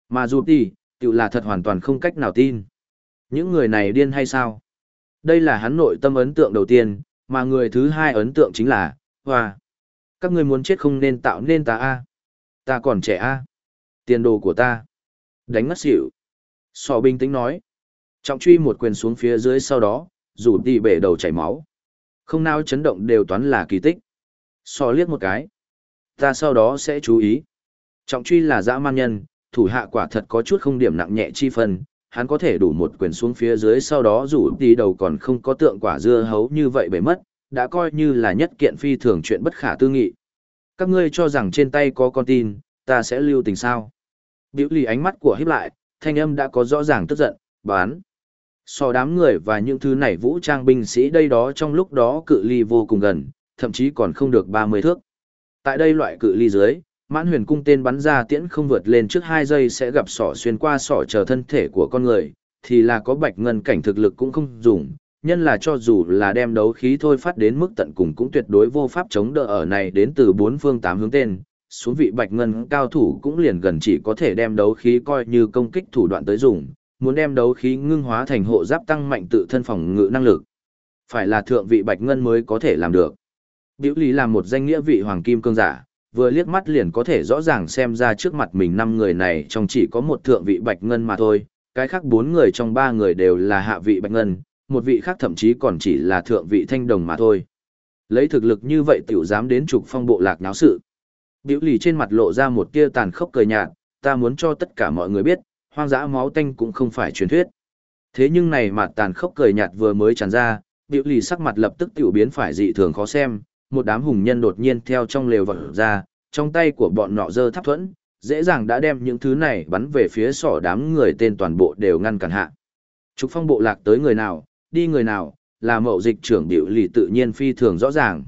Mà dù đi, tự là thật hoàn toàn không cách nào tin. Những người này điên hay sao? Đây là hắn nội tâm ấn tượng đầu tiên, mà người thứ hai ấn tượng chính là, hoa. Các ngươi muốn chết không nên tạo nên ta a, ta còn trẻ a, tiền đồ của ta. Đánh ngất xỉu. Sọ bình tĩnh nói. Trọng truy một quyền xuống phía dưới sau đó, rủ đi bể đầu chảy máu. Không nào chấn động đều toán là kỳ tích. Sọ liếc một cái. Ta sau đó sẽ chú ý. Trọng truy là dã man nhân, thủ hạ quả thật có chút không điểm nặng nhẹ chi phần. Hắn có thể đủ một quyền xuống phía dưới sau đó rủ đi đầu còn không có tượng quả dưa hấu như vậy bể mất, đã coi như là nhất kiện phi thường chuyện bất khả tư nghị. Các ngươi cho rằng trên tay có con tin, ta sẽ lưu tình sao? Biểu lì ánh mắt của híp lại, thanh âm đã có rõ ràng tức giận, bán. So đám người và những thứ này vũ trang binh sĩ đây đó trong lúc đó cự ly vô cùng gần, thậm chí còn không được 30 thước. Tại đây loại cự ly dưới, mãn huyền cung tên bắn ra tiễn không vượt lên trước 2 giây sẽ gặp sỏ xuyên qua sỏ chờ thân thể của con người, thì là có bạch ngân cảnh thực lực cũng không dùng, nhân là cho dù là đem đấu khí thôi phát đến mức tận cùng cũng tuyệt đối vô pháp chống đỡ ở này đến từ 4 phương 8 hướng tên, xuống vị bạch ngân cao thủ cũng liền gần chỉ có thể đem đấu khí coi như công kích thủ đoạn tới dùng, muốn đem đấu khí ngưng hóa thành hộ giáp tăng mạnh tự thân phòng ngự năng lực. Phải là thượng vị bạch ngân mới có thể làm được. Biểu lý là một danh nghĩa vị hoàng kim cương giả, vừa liếc mắt liền có thể rõ ràng xem ra trước mặt mình 5 người này trong chỉ có một thượng vị bạch ngân mà thôi, cái khác 4 người trong 3 người đều là hạ vị bạch ngân, một vị khác thậm chí còn chỉ là thượng vị thanh đồng mà thôi. Lấy thực lực như vậy tiểu dám đến trục phong bộ lạc náo sự. Biểu lì trên mặt lộ ra một tia tàn khốc cười nhạt, ta muốn cho tất cả mọi người biết, hoang dã máu tanh cũng không phải truyền thuyết. Thế nhưng này mặt tàn khốc cười nhạt vừa mới tràn ra, biểu lì sắc mặt lập tức tiểu biến phải dị thường khó xem, một đám hùng nhân đột nhiên theo trong lều vọt ra, trong tay của bọn nọ giơ tháp thuẫn, dễ dàng đã đem những thứ này bắn về phía sỏ đám người tên toàn bộ đều ngăn cản hạ. Trục phong bộ lạc tới người nào, đi người nào, là mậu dịch trưởng biểu lì tự nhiên phi thường rõ ràng.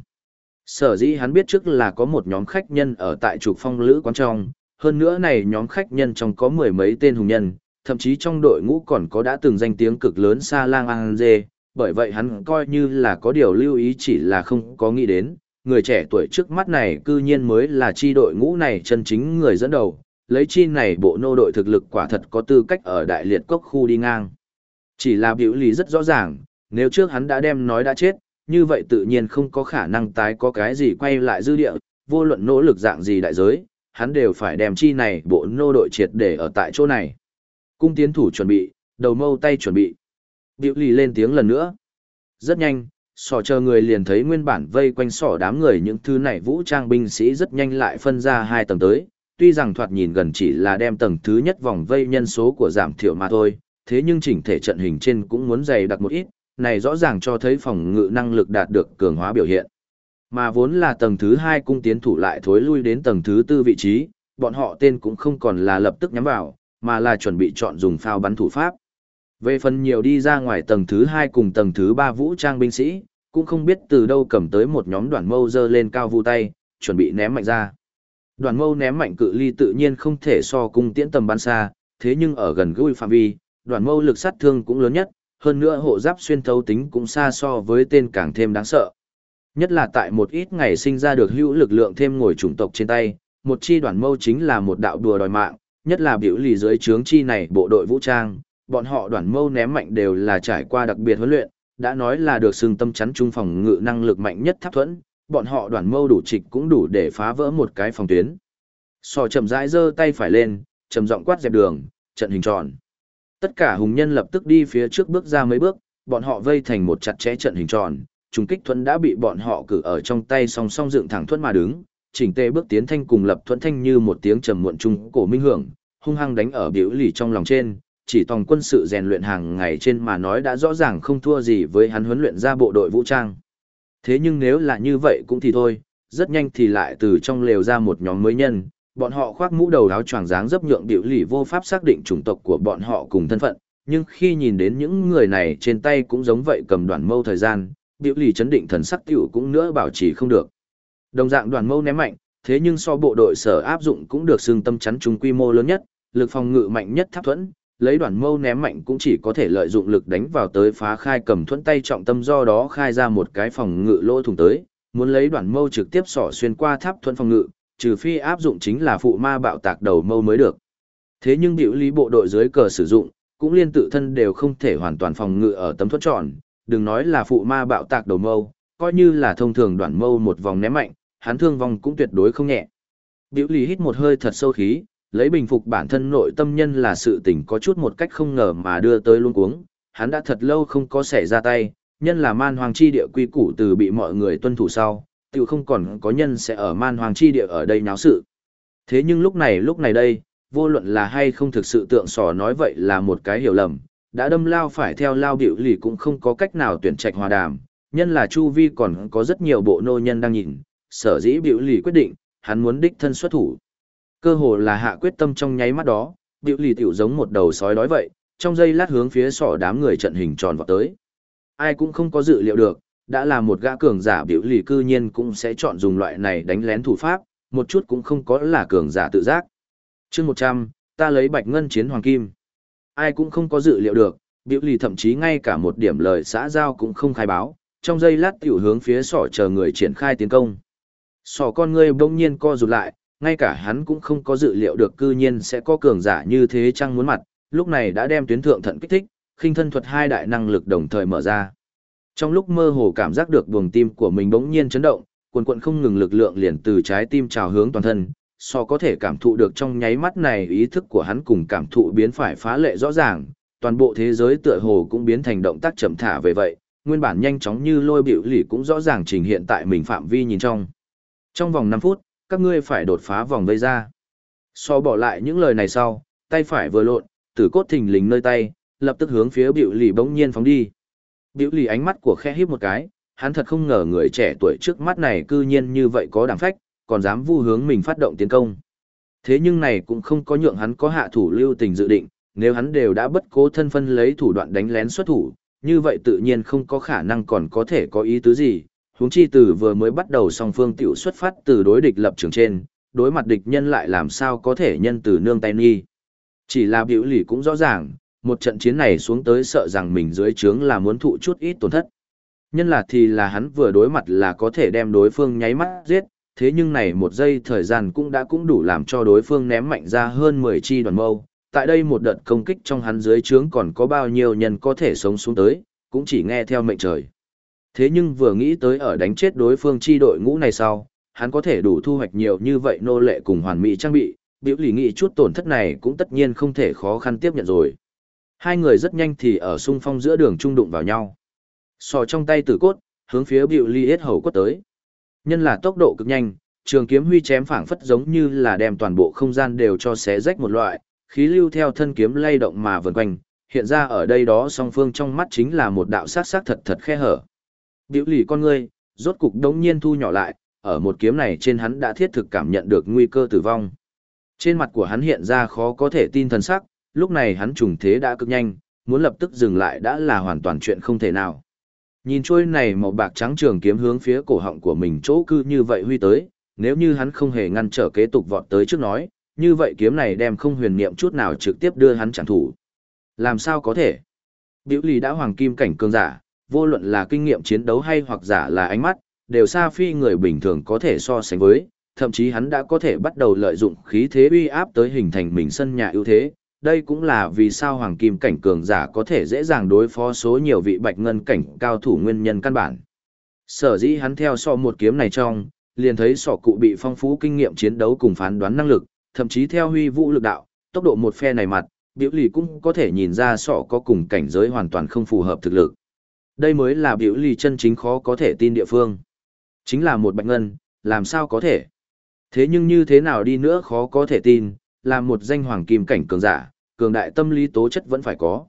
Sở dĩ hắn biết trước là có một nhóm khách nhân ở tại trục phong lữ quán trong, hơn nữa này nhóm khách nhân trong có 10 mấy tên hùng nhân, thậm chí trong đội ngũ còn có đã từng danh tiếng cực lớn Sa Lang An Dê, bởi vậy hắn coi như là có điều lưu ý chỉ là không có nghĩ đến, người trẻ tuổi trước mắt này cư nhiên mới là chi đội ngũ này chân chính người dẫn đầu, lấy chi này bộ nô đội thực lực quả thật có tư cách ở đại liệt cốc khu đi ngang. Chỉ là biểu lý rất rõ ràng, nếu trước hắn đã đem nói đã chết, như vậy tự nhiên không có khả năng tái có cái gì quay lại dư địa, vô luận nỗ lực dạng gì đại giới, hắn đều phải đem chi này bộ nô đội triệt để ở tại chỗ này. Cung tiến thủ chuẩn bị, đầu mâu tay chuẩn bị. Biểu lì lên tiếng lần nữa. Rất nhanh, sỏ chờ người liền thấy nguyên bản vây quanh sỏ đám người những thứ này vũ trang binh sĩ rất nhanh lại phân ra 2 tầng tới, tuy rằng thoạt nhìn gần chỉ là đem tầng thứ nhất vòng vây nhân số của giảm thiểu mà thôi, thế nhưng chỉnh thể trận hình trên cũng muốn dày đặc một ít, này rõ ràng cho thấy phòng ngự năng lực đạt được cường hóa biểu hiện. Mà vốn là tầng thứ 2 cung tiến thủ lại thối lui đến tầng thứ 4 vị trí, bọn họ tên cũng không còn là lập tức nhắm vào, mà là chuẩn bị chọn dùng pháo bắn thủ pháp. Về phần nhiều đi ra ngoài tầng thứ 2 cùng tầng thứ 3 vũ trang binh sĩ, cũng không biết từ đâu cầm tới một nhóm đoàn mâu dơ lên cao vu tay, chuẩn bị ném mạnh ra. Đoàn mâu ném mạnh cự ly tự nhiên không thể so cung tiễn tầm bắn xa, thế nhưng ở gần gũi phạm vi, đoàn mâu lực sát thương cũng lớn nhất, hơn nữa hộ giáp xuyên thấu tính cũng xa so với tên càng thêm đáng sợ. Nhất là tại một ít ngày sinh ra được hữu lực lượng thêm ngồi chủng tộc trên tay, một chi đoàn mâu chính là một đạo đùa đòi mạng, nhất là biểu lì dưới trướng chi này bộ đội vũ trang, bọn họ đoàn mâu ném mạnh đều là trải qua đặc biệt huấn luyện, đã nói là được xưng tâm chắn trung phòng ngự năng lực mạnh nhất tháp thuẫn, bọn họ đoàn mâu đủ trịch cũng đủ để phá vỡ một cái phòng tuyến. Sò chậm rãi giơ tay phải lên, trầm giọng quát dẹp đường, trận hình tròn. Tất cả hùng nhân lập tức đi phía trước bước ra mấy bước, bọn họ vây thành một chặt chẽ trận hình tròn, trùng kích thuẫn đã bị bọn họ cử ở trong tay song song dựng thẳng thuẫn mà đứng, chỉnh tề bước tiến thanh cùng lập thuẫn thanh như một tiếng trầm muộn trung cổ minh hưởng, hung hăng đánh ở biểu lì trong lòng trên, chỉ tòng quân sự rèn luyện hàng ngày trên mà nói đã rõ ràng không thua gì với hắn huấn luyện ra bộ đội vũ trang. Thế nhưng nếu là như vậy cũng thì thôi, rất nhanh thì lại từ trong lều ra một nhóm mới nhân, bọn họ khoác mũ đầu áo choàng dáng dấp nhượng biểu lì vô pháp xác định chủng tộc của bọn họ cùng thân phận, nhưng khi nhìn đến những người này trên tay cũng giống vậy cầm đoàn mâu thời gian, biểu lì chấn định thần sắc tiểu cũng nữa bảo trì không được. Đồng dạng đoàn mâu ném mạnh, thế nhưng so bộ đội sở áp dụng cũng được xưng tâm chắn trung quy mô lớn nhất, lực phòng ngự mạnh nhất tháp thuẫn, lấy đoàn mâu ném mạnh cũng chỉ có thể lợi dụng lực đánh vào tới phá khai cầm thuẫn tay trọng tâm do đó khai ra một cái phòng ngự lỗ thủng tới, muốn lấy đoàn mâu trực tiếp xỏ xuyên qua tháp thuẫn phòng ngự, trừ phi áp dụng chính là phụ ma bạo tạc đầu mâu mới được. Thế nhưng biểu lý bộ đội dưới cờ sử dụng, cũng liên tự thân đều không thể hoàn toàn phòng ngự ở tấm thuẫn tròn, đừng nói là phụ ma bạo tạc đầu mâu, coi như là thông thường đoạn mâu một vòng ném mạnh, hắn thương vong cũng tuyệt đối không nhẹ. Biểu lý hít một hơi thật sâu khí, lấy bình phục bản thân nội tâm nhân là sự tình có chút một cách không ngờ mà đưa tới luống cuống, hắn đã thật lâu không có xảy ra tay, nhân là man hoàng chi địa quy củ từ bị mọi người tuân thủ sau, tự không còn có nhân sẽ ở man hoàng chi địa ở đây náo sự. Thế nhưng lúc này đây, vô luận là hay không thực sự tượng sò nói vậy là một cái hiểu lầm, đã đâm lao phải theo lao biểu lì cũng không có cách nào tuyển trạch hòa đàm, nhân là chu vi còn có rất nhiều bộ nô nhân đang nhìn, sở dĩ biểu lì quyết định, hắn muốn đích thân xuất thủ. Cơ hồ là hạ quyết tâm trong nháy mắt đó, biểu lì tiểu giống một đầu sói đói vậy, trong giây lát hướng phía sọ đám người trận hình tròn vào tới. Ai cũng không có dự liệu được, đã là một gã cường giả biểu lì cư nhiên cũng sẽ chọn dùng loại này đánh lén thủ pháp, một chút cũng không có là cường giả tự giác. Chương 100, ta lấy bạch ngân chiến hoàng kim. Ai cũng không có dự liệu được, biểu lì thậm chí ngay cả một điểm lời xã giao cũng không khai báo, trong giây lát tiểu hướng phía sọ chờ người triển khai tiến công. Sọ con ngươi bỗng nhiên co rụt lại, ngay cả hắn cũng không có dự liệu được cư nhiên sẽ có cường giả như thế chăng muốn mặt, lúc này đã đem tuyến thượng thận kích thích, khinh thân thuật hai đại năng lực đồng thời mở ra. Trong lúc mơ hồ cảm giác được buồng tim của mình bỗng nhiên chấn động, quần quần không ngừng lực lượng liền từ trái tim trào hướng toàn thân, so có thể cảm thụ được trong nháy mắt này ý thức của hắn cùng cảm thụ biến phải phá lệ rõ ràng, toàn bộ thế giới tựa hồ cũng biến thành động tác chậm thả về vậy, nguyên bản nhanh chóng như lôi biểu lì cũng rõ ràng trình hiện tại mình phạm vi nhìn trong. Trong vòng 5 phút, các ngươi phải đột phá vòng vây ra. So bỏ lại những lời này sau, tay phải vừa lộn, tử cốt thình lình nơi tay, lập tức hướng phía biểu lì bỗng nhiên phóng đi. Biểu lì ánh mắt của khẽ híp một cái, hắn thật không ngờ người trẻ tuổi trước mắt này cư nhiên như vậy có đảm phách, còn dám vu hướng mình phát động tiến công. Thế nhưng này cũng không có nhượng hắn có hạ thủ lưu tình dự định, nếu hắn đều đã bất cố thân phân lấy thủ đoạn đánh lén xuất thủ, như vậy tự nhiên không có khả năng còn có thể có ý tứ gì, huống chi từ vừa mới bắt đầu song phương tiểu xuất phát từ đối địch lập trường trên, đối mặt địch nhân lại làm sao có thể nhân từ nương tay nghi. Chỉ là biểu lì cũng rõ ràng, một trận chiến này xuống tới sợ rằng mình dưới trướng là muốn thụ chút ít tổn thất. Nhân là thì là hắn vừa đối mặt là có thể đem đối phương nháy mắt giết, thế nhưng này một giây thời gian cũng đã đủ làm cho đối phương ném mạnh ra hơn 10 chi đoàn mâu. Tại đây một đợt công kích trong hắn dưới trướng còn có bao nhiêu nhân có thể sống xuống tới, cũng chỉ nghe theo mệnh trời. Thế nhưng vừa nghĩ tới ở đánh chết đối phương chi đội ngũ này sau, hắn có thể đủ thu hoạch nhiều như vậy nô lệ cùng hoàn mỹ trang bị, biểu lì nghĩ chút tổn thất này cũng tất nhiên không thể khó khăn tiếp nhận rồi. Hai người rất nhanh thì ở xung phong giữa đường trung đụng vào nhau. Sò trong tay tử cốt, hướng phía biểu lì yết hầu quất tới. Nhân là tốc độ cực nhanh, trường kiếm huy chém phảng phất giống như là đem toàn bộ không gian đều cho xé rách một loại, khí lưu theo thân kiếm lay động mà vần quanh, hiện ra ở đây đó song phương trong mắt chính là một đạo sát sát thật thật khe hở. Biểu lì con ngươi, rốt cục đống nhiên thu nhỏ lại, ở một kiếm này trên hắn đã thiết thực cảm nhận được nguy cơ tử vong. Trên mặt của hắn hiện ra khó có thể tin thần sắc, lúc này hắn trùng thế đã cực nhanh, muốn lập tức dừng lại đã là hoàn toàn chuyện không thể nào. Nhìn trôi này màu bạc trắng trường kiếm hướng phía cổ họng của mình chỗ cư như vậy huy tới, nếu như hắn không hề ngăn trở kế tục vọt tới trước nói, như vậy kiếm này đem không huyền niệm chút nào trực tiếp đưa hắn chẳng thủ. Làm sao có thể? Biểu lì đã hoàng kim cảnh cường giả, vô luận là kinh nghiệm chiến đấu hay hoặc giả là ánh mắt, đều xa phi người bình thường có thể so sánh với, thậm chí hắn đã có thể bắt đầu lợi dụng khí thế uy áp tới hình thành mình sân nhà ưu thế. Đây cũng là vì sao hoàng kim cảnh cường giả có thể dễ dàng đối phó số nhiều vị bạch ngân cảnh cao thủ nguyên nhân căn bản. Sở dĩ hắn theo so một kiếm này trong, liền thấy sọ cụ bị phong phú kinh nghiệm chiến đấu cùng phán đoán năng lực, thậm chí theo huy vũ lực đạo, tốc độ một phe này mặt, biểu lì cũng có thể nhìn ra sọ có cùng cảnh giới hoàn toàn không phù hợp thực lực. Đây mới là biểu lì chân chính khó có thể tin địa phương. Chính là một bạch ngân, làm sao có thể? Thế nhưng như thế nào đi nữa khó có thể tin, là một danh hoàng kim cảnh cường giả, cường đại tâm lý tố chất vẫn phải có.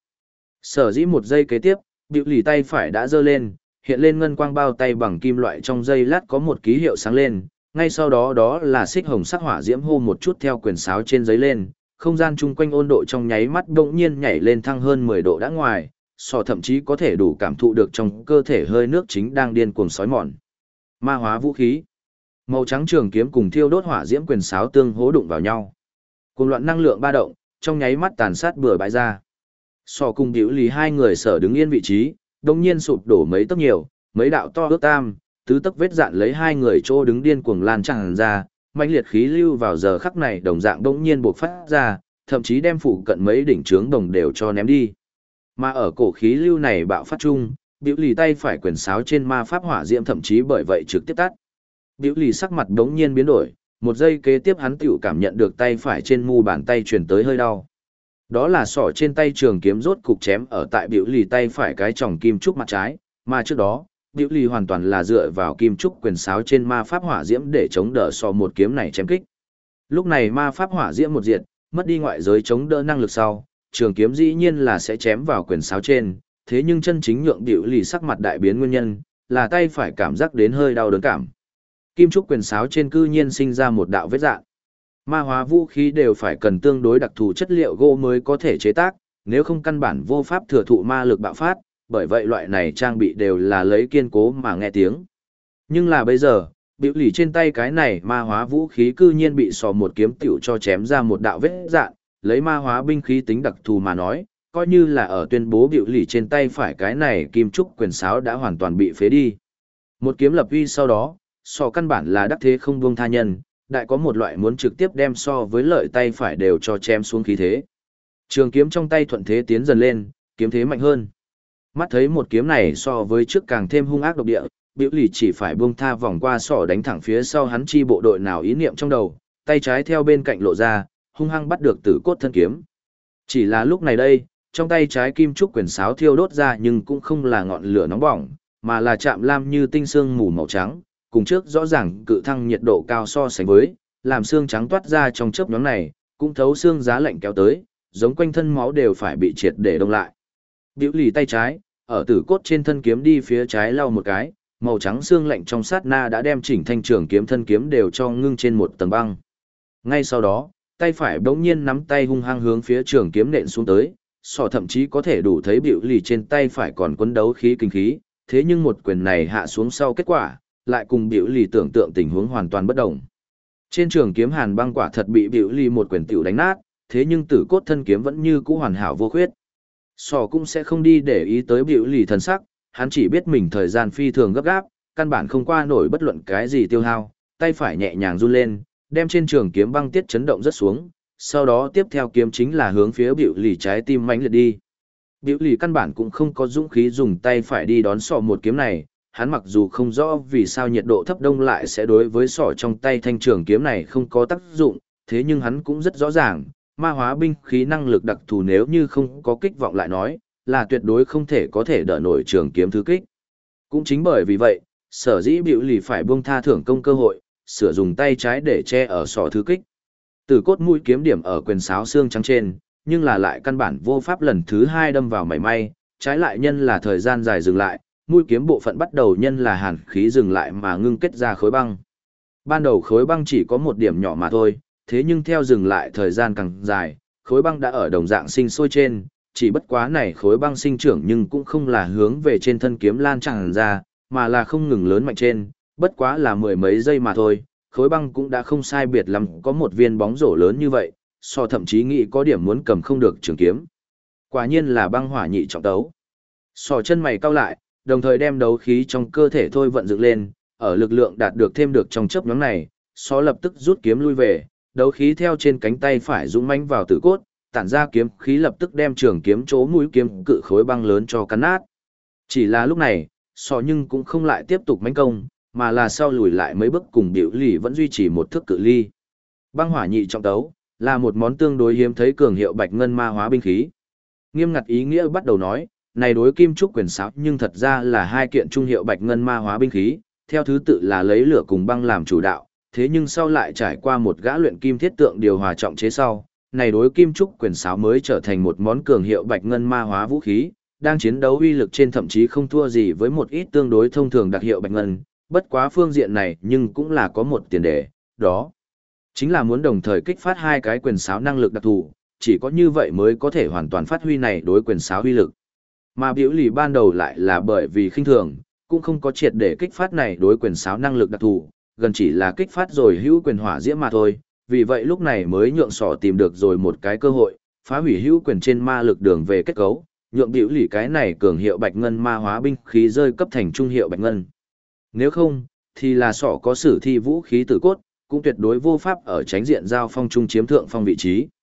Sở dĩ một giây kế tiếp, biểu lì tay phải đã giơ lên, hiện lên ngân quang bao tay bằng kim loại trong giây lát có một ký hiệu sáng lên, ngay sau đó đó là xích hồng sắc hỏa diễm hô một chút theo quyền sáo trên giấy lên, không gian chung quanh ôn độ trong nháy mắt đột nhiên nhảy lên thăng hơn 10 độ đã ngoài, sọ thậm chí có thể đủ cảm thụ được trong cơ thể hơi nước chính đang điên cuồng sói mòn. Ma hóa vũ khí. Màu trắng trường kiếm cùng thiêu đốt hỏa diễm quyền sáo tương hỗ đụng vào nhau. Cùng loạn năng lượng ba động, trong nháy mắt tàn sát bừa bãi ra. Sọ cùng biểu lì hai người sở đứng yên vị trí, đồng nhiên sụp đổ mấy tấc nhiều, mấy đạo to ước tam, tứ tấc vết dạn lấy hai người chỗ đứng điên cuồng lan tràn ra, mãnh liệt khí lưu vào giờ khắc này đồng dạng đống nhiên bộc phát ra, thậm chí đem phụ cận mấy đỉnh trướng đồng đều cho ném đi. Mà ở cổ khí lưu này bạo phát chung, Biểu Lì tay phải quyền sáo trên ma pháp hỏa diễm thậm chí bởi vậy trực tiếp tắt. Biểu Lì sắc mặt đống nhiên biến đổi, một giây kế tiếp hắn tiểu cảm nhận được tay phải trên mu bàn tay truyền tới hơi đau. Đó là sỏ trên tay trường kiếm rốt cục chém ở tại Biểu Lì tay phải cái tròng kim trúc mặt trái, mà trước đó, Biểu Lì hoàn toàn là dựa vào kim trúc quyền sáo trên ma pháp hỏa diễm để chống đỡ sỏ một kiếm này chém kích. Lúc này ma pháp hỏa diễm một diệt, mất đi ngoại giới chống đỡ năng lực sau, trường kiếm dĩ nhiên là sẽ chém vào quyền sáo trên, thế nhưng chân chính nhượng Biểu Lì sắc mặt đại biến nguyên nhân, là tay phải cảm giác đến hơi đau đớn cảm. Kim trúc quyền sáo trên cư nhiên sinh ra một đạo vết rạn. Ma hóa vũ khí đều phải cần tương đối đặc thù chất liệu gỗ mới có thể chế tác, nếu không căn bản vô pháp thừa thụ ma lực bạo phát, bởi vậy loại này trang bị đều là lấy kiên cố mà nghe tiếng. Nhưng là bây giờ, Biểu Lì trên tay cái này ma hóa vũ khí cư nhiên bị sò một kiếm tiểu cho chém ra một đạo vết rạn, lấy ma hóa binh khí tính đặc thù mà nói, coi như là ở tuyên bố Biểu Lì trên tay phải cái này kim trúc quyền sáo đã hoàn toàn bị phế đi. Một kiếm lập uy sau đó, sò căn bản là đắc thế không buông tha nhân, đại có một loại muốn trực tiếp đem so với lợi tay phải đều cho chém xuống khí thế. Trường kiếm trong tay thuận thế tiến dần lên, kiếm thế mạnh hơn. Mắt thấy một kiếm này so với trước càng thêm hung ác độc địa, Biểu Lì chỉ phải buông tha vòng qua sỏ đánh thẳng phía sau hắn chi bộ đội nào ý niệm trong đầu, tay trái theo bên cạnh lộ ra, hung hăng bắt được tử cốt thân kiếm. Chỉ là lúc này đây, trong tay trái kim trúc quyền sáo thiêu đốt ra nhưng cũng không là ngọn lửa nóng bỏng, mà là chạm lam như tinh xương mù màu trắng, cùng trước rõ ràng cự thăng nhiệt độ cao so sánh với, làm xương trắng toát ra trong chớp nhoáng này, cũng thấu xương giá lạnh kéo tới, giống quanh thân máu đều phải bị triệt để đông lại. Biểu Lì tay trái, ở tử cốt trên thân kiếm đi phía trái lau một cái, màu trắng xương lạnh trong sát na đã đem chỉnh thanh trường kiếm thân kiếm đều cho ngưng trên một tầng băng. Ngay sau đó, tay phải bỗng nhiên nắm tay hung hăng hướng phía trường kiếm nện xuống tới, sọ thậm chí có thể đủ thấy Biểu Lì trên tay phải còn quấn đấu khí kinh khí, thế nhưng một quyền này hạ xuống sau kết quả, lại cùng Biểu Lì tưởng tượng tình huống hoàn toàn bất đồng. Trên trường kiếm hàn băng quả thật bị Biểu Lì một quyền tiểu đánh nát, thế nhưng tử cốt thân kiếm vẫn như cũ hoàn hảo vô khuyết. Sọ cũng sẽ không đi để ý tới Biểu Lì thần sắc, hắn chỉ biết mình thời gian phi thường gấp gáp, căn bản không qua nổi bất luận cái gì tiêu hao, tay phải nhẹ nhàng run lên, đem trên trường kiếm băng tiết chấn động rất xuống, sau đó tiếp theo kiếm chính là hướng phía Biểu Lì trái tim mãnh liệt đi. Biểu Lì căn bản cũng không có dũng khí dùng tay phải đi đón sọ một kiếm này, hắn mặc dù không rõ vì sao nhiệt độ thấp đông lại sẽ đối với sọ trong tay thanh trường kiếm này không có tác dụng, thế nhưng hắn cũng rất rõ ràng, ma hóa binh khí năng lực đặc thù nếu như không có kích vọng lại nói, là tuyệt đối không thể có thể đỡ nổi trường kiếm thứ kích. Cũng chính bởi vì vậy, sở dĩ Biểu Lì phải buông tha thưởng công cơ hội, sửa dùng tay trái để che ở sọ thứ kích. Tử cốt mũi kiếm điểm ở quyền sáo xương trắng trên, nhưng là lại căn bản vô pháp lần thứ hai đâm vào mảy may, trái lại nhân là thời gian dài dừng lại, mũi kiếm bộ phận bắt đầu nhân là hàn khí dừng lại mà ngưng kết ra khối băng. Ban đầu khối băng chỉ có một điểm nhỏ mà thôi, thế nhưng theo dừng lại thời gian càng dài, khối băng đã ở đồng dạng sinh sôi trên, chỉ bất quá này khối băng sinh trưởng nhưng cũng không là hướng về trên thân kiếm lan tràn ra, mà là không ngừng lớn mạnh trên, bất quá là mười mấy giây mà thôi, khối băng cũng đã không sai biệt lắm có một viên bóng rổ lớn như vậy, so thậm chí nghĩ có điểm muốn cầm không được trường kiếm. Quả nhiên là băng hỏa nhị trọng tấu. Sò chân mày cau lại, đồng thời đem đấu khí trong cơ thể thôi vận dựng lên, ở lực lượng đạt được thêm được trong chớp nhoáng này, sò lập tức rút kiếm lui về, đấu khí theo trên cánh tay phải dũng mãnh vào tử cốt, tản ra kiếm khí lập tức đem trường kiếm chỗ mũi kiếm cự khối băng lớn cho cắn nát. Chỉ là lúc này, sò nhưng cũng không lại tiếp tục mãnh công, mà là sau lùi lại mấy bước cùng Biểu Lì vẫn duy trì một thước cự ly. Băng hỏa nhị trọng tấu là một món tương đối hiếm thấy cường hiệu bạch ngân ma hóa binh khí. Nghiêm ngặt ý nghĩa bắt đầu nói, này đối kim trúc quyền sáo nhưng thật ra là hai kiện trung hiệu bạch ngân ma hóa binh khí, theo thứ tự là lấy lửa cùng băng làm chủ đạo, thế nhưng sau lại trải qua một gã luyện kim thiết tượng điều hòa trọng chế sau, này đối kim trúc quyền sáo mới trở thành một món cường hiệu bạch ngân ma hóa vũ khí, đang chiến đấu uy lực trên thậm chí không thua gì với một ít tương đối thông thường đặc hiệu bạch ngân, bất quá phương diện này nhưng cũng là có một tiền đề, đó chính là muốn đồng thời kích phát hai cái quyền sáo năng lực đặc thù, chỉ có như vậy mới có thể hoàn toàn phát huy này đối quyền sáo uy lực. Mà Biểu Lì ban đầu lại là bởi vì khinh thường, cũng không có triệt để kích phát này đối quyền sáo năng lực đặc thù, gần chỉ là kích phát rồi hữu quyền hỏa diễm mà thôi, vì vậy lúc này mới nhượng sỏ tìm được rồi một cái cơ hội, phá hủy hữu quyền trên ma lực đường về kết cấu, nhượng Biểu Lì cái này cường hiệu bạch ngân ma hóa binh khí rơi cấp thành trung hiệu bạch ngân. Nếu không, thì là sỏ có sử thi vũ khí tử cốt, cũng tuyệt đối vô pháp ở tránh diện giao phong trung chiếm thượng phong vị trí.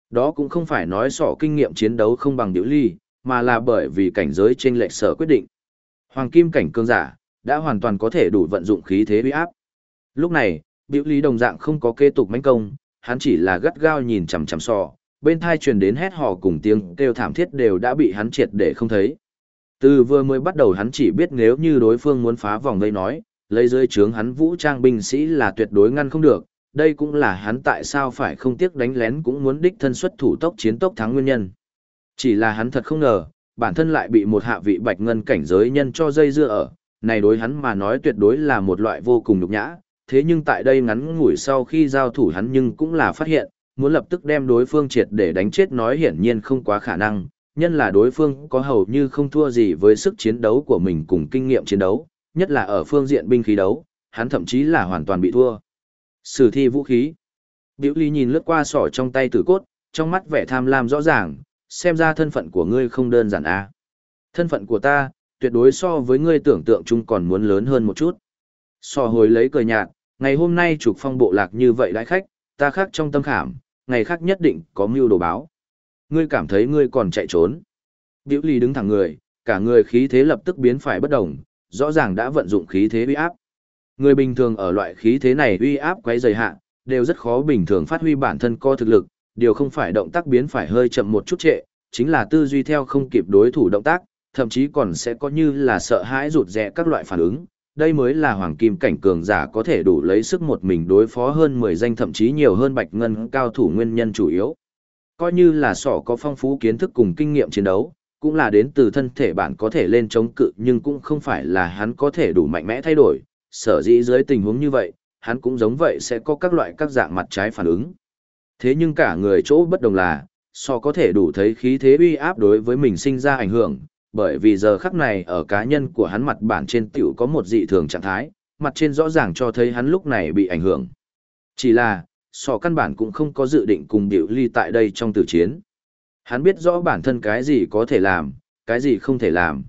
Đó cũng không phải nói sỏ kinh nghiệm chiến đấu không bằng Diệu Ly, mà là bởi vì cảnh giới chênh lệch sở quyết định. Hoàng kim cảnh cường giả đã hoàn toàn có thể đủ vận dụng khí thế uy áp. Lúc này, Diệu Ly đồng dạng không có kế tục mãnh công, hắn chỉ là gắt gao nhìn chằm chằm sọ, bên tai truyền đến hét hò cùng tiếng kêu thảm thiết đều đã bị hắn triệt để không thấy. Từ vừa mới bắt đầu hắn chỉ biết nếu như đối phương muốn phá vòng vây nói, lấy dưới trướng hắn vũ trang binh sĩ là tuyệt đối ngăn không được, đây cũng là hắn tại sao phải không tiếc đánh lén cũng muốn đích thân xuất thủ tốc chiến tốc thắng nguyên nhân. Chỉ là hắn thật không ngờ, bản thân lại bị một hạ vị bạch ngân cảnh giới nhân cho dây dưa ở, này đối hắn mà nói tuyệt đối là một loại vô cùng nhục nhã, thế nhưng tại đây ngắn ngủi sau khi giao thủ hắn nhưng cũng là phát hiện, muốn lập tức đem đối phương triệt để đánh chết nói hiển nhiên không quá khả năng, nhân là đối phương có hầu như không thua gì với sức chiến đấu của mình cùng kinh nghiệm chiến đấu, nhất là ở phương diện binh khí đấu, hắn thậm chí là hoàn toàn bị thua. Sử thi vũ khí. Diệu Ly nhìn lướt qua sỏ trong tay tử cốt, trong mắt vẻ tham lam rõ ràng, xem ra thân phận của ngươi không đơn giản à. Thân phận của ta, tuyệt đối so với ngươi tưởng tượng chung còn muốn lớn hơn một chút. Sỏ hồi lấy cười nhạt, ngày hôm nay trục phong bộ lạc như vậy đãi khách, ta khác trong tâm khảm, ngày khác nhất định có mưu đồ báo. Ngươi cảm thấy ngươi còn chạy trốn. Diệu Ly đứng thẳng người, cả người khí thế lập tức biến phải bất động, rõ ràng đã vận dụng khí thế uy áp. Người bình thường ở loại khí thế này uy áp quấy rầy hạ, đều rất khó bình thường phát huy bản thân có thực lực, điều không phải động tác biến phải hơi chậm một chút trệ, chính là tư duy theo không kịp đối thủ động tác, thậm chí còn sẽ có như là sợ hãi rụt rè các loại phản ứng. Đây mới là hoàng kim cảnh cường giả có thể đủ lấy sức một mình đối phó hơn 10 danh thậm chí nhiều hơn bạch ngân cao thủ nguyên nhân chủ yếu. Coi như là sỏ có phong phú kiến thức cùng kinh nghiệm chiến đấu, cũng là đến từ thân thể bản có thể lên chống cự nhưng cũng không phải là hắn có thể đủ mạnh mẽ thay đổi, sở dĩ dưới tình huống như vậy, hắn cũng giống vậy sẽ có các loại các dạng mặt trái phản ứng. Thế nhưng cả người chỗ bất đồng là, so có thể đủ thấy khí thế uy áp đối với mình sinh ra ảnh hưởng, bởi vì giờ khắc này ở cá nhân của hắn mặt bản trên tiểu có một dị thường trạng thái, mặt trên rõ ràng cho thấy hắn lúc này bị ảnh hưởng. Chỉ là, so căn bản cũng không có dự định cùng Diệu Ly tại đây trong tử chiến. Hắn biết rõ bản thân cái gì có thể làm, cái gì không thể làm.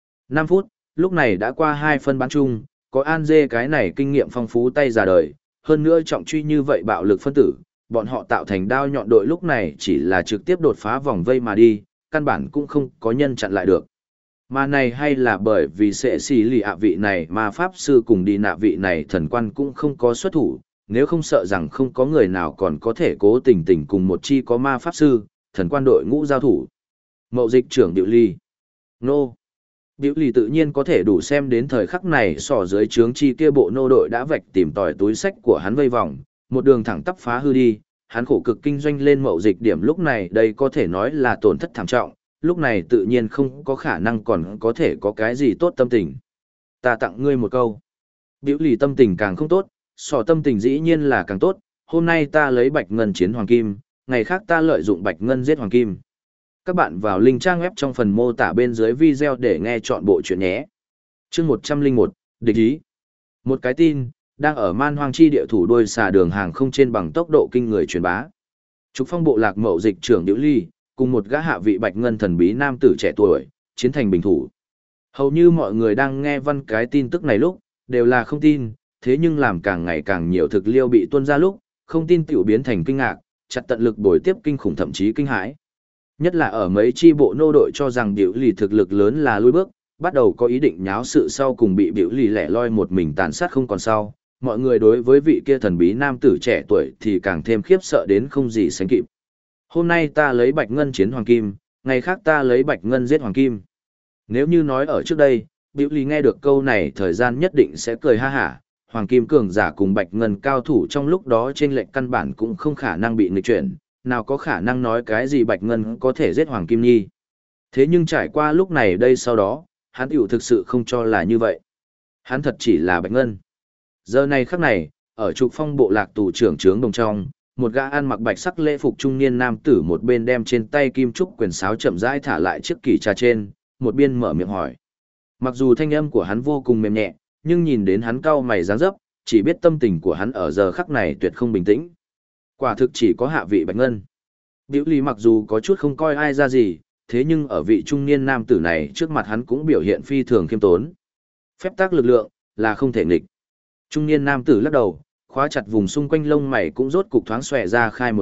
5 phút, lúc này đã qua 2 phân bán chung, có An Dê cái này kinh nghiệm phong phú tay ra đời, hơn nữa trọng truy như vậy bạo lực phân tử, bọn họ tạo thành đao nhọn đội lúc này chỉ là trực tiếp đột phá vòng vây mà đi, căn bản cũng không có nhân chặn lại được. Mà này hay là bởi vì sẽ xì lì ạ vị này mà pháp sư cùng đi nạ vị này thần quan cũng không có xuất thủ, nếu không sợ rằng không có người nào còn có thể cố tình cùng một chi có ma pháp sư, thần quan đội ngũ giao thủ. Mậu dịch trưởng Diệu Ly. Nô. Diệu Ly tự nhiên có thể đủ xem đến thời khắc này sỏ dưới trướng chi kia bộ nô đội đã vạch tìm tòi túi sách của hắn vây vòng, một đường thẳng tắp phá hư đi, hắn khổ cực kinh doanh lên mậu dịch điểm lúc này đây có thể nói là tổn thất thảm trọng, lúc này tự nhiên không có khả năng còn có thể có cái gì tốt tâm tình. Ta tặng ngươi một câu. Diệu Ly tâm tình càng không tốt, sỏ tâm tình dĩ nhiên là càng tốt, hôm nay ta lấy bạch ngân chiến hoàng kim, ngày khác ta lợi dụng bạch ngân giết hoàng kim. Các bạn vào link trang web trong phần mô tả bên dưới video để nghe chọn bộ chuyện nhé. Chương 101, địch ý. Một cái tin, đang ở man hoang chi địa thủ đôi xà đường hàng không trên bằng tốc độ kinh người truyền bá. Trục phong bộ lạc mậu dịch trưởng Diệu Ly, cùng một gã hạ vị bạch ngân thần bí nam tử trẻ tuổi, chiến thành bình thủ. Hầu như mọi người đang nghe văn cái tin tức này lúc, đều là không tin, thế nhưng làm càng ngày càng nhiều thực liêu bị tuôn ra lúc, không tin tiểu biến thành kinh ngạc, chặt tận lực bồi tiếp kinh khủng thậm chí kinh hãi. Nhất là ở mấy chi bộ nô đội cho rằng Diệu Ly thực lực lớn là lùi bước, bắt đầu có ý định nháo sự sau cùng bị Diệu Ly lẻ loi một mình tàn sát không còn sau, mọi người đối với vị kia thần bí nam tử trẻ tuổi thì càng thêm khiếp sợ đến không gì sánh kịp. Hôm nay ta lấy bạch ngân chiến hoàng kim, ngày khác ta lấy bạch ngân giết hoàng kim. Nếu như nói ở trước đây, Diệu Ly nghe được câu này thời gian nhất định sẽ cười ha hả, hoàng kim cường giả cùng bạch ngân cao thủ trong lúc đó trên lệnh căn bản cũng không khả năng bị nghịch chuyển, nào có khả năng nói cái gì bạch ngân có thể giết hoàng kim nhi. Thế nhưng trải qua lúc này đây sau đó, hắn tiểu thực sự không cho là như vậy. Hắn thật chỉ là bạch ngân. Giờ này khắc này, ở trục phong bộ lạc tù trưởng trướng đồng trong, một gã ăn mặc bạch sắc lễ phục trung niên nam tử một bên đem trên tay kim trúc quyền sáo chậm rãi thả lại chiếc kỷ trà trên, một bên mở miệng hỏi. Mặc dù thanh âm của hắn vô cùng mềm nhẹ, nhưng nhìn đến hắn cau mày dáng dấp, chỉ biết tâm tình của hắn ở giờ khắc này tuyệt không bình tĩnh. Quả thực chỉ có hạ vị bạch ngân. Diệu Ly mặc dù có chút không coi ai ra gì, thế nhưng ở vị trung niên nam tử này trước mặt hắn cũng biểu hiện phi thường khiêm tốn. Phép tắc lực lượng là không thể nghịch. Trung niên nam tử lắc đầu, khóa chặt vùng xung quanh lông mày cũng rốt cục thoáng xòe ra khai một ít,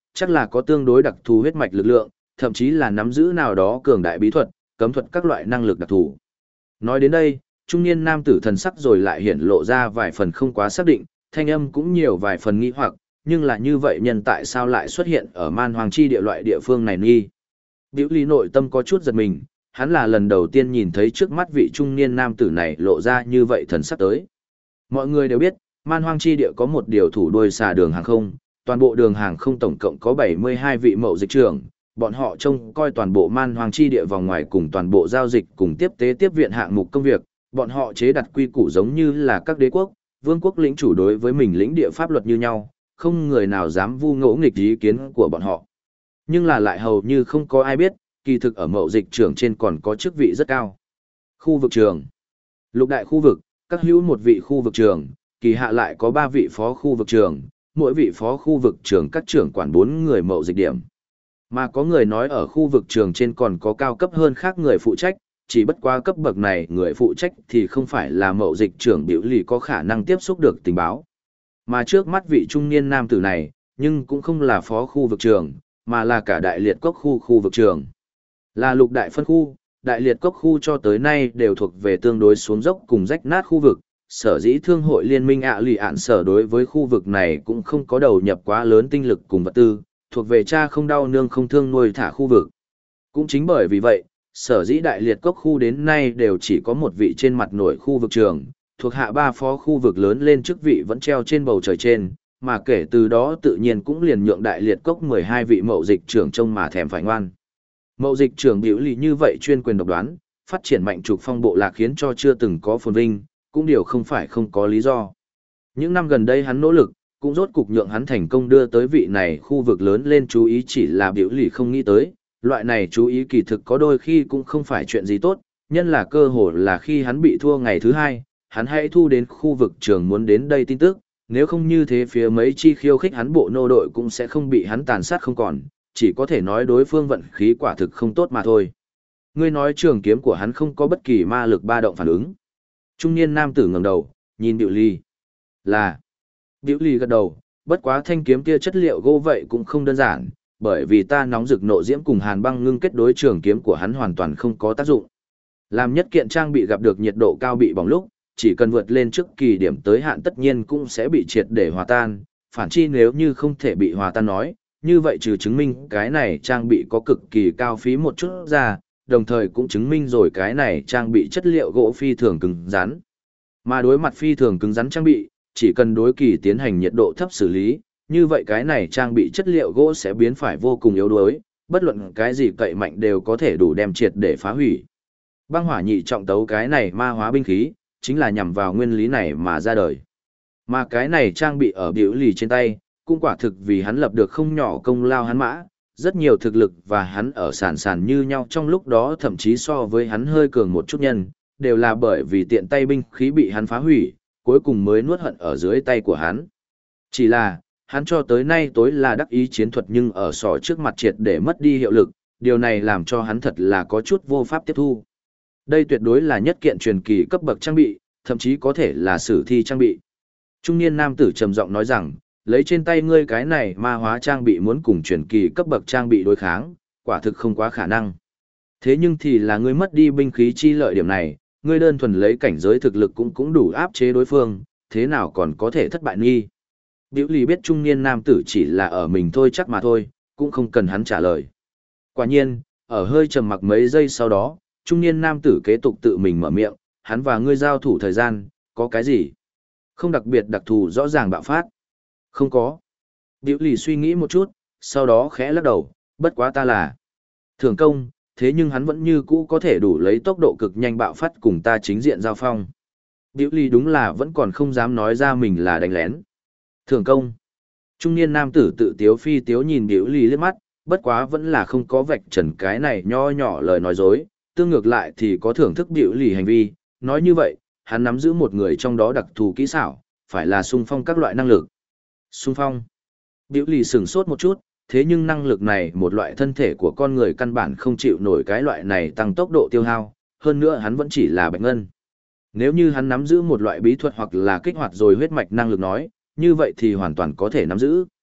chắc là có tương đối đặc thù huyết mạch lực lượng, thậm chí là nắm giữ nào đó cường đại bí thuật, cấm thuật các loại năng lực đặc thù. Nói đến đây, trung niên nam tử thần sắc rồi lại hiện lộ ra vài phần không quá xác định, thanh âm cũng nhiều vài phần nghi hoặc, nhưng là như vậy nhân tại sao lại xuất hiện ở man hoàng chi địa loại địa phương này nghi. Biểu lý nội tâm có chút giật mình, hắn là lần đầu tiên nhìn thấy trước mắt vị trung niên nam tử này lộ ra như vậy thần sắc tới. Mọi người đều biết, man hoang chi địa có một điều thủ đuôi xà đường hàng không, toàn bộ đường hàng không tổng cộng có 72 vị mậu dịch trưởng, bọn họ trông coi toàn bộ man hoang chi địa vòng ngoài cùng toàn bộ giao dịch cùng tiếp tế tiếp viện hạng mục công việc, bọn họ chế đặt quy củ giống như là các đế quốc, vương quốc lĩnh chủ đối với mình lĩnh địa pháp luật như nhau, không người nào dám vu ngỗ nghịch ý kiến của bọn họ. Nhưng là lại hầu như không có ai biết, kỳ thực ở mậu dịch trưởng trên còn có chức vị rất cao. Khu vực trưởng, lục đại khu vực, các hữu một vị khu vực trưởng, kỳ hạ lại có 3 vị phó khu vực trưởng, mỗi vị phó khu vực trưởng các trưởng quản 4 người mậu dịch điểm. Mà có người nói ở khu vực trường trên còn có cao cấp hơn khác người phụ trách, chỉ bất quá cấp bậc này người phụ trách thì không phải là mậu dịch trưởng biểu lì có khả năng tiếp xúc được tình báo. Mà trước mắt vị trung niên nam tử này, nhưng cũng không là phó khu vực trường, mà là cả đại liệt cốc khu vực trường. Là lục đại phân khu, đại liệt cốc khu cho tới nay đều thuộc về tương đối xuống dốc cùng rách nát khu vực. Sở dĩ thương hội liên minh lì ạn sở đối với khu vực này cũng không có đầu nhập quá lớn tinh lực cùng vật tư, thuộc về cha không đau nương không thương nuôi thả khu vực. Cũng chính bởi vì vậy, sở dĩ đại liệt cốc khu đến nay đều chỉ có một vị trên mặt nổi khu vực trường, thuộc hạ 3 phó khu vực lớn lên chức vị vẫn treo trên bầu trời trên, mà kể từ đó tự nhiên cũng liền nhượng đại liệt cốc 12 vị mậu dịch trưởng trông mà thèm phải ngoan. Mậu dịch trưởng biểu lì như vậy chuyên quyền độc đoán, phát triển mạnh trục phong bộ lạc khiến cho chưa từng có phồn vinh, cũng điều không phải không có lý do. Những năm gần đây hắn nỗ lực, cũng rốt cục nhượng hắn thành công đưa tới vị này khu vực lớn lên chú ý, chỉ là biểu lì không nghĩ tới, loại này chú ý kỳ thực có đôi khi cũng không phải chuyện gì tốt, nhân là cơ hội là khi hắn bị thua ngày thứ 2, hắn hãy thu đến khu vực trường muốn đến đây tin tức, nếu không như thế phía mấy chi khiêu khích hắn bộ nô đội cũng sẽ không bị hắn tàn sát không còn, chỉ có thể nói đối phương vận khí quả thực không tốt mà thôi. Ngươi nói trường kiếm của hắn không có bất kỳ ma lực ba động phản ứng. Trung niên nam tử ngẩng đầu, nhìn Diệu Ly. Là. Diệu Ly gật đầu, bất quá thanh kiếm kia chất liệu gỗ vậy cũng không đơn giản, bởi vì ta nóng rực nộ diễm cùng hàn băng ngưng kết đối trường kiếm của hắn hoàn toàn không có tác dụng. Làm nhất kiện trang bị gặp được nhiệt độ cao bị bỏng lúc, chỉ cần vượt lên trước kỳ điểm tới hạn tất nhiên cũng sẽ bị triệt để hòa tan, phản chi nếu như không thể bị hòa tan nói, như vậy trừ chứng minh cái này trang bị có cực kỳ cao phí một chút ra, đồng thời cũng chứng minh rồi cái này trang bị chất liệu gỗ phi thường cứng rắn. Mà đối mặt phi thường cứng rắn trang bị, chỉ cần đối kỳ tiến hành nhiệt độ thấp xử lý, như vậy cái này trang bị chất liệu gỗ sẽ biến phải vô cùng yếu đuối, bất luận cái gì cậy mạnh đều có thể đủ đem triệt để phá hủy. Băng hỏa nhị trọng tấu cái này ma hóa binh khí, chính là nhằm vào nguyên lý này mà ra đời. Mà cái này trang bị ở biểu lì trên tay, cũng quả thực vì hắn lập được không nhỏ công lao hắn mã, rất nhiều thực lực và hắn ở sàn như nhau trong lúc đó thậm chí so với hắn hơi cường một chút nhân, đều là bởi vì tiện tay binh khí bị hắn phá hủy, cuối cùng mới nuốt hận ở dưới tay của hắn. Chỉ là, hắn cho tới nay tối là đắc ý chiến thuật nhưng ở sỏ trước mặt triệt để mất đi hiệu lực, điều này làm cho hắn thật là có chút vô pháp tiếp thu. Đây tuyệt đối là nhất kiện truyền kỳ cấp bậc trang bị, thậm chí có thể là sử thi trang bị. Trung niên nam tử trầm giọng nói rằng, lấy trên tay ngươi cái này ma hóa trang bị muốn cùng truyền kỳ cấp bậc trang bị đối kháng, quả thực không quá khả năng. Thế nhưng thì là ngươi mất đi binh khí chi lợi điểm này, ngươi đơn thuần lấy cảnh giới thực lực cũng đủ áp chế đối phương, thế nào còn có thể thất bại nghi. Biểu lì biết trung niên nam tử chỉ là ở mình thôi chắc mà thôi, cũng không cần hắn trả lời. Quả nhiên, ở hơi trầm mặc mấy giây sau đó, trung niên nam tử kế tục tự mình mở miệng, hắn và ngươi giao thủ thời gian, có cái gì? Không đặc biệt đặc thù rõ ràng bạo phát. Không có. Biểu lì suy nghĩ một chút, sau đó khẽ lắc đầu, bất quá ta là thường công, thế nhưng hắn vẫn như cũ có thể đủ lấy tốc độ cực nhanh bạo phát cùng ta chính diện giao phong. Biểu lì đúng là vẫn còn không dám nói ra mình là đánh lén. Thường công. Trung niên nam tử tự tiếu phi tiếu nhìn biểu lì liếc mắt, bất quá vẫn là không có vạch trần cái này nho nhỏ lời nói dối, tương ngược lại thì có thưởng thức biểu lì hành vi. Nói như vậy, hắn nắm giữ một người trong đó đặc thù kỹ xảo, phải là xung phong các loại năng lực. Xung phong. Biểu lì sửng sốt một chút, thế nhưng năng lực này một loại thân thể của con người căn bản không chịu nổi cái loại này tăng tốc độ tiêu hao, hơn nữa hắn vẫn chỉ là bạch ngân. Nếu như hắn nắm giữ một loại bí thuật hoặc là kích hoạt rồi huyết mạch năng lực nói, như vậy thì hoàn toàn có thể nắm giữ.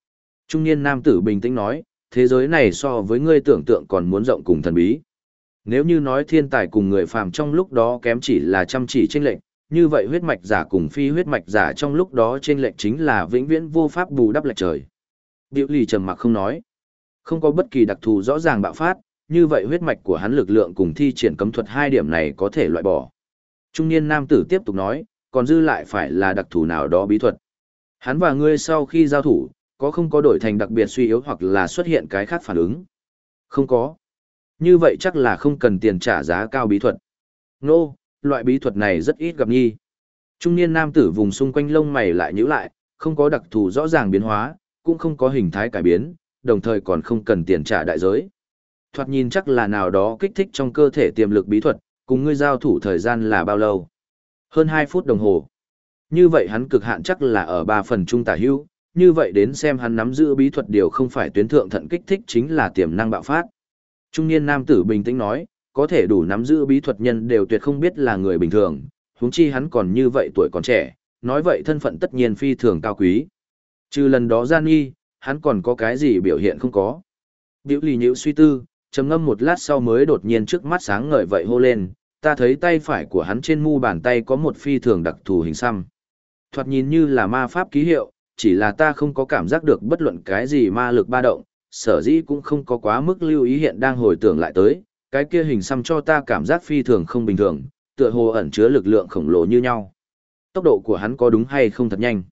Trung niên nam tử bình tĩnh nói, thế giới này so với ngươi tưởng tượng còn muốn rộng cùng thần bí. Nếu như nói thiên tài cùng người phàm trong lúc đó kém chỉ là chăm chỉ chênh lệch, như vậy huyết mạch giả cùng phi huyết mạch giả trong lúc đó chênh lệch chính là vĩnh viễn vô pháp bù đắp lệch trời. Diệu Lì trầm mặc không nói. Không có bất kỳ đặc thù rõ ràng bạo phát, như vậy huyết mạch của hắn lực lượng cùng thi triển cấm thuật hai điểm này có thể loại bỏ. Trung niên nam tử tiếp tục nói, còn dư lại phải là đặc thù nào đó bí thuật. Hắn và ngươi sau khi giao thủ, có không có đổi thành đặc biệt suy yếu hoặc là xuất hiện cái khác phản ứng? Không có. Như vậy chắc là không cần tiền trả giá cao bí thuật. Nô, loại bí thuật này rất ít gặp nhi. Trung niên nam tử vùng xung quanh lông mày lại nhíu lại, không có đặc thù rõ ràng biến hóa, cũng không có hình thái cải biến, đồng thời còn không cần tiền trả đại giới. Thoạt nhìn chắc là nào đó kích thích trong cơ thể tiềm lực bí thuật, cùng ngươi giao thủ thời gian là bao lâu? Hơn 2 phút đồng hồ. Như vậy hắn cực hạn chắc là ở 3 phần trung tả hữu, như vậy đến xem hắn nắm giữ bí thuật điều không phải tuyến thượng thận kích thích chính là tiềm năng bạo phát. Trung niên nam tử bình tĩnh nói, có thể đủ nắm giữ bí thuật nhân đều tuyệt không biết là người bình thường, huống chi hắn còn như vậy tuổi còn trẻ, nói vậy thân phận tất nhiên phi thường cao quý. Trừ lần đó gian nghi, hắn còn có cái gì biểu hiện không có. Biểu lì nhữ suy tư, trầm ngâm một lát sau mới đột nhiên trước mắt sáng ngời vậy hô lên, ta thấy tay phải của hắn trên mu bàn tay có một phi thường đặc thù hình xăm. Thoạt nhìn như là ma pháp ký hiệu, chỉ là ta không có cảm giác được bất luận cái gì ma lực ba động, sở dĩ cũng không có quá mức lưu ý hiện đang hồi tưởng lại tới, cái kia hình xăm cho ta cảm giác phi thường không bình thường, tựa hồ ẩn chứa lực lượng khổng lồ như nhau. Tốc độ của hắn có đúng hay không thật nhanh?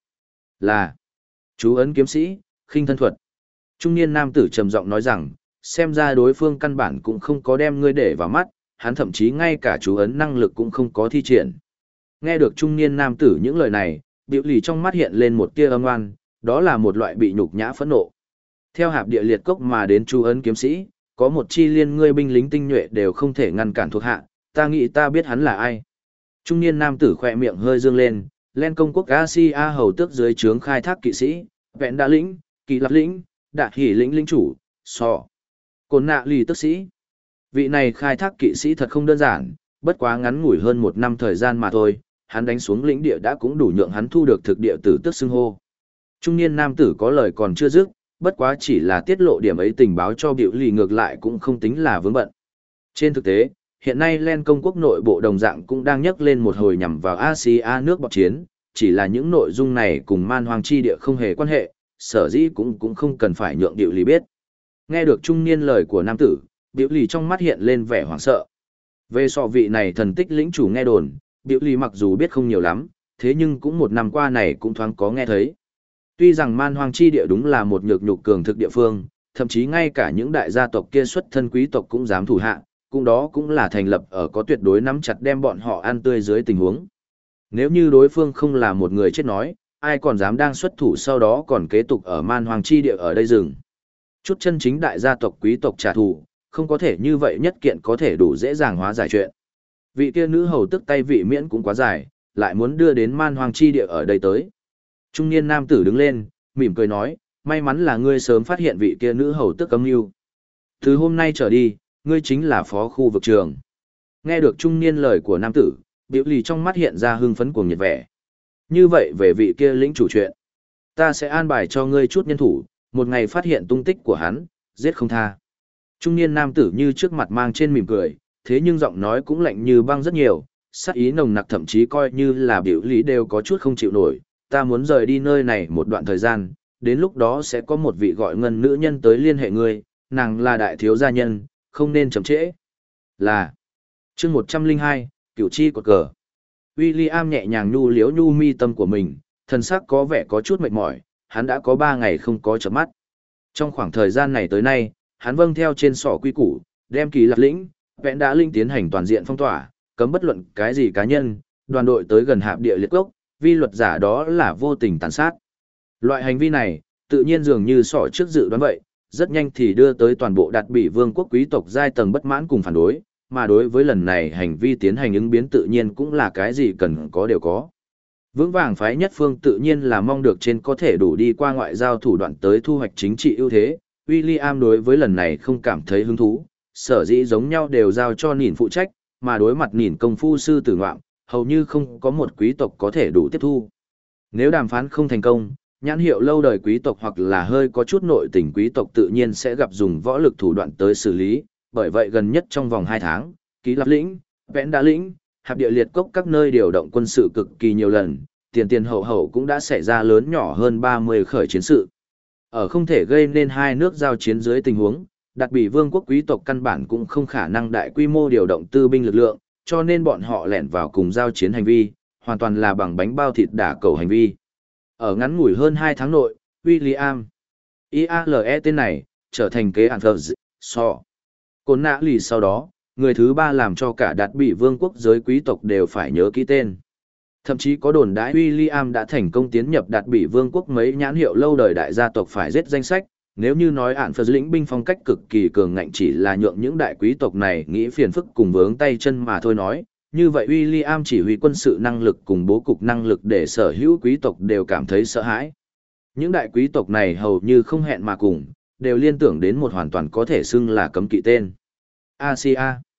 Là chú ấn kiếm sĩ, khinh thân thuật. Trung niên nam tử trầm giọng nói rằng, xem ra đối phương căn bản cũng không có đem ngươi để vào mắt, hắn thậm chí ngay cả chú ấn năng lực cũng không có thi triển. Nghe được trung niên nam tử những lời này, Diệu Lì trong mắt hiện lên một tia âm oan, đó là một loại bị nhục nhã phẫn nộ. Theo hạp địa liệt cốc mà đến chú ấn kiếm sĩ, có một chi liên ngươi binh lính tinh nhuệ đều không thể ngăn cản thuộc hạ, ta nghĩ ta biết hắn là ai. Trung niên nam tử khỏe miệng hơi dương lên, lên công quốc Asia hầu tước dưới trướng khai thác kỵ sĩ, vẹn đa lĩnh, kỳ lập lĩnh, đạ hỉ lĩnh lĩnh chủ, sò. Cồn nạ lì tức sĩ. Vị này khai thác kỵ sĩ thật không đơn giản, bất quá ngắn ngủi hơn 1 năm thời gian mà thôi, hắn đánh xuống lĩnh địa đã cũng đủ nhượng hắn thu được thực địa tử tức xưng hô. Trung niên nam tử có lời còn chưa dứt, bất quá chỉ là tiết lộ điểm ấy tình báo cho biểu lì ngược lại cũng không tính là vướng bận. Trên thực tế, hiện nay Len công quốc nội bộ đồng dạng cũng đang nhắc lên một hồi nhằm vào Asia nước bọt chiến, chỉ là những nội dung này cùng man hoang chi địa không hề quan hệ, sở dĩ cũng không cần phải nhượng biểu lì biết. Nghe được trung niên lời của nam tử, biểu lì trong mắt hiện lên vẻ hoảng sợ. Về sọ vị này thần tích lĩnh chủ nghe đồn, biểu lì mặc dù biết không nhiều lắm, thế nhưng cũng 1 năm qua này cũng thoáng có nghe thấy. Tuy rằng man hoang chi địa đúng là một nhược nhục cường thực địa phương, thậm chí ngay cả những đại gia tộc kia xuất thân quý tộc cũng dám thủ hạ, cũng đó cũng là thành lập ở có tuyệt đối nắm chặt đem bọn họ ăn tươi dưới tình huống. Nếu như đối phương không là một người chết nói, ai còn dám đang xuất thủ sau đó còn kế tục ở man hoang chi địa ở đây rừng. Chút chân chính đại gia tộc quý tộc trả thù, không có thể như vậy nhất kiện có thể đủ dễ dàng hóa giải chuyện. Vị kia nữ hầu tức tay vị miễn cũng quá dài, lại muốn đưa đến man hoang chi địa ở đây tới. Trung niên nam tử đứng lên, mỉm cười nói, may mắn là ngươi sớm phát hiện vị kia nữ hầu tức âm mưu. Từ hôm nay trở đi, ngươi chính là phó khu vực trường. Nghe được trung niên lời của nam tử, biểu lì trong mắt hiện ra hưng phấn cuồng nhiệt vẻ. Như vậy về vị kia lĩnh chủ chuyện, ta sẽ an bài cho ngươi chút nhân thủ, một ngày phát hiện tung tích của hắn, giết không tha. Trung niên nam tử như trước mặt mang trên mỉm cười, thế nhưng giọng nói cũng lạnh như băng rất nhiều, sát ý nồng nặc thậm chí coi như là biểu lý đều có chút không chịu nổi. Ta muốn rời đi nơi này một đoạn thời gian, đến lúc đó sẽ có một vị gọi ngân nữ nhân tới liên hệ ngươi, nàng là đại thiếu gia nhân, không nên chậm trễ. Là chương 102, cửu chi cột cờ. William nhẹ nhàng nhu liếu nhu mi tâm của mình, thần sắc có vẻ có chút mệt mỏi, hắn đã có 3 ngày không có chợp mắt. Trong khoảng thời gian này tới nay, hắn vâng theo trên sỏ quy củ, đem kỳ lạc lĩnh, vẹn đã linh tiến hành toàn diện phong tỏa, cấm bất luận cái gì cá nhân, đoàn đội tới gần hạp địa liệt cốc, vi luật giả đó là vô tình tàn sát. Loại hành vi này, tự nhiên dường như sỏ trước dự đoán vậy, rất nhanh thì đưa tới toàn bộ đạt bị vương quốc quý tộc giai tầng bất mãn cùng phản đối, mà đối với lần này hành vi tiến hành ứng biến tự nhiên cũng là cái gì cần có đều có. Vững vàng phái nhất phương tự nhiên là mong được trên có thể đủ đi qua ngoại giao thủ đoạn tới thu hoạch chính trị ưu thế, William đối với lần này không cảm thấy hứng thú, sở dĩ giống nhau đều giao cho Nỉn phụ trách, mà đối mặt Nỉn công phu sư tử ngoạm, hầu như không có một quý tộc có thể đủ tiếp thu. Nếu đàm phán không thành công, Nhãn hiệu lâu đời quý tộc hoặc là hơi có chút nội tình quý tộc tự nhiên sẽ gặp dùng võ lực thủ đoạn tới xử lý, bởi vậy gần nhất trong vòng 2 tháng, Ký Lạp lĩnh, Vẽn Đá lĩnh, Hạp Địa Liệt Cốc các nơi điều động quân sự cực kỳ nhiều lần, tiền hậu hậu cũng đã xảy ra lớn nhỏ hơn 30 khởi chiến sự. Ở không thể gây nên hai nước giao chiến dưới tình huống, Đạt Bỉ Vương quốc quý tộc căn bản cũng không khả năng đại quy mô điều động tư binh lực lượng, cho nên bọn họ lẻn vào cùng giao chiến hành vi, hoàn toàn là bằng bánh bao thịt đả cầu hành vi. Ở ngắn ngủi hơn 2 tháng nội, William IALE tên này trở thành kế án thờ so. Côn nã lì sau đó, người thứ 3 làm cho cả Đạt Bỉ Vương quốc giới quý tộc đều phải nhớ kỹ tên. Thậm chí có đồn đãi William đã thành công tiến nhập Đạt Bỉ Vương quốc mấy nhãn hiệu lâu đời đại gia tộc phải giết danh sách, nếu như nói ản phật lĩnh binh phong cách cực kỳ cường ngạnh chỉ là nhượng những đại quý tộc này nghĩ phiền phức cùng vướng tay chân mà thôi nói, như vậy William chỉ huy quân sự năng lực cùng bố cục năng lực để sở hữu quý tộc đều cảm thấy sợ hãi. Những đại quý tộc này hầu như không hẹn mà cùng, đều liên tưởng đến một hoàn toàn có thể xưng là cấm kỵ tên. Asia,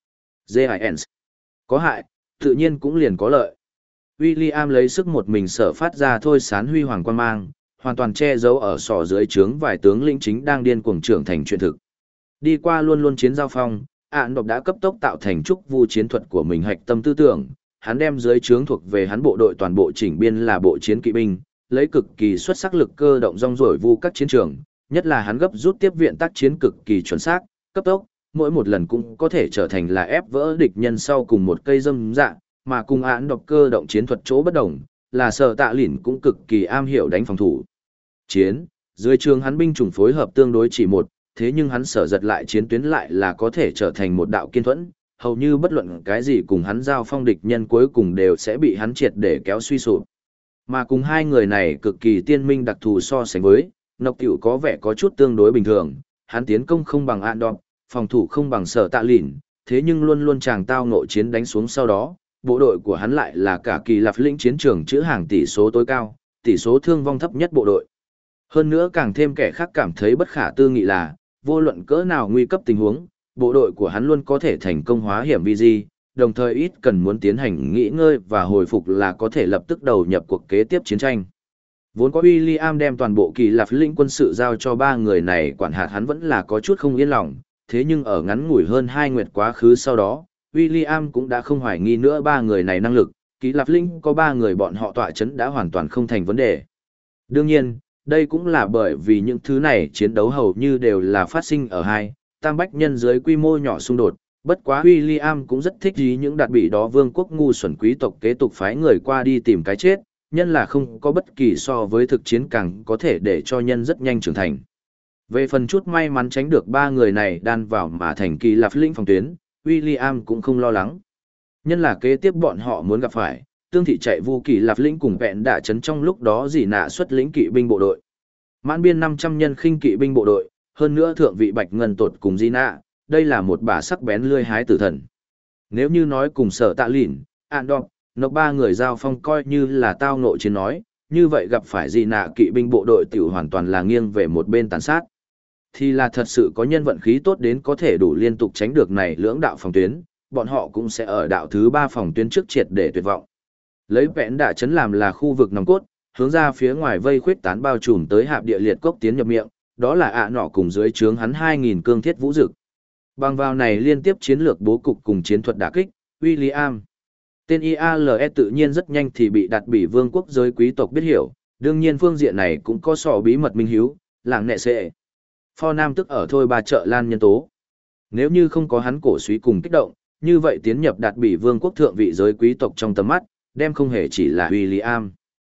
Giants. Có hại, tự nhiên cũng liền có lợi. William lấy sức một mình sở phát ra thôi sán huy hoàng quang mang, hoàn toàn che giấu ở sỏ dưới trướng vài tướng lĩnh chính đang điên cuồng trưởng thành chuyện thực. Đi qua luôn luôn chiến giao phong, Ản Độc đã cấp tốc tạo thành trúc vu chiến thuật của mình hạch tâm tư tưởng, hắn đem dưới trướng thuộc về hắn bộ đội toàn bộ chỉnh biên là bộ chiến kỵ binh, lấy cực kỳ xuất sắc lực cơ động rong rổi vu các chiến trường, nhất là hắn gấp rút tiếp viện tác chiến cực kỳ chuẩn xác, cấp tốc, mỗi một lần cũng có thể trở thành là ép vỡ địch nhân sau cùng một cây dâm dạ, mà cùng Ản Độc cơ động chiến thuật chỗ bất đồng, là Sở Tạ Lìn cũng cực kỳ am hiểu đánh phòng thủ. Chiến, dưới trường hắn binh chủng phối hợp tương đối chỉ một, thế nhưng hắn sở giật lại chiến tuyến lại là có thể trở thành một đạo kiên thuẫn, hầu như bất luận cái gì cùng hắn giao phong địch nhân cuối cùng đều sẽ bị hắn triệt để kéo suy sụp. Mà cùng hai người này cực kỳ tiên minh đặc thù so sánh với, Nọc Tiểu có vẻ có chút tương đối bình thường, hắn tiến công không bằng Ản Độc, phòng thủ không bằng Sở Tạ Lìn, thế nhưng luôn luôn chàng tao ngộ chiến đánh xuống sau đó, bộ đội của hắn lại là cả Kỳ Lạp lĩnh chiến trường chữ hàng tỷ số tối cao, tỷ số thương vong thấp nhất bộ đội. Hơn nữa càng thêm kẻ khác cảm thấy bất khả tư nghị là, vô luận cỡ nào nguy cấp tình huống, bộ đội của hắn luôn có thể thành công hóa hiểm vi di, đồng thời ít cần muốn tiến hành nghỉ ngơi và hồi phục là có thể lập tức đầu nhập cuộc kế tiếp chiến tranh. Vốn có William đem toàn bộ Kỳ Lạp lĩnh quân sự giao cho 3 người này quản hạt hắn vẫn là có chút không yên lòng, thế nhưng ở ngắn ngủi hơn 2 nguyệt quá khứ sau đó, William cũng đã không hoài nghi nữa 3 người này năng lực, Kỳ Lạp lĩnh có 3 người bọn họ tọa chấn đã hoàn toàn không thành vấn đề. Đương nhiên, đây cũng là bởi vì những thứ này chiến đấu hầu như đều là phát sinh ở tam bách nhân dưới quy mô nhỏ xung đột, bất quá William cũng rất thích ý những đạt bị đó vương quốc ngu xuẩn quý tộc kế tục phái người qua đi tìm cái chết, nhân là không có bất kỳ so với thực chiến càng có thể để cho nhân rất nhanh trưởng thành. Về phần chút may mắn tránh được 3 người này đan vào mà thành Kỳ Lạp lĩnh phòng tuyến, William cũng không lo lắng. Nhân là kế tiếp bọn họ muốn gặp phải, tương thị chạy vu Kỳ Lạp lĩnh cùng vẹn đả chấn trong lúc đó dì nạ xuất lĩnh kỵ binh bộ đội. Mãn biên 500 nhân khinh kỵ binh bộ đội, hơn nữa thượng vị bạch ngân tột cùng dì nạ, đây là một bà sắc bén lươi hái tử thần. Nếu như nói cùng Sở Tạ Lìn, Ản Độc, Nọc 3 người giao phong coi như là tao ngộ chiến nói, như vậy gặp phải dì nạ kỵ binh bộ đội tiểu hoàn toàn là nghiêng về một bên tàn sát. Thì là thật sự có nhân vận khí tốt đến có thể đủ liên tục tránh được này lưỡng đạo phòng tuyến, bọn họ cũng sẽ ở đạo thứ 3 phòng tuyến trước triệt để tuyệt vọng. Lấy vẹn đả chấn làm là khu vực nòng cốt, hướng ra phía ngoài vây khuyết tán bao trùm tới Hạp Địa Liệt Cốc tiến nhập miệng, đó là nọ cùng dưới trướng hắn 2000 cương thiết vũ dực. Bằng vào này liên tiếp chiến lược bố cục cùng chiến thuật đả kích, William tên IALE tự nhiên rất nhanh thì bị Đạt Bỉ Vương quốc giới quý tộc biết hiểu, đương nhiên phương diện này cũng có sò bí mật minh hiếu, làng nệ xệ. Pho Nam tức ở thôi bà trợ lan nhân tố. Nếu như không có hắn cổ suý cùng kích động, như vậy tiến nhập Đạt Bỉ Vương quốc thượng vị giới quý tộc trong tầm mắt, đem không hề chỉ là William.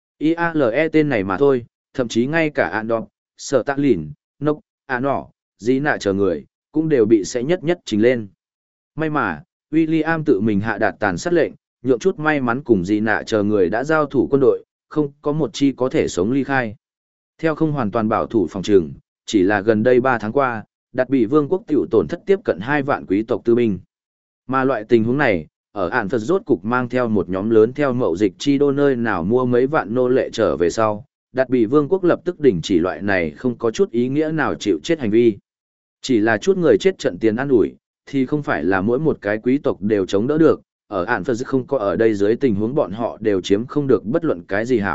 IALE tên này mà thôi, thậm chí ngay cả Ản Độc, Sở Tạ Lìn, Nọc, Nọ, dĩ nạ chờ người, cũng đều bị sẽ nhất nhất trình lên. May mà, William tự mình hạ đạt tàn sát lệnh, nhượng chút may mắn cùng dĩ nạ chờ người đã giao thủ quân đội, không có một chi có thể sống ly khai. Theo không hoàn toàn bảo thủ phòng trường, chỉ là gần đây 3 tháng qua, Đạt Bỉ Vương quốc tiểu tổn thất tiếp cận 2 vạn quý tộc tư binh. Mà loại tình huống này, ở Ản Phật rốt cục mang theo một nhóm lớn theo mậu dịch chi đô nơi nào mua mấy vạn nô lệ trở về sau, Đạt Bỉ Vương quốc lập tức đình chỉ loại này không có chút ý nghĩa nào chịu chết hành vi. Chỉ là chút người chết trận tiền ăn ủi thì không phải là mỗi một cái quý tộc đều chống đỡ được, ở Ản Phật không có ở đây dưới tình huống bọn họ đều chiếm không được bất luận cái gì hảo,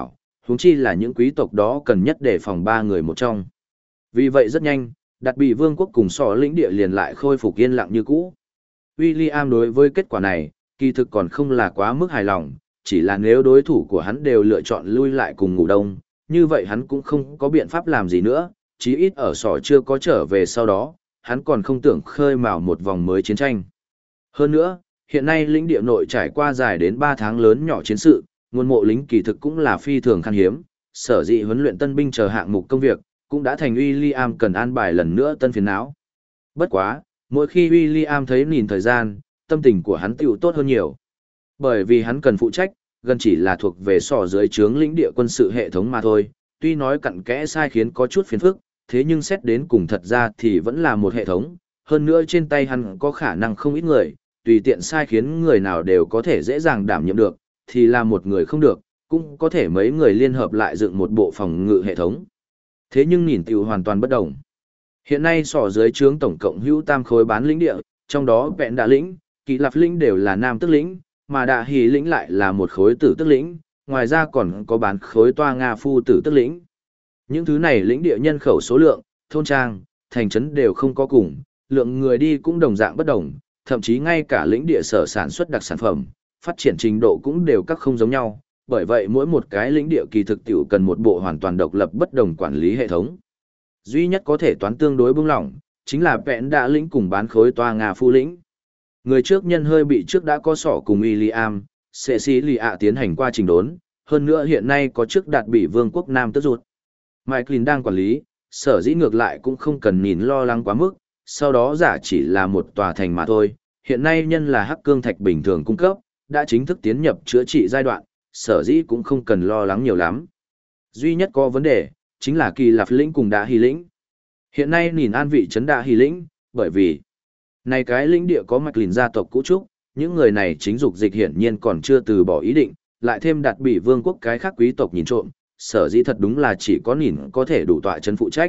huống chi là những quý tộc đó cần nhất để phòng 3 người một trong. Vì vậy rất nhanh, Đạt Bị Vương quốc cùng sọ lĩnh địa liền lại khôi phục yên lặng như cũ. William đối với kết quả này, kỳ thực còn không là quá mức hài lòng, chỉ là nếu đối thủ của hắn đều lựa chọn lui lại cùng ngủ đông, như vậy hắn cũng không có biện pháp làm gì nữa, chí ít ở sọ chưa có trở về sau đó, hắn còn không tưởng khơi mào một vòng mới chiến tranh. Hơn nữa, hiện nay lĩnh địa nội trải qua dài đến 3 tháng lớn nhỏ chiến sự, nguồn mộ lính kỳ thực cũng là phi thường khan hiếm, sở dĩ huấn luyện tân binh chờ hạng mục công việc, cũng đã thành William cần an bài lần nữa tân phiền não. Bất quá, mỗi khi William thấy nhìn thời gian, tâm tình của hắn tiểu tốt hơn nhiều. Bởi vì hắn cần phụ trách, gần chỉ là thuộc về sỏ dưới trướng lĩnh địa quân sự hệ thống mà thôi, tuy nói cặn kẽ sai khiến có chút phiền phức, thế nhưng xét đến cùng thật ra thì vẫn là một hệ thống, hơn nữa trên tay hắn có khả năng không ít người, tùy tiện sai khiến người nào đều có thể dễ dàng đảm nhiệm được, thì là một người không được, cũng có thể mấy người liên hợp lại dựng một bộ phòng ngự hệ thống. Thế nhưng nhìn tiểu hoàn toàn bất đồng. Hiện nay sỏ dưới trướng tổng cộng hữu tam khối bán lĩnh địa, trong đó vẹn đạ lĩnh, kỳ lạp lĩnh đều là nam tức lĩnh, mà đạ hì lĩnh lại là một khối tử tức lĩnh, ngoài ra còn có bán khối toa Nga phu tử tức lĩnh. Những thứ này lĩnh địa nhân khẩu số lượng, thôn trang, thành trấn đều không có cùng, lượng người đi cũng đồng dạng bất đồng, thậm chí ngay cả lĩnh địa sở sản xuất đặc sản phẩm, phát triển trình độ cũng đều các không giống nhau, bởi vậy mỗi một cái lĩnh địa kỳ thực tiểu cần một bộ hoàn toàn độc lập bất đồng quản lý hệ thống. Duy nhất có thể toán tương đối bung lỏng, chính là vẹn đạ lĩnh cùng bán khối toa Nga phu lĩnh. Người trước nhân hơi bị trước đã có sỏ cùng William, sẽ xí lì ạ tiến hành qua trình đốn, hơn nữa hiện nay có trước Đạt Bị Vương quốc Nam tức ruột. Michael đang quản lý, sở dĩ ngược lại cũng không cần nhìn lo lắng quá mức, sau đó giả chỉ là một tòa thành mà thôi. Hiện nay nhân là hắc cương thạch bình thường cung cấp, đã chính thức tiến nhập chữa trị giai đoạn, sở dĩ cũng không cần lo lắng nhiều lắm. Duy nhất có vấn đề, chính là kỳ lạp lĩnh cùng đạ hì lĩnh. Hiện nay nhìn an vị trấn đạ hì lĩnh, bởi vì này cái lĩnh địa có mạch lìn gia tộc cũ trúc, những người này chính dục dịch hiển nhiên còn chưa từ bỏ ý định, lại thêm Đạt Bị Vương quốc cái khác quý tộc nhìn trộm, sở dĩ thật đúng là chỉ có nhìn có thể đủ tọa trấn phụ trách.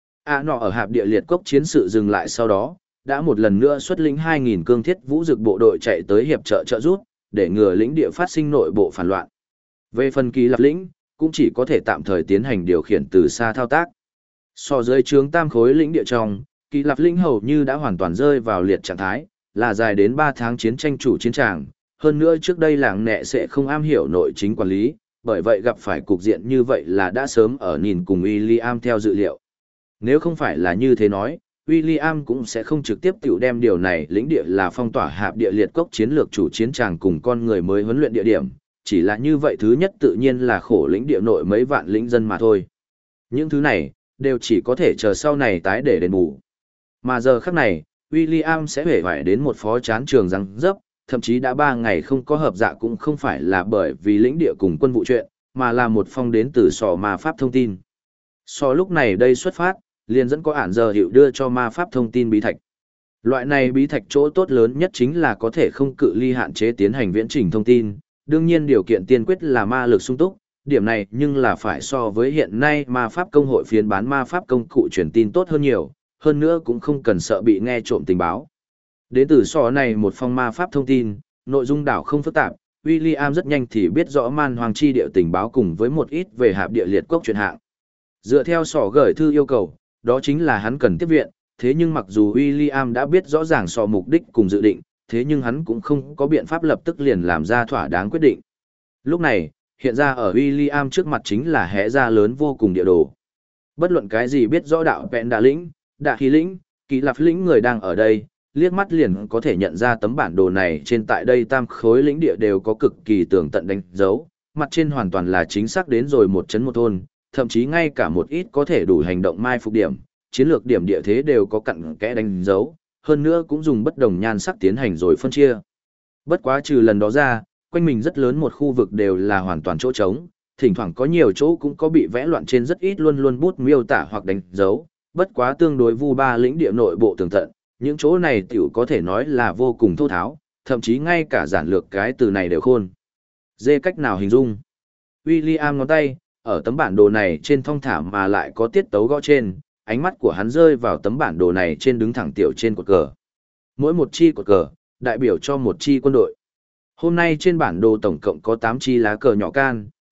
Nọ ở hạp địa liệt cốc chiến sự dừng lại sau đó, đã một lần nữa xuất lĩnh 2.000 cương thiết vũ dực bộ đội chạy tới hiệp trợ trợ rút, để ngừa lĩnh địa phát sinh nội bộ phản loạn. Về phần kỳ lạp lĩnh, cũng chỉ có thể tạm thời tiến hành điều khiển từ xa thao tác. So dưới trướng tam khối lĩnh địa trong, kỳ lạp lĩnh hầu như đã hoàn toàn rơi vào liệt trạng thái, là dài đến 3 tháng chiến tranh chủ chiến tràng, hơn nữa trước đây làng nẹ sẽ không am hiểu nội chính quản lý, bởi vậy gặp phải cục diện như vậy là đã sớm ở nhìn cùng William theo dự liệu. Nếu không phải là như thế nói, William cũng sẽ không trực tiếp tiểu đem điều này lĩnh địa là phong tỏa hạp địa liệt cốc chiến lược chủ chiến tràng cùng con người mới huấn luyện địa điểm, chỉ là như vậy thứ nhất tự nhiên là khổ lĩnh địa nội mấy vạn lĩnh dân mà thôi. Những thứ này, đều chỉ có thể chờ sau này tái để đền bù. Mà giờ khắc này, William sẽ hề phải đến một phó chán trường răng dấp, thậm chí đã 3 ngày không có hợp dạ cũng không phải là bởi vì lĩnh địa cùng quân vụ chuyện, mà là một phong đến từ sò ma pháp thông tin. So lúc này đây xuất phát, liền dẫn có ản giờ hiệu đưa cho ma pháp thông tin bí thạch. Loại này bí thạch chỗ tốt lớn nhất chính là có thể không cự ly hạn chế tiến hành viễn trình thông tin, đương nhiên điều kiện tiên quyết là ma lực sung túc, điểm này nhưng là phải so với hiện nay ma pháp công hội phiên bán ma pháp công cụ truyền tin tốt hơn nhiều, hơn nữa cũng không cần sợ bị nghe trộm tình báo. Đến từ sò này một phong ma pháp thông tin, nội dung đảo không phức tạp, William rất nhanh thì biết rõ man hoàng chi địa tình báo cùng với một ít về hạp địa liệt cốc chuyện hạng. Dựa theo sò gửi thư yêu cầu, đó chính là hắn cần tiếp viện, thế nhưng mặc dù William đã biết rõ ràng sò mục đích cùng dự định, thế nhưng hắn cũng không có biện pháp lập tức liền làm ra thỏa đáng quyết định. Lúc này, hiện ra ở William trước mặt chính là hẽ ra lớn vô cùng địa đồ. Bất luận cái gì biết rõ đạo vẹn đạ lĩnh, đạ khí lĩnh, kỳ lạp lĩnh người đang ở đây, liếc mắt liền có thể nhận ra tấm bản đồ này trên tại đây tam khối lĩnh địa đều có cực kỳ tường tận đánh dấu, mặt trên hoàn toàn là chính xác đến rồi một trấn một thôn, thậm chí ngay cả một ít có thể đủ hành động mai phục điểm, chiến lược điểm địa thế đều có cặn kẽ đánh dấu, hơn nữa cũng dùng bất đồng nhan sắc tiến hành rồi phân chia. Bất quá trừ lần đó ra, quanh mình rất lớn một khu vực đều là hoàn toàn chỗ trống, thỉnh thoảng có nhiều chỗ cũng có bị vẽ loạn trên rất ít luôn luôn bút miêu tả hoặc đánh dấu, bất quá tương đối vu ba lĩnh địa nội bộ tường tận, những chỗ này tiểu có thể nói là vô cùng thô tháo, thậm chí ngay cả giản lược cái từ này đều khôn. Dê cách nào hình dung? William ngón tay, ở tấm bản đồ này trên thong thả mà lại có tiết tấu gõ trên, ánh mắt của hắn rơi vào tấm bản đồ này trên đứng thẳng tiểu trên cột cờ. Mỗi một chi cột cờ, đại biểu cho một chi quân đội. Hôm nay trên bản đồ tổng cộng có 8 chi lá cờ nhỏ can,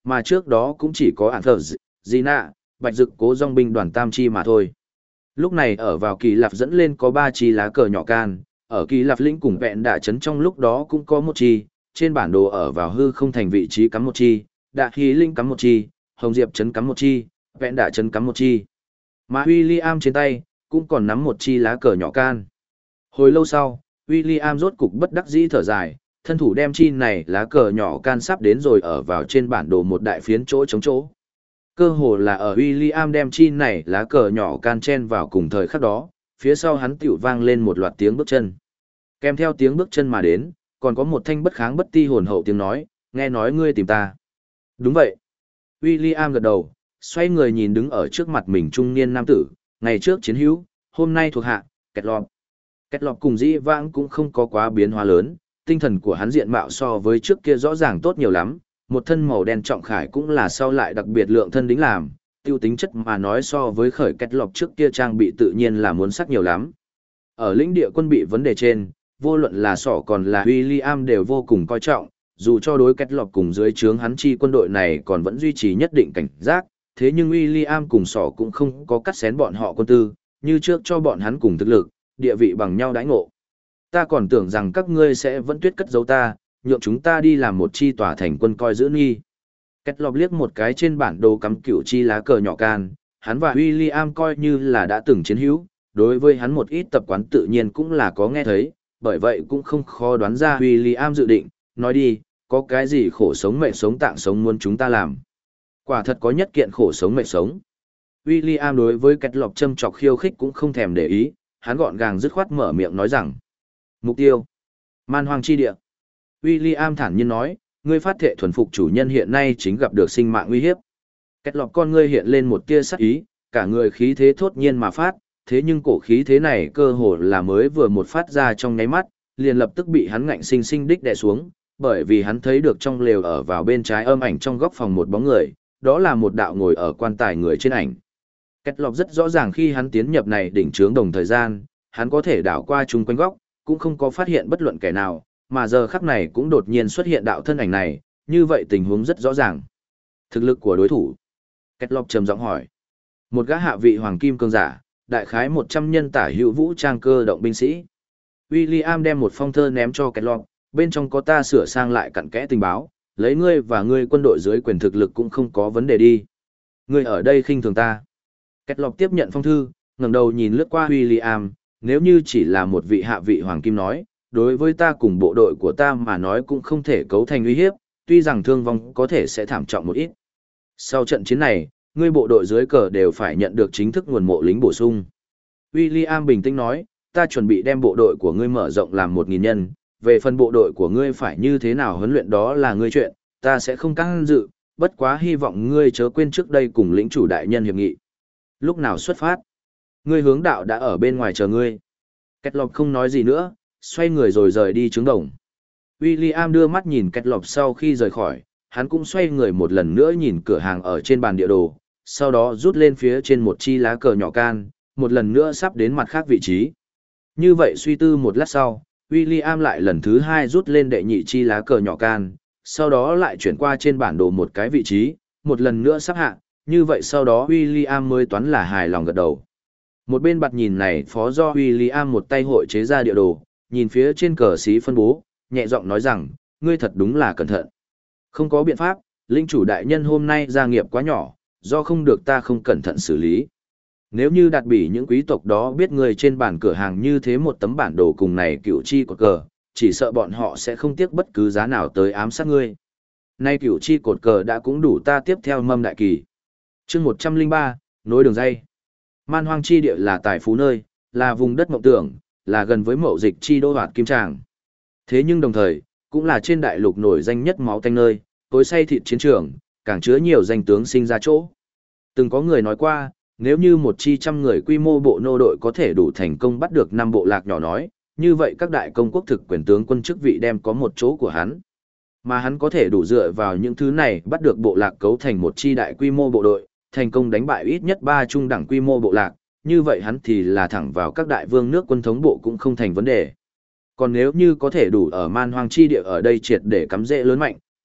Mà trước đó cũng chỉ có ản thờ Gina, bạch dực cố dòng binh đoàn tam chi mà thôi. Lúc này ở vào kỳ lạp dẫn lên có 3 chi lá cờ nhỏ can, ở kỳ lạp lĩnh cùng vẹn đạ chấn trong lúc đó cũng có một chi, trên bản đồ ở vào hư không thành vị trí cắm một chi, đạ khí linh cắm một chi, hồng diệp chấn cắm một chi, vẹn đạ chấn cắm một chi. Mà William trên tay, cũng còn nắm một chi lá cờ nhỏ can. Hồi lâu sau, William rốt cục bất đắc dĩ thở dài, thân thủ đem chi này lá cờ nhỏ can sắp đến rồi ở vào trên bản đồ một đại phiến chỗ chống chỗ. Cơ hồ là ở William đem chi này lá cờ nhỏ can chen vào cùng thời khắc đó, phía sau hắn tiểu vang lên một loạt tiếng bước chân. Kèm theo tiếng bước chân mà đến, còn có một thanh bất kháng bất ti hồn hậu tiếng nói, nghe nói ngươi tìm ta. Đúng vậy. William gật đầu, xoay người nhìn đứng ở trước mặt mình trung niên nam tử, ngày trước chiến hữu, hôm nay thuộc hạ, Kẹt Lọp. Kẹt Lọp cùng dĩ vãng cũng không có quá biến hóa lớn, tinh thần của hắn diện mạo so với trước kia rõ ràng tốt nhiều lắm, một thân màu đen trọng khải cũng là sau lại đặc biệt lượng thân đính làm, tiêu tính chất mà nói so với khởi Kẹt Lọp trước kia trang bị tự nhiên là muốn sắc nhiều lắm. Ở lĩnh địa quân bị vấn đề trên, vô luận là sỏ còn là William đều vô cùng coi trọng, dù cho đối Kẹt Lọp cùng dưới trướng hắn chi quân đội này còn vẫn duy trì nhất định cảnh giác, thế nhưng William cùng sỏ cũng không có cắt xén bọn họ quân tư, như trước cho bọn hắn cùng thực lực, địa vị bằng nhau đãi ngộ. Ta còn tưởng rằng các ngươi sẽ vẫn tuyết cất giấu ta, nhượng chúng ta đi làm một chi tòa thành quân coi giữ nghi. Kẹt Lọp liếc một cái trên bản đồ cắm cựu chi lá cờ nhỏ can, hắn và William coi như là đã từng chiến hữu, đối với hắn một ít tập quán tự nhiên cũng là có nghe thấy, bởi vậy cũng không khó đoán ra William dự định, nói đi, có cái gì khổ sống mệnh sống tạng sống muốn chúng ta làm. Quả thật có nhất kiện khổ sống mệnh sống. William đối với Kẹt Lọp châm chọc khiêu khích cũng không thèm để ý, hắn gọn gàng dứt khoát mở miệng nói rằng, mục tiêu, man hoang chi địa. William thản nhiên nói, ngươi phát thệ thuần phục chủ nhân hiện nay chính gặp được sinh mạng nguy hiếp. Kẹt Lọp con ngươi hiện lên một tia sắc ý, cả người khí thế thốt nhiên mà phát, thế nhưng cổ khí thế này cơ hồ là mới vừa một phát ra trong nháy mắt, liền lập tức bị hắn ngạnh sinh sinh đích đè xuống, bởi vì hắn thấy được trong lều ở vào bên trái âm ảnh trong góc phòng một bóng người, đó là một đạo ngồi ở quan tài người trên ảnh. Kẹt Lọp rất rõ ràng khi hắn tiến nhập này đỉnh trướng đồng thời gian, hắn có thể đảo qua chung quanh góc, cũng không có phát hiện bất luận kẻ nào, mà giờ khắc này cũng đột nhiên xuất hiện đạo thân ảnh này, như vậy tình huống rất rõ ràng. Thực lực của đối thủ. Kẹt Lọp trầm giọng hỏi. Một gã hạ vị hoàng kim cường giả, đại khái 100 nhân tả hữu vũ trang cơ động binh sĩ. William đem một phong thơ ném cho Kẹt Lọp, bên trong có ta sửa sang lại cặn kẽ tình báo, lấy ngươi và ngươi quân đội dưới quyền thực lực cũng không có vấn đề đi. Ngươi ở đây khinh thường ta. Kẹt Lọp tiếp nhận phong thư, ngẩng đầu nhìn lướt qua William, nếu như chỉ là một vị hạ vị hoàng kim nói, đối với ta cùng bộ đội của ta mà nói cũng không thể cấu thành uy hiếp, tuy rằng thương vong có thể sẽ thảm trọng một ít. Sau trận chiến này, ngươi bộ đội dưới cờ đều phải nhận được chính thức nguồn mộ lính bổ sung. William bình tĩnh nói, ta chuẩn bị đem bộ đội của ngươi mở rộng làm 1.000 nhân, về phần bộ đội của ngươi phải như thế nào huấn luyện đó là ngươi chuyện, ta sẽ không can dự, bất quá hy vọng ngươi chớ quên trước đây cùng lĩnh chủ đại nhân hiệp nghị. Lúc nào xuất phát? Ngươi hướng đạo đã ở bên ngoài chờ ngươi. Kẹt Lọp không nói gì nữa, xoay người rồi rời đi trướng đồng. William đưa mắt nhìn Kẹt Lọp sau khi rời khỏi, hắn cũng xoay người một lần nữa nhìn cửa hàng ở trên bàn địa đồ, sau đó rút lên phía trên một chi lá cờ nhỏ can, một lần nữa sắp đến mặt khác vị trí. Như vậy suy tư một lát sau, William lại lần thứ 2 rút lên đệ nhị chi lá cờ nhỏ can, sau đó lại chuyển qua trên bản đồ một cái vị trí, một lần nữa sắp hạ, như vậy sau đó William mới toán là hài lòng gật đầu. Một bên bặt nhìn này phó do William một tay hội chế ra địa đồ, nhìn phía trên cờ xí phân bố, nhẹ giọng nói rằng, ngươi thật đúng là cẩn thận. Không có biện pháp, linh chủ đại nhân hôm nay gia nghiệp quá nhỏ, do không được ta không cẩn thận xử lý. Nếu như đạt bỉ những quý tộc đó biết người trên bàn cửa hàng như thế một tấm bản đồ cùng này cựu chi cột cờ, chỉ sợ bọn họ sẽ không tiếc bất cứ giá nào tới ám sát ngươi. Nay cựu chi cột cờ đã cũng đủ ta tiếp theo mâm đại kỳ. Chương 103, nối đường dây. Man hoang chi địa là tài phú nơi, là vùng đất mộng tưởng, là gần với mậu dịch chi đô hoạt kim tràng. Thế nhưng đồng thời, cũng là trên đại lục nổi danh nhất máu tanh nơi, tối say thịt chiến trường, càng chứa nhiều danh tướng sinh ra chỗ. Từng có người nói qua, nếu như một chi trăm người quy mô bộ nô đội có thể đủ thành công bắt được 5 bộ lạc nhỏ nói, như vậy các đại công quốc thực quyền tướng quân chức vị đem có một chỗ của hắn. Mà hắn có thể đủ dựa vào những thứ này bắt được bộ lạc cấu thành một chi đại quy mô bộ đội, thành công đánh bại ít nhất 3 trung đẳng quy mô bộ lạc, như vậy hắn thì là thẳng vào các đại vương nước quân thống bộ cũng không thành vấn đề. Còn nếu như có thể đủ ở man hoang chi địa ở đây triệt để cắm rễ lớn mạnh,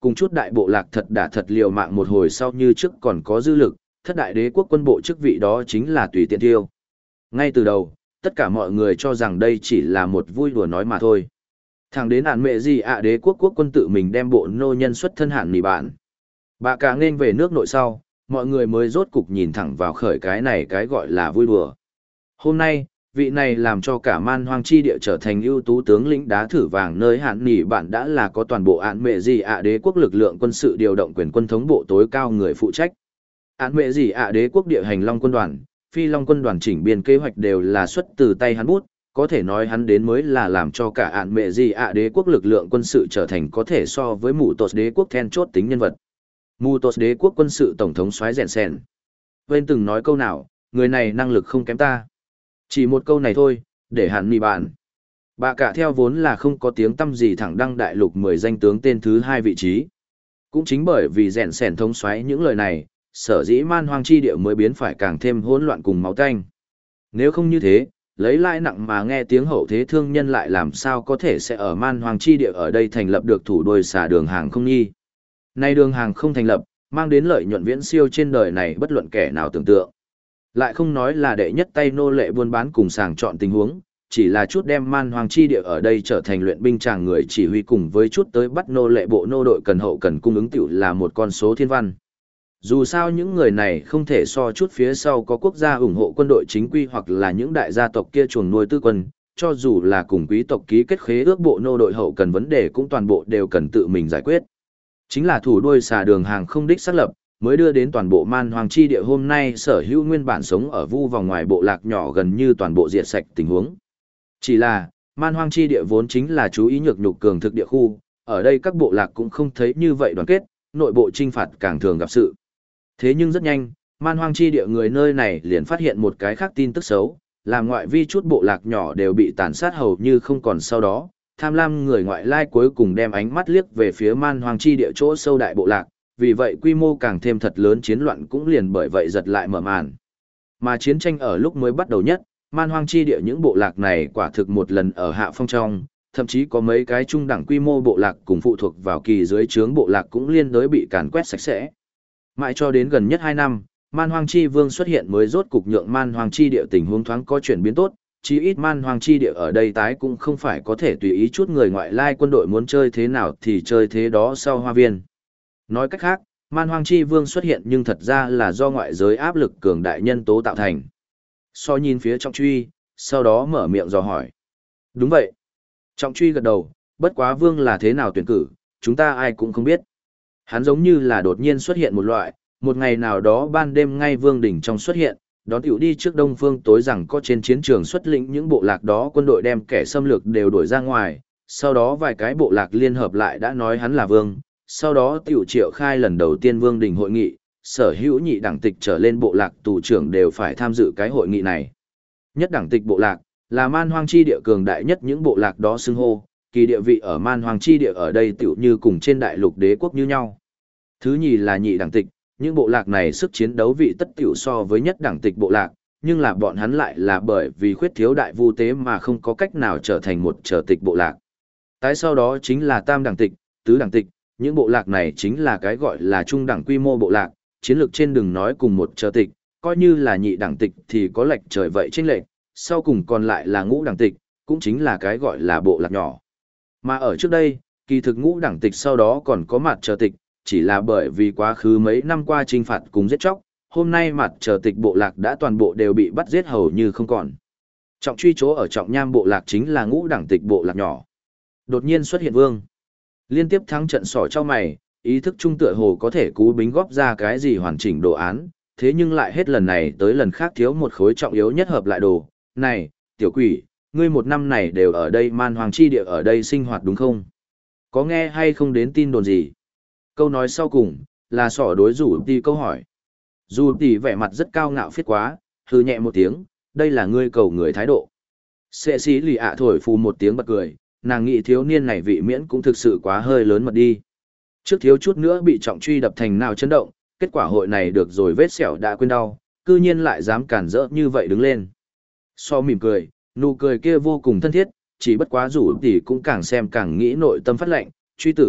cùng chút đại bộ lạc thật đả thật liều mạng một hồi sau như trước còn có dư lực, thất đại đế quốc quân bộ chức vị đó chính là tùy tiện tiêu. Ngay từ đầu, tất cả mọi người cho rằng đây chỉ là một vui đùa nói mà thôi. Thẳng đến hạn mẹ gì ạ đế quốc quốc quân tự mình đem bộ nô nhân xuất thân hạn nỉ bạn. Bà cả nên về nước nội sau, mọi người mới rốt cục nhìn thẳng vào khởi cái này cái gọi là vui đùa. Hôm nay, vị này làm cho cả man hoang chi địa trở thành ưu tú tướng lĩnh đá thử vàng nơi hạn nỉ bạn đã là có toàn bộ án mẹ gì ạ đế quốc lực lượng quân sự điều động quyền quân thống bộ tối cao người phụ trách. Án mẹ gì ạ đế quốc địa hành long quân đoàn, phi long quân đoàn chỉnh biên kế hoạch đều là xuất từ tay hắn bút, có thể nói hắn đến mới là làm cho cả án mẹ gì ạ đế quốc lực lượng quân sự trở thành có thể so với mù tột đế quốc then chốt tính nhân vật. Mù tột đế quốc quân sự tổng thống soái rèn sen. Bên từng nói câu nào, người này năng lực không kém ta. Chỉ một câu này thôi, để hẳn mì bạn. Bà cả theo vốn là không có tiếng tăm gì thẳng đăng đại lục 10 danh tướng tên thứ 2 vị trí. Cũng chính bởi vì rèn sẻn thống xoáy những lời này, sở dĩ man hoang chi địa mới biến phải càng thêm hỗn loạn cùng máu tanh. Nếu không như thế, lấy lại nặng mà nghe tiếng hậu thế thương nhân lại làm sao có thể sẽ ở man hoang chi địa ở đây thành lập được thủ đôi xà đường hàng không nhi. Nay đường hàng không thành lập, mang đến lợi nhuận viễn siêu trên đời này bất luận kẻ nào tưởng tượng. Lại không nói là đệ nhất tay nô lệ buôn bán cùng sàng chọn tình huống, chỉ là chút đem man hoang chi địa ở đây trở thành luyện binh chàng người chỉ huy cùng với chút tới bắt nô lệ bộ nô đội cần hậu cần cung ứng tiểu là một con số thiên văn. Dù sao những người này không thể so chút phía sau có quốc gia ủng hộ quân đội chính quy hoặc là những đại gia tộc kia chuồng nuôi tư quân, cho dù là cùng quý tộc ký kết khế ước bộ nô đội hậu cần vấn đề cũng toàn bộ đều cần tự mình giải quyết. Chính là thủ đuôi xà đường hàng không đích xác lập, mới đưa đến toàn bộ man hoang chi địa hôm nay sở hữu nguyên bản sống ở vu vòng ngoài bộ lạc nhỏ gần như toàn bộ diệt sạch tình huống. Chỉ là, man hoang chi địa vốn chính là chú ý nhược nhục cường thực địa khu, ở đây các bộ lạc cũng không thấy như vậy đoàn kết, nội bộ trinh phạt càng thường gặp sự. Thế nhưng rất nhanh, man hoang chi địa người nơi này liền phát hiện một cái khác tin tức xấu, làm ngoại vi chút bộ lạc nhỏ đều bị tàn sát hầu như không còn sau đó, tham lam người ngoại lai cuối cùng đem ánh mắt liếc về phía man hoang chi địa chỗ sâu đại bộ lạc, vì vậy quy mô càng thêm thật lớn chiến loạn cũng liền bởi vậy giật lại mở màn. Mà chiến tranh ở lúc mới bắt đầu nhất, man hoang chi địa những bộ lạc này quả thực một lần ở hạ phong trong, thậm chí có mấy cái trung đẳng quy mô bộ lạc cùng phụ thuộc vào kỳ dưới trướng bộ lạc cũng liên đối bị càn quét sạch sẽ. Mãi cho đến gần nhất 2 năm, man hoang chi vương xuất hiện mới rốt cục nhượng man hoang chi địa tình huống thoáng có chuyển biến tốt, chí ít man hoang chi địa ở đây tái cũng không phải có thể tùy ý chút người ngoại lai quân đội muốn chơi thế nào thì chơi thế đó sau hoa viên. Nói cách khác, man hoang chi vương xuất hiện nhưng thật ra là do ngoại giới áp lực cường đại nhân tố tạo thành. So nhìn phía Trọng Truy, sau đó mở miệng dò hỏi. Đúng vậy. Trọng Truy gật đầu, bất quá vương là thế nào tuyển cử, chúng ta ai cũng không biết. Hắn giống như là đột nhiên xuất hiện một loại, một ngày nào đó ban đêm ngay vương đỉnh trong xuất hiện, đón tiểu đi trước đông phương tối rằng có trên chiến trường xuất lĩnh những bộ lạc đó quân đội đem kẻ xâm lược đều đuổi ra ngoài, sau đó vài cái bộ lạc liên hợp lại đã nói hắn là vương, sau đó tiểu triệu khai lần đầu tiên vương đỉnh hội nghị, sở hữu nhị đẳng tịch trở lên bộ lạc tù trưởng đều phải tham dự cái hội nghị này. Nhất đẳng tịch bộ lạc, là man hoang chi địa cường đại nhất những bộ lạc đó xưng hô, kỳ địa vị ở man hoang chi địa ở đây tiểu như cùng trên đại lục đế quốc như nhau. Thứ nhì là nhị đẳng tịch, những bộ lạc này sức chiến đấu vị tất tiểu so với nhất đẳng tịch bộ lạc, nhưng là bọn hắn lại là bởi vì khuyết thiếu đại vu tế mà không có cách nào trở thành một trở tịch bộ lạc. Tái sau đó chính là tam đẳng tịch, tứ đẳng tịch, những bộ lạc này chính là cái gọi là trung đẳng quy mô bộ lạc, chiến lược trên đừng nói cùng một trở tịch, coi như là nhị đẳng tịch thì có lệch trời vậy chênh lệch, sau cùng còn lại là ngũ đẳng tịch, cũng chính là cái gọi là bộ lạc nhỏ. Mà ở trước đây, kỳ thực ngũ đẳng tịch sau đó còn có mặt trở tịch, chỉ là bởi vì quá khứ mấy năm qua trinh phạt cùng giết chóc, hôm nay mặt trở tịch bộ lạc đã toàn bộ đều bị bắt giết hầu như không còn. Trọng Truy chỗ ở Trọng Nham bộ lạc chính là ngũ đẳng tịch bộ lạc nhỏ. Đột nhiên xuất hiện vương. Liên tiếp thắng trận sỏ cho mày, ý thức trung tựa hồ có thể cú bính góp ra cái gì hoàn chỉnh đồ án, thế nhưng lại hết lần này tới lần khác thiếu một khối trọng yếu nhất hợp lại đồ. Này, tiểu quỷ, ngươi một năm này đều ở đây man hoàng chi địa ở đây sinh hoạt đúng không? Có nghe hay không đến tin đồn gì? Câu nói sau cùng, là sỏ đối rủ tỷ câu hỏi. Dù tỷ vẻ mặt rất cao ngạo phiết quá, hừ nhẹ một tiếng, đây là ngươi cầu người thái độ. Sệ sĩ lì ạ thổi phù một tiếng bật cười, nàng nghĩ thiếu niên này vị miễn cũng thực sự quá hơi lớn mật đi. Trước thiếu chút nữa bị Trọng Truy đập thành nào chấn động, kết quả hội này được rồi vết sẹo đã quên đau, cư nhiên lại dám cản rỡ như vậy đứng lên. So mỉm cười, nụ cười kia vô cùng thân thiết, chỉ bất quá rủ tỷ cũng càng xem càng nghĩ nội tâm phát lệnh, Truy tử,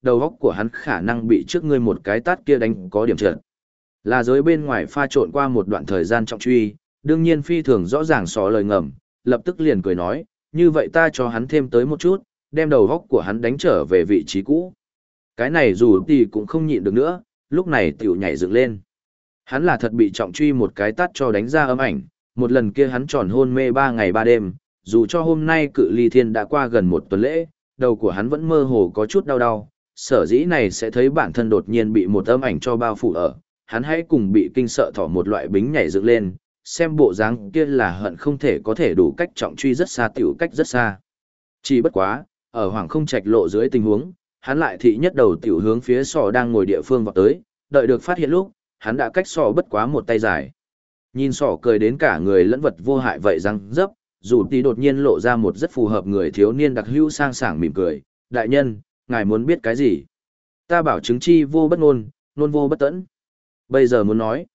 đầu óc của hắn khả năng bị trước ngươi một cái tát kia đánh có điểm trượt. Là giới bên ngoài pha trộn qua một đoạn thời gian trọng truy, đương nhiên phi thường rõ ràng xò lời ngầm, lập tức liền cười nói, như vậy ta cho hắn thêm tới một chút, đem đầu óc của hắn đánh trở về vị trí cũ. Cái này dù thì cũng không nhịn được nữa, lúc này tiểu nhảy dựng lên. Hắn là thật bị trọng truy một cái tát cho đánh ra âm ảnh, một lần kia hắn tròn hôn mê 3 ngày 3 đêm, dù cho hôm nay cự ly thiên đã qua gần một tuần lễ, đầu của hắn vẫn mơ hồ có chút đau đau, sở dĩ này sẽ thấy bản thân đột nhiên bị một âm ảnh cho bao phủ ở, hắn hãy cùng bị kinh sợ thỏ một loại bính nhảy dựng lên, xem bộ dáng kia là hận không thể có thể đủ cách trọng truy rất xa tiểu cách rất xa. Chỉ bất quá, ở hoàng không trạch lộ dưới tình huống, hắn lại thị nhất đầu tiểu hướng phía sò đang ngồi địa phương vào tới, đợi được phát hiện lúc, hắn đã cách sò bất quá một tay dài. Nhìn sò cười đến cả người lẫn vật vô hại vậy răng dấp, dù tí đột nhiên lộ ra một rất phù hợp người thiếu niên đặc hữu sang sảng mỉm cười, đại nhân, ngài muốn biết cái gì? Ta bảo chứng chi vô bất ngôn, ngôn vô bất tẫn. Bây giờ muốn nói.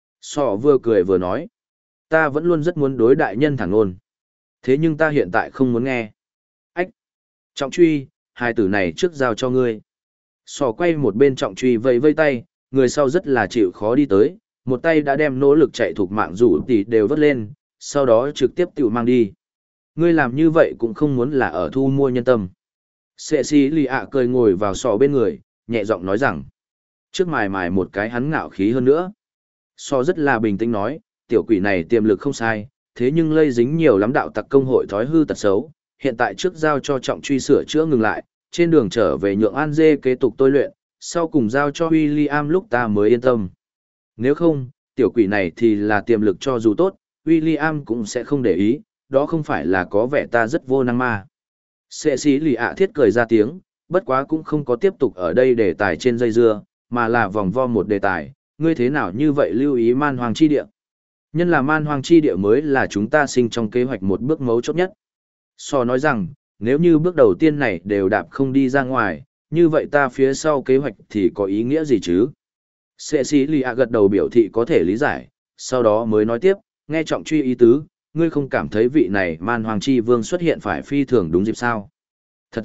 Sò vừa cười vừa nói. Ta vẫn luôn rất muốn đối đại nhân thẳng ngôn. Thế nhưng ta hiện tại không muốn nghe. Ách! Trọng truy, hai từ này trước giao cho ngươi. Sò quay một bên trọng truy vây vây tay, người sau rất là chịu khó đi tới, một tay đã đem nỗ lực chạy thuộc mạng rủ tỷ đều vớt lên, sau đó trực tiếp tự mang đi. Ngươi làm như vậy cũng không muốn là ở thu mua nhân tâm. Sệ xí lì ạ cười ngồi vào sò bên người, nhẹ giọng nói rằng. Trước mài mài một cái hắn ngạo khí hơn nữa. Sò rất là bình tĩnh nói, tiểu quỷ này tiềm lực không sai, thế nhưng lây dính nhiều lắm đạo tặc công hội thói hư tật xấu. Hiện tại trước giao cho trọng truy sửa chữa ngừng lại, trên đường trở về nhượng An Dê kế tục tôi luyện, sau cùng giao cho William lúc ta mới yên tâm. Nếu không, tiểu quỷ này thì là tiềm lực cho dù tốt, William cũng sẽ không để ý, đó không phải là có vẻ ta rất vô năng mà. Sệ sĩ lì ạ thiết cười ra tiếng, bất quá cũng không có tiếp tục ở đây đề tài trên dây dưa, mà là vòng vo một đề tài, ngươi thế nào như vậy lưu ý man hoàng chi địa. Nhân là man hoàng chi địa mới là chúng ta sinh trong kế hoạch một bước mấu chốt nhất. So nói rằng, nếu như bước đầu tiên này đều đạp không đi ra ngoài, như vậy ta phía sau kế hoạch thì có ý nghĩa gì chứ? Sệ sĩ lì ạ gật đầu biểu thị có thể lý giải, sau đó mới nói tiếp, nghe trọng truy ý tứ, ngươi không cảm thấy vị này man hoàng chi vương xuất hiện phải phi thường đúng dịp sao? Thật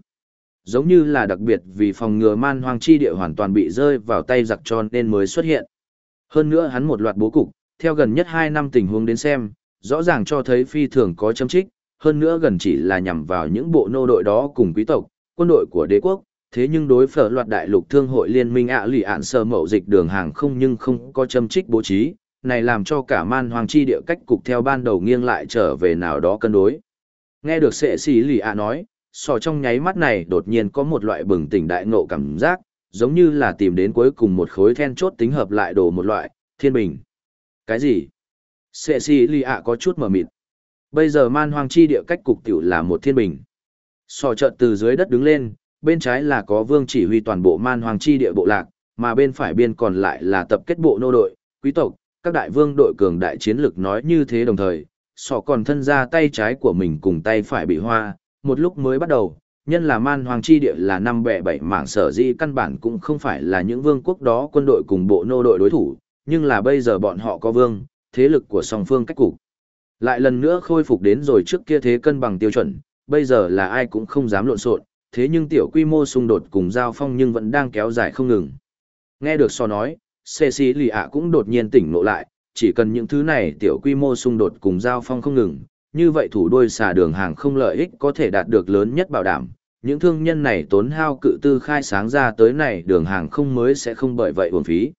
giống như là đặc biệt vì phòng ngừa man hoàng chi địa hoàn toàn bị rơi vào tay giặc cho nên mới xuất hiện. Hơn nữa hắn một loạt bố cục, theo gần nhất 2 năm tình huống đến xem, rõ ràng cho thấy phi thường có châm trích, hơn nữa gần chỉ là nhằm vào những bộ nô đội đó cùng quý tộc, quân đội của đế quốc, thế nhưng đối phở loạt đại lục thương hội liên minh ạ lì ạn sơ mậu dịch đường hàng không nhưng không có châm trích bố trí, này làm cho cả man hoàng chi địa cách cục theo ban đầu nghiêng lại trở về nào đó cân đối. Nghe được sệ sĩ lì ạ nói, sò trong nháy mắt này đột nhiên có một loại bừng tỉnh đại ngộ cảm giác, giống như là tìm đến cuối cùng một khối then chốt tính hợp lại đồ một loại, thiên bình. Cái gì? Sệ sĩ lì ạ có chút mờ mịt. Bây giờ man hoàng chi địa cách cục tiểu là một thiên bình. Sò chợt từ dưới đất đứng lên, bên trái là có vương chỉ huy toàn bộ man hoàng chi địa bộ lạc, mà bên phải biên còn lại là tập kết bộ nô đội, quý tộc, các đại vương đội cường đại chiến lực nói như thế đồng thời, sò còn thân ra tay trái của mình cùng tay phải bị hoa, một lúc mới bắt đầu, nhân là man hoàng chi địa là 5 bẻ 7 mảng sở dĩ căn bản cũng không phải là những vương quốc đó quân đội cùng bộ nô đội đối thủ, nhưng là bây giờ bọn họ có vương, thế lực của song phương cách cục. Lại lần nữa khôi phục đến rồi trước kia thế cân bằng tiêu chuẩn, bây giờ là ai cũng không dám lộn xộn, thế nhưng tiểu quy mô xung đột cùng giao phong nhưng vẫn đang kéo dài không ngừng. Nghe được so nói, Cecilia cũng đột nhiên tỉnh ngộ lại, chỉ cần những thứ này tiểu quy mô xung đột cùng giao phong không ngừng, như vậy thủ đôi xà đường hàng không lợi ích có thể đạt được lớn nhất bảo đảm. Những thương nhân này tốn hao cự tư khai sáng ra tới này đường hàng không mới sẽ không bởi vậy uổng phí.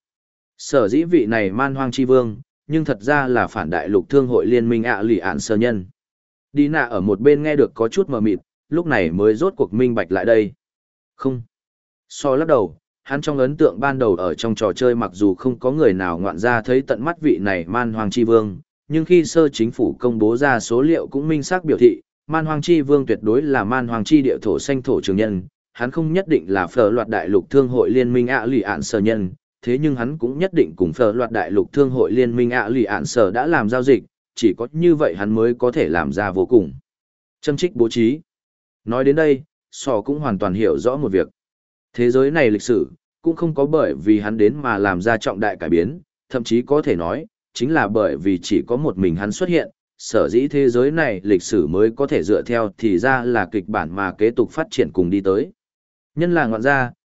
Sở dĩ vị này man hoang chi vương, nhưng thật ra là phản đại lục thương hội liên minh ạ lì ạn sơ nhân. Đi nạ ở một bên nghe được có chút mờ mịt, lúc này mới rốt cuộc minh bạch lại đây. Không. So lắc đầu, hắn trong ấn tượng ban đầu ở trong trò chơi mặc dù không có người nào ngoạn ra thấy tận mắt vị này man hoang chi vương, nhưng khi sơ chính phủ công bố ra số liệu cũng minh xác biểu thị, man hoang chi vương tuyệt đối là man hoang chi địa thổ xanh thổ trường nhân, hắn không nhất định là phở loạt đại lục thương hội liên minh ạ lì ạn sơ nhân, thế nhưng hắn cũng nhất định cùng phở loạt đại lục thương hội liên minh ạ lì ạn sơ đã làm giao dịch, chỉ có như vậy hắn mới có thể làm ra vô cùng châm trích bố trí. Nói đến đây, Sò cũng hoàn toàn hiểu rõ một việc. Thế giới này lịch sử, cũng không có bởi vì hắn đến mà làm ra trọng đại cải biến, thậm chí có thể nói, chính là bởi vì chỉ có một mình hắn xuất hiện, sở dĩ thế giới này lịch sử mới có thể dựa theo thì ra là kịch bản mà kế tục phát triển cùng đi tới. Nhân là ngoạn gia,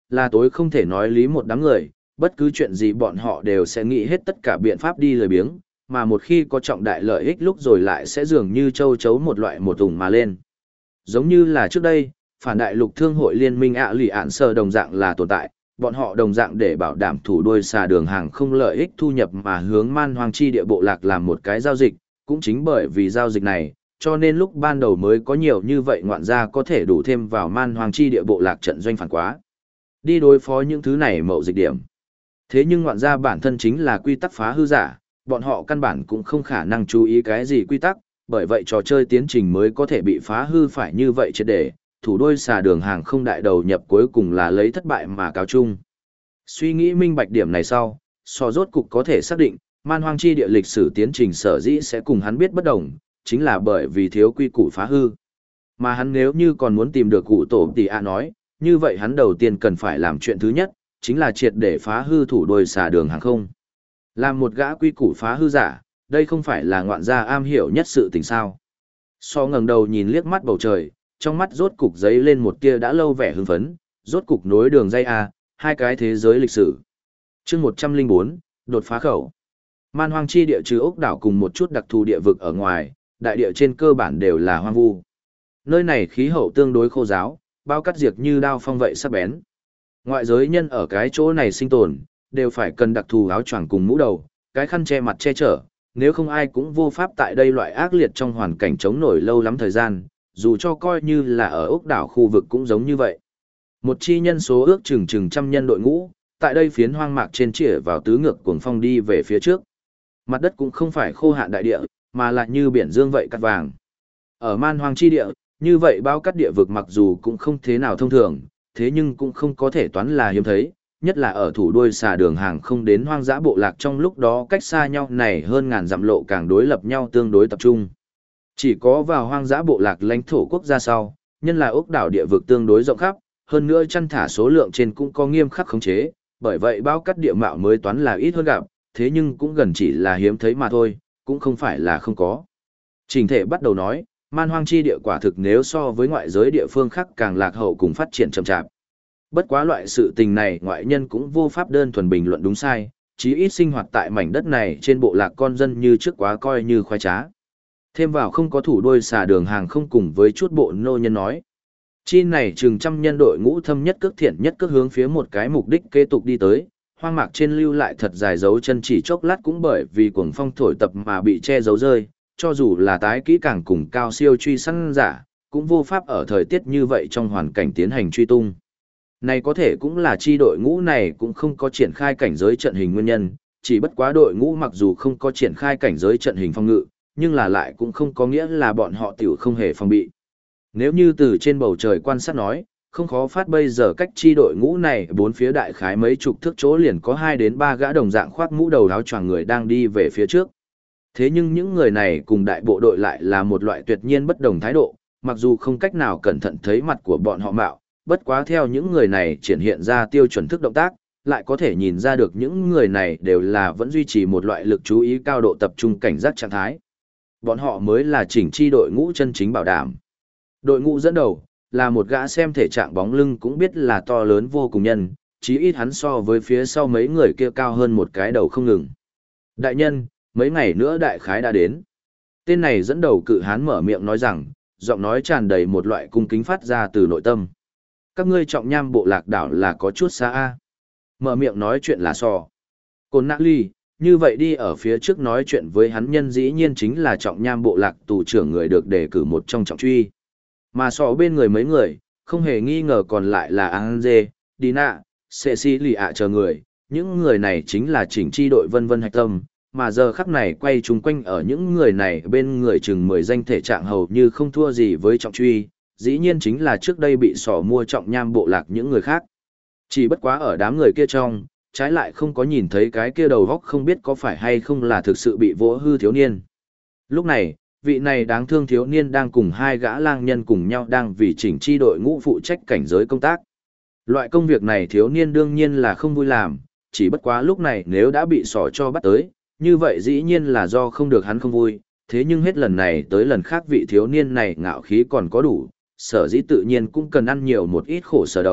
là tối không thể nói lý một đám người, bất cứ chuyện gì bọn họ đều sẽ nghĩ hết tất cả biện pháp đi lười biếng, mà một khi có trọng đại lợi ích lúc rồi lại sẽ dường như châu chấu một loại một ủng mà lên. Giống như là trước đây, phản đại lục thương hội liên minh ạ lì ạn sơ đồng dạng là tồn tại, bọn họ đồng dạng để bảo đảm thủ đuôi xà đường hàng không lợi ích thu nhập mà hướng man hoang chi địa bộ lạc làm một cái giao dịch, cũng chính bởi vì giao dịch này, cho nên lúc ban đầu mới có nhiều như vậy ngoạn gia có thể đủ thêm vào man hoang chi địa bộ lạc trận doanh phản quá. Đi đối phó những thứ này mậu dịch điểm. Thế nhưng ngoạn gia bản thân chính là quy tắc phá hư giả, bọn họ căn bản cũng không khả năng chú ý cái gì quy tắc, bởi vậy trò chơi tiến trình mới có thể bị phá hư phải như vậy triệt để, thủ đôi xà đường hàng không đại đầu nhập cuối cùng là lấy thất bại mà cáo chung. Suy nghĩ minh bạch điểm này sau, rốt cục có thể xác định, man hoang chi địa lịch sử tiến trình sở dĩ sẽ cùng hắn biết bất đồng, chính là bởi vì thiếu quy củ phá hư. Mà hắn nếu như còn muốn tìm được cụ tổ tỷ ạ nói, như vậy hắn đầu tiên cần phải làm chuyện thứ nhất, chính là triệt để phá hư thủ đôi xà đường hàng không. Làm một gã quy củ phá hư giả, đây không phải là ngoạn gia am hiểu nhất sự tình sao. Ngẩng đầu nhìn liếc mắt bầu trời, trong mắt rốt cục giấy lên một tia đã lâu vẻ hưng phấn, rốt cục nối đường dây A, hai cái thế giới lịch sử. chương 104, đột phá khẩu. Man hoang chi địa trừ ốc đảo cùng một chút đặc thù địa vực ở ngoài, đại địa trên cơ bản đều là hoang vu. Nơi này khí hậu tương đối khô giáo, bao cắt diệt như đao phong vậy sắc bén. Ngoại giới nhân ở cái chỗ này sinh tồn, đều phải cần đặc thù áo choàng cùng mũ đầu, cái khăn che mặt che chở, nếu không ai cũng vô pháp tại đây loại ác liệt trong hoàn cảnh chống nổi lâu lắm thời gian, dù cho coi như là ở ốc đảo khu vực cũng giống như vậy. Một chi nhân số ước chừng trăm nhân đội ngũ, tại đây phiến hoang mạc trên chĩa vào tứ ngược cuồng phong đi về phía trước. Mặt đất cũng không phải khô hạn đại địa, mà là như biển dương vậy cát vàng. Ở man hoang chi địa, như vậy bao cát địa vực mặc dù cũng không thế nào thông thường, thế nhưng cũng không có thể toán là hiếm thấy, nhất là ở thủ đuôi xà đường hàng không đến hoang dã bộ lạc trong lúc đó cách xa nhau này hơn ngàn dặm lộ càng đối lập nhau tương đối tập trung. Chỉ có vào hoang dã bộ lạc lãnh thổ quốc gia sau, nhân là ốc đảo địa vực tương đối rộng khắp, hơn nữa chăn thả số lượng trên cũng có nghiêm khắc khống chế, bởi vậy bao cát địa mạo mới toán là ít hơn gặp, thế nhưng cũng gần chỉ là hiếm thấy mà thôi, cũng không phải là không có. Trình thể bắt đầu nói, man hoang chi địa quả thực nếu so với ngoại giới địa phương khác càng lạc hậu cùng phát triển chậm chạp. Bất quá loại sự tình này ngoại nhân cũng vô pháp đơn thuần bình luận đúng sai, chí ít sinh hoạt tại mảnh đất này trên bộ lạc con dân như trước quá coi như khoái trá. Thêm vào không có thủ đôi xà đường hàng không cùng với chút bộ nô nhân nói. Chi này chừng trăm nhân đội ngũ thâm nhất cước thiện nhất cước hướng phía một cái mục đích kế tục đi tới, hoang mạc trên lưu lại thật dài dấu chân chỉ chốc lát cũng bởi vì cuồng phong thổi tập mà bị che giấu rơi, cho dù là tái kỹ càng cùng cao siêu truy săn giả, cũng vô pháp ở thời tiết như vậy trong hoàn cảnh tiến hành truy tung. Này có thể cũng là chi đội ngũ này cũng không có triển khai cảnh giới trận hình nguyên nhân, chỉ bất quá đội ngũ mặc dù không có triển khai cảnh giới trận hình phòng ngự, nhưng là lại cũng không có nghĩa là bọn họ tiểu không hề phòng bị. Nếu như từ trên bầu trời quan sát nói, không khó phát bây giờ cách chi đội ngũ này bốn phía đại khái mấy chục thước chỗ liền có 2 đến 3 gã đồng dạng khoác mũ đầu áo choàng người đang đi về phía trước. Thế nhưng những người này cùng đại bộ đội lại là một loại tuyệt nhiên bất đồng thái độ, mặc dù không cách nào cẩn thận thấy mặt của bọn họ mạo, bất quá theo những người này triển hiện ra tiêu chuẩn thức động tác, lại có thể nhìn ra được những người này đều là vẫn duy trì một loại lực chú ý cao độ tập trung cảnh giác trạng thái. Bọn họ mới là chỉnh chi đội ngũ chân chính bảo đảm. Đội ngũ dẫn đầu, là một gã xem thể trạng bóng lưng cũng biết là to lớn vô cùng nhân, chí ít hắn so với phía sau mấy người kia cao hơn một cái đầu không ngừng. Đại nhân, mấy ngày nữa đại khái đã đến. Tên này dẫn đầu cự hán mở miệng nói rằng, giọng nói tràn đầy một loại cung kính phát ra từ nội tâm. Các ngươi trọng nham bộ lạc đảo là có chút xa a. Mở miệng nói chuyện là Côn Nã Ly, như vậy đi ở phía trước nói chuyện với hắn nhân dĩ nhiên chính là trọng nham bộ lạc tù trưởng người được đề cử một trong trọng truy. Mà bên người mấy người, không hề nghi ngờ còn lại là Ange, Dina, Cecilia chờ người, những người này chính là chỉnh chi đội vân vân hạch tâm, mà giờ khắc này quay chung quanh ở những người này bên người chừng 10 danh thể trạng hầu như không thua gì với trọng truy, dĩ nhiên chính là trước đây bị mua trọng nham bộ lạc những người khác. Chỉ bất quá ở đám người kia trong, trái lại không có nhìn thấy cái kia đầu góc không biết có phải hay không là thực sự bị vỗ hư thiếu niên. Lúc này, vị này đáng thương thiếu niên đang cùng 2 gã lang nhân cùng nhau đang vì chỉnh chi đội ngũ phụ trách cảnh giới công tác. Loại công việc này thiếu niên đương nhiên là không vui làm, chỉ bất quá lúc này nếu đã bị cho bắt tới, như vậy dĩ nhiên là do không được hắn không vui, thế nhưng hết lần này tới lần khác vị thiếu niên này ngạo khí còn có đủ, sở dĩ tự nhiên cũng cần ăn nhiều một ít khổ sở đầu,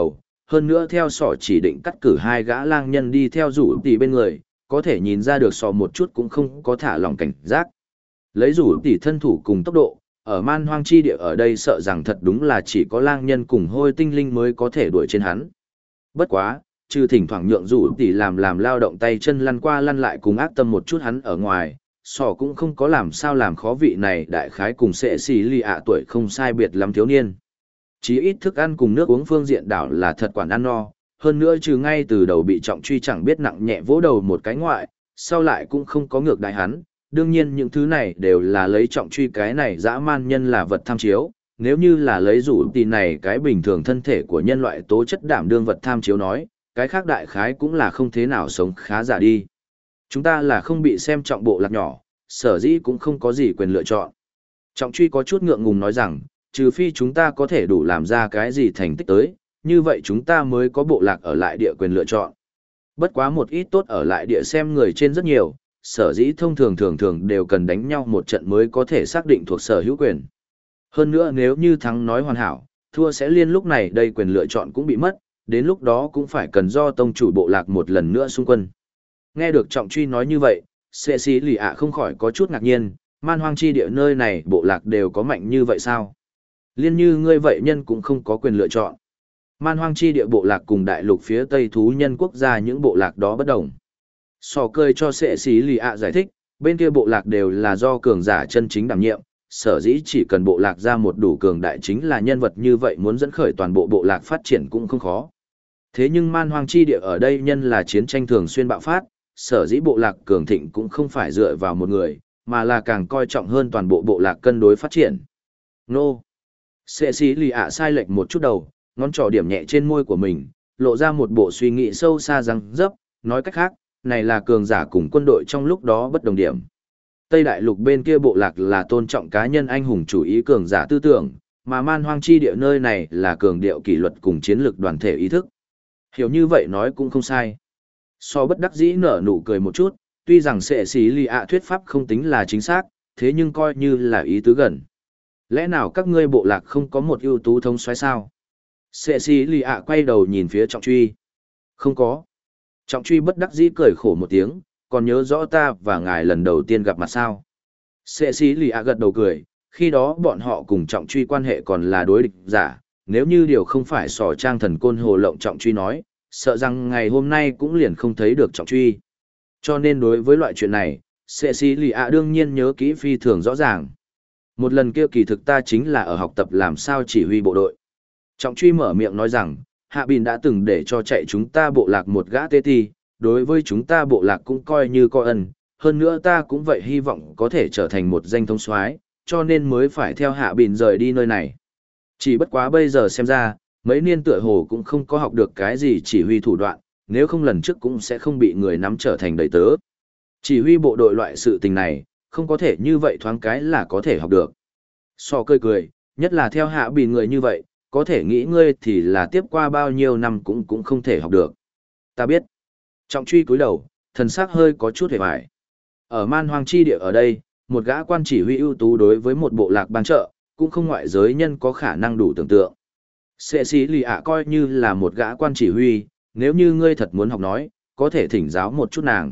hơn nữa theo sỏ chỉ định cắt cử hai gã lang nhân đi theo rủ tỷ bên người, có thể nhìn ra được sỏ một chút cũng không có thả lòng cảnh giác. Lấy rủ tỷ thân thủ cùng tốc độ, ở man hoang chi địa ở đây sợ rằng thật đúng là chỉ có lang nhân cùng hôi tinh linh mới có thể đuổi trên hắn. Bất quá, trừ thỉnh thoảng nhượng rủ tỷ làm lao động tay chân lăn qua lăn lại cùng ác tâm một chút hắn ở ngoài, sỏ cũng không có làm sao làm khó vị này đại khái cùng sệ xì lì ạ tuổi không sai biệt lắm thiếu niên. Chí ít thức ăn cùng nước uống phương diện đảo là thật quản ăn no, hơn nữa trừ ngay từ đầu bị trọng truy chẳng biết nặng nhẹ vỗ đầu một cái ngoại, sau lại cũng không có ngược đại hắn. Đương nhiên những thứ này đều là lấy trọng truy cái này dã man nhân là vật tham chiếu, nếu như là lấy rủ tỷ này cái bình thường thân thể của nhân loại tố chất đảm đương vật tham chiếu nói, cái khác đại khái cũng là không thế nào sống khá giả đi. Chúng ta là không bị xem trọng bộ lạc nhỏ, sở dĩ cũng không có gì quyền lựa chọn. Trọng truy có chút ngượng ngùng nói rằng, trừ phi chúng ta có thể đủ làm ra cái gì thành tích tới, như vậy chúng ta mới có bộ lạc ở lại địa quyền lựa chọn. Bất quá một ít tốt ở lại địa xem người trên rất nhiều, sở dĩ thông thường đều cần đánh nhau một trận mới có thể xác định thuộc sở hữu quyền. Hơn nữa nếu như thắng nói hoàn hảo, thua sẽ liên lúc này đây quyền lựa chọn cũng bị mất, đến lúc đó cũng phải cần do tông chủ bộ lạc một lần nữa xung quân. Nghe được trọng truy nói như vậy, Sệ Sĩ Lì ạ không khỏi có chút ngạc nhiên, man hoang chi địa nơi này bộ lạc đều có mạnh như vậy sao? Liên như ngươi vậy nhân cũng không có quyền lựa chọn. Man hoang chi địa bộ lạc cùng đại lục phía tây thú nhân quốc gia những bộ lạc đó bất đồng. Sò cười cho Sệ Sĩ Lì ạ giải thích, bên kia bộ lạc đều là do cường giả chân chính đảm nhiệm, sở dĩ chỉ cần bộ lạc ra một đủ cường đại chính là nhân vật như vậy muốn dẫn khởi toàn bộ bộ lạc phát triển cũng không khó. Thế nhưng man hoang chi địa ở đây nhân là chiến tranh thường xuyên bạo phát, sở dĩ bộ lạc cường thịnh cũng không phải dựa vào một người, mà là càng coi trọng hơn toàn bộ bộ lạc cân đối phát triển. Nô! Sệ Sĩ Lì ạ sai lệch một chút đầu, ngón trỏ điểm nhẹ trên môi của mình, lộ ra một bộ suy nghĩ sâu xa răng dấp, nói cách khác, này là cường giả cùng quân đội trong lúc đó bất đồng điểm. Tây đại lục bên kia bộ lạc là tôn trọng cá nhân anh hùng chủ ý cường giả tư tưởng, mà man hoang chi địa nơi này là cường điệu kỷ luật cùng chiến lược đoàn thể ý thức. Hiểu như vậy nói cũng không sai. So bất đắc dĩ nở nụ cười một chút, tuy rằng Sệ Sĩ Lì ạ thuyết pháp không tính là chính xác, thế nhưng coi như là ý tứ gần. Lẽ nào các ngươi bộ lạc không có một ưu tú thống soái sao? Sệ Sĩ Lì ạ quay đầu nhìn phía trọng truy. Không có. Trọng truy bất đắc dĩ cười khổ một tiếng, còn nhớ rõ ta và ngài lần đầu tiên gặp mặt sao? Sệ Sĩ Lì ạ gật đầu cười, khi đó bọn họ cùng trọng truy quan hệ còn là đối địch giả, nếu như điều không phải sò trang thần côn hồ lộng trọng truy nói, sợ rằng ngày hôm nay cũng liền không thấy được trọng truy. Cho nên đối với loại chuyện này, Sệ Sĩ Lì ạ đương nhiên nhớ kỹ phi thường rõ ràng. Một lần kia kỳ thực ta chính là ở học tập làm sao chỉ huy bộ đội. Trọng truy mở miệng nói rằng, Hạ Bìn đã từng để cho chạy chúng ta bộ lạc một gã tê ti, đối với chúng ta bộ lạc cũng coi như coi ân, hơn nữa ta cũng vậy hy vọng có thể trở thành một danh thống soái, cho nên mới phải theo Hạ Bìn rời đi nơi này. Chỉ bất quá bây giờ xem ra, mấy niên tựa hồ cũng không có học được cái gì chỉ huy thủ đoạn, nếu không lần trước cũng sẽ không bị người nắm trở thành đầy tớ. Chỉ huy bộ đội loại sự tình này, không có thể như vậy thoáng cái là có thể học được. So cười, nhất là theo Hạ Bìn người như vậy, có thể nghĩ ngươi thì là tiếp qua bao nhiêu năm cũng không thể học được. Ta biết. Trọng truy cúi đầu, thần sắc hơi có chút hề bại. Ở man hoang chi địa ở đây, một gã quan chỉ huy ưu tú đối với một bộ lạc bang trợ, cũng không ngoại giới nhân có khả năng đủ tưởng tượng. Sệ Sĩ Lì ạ coi như là một gã quan chỉ huy, nếu như ngươi thật muốn học nói, có thể thỉnh giáo một chút nàng.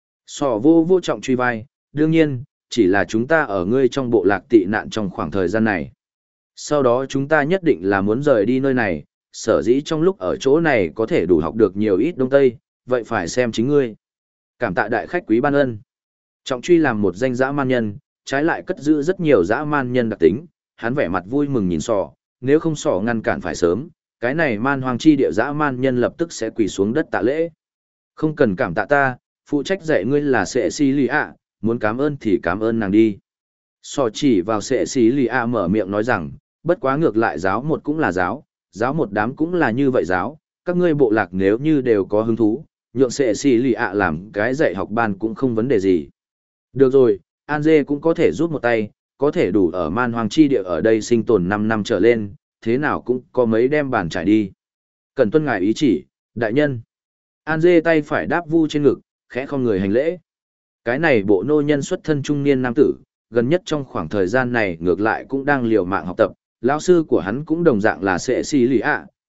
Sò vô trọng truy vai, đương nhiên, chỉ là chúng ta ở ngươi trong bộ lạc tị nạn trong khoảng thời gian này. Sau đó chúng ta nhất định là muốn rời đi nơi này, sở dĩ trong lúc ở chỗ này có thể đủ học được nhiều ít Đông Tây, vậy phải xem chính ngươi. Cảm tạ đại khách quý ban ân. Trọng truy làm một danh dã man nhân, trái lại cất giữ rất nhiều dã man nhân đặc tính, hắn vẻ mặt vui mừng nhìn sò, nếu không sò ngăn cản phải sớm, cái này man hoang chi địa dã man nhân lập tức sẽ quỳ xuống đất tạ lễ. Không cần cảm tạ ta, phụ trách dạy ngươi là Sệ Sĩ Lì ạ, muốn cảm ơn thì cảm ơn nàng đi. Sò chỉ vào Sệ Sĩ Lì ạ mở miệng nói rằng, bất quá ngược lại giáo một cũng là giáo một đám cũng là như vậy giáo, các ngươi bộ lạc nếu như đều có hứng thú, nhượng Sệ Sĩ Lì ạ làm cái dạy học ban cũng không vấn đề gì. Được rồi, An Dê cũng có thể giúp một tay, có thể đủ ở man hoang chi địa ở đây sinh tồn 5 năm trở lên, thế nào cũng có mấy đem bàn trải đi. Cần tuân ngài ý chỉ, đại nhân. An Dê tay phải đáp vu trên ngực, khẽ không người hành lễ. Cái này bộ nô nhân xuất thân trung niên nam tử, gần nhất trong khoảng thời gian này ngược lại cũng đang liều mạng học tập, lão sư của hắn cũng đồng dạng là Sệ Sĩ Lì ạ,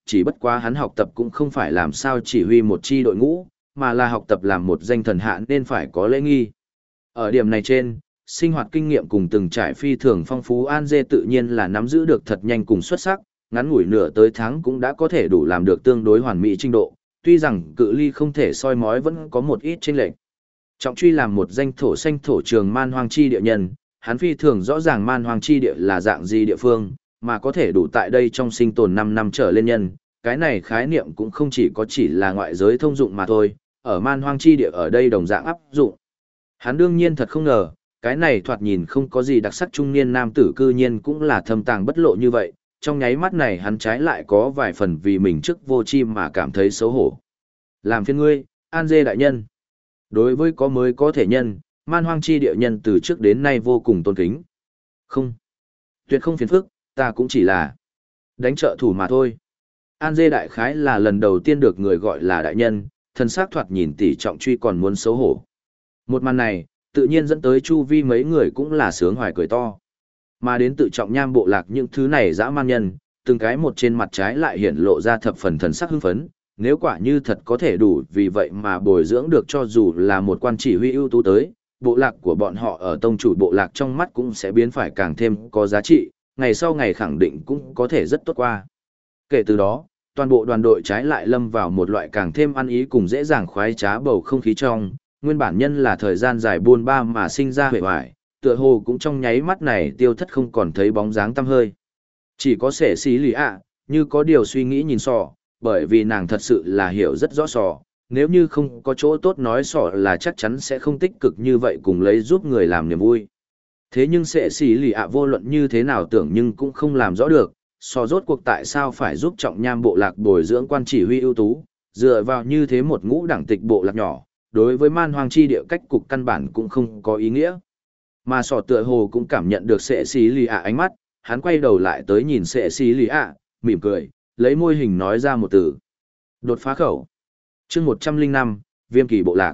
chỉ bất quá hắn học tập cũng không phải làm sao chỉ huy một chi đội ngũ, mà là học tập làm một danh thần hạ nên phải có lễ nghi. Ở điểm này trên, sinh hoạt kinh nghiệm cùng từng trải phi thường phong phú An Dê tự nhiên là nắm giữ được thật nhanh cùng xuất sắc, ngắn ngủi nửa tới tháng cũng đã có thể đủ làm được tương đối hoàn mỹ trình độ, tuy rằng cự ly không thể soi mói vẫn có một ít chênh lệch. Trọng Truy làm một danh thổ xanh thổ trường man hoang chi địa nhân, hắn phi thường rõ ràng man hoang chi địa là dạng gì địa phương, mà có thể đủ tại đây trong sinh tồn 5 năm trở lên nhân, cái này khái niệm cũng không chỉ là ngoại giới thông dụng mà thôi, ở man hoang chi địa ở đây đồng dạng áp dụng. Hắn đương nhiên thật không ngờ, cái này thoạt nhìn không có gì đặc sắc trung niên nam tử cư nhiên cũng là thâm tàng bất lộ như vậy, trong nháy mắt này hắn trái lại có vài phần vì mình trước vô chi mà cảm thấy xấu hổ. Làm phiền ngươi, An Dê đại nhân. Đối với có mới có thể nhân, man hoang chi địa nhân từ trước đến nay vô cùng tôn kính. Không, tuyệt không phiền phức, ta cũng chỉ là đánh trợ thủ mà thôi. An Dê đại khái là lần đầu tiên được người gọi là đại nhân, thân xác thoạt nhìn tỷ Trọng Truy còn muốn xấu hổ. Một màn này, tự nhiên dẫn tới chu vi mấy người cũng là sướng hoài cười to. Mà đến tự Trọng Nham bộ lạc những thứ này dã man nhân, từng cái một trên mặt trái lại hiển lộ ra thập phần thần sắc hưng phấn, nếu quả như thật có thể đủ vì vậy mà bồi dưỡng được cho dù là một quan chỉ huy ưu tú tới, bộ lạc của bọn họ ở tông chủ bộ lạc trong mắt cũng sẽ biến phải càng thêm có giá trị, ngày sau ngày khẳng định cũng có thể rất tốt qua. Kể từ đó, toàn bộ đoàn đội trái lại lâm vào một loại càng thêm ăn ý cùng dễ dàng khoái trá bầu không khí trong, nguyên bản nhân là thời gian dài buôn ba mà sinh ra huệ hoài, tựa hồ cũng trong nháy mắt này tiêu thất không còn thấy bóng dáng tăm hơi. Chỉ có Sẻ Xí Lì ạ, như có điều suy nghĩ nhìn Sọ, bởi vì nàng thật sự là hiểu rất rõ Sọ, nếu như không có chỗ tốt nói Sọ là chắc chắn sẽ không tích cực như vậy cùng lấy giúp người làm niềm vui. Thế nhưng Sẻ Xí Lì ạ vô luận như thế nào tưởng nhưng cũng không làm rõ được, Sọ rốt cuộc tại sao phải giúp Trọng Nham bộ lạc bồi dưỡng quan chỉ huy ưu tú, dựa vào như thế một ngũ đẳng tịch bộ lạc nhỏ, đối với man hoang chi địa cách cục căn bản cũng không có ý nghĩa. Mà Sọ tựa hồ cũng cảm nhận được Sẻ Xí Lì ạ ánh mắt, hắn quay đầu lại tới nhìn Sẻ Xí Lì ạ, mỉm cười, lấy môi hình nói ra một từ. Đột phá khẩu. Chương 105, Viêm kỳ bộ lạc.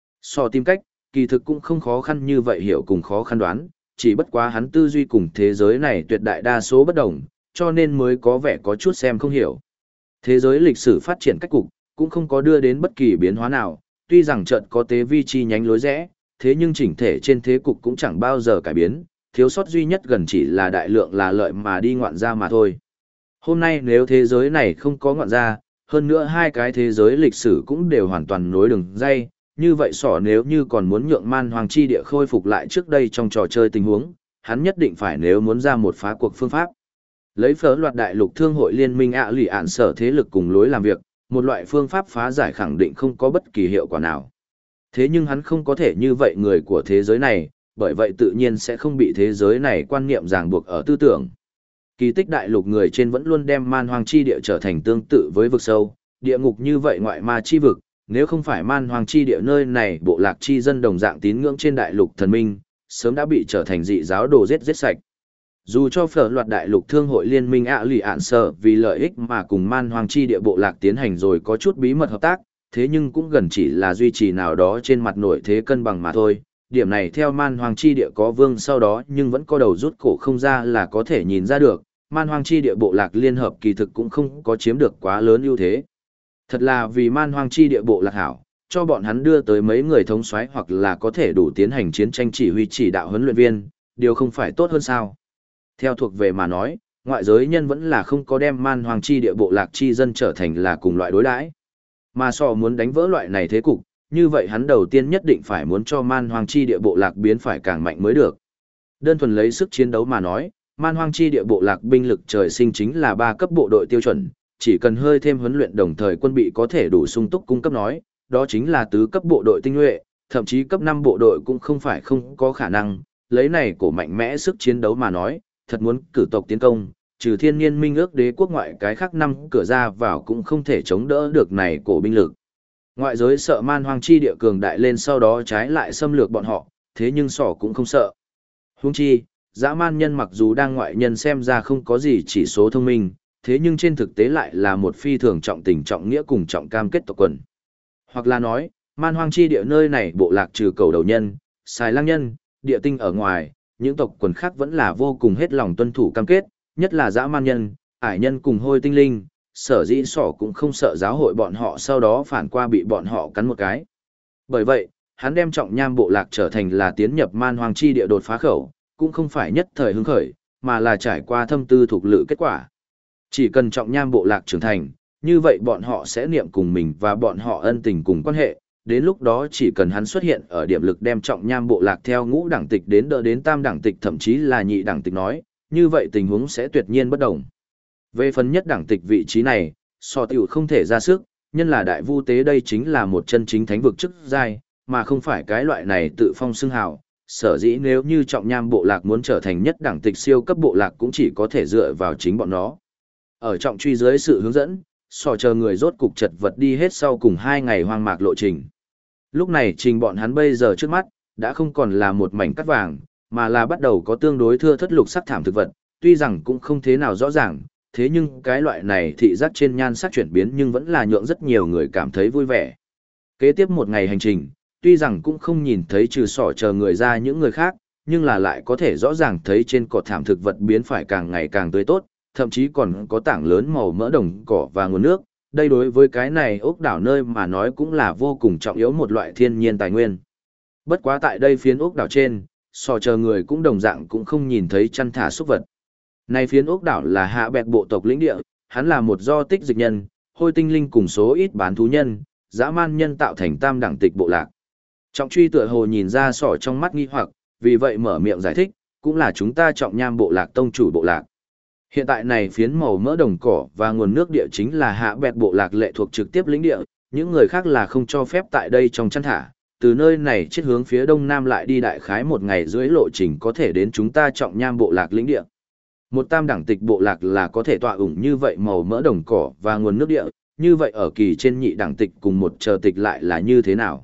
Sọ tìm cách, kỳ thực cũng không khó khăn như vậy hiểu cùng khó khăn đoán, chỉ bất quá hắn tư duy cùng thế giới này tuyệt đại đa số bất đồng, cho nên mới có vẻ có chút xem không hiểu. Thế giới lịch sử phát triển cách cục, cũng không có đưa đến bất kỳ biến hóa nào, tuy rằng chợt có tế vi chi nhánh lối rẽ, thế nhưng chỉnh thể trên thế cục cũng chẳng bao giờ cải biến, thiếu sót duy nhất gần chỉ là đại lượng là lợi mà đi ngoạn ra mà thôi. Hôm nay nếu thế giới này không có ngoạn ra, hơn nữa hai cái thế giới lịch sử cũng đều hoàn toàn nối đường dây, như vậy Sỏ nếu như còn muốn nhượng man hoàng chi địa khôi phục lại trước đây trong trò chơi tình huống, hắn nhất định phải nếu muốn ra một phá cuộc phương pháp. Lấy phớ loạt đại lục thương hội liên minh lì ạn sở thế lực cùng lối làm việc, một loại phương pháp phá giải khẳng định không có bất kỳ hiệu quả nào. Thế nhưng hắn không có thể như vậy người của thế giới này, bởi vậy tự nhiên sẽ không bị thế giới này quan niệm ràng buộc ở tư tưởng. Kỳ tích đại lục người trên vẫn luôn đem man hoang chi địa trở thành tương tự với vực sâu, địa ngục như vậy ngoại ma chi vực, nếu không phải man hoang chi địa nơi này bộ lạc chi dân đồng dạng tín ngưỡng trên đại lục thần minh, sớm đã bị trở thành dị giáo đồ giết sạch. Dù cho phở loạt đại lục thương hội liên minh lì ạn sở vì lợi ích mà cùng man hoang chi địa bộ lạc tiến hành rồi có chút bí mật hợp tác, thế nhưng cũng gần chỉ là duy trì nào đó trên mặt nổi thế cân bằng mà thôi. Điểm này theo man hoang chi địa có vương sau đó nhưng vẫn có đầu rút cổ không ra là có thể nhìn ra được, man hoang chi địa bộ lạc liên hợp kỳ thực cũng không có chiếm được quá lớn ưu thế. Thật là vì man hoang chi địa bộ lạc hảo, cho bọn hắn đưa tới mấy người thống soái hoặc là có thể đủ tiến hành chiến tranh chỉ huy chỉ đạo huấn luyện viên, điều không phải tốt hơn sao. Theo thuộc về mà nói, ngoại giới nhân vẫn là không có đem man hoang chi địa bộ lạc chi dân trở thành là cùng loại đối đãi. Mà Sọ muốn đánh vỡ loại này thế cục, như vậy hắn đầu tiên nhất định phải muốn cho man hoang chi địa bộ lạc biến phải càng mạnh mới được. Đơn thuần lấy sức chiến đấu mà nói, man hoang chi địa bộ lạc binh lực trời sinh chính là 3 cấp bộ đội tiêu chuẩn, chỉ cần hơi thêm huấn luyện đồng thời quân bị có thể đủ sung túc cung cấp nói, đó chính là tứ cấp bộ đội tinh nhuệ, thậm chí cấp 5 bộ đội cũng không phải không có khả năng, lấy này của mạnh mẽ sức chiến đấu mà nói, thật muốn cử tộc tiến công, trừ thiên nhiên minh ước đế quốc ngoại cái khác 5 cửa ra vào cũng không thể chống đỡ được này cổ binh lực. Ngoại giới sợ man hoang chi địa cường đại lên sau đó trái lại xâm lược bọn họ, thế nhưng Sỏ cũng không sợ. Huống chi, dã man nhân mặc dù đang ngoại nhân xem ra không có gì chỉ số thông minh, thế nhưng trên thực tế lại là một phi thường trọng tình trọng nghĩa cùng trọng cam kết tộc quần. Hoặc là nói, man hoang chi địa nơi này bộ lạc trừ cầu đầu nhân, xài lang nhân, địa tinh ở ngoài, những tộc quần khác vẫn là vô cùng hết lòng tuân thủ cam kết, nhất là dã man nhân, ải nhân cùng hôi tinh linh, sở dĩ sỏ cũng không sợ giáo hội bọn họ sau đó phản qua bị bọn họ cắn một cái. Bởi vậy, hắn đem trọng nham bộ lạc trở thành là tiến nhập man hoang chi địa đột phá khẩu, cũng không phải nhất thời hứng khởi, mà là trải qua thâm tư thuộc lự kết quả. Chỉ cần trọng nham bộ lạc trưởng thành, như vậy bọn họ sẽ niệm cùng mình và bọn họ ân tình cùng quan hệ, đến lúc đó chỉ cần hắn xuất hiện ở điểm lực đem trọng nham bộ lạc theo ngũ đẳng tịch đến đỡ đến tam đẳng tịch thậm chí là nhị đẳng tịch nói, như vậy tình huống sẽ tuyệt nhiên bất đồng. Về phần nhất đẳng tịch vị trí này, so tiểu không thể ra sức, nhân là đại vu tế đây chính là một chân chính thánh vực chức giai, mà không phải cái loại này tự phong xưng hào. Sở dĩ nếu như trọng nham bộ lạc muốn trở thành nhất đẳng tịch siêu cấp bộ lạc cũng chỉ có thể dựa vào chính bọn nó. Ở trọng truy dưới sự hướng dẫn, sò chờ người rốt cục chật vật đi hết sau cùng 2 ngày hoang mạc lộ trình. Lúc này trình bọn hắn bây giờ trước mắt, đã không còn là một mảnh cắt vàng, mà là bắt đầu có tương đối thưa thất lục sắc thảm thực vật, tuy rằng cũng không thế nào rõ ràng, thế nhưng cái loại này thị giác trên nhan sắc chuyển biến nhưng vẫn là nhượng rất nhiều người cảm thấy vui vẻ. Kế tiếp một ngày hành trình, tuy rằng cũng không nhìn thấy trừ sỏ chờ người ra những người khác, nhưng là lại có thể rõ ràng thấy trên cột thảm thực vật biến phải càng ngày càng tươi tốt, thậm chí còn có tảng lớn màu mỡ đồng cỏ và nguồn nước. Đây đối với cái này ốc đảo nơi mà nói cũng là vô cùng trọng yếu một loại thiên nhiên tài nguyên. Bất quá tại đây phiến ốc đảo trên, sò chờ người cũng đồng dạng cũng không nhìn thấy chăn thả súc vật. Này phiến ốc đảo là hạ bẹt bộ tộc lĩnh địa, hắn là một do tích dịch nhân, hôi tinh linh cùng số ít bán thú nhân, dã man nhân tạo thành tam đẳng tịch bộ lạc. Trọng truy tựa hồ nhìn ra sỏ trong mắt nghi hoặc, vì vậy mở miệng giải thích, cũng là chúng ta trọng nham bộ lạc tông chủ bộ lạc. Hiện tại này phiến màu mỡ đồng cỏ và nguồn nước địa chính là hạ bẹt bộ lạc lệ thuộc trực tiếp lĩnh địa, những người khác là không cho phép tại đây trong chăn thả. Từ nơi này chết hướng phía đông nam lại đi đại khái 1 ngày rưỡi lộ trình có thể đến chúng ta trọng nham bộ lạc lĩnh địa. Một tam đẳng tịch bộ lạc là có thể tọa ủng như vậy màu mỡ đồng cỏ và nguồn nước địa, như vậy ở kỳ trên nhị đẳng tịch cùng một chờ tịch lại là như thế nào?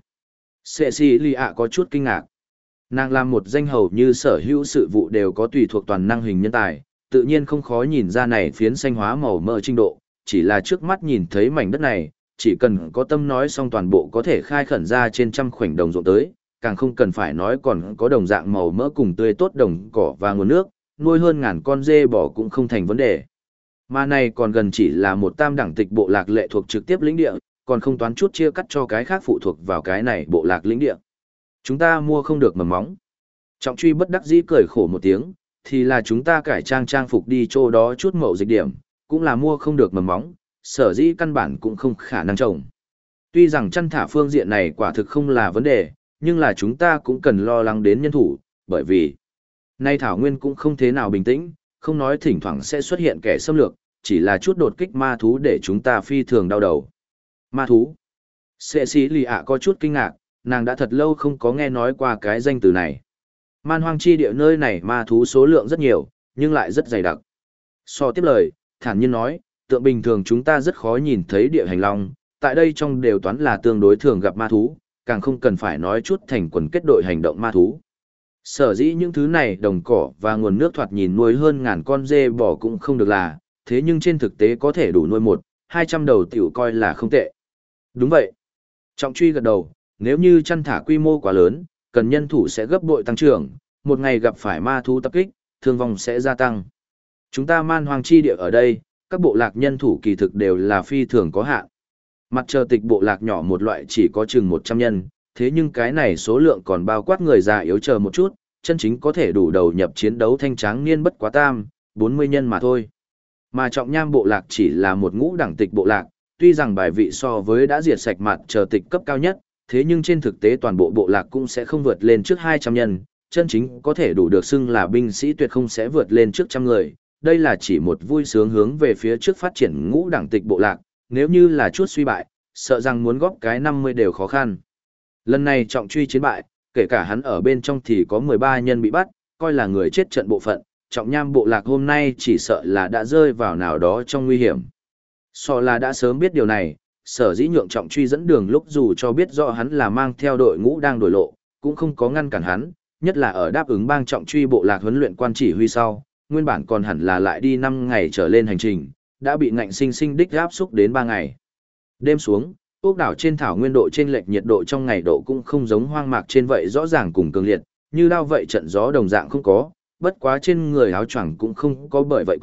Cecilia có chút kinh ngạc. Nàng làm một danh hầu như sở hữu sự vụ đều có tùy thuộc toàn năng hình nhân tài, tự nhiên không khó nhìn ra này phiến xanh hóa màu mỡ trình độ, chỉ là trước mắt nhìn thấy mảnh đất này, chỉ cần có tâm nói xong toàn bộ có thể khai khẩn ra trên trăm khoảnh đồng ruộng tới, càng không cần phải nói còn có đồng dạng màu mỡ cùng tươi tốt đồng cỏ và nguồn nước, nuôi hơn 1000 con dê bò cũng không thành vấn đề. Mà này còn gần chỉ là một tam đẳng tịch bộ lạc lệ thuộc trực tiếp lĩnh địa, còn không toán chút chia cắt cho cái khác phụ thuộc vào cái này bộ lạc lĩnh địa. Chúng ta mua không được mầm móng. Trọng truy bất đắc dĩ cười khổ một tiếng, thì là chúng ta cải trang phục đi chỗ đó chút mậu dịch điểm, cũng là mua không được mầm móng, sở dĩ căn bản cũng không khả năng trồng. Tuy rằng chăn thả phương diện này quả thực không là vấn đề, nhưng là chúng ta cũng cần lo lắng đến nhân thủ, bởi vì nay thảo nguyên cũng không thế nào bình tĩnh, không nói thỉnh thoảng sẽ xuất hiện kẻ xâm lược, chỉ là chút đột kích ma thú để chúng ta phi thường đau đầu. Ma thú? Cecilia có chút kinh ngạc, nàng đã thật lâu không có nghe nói qua cái danh từ này. Man hoang chi địa nơi này ma thú số lượng rất nhiều, nhưng lại rất dày đặc. So tiếp lời, thản nhiên nói, tượng bình thường chúng ta rất khó nhìn thấy địa hành long, tại đây trong đều toán là tương đối thường gặp ma thú, càng không cần phải nói chút thành quần kết đội hành động ma thú. Sở dĩ những thứ này đồng cỏ và nguồn nước thoạt nhìn nuôi hơn 1000 con dê bò cũng không được là, thế nhưng trên thực tế có thể đủ nuôi 100-200 đầu tiểu coi là không tệ. Đúng vậy. Trọng truy gật đầu, nếu như chăn thả quy mô quá lớn, cần nhân thủ sẽ gấp bội tăng trưởng, một ngày gặp phải ma thú tập kích, thương vong sẽ gia tăng. Chúng ta man hoang chi địa ở đây, các bộ lạc nhân thủ kỳ thực đều là phi thường có hạn. Mặt trời tịch bộ lạc nhỏ một loại chỉ có chừng 100 nhân, thế nhưng cái này số lượng còn bao quát người già yếu chờ một chút, chân chính có thể đủ đầu nhập chiến đấu thanh tráng niên bất quá 40 nhân mà thôi. Mà trọng nham bộ lạc chỉ là một ngũ đẳng tịch bộ lạc, tuy rằng bài vị so với đã diệt sạch mặt chờ tịch cấp cao nhất, thế nhưng trên thực tế toàn bộ bộ lạc cũng sẽ không vượt lên trước 200 nhân, chân chính có thể đủ được xưng là binh sĩ tuyệt không sẽ vượt lên trước trăm người. Đây là chỉ một vui sướng hướng về phía trước phát triển ngũ đẳng tịch bộ lạc, nếu như là chút suy bại, sợ rằng muốn góp cái 50 đều khó khăn. Lần này trọng truy chiến bại, kể cả hắn ở bên trong thì có 13 nhân bị bắt, coi là người chết trận bộ phận, trọng nham bộ lạc hôm nay chỉ sợ là đã rơi vào nào đó trong nguy hiểm. So là đã sớm biết điều này, sở dĩ nhượng trọng truy dẫn đường lúc dù cho biết rõ hắn là mang theo đội ngũ đang đổi lộ, cũng không có ngăn cản hắn, nhất là ở đáp ứng bang trọng truy bộ lạc huấn luyện quan chỉ huy sau, nguyên bản còn hẳn là lại đi 5 ngày trở lên hành trình, đã bị ngạnh sinh sinh đích áp xúc đến 3 ngày. Đêm xuống, ốc đảo trên thảo nguyên độ trên lệch nhiệt độ trong ngày độ cũng không giống hoang mạc trên vậy rõ ràng cùng cường liệt, như đao vậy trận gió đồng dạng không có, bất quá trên người áo choàng cũng không có bởi vậy cởi,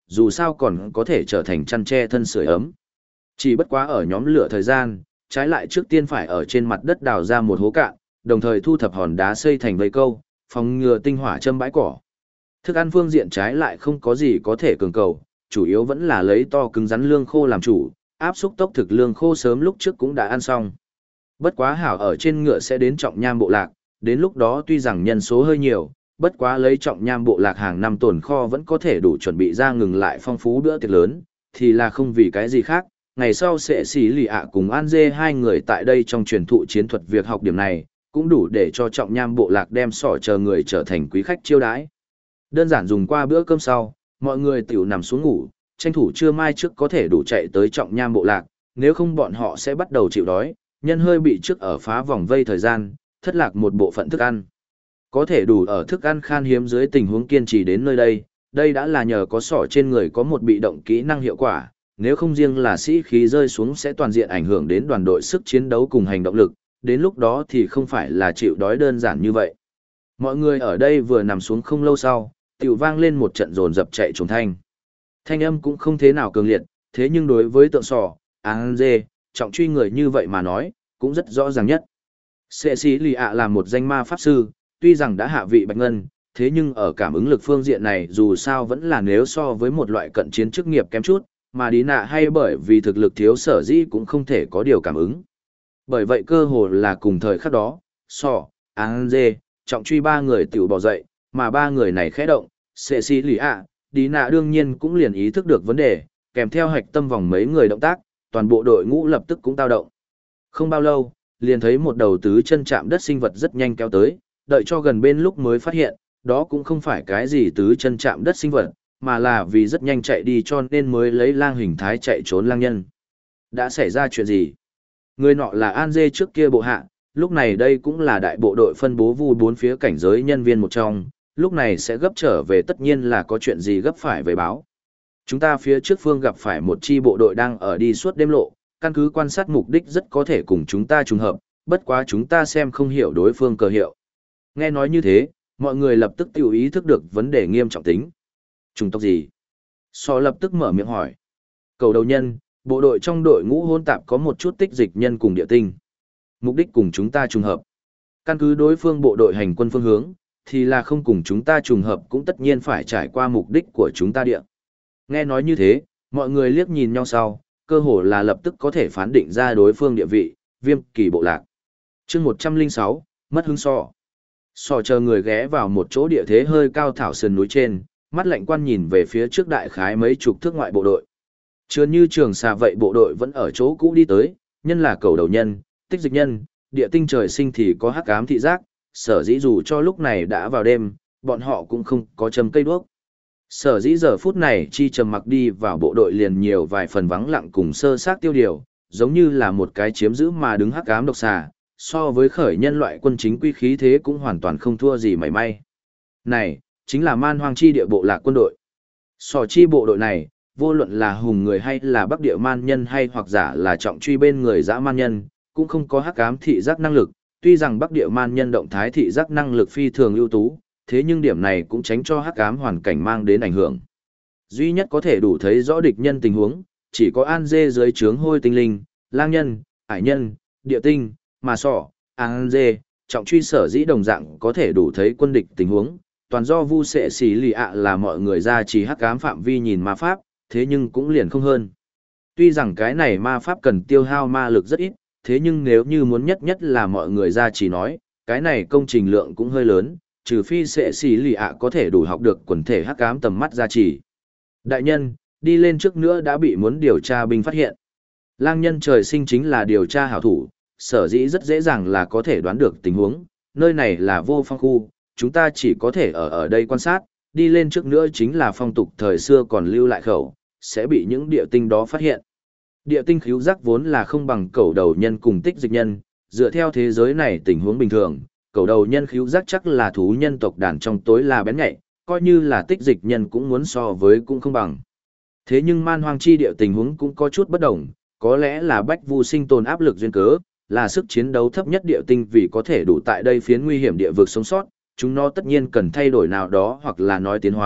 dù sao còn có thể trở thành chăn tre thân sưởi ấm. Chỉ bất quá ở nhóm lửa thời gian, trái lại trước tiên phải ở trên mặt đất đào ra một hố cạn, đồng thời thu thập hòn đá xây thành vây câu, phòng ngừa tinh hỏa châm bãi cỏ. Thức ăn phương diện trái lại không có gì có thể cường cầu, chủ yếu vẫn là lấy to cứng rắn lương khô làm chủ, áp xúc tốc thực lương khô sớm lúc trước cũng đã ăn xong. Bất quá hảo ở trên ngựa sẽ đến Trọng Nham bộ lạc, đến lúc đó tuy rằng nhân số hơi nhiều, bất quá lấy Trọng Nham bộ lạc hàng năm tồn kho vẫn có thể đủ chuẩn bị ra ngừng lại phong phú bữa tiệc lớn, thì là không vì cái gì khác. Ngày sau sẽ xỉ lì ạ cùng An Dê hai người tại đây trong truyền thụ chiến thuật việc học điểm này, cũng đủ để cho Trọng Nham bộ lạc đem sỏ chờ người trở thành quý khách chiêu đãi. Đơn giản dùng qua bữa cơm sau, mọi người tiểu nằm xuống ngủ, tranh thủ trưa mai trước có thể đủ chạy tới Trọng Nham bộ lạc, nếu không bọn họ sẽ bắt đầu chịu đói, nhân hơi bị trước ở phá vòng vây thời gian, thất lạc một bộ phận thức ăn. Có thể đủ ở thức ăn khan hiếm dưới tình huống kiên trì đến nơi đây, đây đã là nhờ có sỏ trên người có một bị động kỹ năng hiệu quả, nếu không riêng là sĩ khí rơi xuống sẽ toàn diện ảnh hưởng đến đoàn đội sức chiến đấu cùng hành động lực, đến lúc đó thì không phải là chịu đói đơn giản như vậy. Mọi người ở đây vừa nằm xuống không lâu sau, tiểu vang lên một trận dồn dập chạy trốn thanh. Thanh âm cũng không thế nào cường liệt, thế nhưng đối với tượng sỏ, An Dê, Trọng Truy người như vậy mà nói, cũng rất rõ ràng nhất. Sệ sĩ lì ạ là một danh ma pháp sư, tuy rằng đã hạ vị bạch ngân, thế nhưng ở cảm ứng lực phương diện này dù sao vẫn là nếu so với một loại cận chiến chức nghiệp kém chút, mà đi nạ hay bởi vì thực lực thiếu sở dĩ cũng không thể có điều cảm ứng. Bởi vậy cơ hồ là cùng thời khắc đó, sọ, An Dê, Trọng Truy ba người tiểu bỏ dậy, mà ba người này khẽ động, sệ sĩ lì ạ, đi nạ đương nhiên cũng liền ý thức được vấn đề, kèm theo hạch tâm vòng mấy người động tác, toàn bộ đội ngũ lập tức cũng tao động. Không bao lâu, liền thấy một đầu tứ chân chạm đất sinh vật rất nhanh kéo tới, đợi cho gần bên lúc mới phát hiện, đó cũng không phải cái gì tứ chân chạm đất sinh vật, mà là vì rất nhanh chạy đi cho nên mới lấy lang hình thái chạy trốn lang nhân. Đã xảy ra chuyện gì? Người nọ là An Dê trước kia bộ hạ, lúc này đây cũng là đại bộ đội phân bố vu bốn phía cảnh giới nhân viên một trong, lúc này sẽ gấp trở về tất nhiên là có chuyện gì gấp phải về báo. Chúng ta phía trước phương gặp phải một chi bộ đội đang ở đi suốt đêm lộ, căn cứ quan sát mục đích rất có thể cùng chúng ta trùng hợp, bất quá chúng ta xem không hiểu đối phương cờ hiệu. Nghe nói như thế, mọi người lập tức tự ý thức được vấn đề nghiêm trọng tính. Chủng tộc gì? So lập tức mở miệng hỏi. Cầu đầu nhân, bộ đội trong đội ngũ hôn tạp có một chút tích dịch nhân cùng địa tinh. Mục đích cùng chúng ta trùng hợp. Căn cứ đối phương bộ đội hành quân phương hướng, thì là không cùng chúng ta trùng hợp cũng tất nhiên phải trải qua mục đích của chúng ta địa. Nghe nói như thế, mọi người liếc nhìn nhau sau, cơ hồ là lập tức có thể phán định ra đối phương địa vị, Viêm Kỳ bộ lạc. Chương 106, mất hứng sọ. Sọ chờ người ghé vào một chỗ địa thế hơi cao thảo sườn núi trên, mắt lạnh quan nhìn về phía trước đại khái mấy chục thước ngoại bộ đội. Chưa như trường xà vậy bộ đội vẫn ở chỗ cũ đi tới, nhân là cầu đầu nhân, tích dịch nhân, địa tinh trời sinh thì có hắc ám thị giác, sở dĩ dù cho lúc này đã vào đêm, bọn họ cũng không có châm cây đuốc. Sở dĩ giờ phút này chi trầm mặc đi vào bộ đội liền nhiều vài phần vắng lặng cùng sơ xác tiêu điều, giống như là một cái chiếm giữ mà đứng hắc ám độc xà, so với khởi nhân loại quân chính quy khí thế cũng hoàn toàn không thua gì mảy may. Này, chính là man hoang chi địa bộ lạc quân đội. Sò chi bộ đội này, vô luận là hùng người hay là bắc địa man nhân hay hoặc giả là Trọng Truy bên người dã man nhân, cũng không có hắc ám thị giác năng lực, tuy rằng bắc địa man nhân động thái thị giác năng lực phi thường ưu tú, thế nhưng điểm này cũng tránh cho hắc ám hoàn cảnh mang đến ảnh hưởng. Duy nhất có thể đủ thấy rõ địch nhân tình huống, chỉ có An Dê dưới trướng hôi tinh linh, lang nhân, ải nhân, địa tinh, mà sọ, An Dê, Trọng Truy sở dĩ đồng dạng có thể đủ thấy quân địch tình huống, toàn do vu sệ xỉ lì ạ là mọi người ra chỉ hắc ám phạm vi nhìn ma pháp, thế nhưng cũng liền không hơn. Tuy rằng cái này ma pháp cần tiêu hao ma lực rất ít, thế nhưng nếu như muốn nhất nhất là mọi người ra chỉ nói, cái này công trình lượng cũng hơi lớn, trừ phi sệ xỉ lì ạ có thể đủ học được quần thể hắc ám tầm mắt ra chỉ. Đại nhân, đi lên trước nữa đã bị muốn điều tra binh phát hiện. Lang nhân trời sinh chính là điều tra hảo thủ, sở dĩ rất dễ dàng là có thể đoán được tình huống, nơi này là vô phong khu, chúng ta chỉ có thể ở đây quan sát, đi lên trước nữa chính là phong tục thời xưa còn lưu lại khẩu, sẽ bị những địa tinh đó phát hiện. Địa tinh khíu giác vốn là không bằng cẩu đầu nhân cùng tích dịch nhân, dựa theo thế giới này tình huống bình thường, cẩu đầu nhân khíu giác chắc là thú nhân tộc đàn trong tối là bén nhạy, coi như là tích dịch nhân cũng muốn so với cũng không bằng. Thế nhưng man hoang chi địa tình huống cũng có chút bất đồng, có lẽ là bách vu sinh tồn áp lực duyên cớ, là sức chiến đấu thấp nhất địa tinh vì có thể đủ tại đây phiến nguy hiểm địa vực sống sót, chúng nó tất nhiên cần thay đổi nào đó hoặc là nói tiến hóa,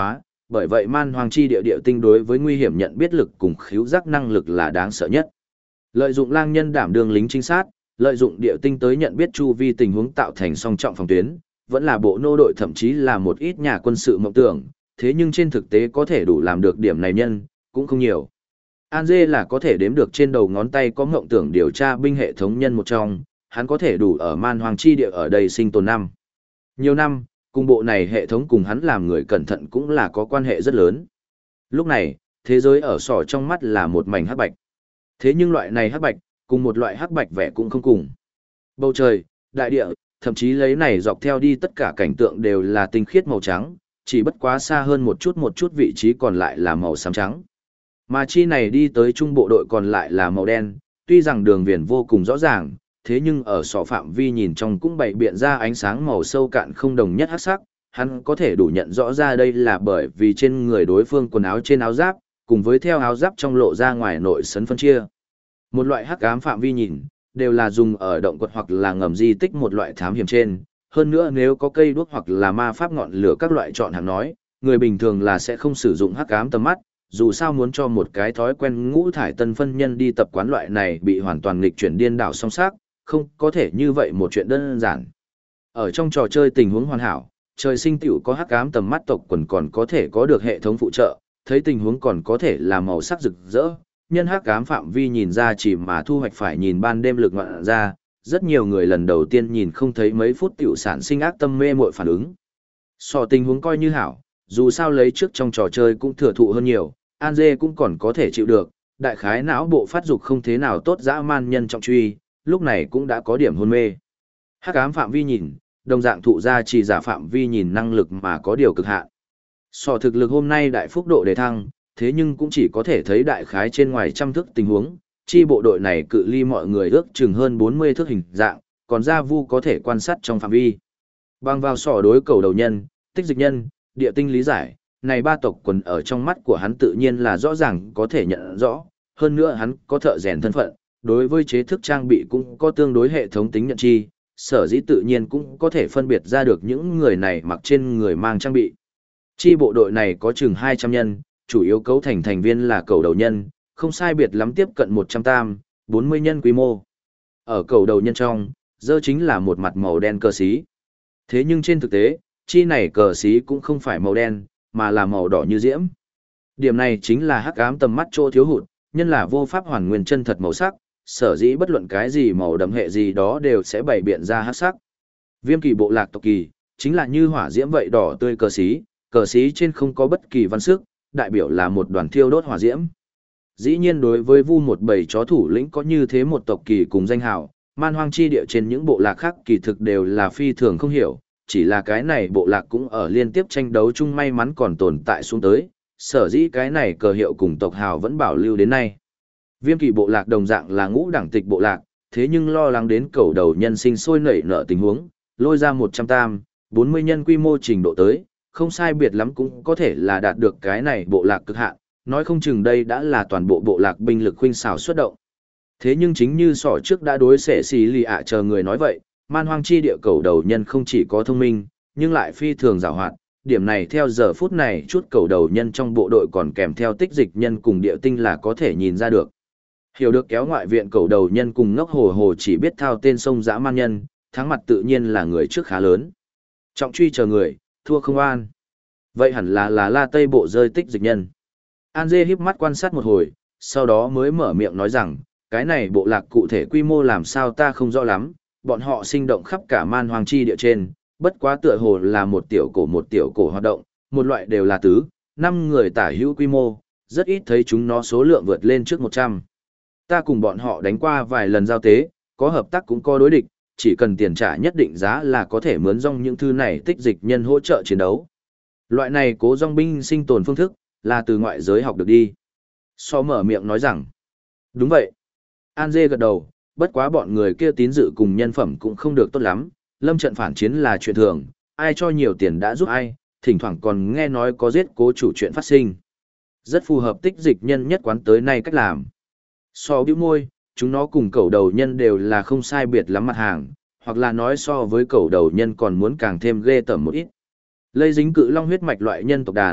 bởi vậy man hoang chi địa địa tinh đối với nguy hiểm nhận biết lực cùng khíu giác năng lực là đáng sợ nhất. Lợi dụng lang nhân đảm đương lính trinh sát, lợi dụng địa tinh tới nhận biết chu vi tình huống tạo thành song trọng phòng tuyến, vẫn là bộ nô đội thậm chí là một ít nhà quân sự mộng tưởng, thế nhưng trên thực tế có thể đủ làm được điểm này nhân, cũng không nhiều. An Dê là có thể đếm được trên đầu ngón tay có mộng tưởng điều tra binh hệ thống nhân một trong, hắn có thể đủ ở man hoang chi địa ở đây sinh tồn năm. Nhiều năm, cùng bộ này hệ thống cùng hắn làm người cẩn thận cũng là có quan hệ rất lớn. Lúc này, thế giới ở sỏ trong mắt là một mảnh hắc bạch. Thế nhưng loại này hắc bạch, cùng một loại hắc bạch vẻ cũng không cùng. Bầu trời, đại địa, thậm chí lấy này dọc theo đi tất cả cảnh tượng đều là tinh khiết màu trắng, chỉ bất quá xa hơn một chút vị trí còn lại là màu xám trắng. Mà chi này đi tới trung bộ đội còn lại là màu đen, tuy rằng đường viền vô cùng rõ ràng, thế nhưng ở sọ phạm vi nhìn trong cũng bày biện ra ánh sáng màu sâu cạn không đồng nhất hắc sắc, hắn có thể đủ nhận rõ ra đây là bởi vì trên người đối phương quần áo trên áo giáp, cùng với theo áo giáp trong lộ ra ngoài nội sấn phân chia. Một loại hắc ám phạm vi nhìn, đều là dùng ở động quật hoặc là ngầm di tích một loại thám hiểm trên, hơn nữa nếu có cây đuốc hoặc là ma pháp ngọn lửa các loại chọn hàng nói, người bình thường là sẽ không sử dụng hắc ám tầm mắt, dù sao muốn cho một cái thói quen ngũ thải tân phân nhân đi tập quán loại này bị hoàn toàn nghịch chuyển điên đảo song sắc, không có thể như vậy một chuyện đơn giản. Ở trong trò chơi tình huống hoàn hảo, trời sinh tiểu có hắc ám tầm mắt tộc quần còn có thể có được hệ thống phụ trợ, thấy tình huống còn có thể là màu sắc rực rỡ, nhân hắc ám phạm vi nhìn ra chỉ mà thu hoạch phải nhìn ban đêm lực ngoạn ra, rất nhiều người lần đầu tiên nhìn không thấy mấy phút tiểu sản sinh ác tâm mê muội phản ứng. So tình huống coi như hảo, dù sao lấy trước trong trò chơi cũng thừa thụ hơn nhiều, An Dê cũng còn có thể chịu được, đại khái não bộ phát dục không thế nào tốt dã man nhân trọng truy, lúc này cũng đã có điểm hôn mê. Hắc ám phạm vi nhìn, đồng dạng thụ ra chỉ giả phạm vi nhìn năng lực mà có điều cực hạn. So thực lực hôm nay đại phúc độ đề thăng, thế nhưng cũng chỉ có thể thấy đại khái trên ngoài trăm thước tình huống, chi bộ đội này cự ly mọi người ước chừng hơn 40 thước hình dạng, còn gia vu có thể quan sát trong phạm vi. Bằng vào sỏ đối cầu đầu nhân, tích dịch nhân, địa tinh lý giải, này ba tộc quần ở trong mắt của hắn tự nhiên là rõ ràng có thể nhận rõ, hơn nữa hắn có thợ rèn thân phận, đối với chế thức trang bị cũng có tương đối hệ thống tính nhận chi, sở dĩ tự nhiên cũng có thể phân biệt ra được những người này mặc trên người mang trang bị. Chi bộ đội này có chừng 200 nhân, chủ yếu cấu thành thành viên là cầu đầu nhân, không sai biệt lắm tiếp cận 140 nhân quy mô. Ở cầu đầu nhân trong, dơ chính là một mặt màu đen cờ xí. Thế nhưng trên thực tế, chi này cờ xí cũng không phải màu đen, mà là màu đỏ như diễm. Điểm này chính là hắc ám tầm mắt chỗ thiếu hụt, nhân là vô pháp hoàn nguyên chân thật màu sắc, sở dĩ bất luận cái gì màu đậm hệ gì đó đều sẽ bày biện ra hắc sắc. Viêm kỳ bộ lạc tộc kỳ, chính là như hỏa diễm vậy đỏ tươi cờ xí trên không có bất kỳ văn sức, đại biểu là một đoàn thiêu đốt hỏa diễm. Dĩ nhiên đối với vu một bầy chó thủ lĩnh có như thế một tộc kỳ cùng danh hào, man hoang chi địa trên những bộ lạc khác kỳ thực đều là phi thường không hiểu, chỉ là cái này bộ lạc cũng ở liên tiếp tranh đấu chung may mắn còn tồn tại xuống tới, sở dĩ cái này cờ hiệu cùng tộc hào vẫn bảo lưu đến nay. Viêm kỳ bộ lạc đồng dạng là ngũ đẳng tịch bộ lạc, thế nhưng lo lắng đến cầu đầu nhân sinh sôi nảy nở tình huống, lôi ra 140 nhân quy mô trình độ tới, không sai biệt lắm cũng có thể là đạt được cái này bộ lạc cực hạn, nói không chừng đây đã là toàn bộ bộ lạc binh lực khuynh xảo xuất động. Thế nhưng chính như sỏ trước đã đối xệ xì lì ạ chờ người nói vậy, man hoang chi địa cầu đầu nhân không chỉ có thông minh, nhưng lại phi thường giàu hoạt, điểm này theo giờ phút này chút cầu đầu nhân trong bộ đội còn kèm theo tích dịch nhân cùng địa tinh là có thể nhìn ra được. Hiểu được kéo ngoại viện cầu đầu nhân cùng ngốc hồ hồ chỉ biết thao tên sông dã man nhân, thắng mặt tự nhiên là người trước khá lớn. Trọng truy chờ người, thua không an. Vậy hẳn là la tây bộ rơi tích dịch nhân. An Dê híp mắt quan sát một hồi, sau đó mới mở miệng nói rằng, cái này bộ lạc cụ thể quy mô làm sao ta không rõ lắm, bọn họ sinh động khắp cả man hoang chi địa trên, bất quá tựa hồ là một tiểu cổ hoạt động, một loại đều là tứ, 5 người tả hữu quy mô, rất ít thấy chúng nó số lượng vượt lên trước 100. Ta cùng bọn họ đánh qua vài lần giao tế, có hợp tác cũng có đối địch, chỉ cần tiền trả nhất định giá là có thể mướn rong những thư này tích dịch nhân hỗ trợ chiến đấu. Loại này cố rong binh sinh tồn phương thức, là từ ngoại giới học được đi. So mở miệng nói rằng, đúng vậy. An Dê gật đầu, bất quá bọn người kia tín dự cùng nhân phẩm cũng không được tốt lắm, lâm trận phản chiến là chuyện thường, ai cho nhiều tiền đã giúp ai, thỉnh thoảng còn nghe nói có giết cố chủ chuyện phát sinh. Rất phù hợp tích dịch nhân nhất quán tới nay cách làm. So bĩu môi, chúng nó cùng cầu đầu nhân đều là không sai biệt lắm mặt hàng, hoặc là nói so với cầu đầu nhân còn muốn càng thêm ghê tởm một ít. Lây dính cự long huyết mạch loại nhân tộc đàn,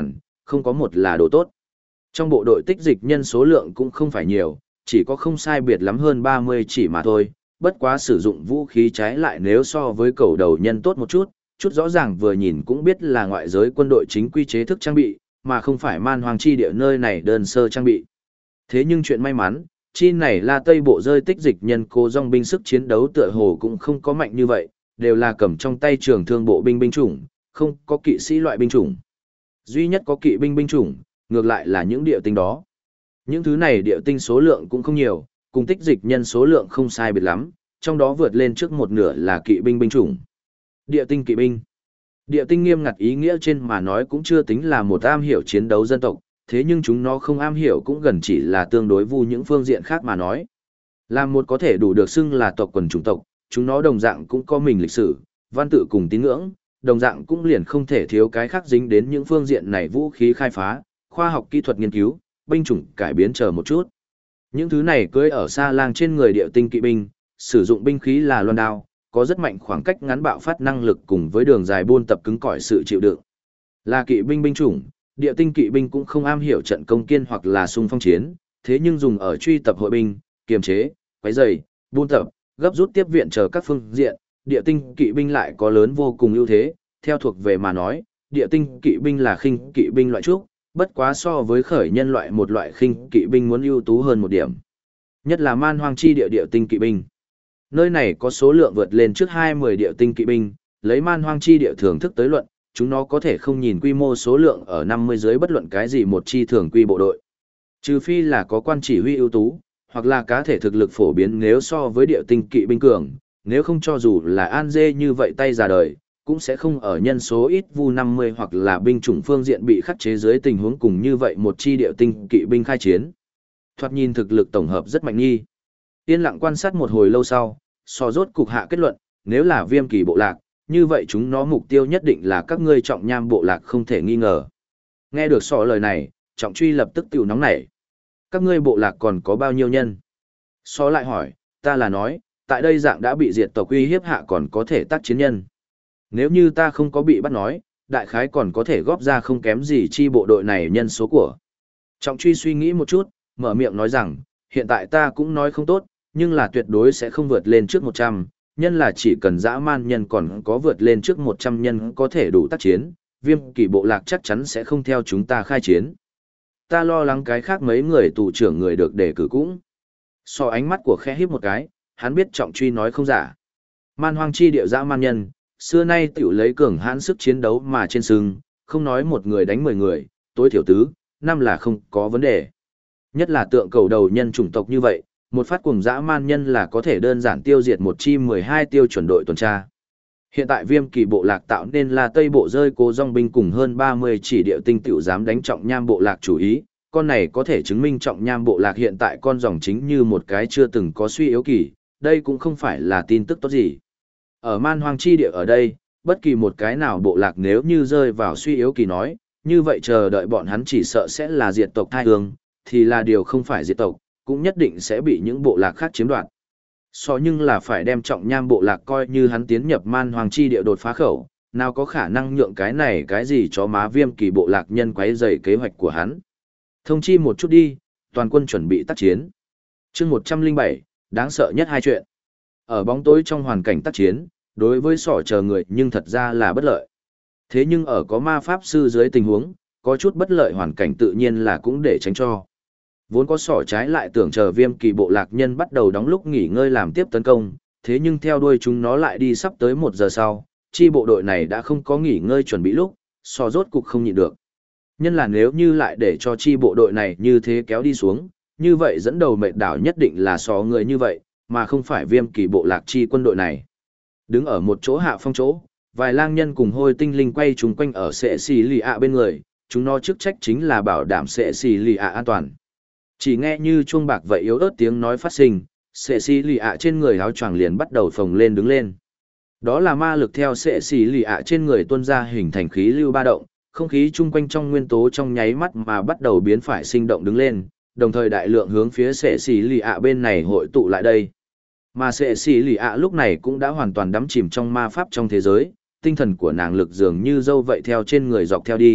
không có một là đồ tốt. Trong bộ đội tích dịch nhân số lượng cũng không phải nhiều, chỉ có không sai biệt lắm hơn 30 chỉ mà thôi, bất quá sử dụng vũ khí trái lại nếu so với cầu đầu nhân tốt một chút, chút rõ ràng vừa nhìn cũng biết là ngoại giới quân đội chính quy chế thức trang bị, mà không phải man hoang chi địa nơi này đơn sơ trang bị. Thế nhưng chuyện may mắn, chi này là Tây Bộ rơi tích dịch nhân cố dòng binh sức chiến đấu tựa hồ cũng không có mạnh như vậy, đều là cầm trong tay trường thương bộ binh binh chủng, không có kỵ sĩ loại binh chủng. Duy nhất có kỵ binh binh chủng, ngược lại là những địa tinh đó. Những thứ này địa tinh số lượng cũng không nhiều, cùng tích dịch nhân số lượng không sai biệt lắm, trong đó vượt lên trước một nửa là kỵ binh binh chủng. Địa tinh kỵ binh. Địa tinh nghiêm ngặt ý nghĩa trên mà nói cũng chưa tính là một am hiểu chiến đấu dân tộc, thế nhưng chúng nó không am hiểu cũng gần chỉ là tương đối vu những phương diện khác mà nói. Là một có thể đủ được xưng là tộc quần chủng tộc, chúng nó đồng dạng cũng có mình lịch sử, văn tự cùng tín ngưỡng, đồng dạng cũng liền không thể thiếu cái khác dính đến những phương diện này vũ khí khai phá, khoa học kỹ thuật nghiên cứu, binh chủng cải biến chờ một chút. Những thứ này cưỡi ở xa lang trên người địa tinh kỵ binh, sử dụng binh khí là loan đao, có rất mạnh khoảng cách ngắn bạo phát năng lực cùng với đường dài buôn tập cứng cỏi sự chịu đựng. Là kỵ binh binh chủng, địa tinh kỵ binh cũng không am hiểu trận công kiên hoặc là xung phong chiến, thế nhưng dùng ở truy tập hội binh, kiềm chế, quấy rầy, buôn tập, gấp rút tiếp viện chờ các phương diện, địa tinh kỵ binh lại có lớn vô cùng ưu thế, theo thuộc về mà nói, địa tinh kỵ binh là khinh kỵ binh loại trúc, bất quá so với khởi nhân loại một loại khinh kỵ binh muốn ưu tú hơn một điểm. Nhất là man hoang chi địa địa tinh kỵ binh. Nơi này có số lượng vượt lên trước 20 địa tinh kỵ binh, lấy man hoang chi địa thưởng thức tới luận, chúng nó có thể không nhìn quy mô số lượng ở 50 dưới bất luận cái gì một chi thường quy bộ đội. Trừ phi là có quan chỉ huy ưu tú, hoặc là cá thể thực lực phổ biến nếu so với địa tinh kỵ binh cường, nếu không cho dù là An Dê như vậy tay già đời, cũng sẽ không ở nhân số ít vu 50 hoặc là binh chủng phương diện bị khắc chế dưới tình huống cùng như vậy một chi địa tinh kỵ binh khai chiến. Thoạt nhìn thực lực tổng hợp rất mạnh nghi. Yên lặng quan sát một hồi lâu sau, so rốt cục hạ kết luận, nếu là Viêm Kỳ bộ lạc, như vậy chúng nó mục tiêu nhất định là các ngươi Trọng Nham bộ lạc không thể nghi ngờ. Nghe được sọ lời này, Trọng Truy lập tức tiểu nóng nảy. Các ngươi bộ lạc còn có bao nhiêu nhân? Sọ lại hỏi, ta là nói, tại đây dạng đã bị diệt tộc uy hiếp hạ còn có thể tác chiến nhân. Nếu như ta không có bị bắt nói, đại khái còn có thể góp ra không kém gì chi bộ đội này nhân số của. Trọng Truy suy nghĩ một chút, mở miệng nói rằng, hiện tại ta cũng nói không tốt, nhưng là tuyệt đối sẽ không vượt lên trước 100, nhân là chỉ cần dã man nhân còn có vượt lên trước 100 nhân có thể đủ tác chiến, Viêm Kỳ bộ lạc chắc chắn sẽ không theo chúng ta khai chiến. Ta lo lắng cái khác mấy người tù trưởng người được đề cử cũng. So ánh mắt của khẽ híp một cái, hắn biết Trọng Truy nói không giả. Man hoang chi địa dã man nhân, xưa nay tiểu lấy cường hãn sức chiến đấu mà trên sừng, không nói một người đánh 10 người, tối thiểu tứ, năm là không có vấn đề. Nhất là tượng cầu đầu nhân chủng tộc như vậy, một phát cuồng dã man nhân là có thể đơn giản tiêu diệt một chi 12 tiêu chuẩn đội tuần tra. Hiện tại Viêm Kỳ bộ lạc tạo nên là Tây bộ rơi cố dòng binh cùng hơn 30 chỉ địa tinh tiểu dám đánh Trọng Nham bộ lạc chủ ý, con này có thể chứng minh Trọng Nham bộ lạc hiện tại con dòng chính như một cái chưa từng có suy yếu kỳ, đây cũng không phải là tin tức tốt gì. Ở man hoang chi địa ở đây, bất kỳ một cái nào bộ lạc nếu như rơi vào suy yếu kỳ nói, như vậy chờ đợi bọn hắn chỉ sợ sẽ là diệt tộc thai hương, thì là điều không phải diệt tộc, cũng nhất định sẽ bị những bộ lạc khác chiếm đoạt. Nhưng là phải đem Trọng Nham bộ lạc coi như hắn tiến nhập man hoang chi địa đột phá khẩu, nào có khả năng nhượng cái này cái gì cho má Viêm Kỳ bộ lạc nhân quấy rầy kế hoạch của hắn. Thông chi một chút đi, toàn quân chuẩn bị tác chiến. Chương 107, đáng sợ nhất hai chuyện. Ở bóng tối trong hoàn cảnh tác chiến, đối với sỏ chờ người nhưng thật ra là bất lợi. Thế nhưng ở có ma pháp sư dưới tình huống, có chút bất lợi hoàn cảnh tự nhiên là cũng để tránh cho. Vốn có sỏ trái lại tưởng chờ Viêm Kỳ bộ lạc nhân bắt đầu đóng lúc nghỉ ngơi làm tiếp tấn công, thế nhưng theo đuôi chúng nó lại đi sắp tới 1 giờ sau, chi bộ đội này đã không có nghỉ ngơi chuẩn bị lúc, sỏ rốt cục không nhịn được. Nhân là nếu như lại để cho chi bộ đội này như thế kéo đi xuống, như vậy dẫn đầu mệt đảo nhất định là sỏ người như vậy, mà không phải Viêm Kỳ bộ lạc chi quân đội này. Đứng ở một chỗ hạ phong chỗ, vài lang nhân cùng hôi tinh linh quay chung quanh ở sệ xì lì ạ bên người, chúng nó chức trách chính là bảo đảm sệ xì lì ạ an toàn. Chỉ nghe như chuông bạc vậy yếu ớt tiếng nói phát sinh, sệ xì lì ạ trên người áo choàng liền bắt đầu phồng lên đứng lên. Đó là ma lực theo sệ xì lì ạ trên người tuôn ra hình thành khí lưu ba động, không khí chung quanh trong nguyên tố trong nháy mắt mà bắt đầu biến phải sinh động đứng lên, đồng thời đại lượng hướng phía sệ xì lì ạ bên này hội tụ lại đây. Mà sệ xì lì ạ lúc này cũng đã hoàn toàn đắm chìm trong ma pháp trong thế giới, tinh thần của nàng lực dường như dâu vậy theo trên người dọc theo đi,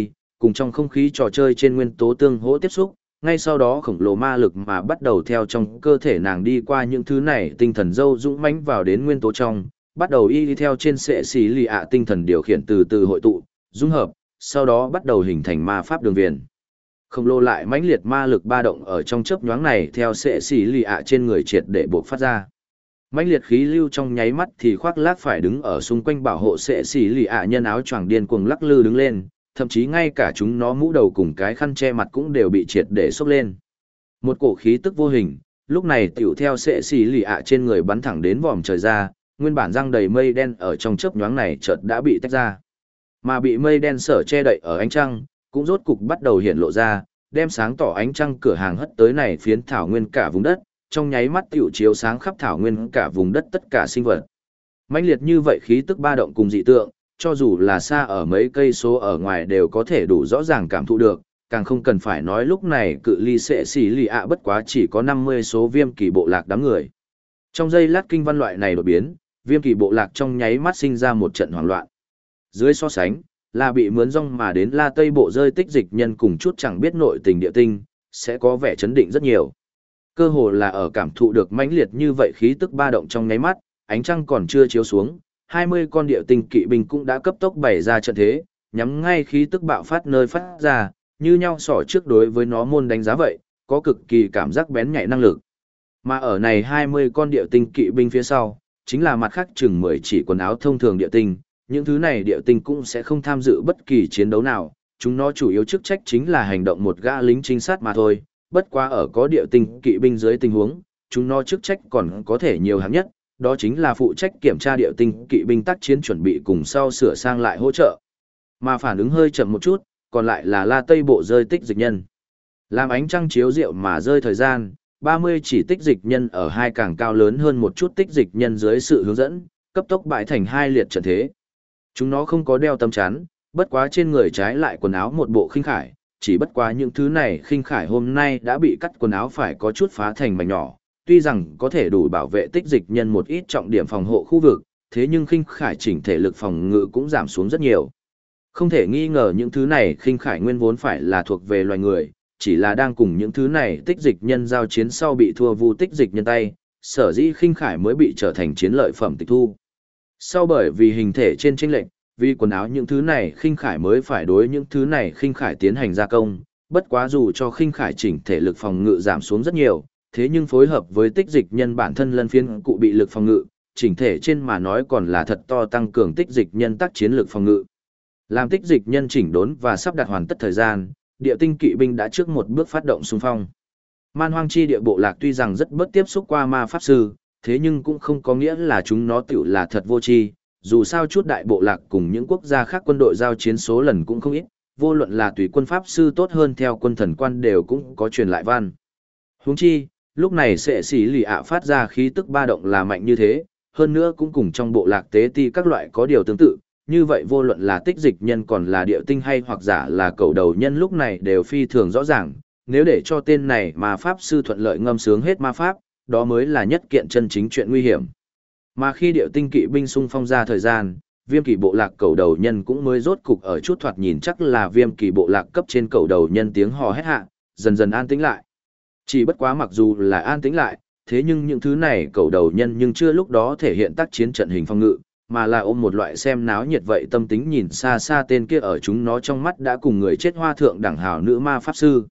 cùng trong không khí trò chơi trên nguyên tố tương hỗ tiếp xúc, ngay sau đó khổng lồ ma lực mà bắt đầu theo trong cơ thể nàng đi qua những thứ này tinh thần dâu dũng mãnh vào đến nguyên tố trong, bắt đầu y đi theo trên sệ xì lì ạ tinh thần điều khiển từ từ hội tụ, dung hợp, sau đó bắt đầu hình thành ma pháp đường viền. Khổng lồ lại mãnh liệt ma lực ba động ở trong chớp nhoáng này theo sệ xì lì ạ trên người triệt để buộc phát ra. Mãnh liệt khí lưu trong nháy mắt thì khoác lác phải đứng ở xung quanh bảo hộ sệ xì lì ạ nhân áo choàng điên cuồng lắc lư đứng lên, thậm chí ngay cả chúng nó mũ đầu cùng cái khăn che mặt cũng đều bị triệt để xốc lên. Một cổ khí tức vô hình, lúc này tiểu theo sệ xì lì ạ trên người bắn thẳng đến vòm trời ra, nguyên bản răng đầy mây đen ở trong chớp nhoáng này chợt đã bị tách ra. Mà bị mây đen sở che đậy ở ánh trăng, cũng rốt cục bắt đầu hiện lộ ra, đem sáng tỏ ánh trăng cửa hàng hất tới này phiến thảo nguyên cả vùng đất, trong nháy mắt tiểu chiếu sáng khắp thảo nguyên cả vùng đất tất cả sinh vật. Mãnh liệt như vậy khí tức ba động cùng dị tượng, cho dù là xa ở mấy cây số ở ngoài đều có thể đủ rõ ràng cảm thụ được, càng không cần phải nói lúc này cự ly sệ xỉ lì ạ bất quá chỉ có 50 số viêm kỳ bộ lạc đám người. Trong giây lát kinh văn loại này đột biến, viêm kỳ bộ lạc trong nháy mắt sinh ra một trận hoảng loạn. Dưới so sánh, là bị mướn rong mà đến La Tây bộ rơi tích dịch nhân cùng chút chẳng biết nội tình địa tinh, sẽ có vẻ chấn định rất nhiều. Cơ hồ là ở cảm thụ được mãnh liệt như vậy khí tức ba động trong nháy mắt, ánh trăng còn chưa chiếu xuống, 20 con địa tinh kỵ binh cũng đã cấp tốc bày ra trận thế, nhắm ngay khí tức bạo phát nơi phát ra, như nhau sỏ trước đối với nó môn đánh giá vậy, có cực kỳ cảm giác bén nhạy năng lực. Mà ở này 20 con địa tinh kỵ binh phía sau, chính là mặt khác chừng 10 chỉ quần áo thông thường địa tinh, những thứ này địa tinh cũng sẽ không tham dự bất kỳ chiến đấu nào, chúng nó chủ yếu chức trách chính là hành động một gã lính trinh sát mà thôi, bất quá ở có địa tinh kỵ binh dưới tình huống, chúng nó chức trách còn có thể nhiều hạng nhất, đó chính là phụ trách kiểm tra địa tinh kỵ binh tác chiến chuẩn bị cùng sau sửa sang lại hỗ trợ. Mà phản ứng hơi chậm một chút, còn lại là La Tây bộ rơi tích dịch nhân. Làm ánh trăng chiếu rượu mà rơi thời gian, 30 chỉ tích dịch nhân ở hai càng cao lớn hơn một chút tích dịch nhân dưới sự hướng dẫn, cấp tốc bại thành hai liệt trận thế. Chúng nó không có đeo tấm chắn, bất quá trên người trái lại quần áo một bộ khinh khải, chỉ bất quá những thứ này khinh khải hôm nay đã bị cắt quần áo phải có chút phá thành mảnh nhỏ, tuy rằng có thể đủ bảo vệ tích dịch nhân một ít trọng điểm phòng hộ khu vực, thế nhưng khinh khải chỉnh thể lực phòng ngự cũng giảm xuống rất nhiều. Không thể nghi ngờ những thứ này khinh khải nguyên vốn phải là thuộc về loài người, chỉ là đang cùng những thứ này tích dịch nhân giao chiến sau bị thua vu tích dịch nhân tay, sở dĩ khinh khải mới bị trở thành chiến lợi phẩm tịch thu. Sau bởi vì hình thể trên chênh lệch, vì quần áo những thứ này khinh khải mới phải đối những thứ này khinh khải tiến hành gia công, bất quá dù cho khinh khải chỉnh thể lực phòng ngự giảm xuống rất nhiều, thế nhưng phối hợp với tích dịch nhân bản thân lân phiên cụ bị lực phòng ngự, chỉnh thể trên mà nói còn là thật to tăng cường tích dịch nhân tác chiến lực phòng ngự. Làm tích dịch nhân chỉnh đốn và sắp đặt hoàn tất thời gian, địa tinh kỵ binh đã trước một bước phát động xung phong. Man hoang chi địa bộ lạc tuy rằng rất bất tiếp xúc qua ma pháp sư, thế nhưng cũng không có nghĩa là chúng nó tiểu là thật vô tri. Dù sao chút đại bộ lạc cùng những quốc gia khác quân đội giao chiến số lần cũng không ít, vô luận là tùy quân pháp sư tốt hơn theo quân thần quan đều cũng có truyền lại văn. Huống chi, lúc này sệ sĩ lì ạ phát ra khí tức ba động là mạnh như thế, hơn nữa cũng cùng trong bộ lạc tế ti các loại có điều tương tự, như vậy vô luận là tích dịch nhân còn là địa tinh hay hoặc giả là cầu đầu nhân lúc này đều phi thường rõ ràng, nếu để cho tên này mà pháp sư thuận lợi ngâm sướng hết ma pháp, đó mới là nhất kiện chân chính chuyện nguy hiểm. Mà khi địa tinh kỵ binh xung phong ra thời gian, viêm kỳ bộ lạc cầu đầu nhân cũng mới rốt cục ở chút thoạt nhìn chắc là viêm kỳ bộ lạc cấp trên cầu đầu nhân tiếng hò hét hạ, dần dần an tĩnh lại. Chỉ bất quá mặc dù là an tĩnh lại, thế nhưng những thứ này cầu đầu nhân nhưng chưa lúc đó thể hiện tác chiến trận hình phòng ngự, mà là ôm một loại xem náo nhiệt vậy tâm tính nhìn xa xa tên kia ở chúng nó trong mắt đã cùng người chết hoa thượng đẳng hào nữ ma pháp sư.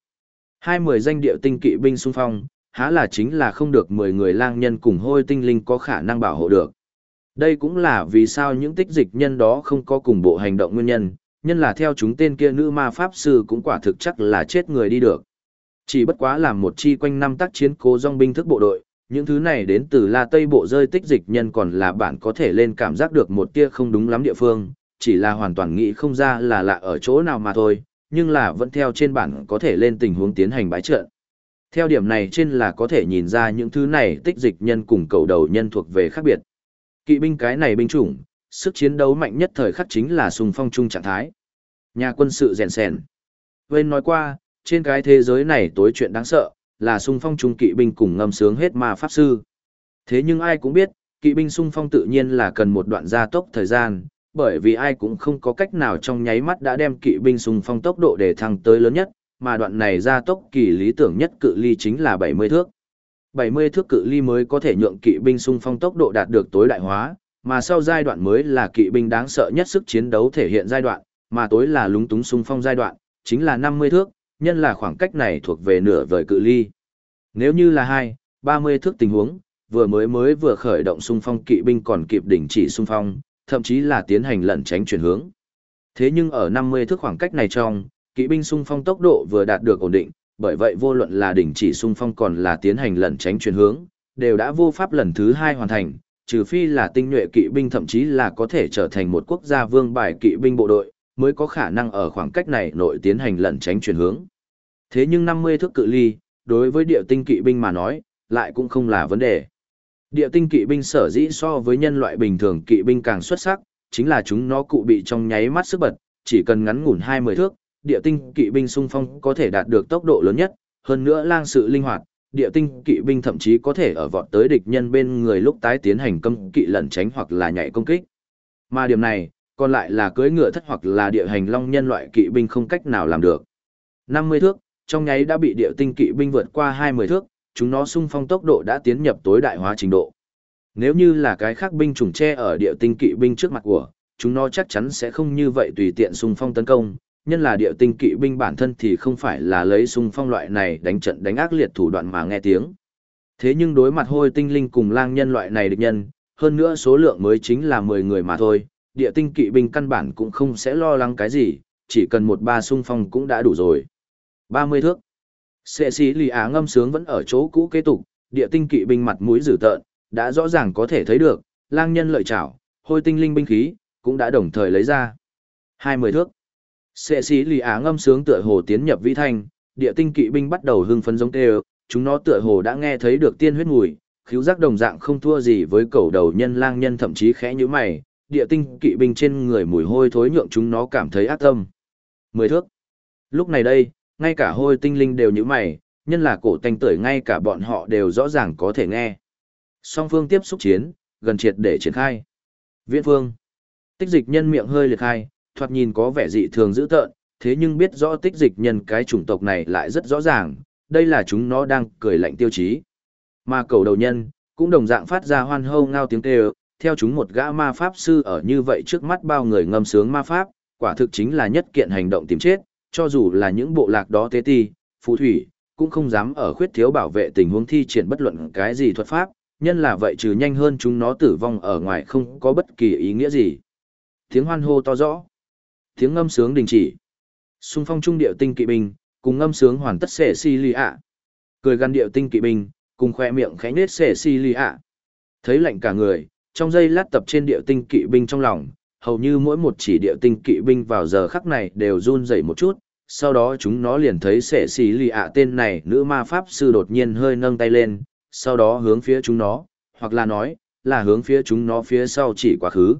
20 danh địa tinh kỵ binh xung phong, há là chính là không được 10 người lang nhân cùng hôi tinh linh có khả năng bảo hộ được. Đây cũng là vì sao những tích dịch nhân đó không có cùng bộ hành động nguyên nhân, nhân là theo chúng tên kia nữ ma pháp sư cũng quả thực chắc là chết người đi được. Chỉ bất quá làm một chi quanh năm tác chiến cố dòng binh thức bộ đội, những thứ này đến từ La Tây bộ rơi tích dịch nhân còn là bạn có thể lên cảm giác được một tia không đúng lắm địa phương, chỉ là hoàn toàn nghĩ không ra là lạ ở chỗ nào mà thôi, nhưng là vẫn theo trên bản có thể lên tình huống tiến hành bãi trận. Theo điểm này trên là có thể nhìn ra những thứ này tích dịch nhân cùng cầu đầu nhân thuộc về khác biệt. Kỵ binh cái này binh chủng, sức chiến đấu mạnh nhất thời khắc chính là xung phong chung trạng thái. Nhà quân sự rèn sèn. Quên nói qua, trên cái thế giới này tối chuyện đáng sợ, là xung phong chung kỵ binh cùng ngâm sướng hết ma pháp sư. Thế nhưng ai cũng biết, kỵ binh xung phong tự nhiên là cần một đoạn gia tốc thời gian, bởi vì ai cũng không có cách nào trong nháy mắt đã đem kỵ binh xung phong tốc độ để thăng tới lớn nhất, mà đoạn này gia tốc kỳ lý tưởng nhất cự ly chính là 70 thước. 70 thước cự ly mới có thể nhượng kỵ binh xung phong tốc độ đạt được tối đại hóa, mà sau giai đoạn mới là kỵ binh đáng sợ nhất sức chiến đấu thể hiện giai đoạn, mà tối là lúng túng xung phong giai đoạn, chính là 50 thước, nhân là khoảng cách này thuộc về nửa vời cự ly. Nếu như là 30 thước tình huống, vừa vừa khởi động xung phong kỵ binh còn kịp đình chỉ xung phong, thậm chí là tiến hành lẩn tránh chuyển hướng. Thế nhưng ở 50 thước khoảng cách này trong, kỵ binh xung phong tốc độ vừa đạt được ổn định, bởi vậy vô luận là đình chỉ xung phong còn là tiến hành lẩn tránh chuyển hướng, đều đã vô pháp lần thứ 2 hoàn thành, trừ phi là tinh nhuệ kỵ binh thậm chí là có thể trở thành một quốc gia vương bài kỵ binh bộ đội, mới có khả năng ở khoảng cách này nội tiến hành lẩn tránh chuyển hướng. Thế nhưng 50 thước cự ly, đối với địa tinh kỵ binh mà nói, lại cũng không là vấn đề. Địa tinh kỵ binh sở dĩ so với nhân loại bình thường kỵ binh càng xuất sắc, chính là chúng nó cụ bị trong nháy mắt sức bật, chỉ cần ngắn ngủn 20 thước, địa tinh kỵ binh xung phong có thể đạt được tốc độ lớn nhất, hơn nữa lang sự linh hoạt, địa tinh kỵ binh thậm chí có thể ở vọt tới địch nhân bên người lúc tái tiến hành cấm kỵ lẩn tránh hoặc là nhảy công kích. Mà điểm này, còn lại là cưỡi ngựa thất hoặc là địa hành long nhân loại kỵ binh không cách nào làm được. 50 thước, trong nháy đã bị địa tinh kỵ binh vượt qua 20 thước, chúng nó xung phong tốc độ đã tiến nhập tối đại hóa trình độ. Nếu như là cái khác binh chủng che ở địa tinh kỵ binh trước mặt của, chúng nó chắc chắn sẽ không như vậy tùy tiện xung phong tấn công, nhân là địa tinh kỵ binh bản thân thì không phải là lấy xung phong loại này đánh trận đánh ác liệt thủ đoạn mà nghe tiếng. Thế nhưng đối mặt hôi tinh linh cùng lang nhân loại này địch nhân, hơn nữa số lượng mới chính là 10 người mà thôi, địa tinh kỵ binh căn bản cũng không sẽ lo lắng cái gì, chỉ cần 1-3 xung phong cũng đã đủ rồi. 30 thước. Sệ sĩ lì á ngâm sướng vẫn ở chỗ cũ kế tục, địa tinh kỵ binh mặt mũi dữ tợn, đã rõ ràng có thể thấy được, lang nhân lợi chảo, hôi tinh linh binh khí, cũng đã đồng thời lấy ra. 20 thước. Sệ sĩ lì á ngâm sướng tựa hồ tiến nhập vĩ thanh, địa tinh kỵ binh bắt đầu hưng phấn giống tê, chúng nó tựa hồ đã nghe thấy được tiên huyết mùi, khứu giác đồng dạng không thua gì với cẩu đầu nhân lang nhân thậm chí khẽ như mày, địa tinh kỵ binh trên người mùi hôi thối nhượng chúng nó cảm thấy ác tâm. 10 thước. Lúc này đây, ngay cả hôi tinh linh đều như mày, nhân là cổ tanh tưởi ngay cả bọn họ đều rõ ràng có thể nghe. Song phương tiếp xúc chiến, gần triệt để triển khai. Viễn phương. Tích dịch nhân miệng hơi liệt khai, thoạt nhìn có vẻ dị thường dữ tợn, thế nhưng biết rõ tích dịch nhân cái chủng tộc này lại rất rõ ràng, đây là chúng nó đang cười lạnh tiêu chí. Mà cầu đầu nhân, cũng đồng dạng phát ra hoan hô ngao tiếng kêu, theo chúng một gã ma pháp sư ở như vậy trước mắt bao người ngâm sướng ma pháp, quả thực chính là nhất kiện hành động tìm chết, cho dù là những bộ lạc đó tế ti, phù thủy, cũng không dám ở khuyết thiếu bảo vệ tình huống thi triển bất luận cái gì thuật pháp, nhân là vậy trừ nhanh hơn chúng nó tử vong ở ngoài không có bất kỳ ý nghĩa gì. Tiếng hoan hô to rõ, tiếng ngâm sướng đình chỉ. Xung phong trung điệu tinh kỵ binh, cùng ngâm sướng hoàn tất sệ si lì ạ. Cười gằn điệu tinh kỵ binh, cùng khoe miệng khẽ nết sệ si lì ạ. Thấy lạnh cả người, trong giây lát tập trên điệu tinh kỵ binh trong lòng, hầu như mỗi một chỉ điệu tinh kỵ binh vào giờ khắc này đều run rẩy một chút, sau đó chúng nó liền thấy sệ xì lì ạ tên này nữ ma pháp sư đột nhiên hơi nâng tay lên, sau đó hướng phía chúng nó, hoặc là nói, là hướng phía chúng nó phía sau chỉ quá khứ.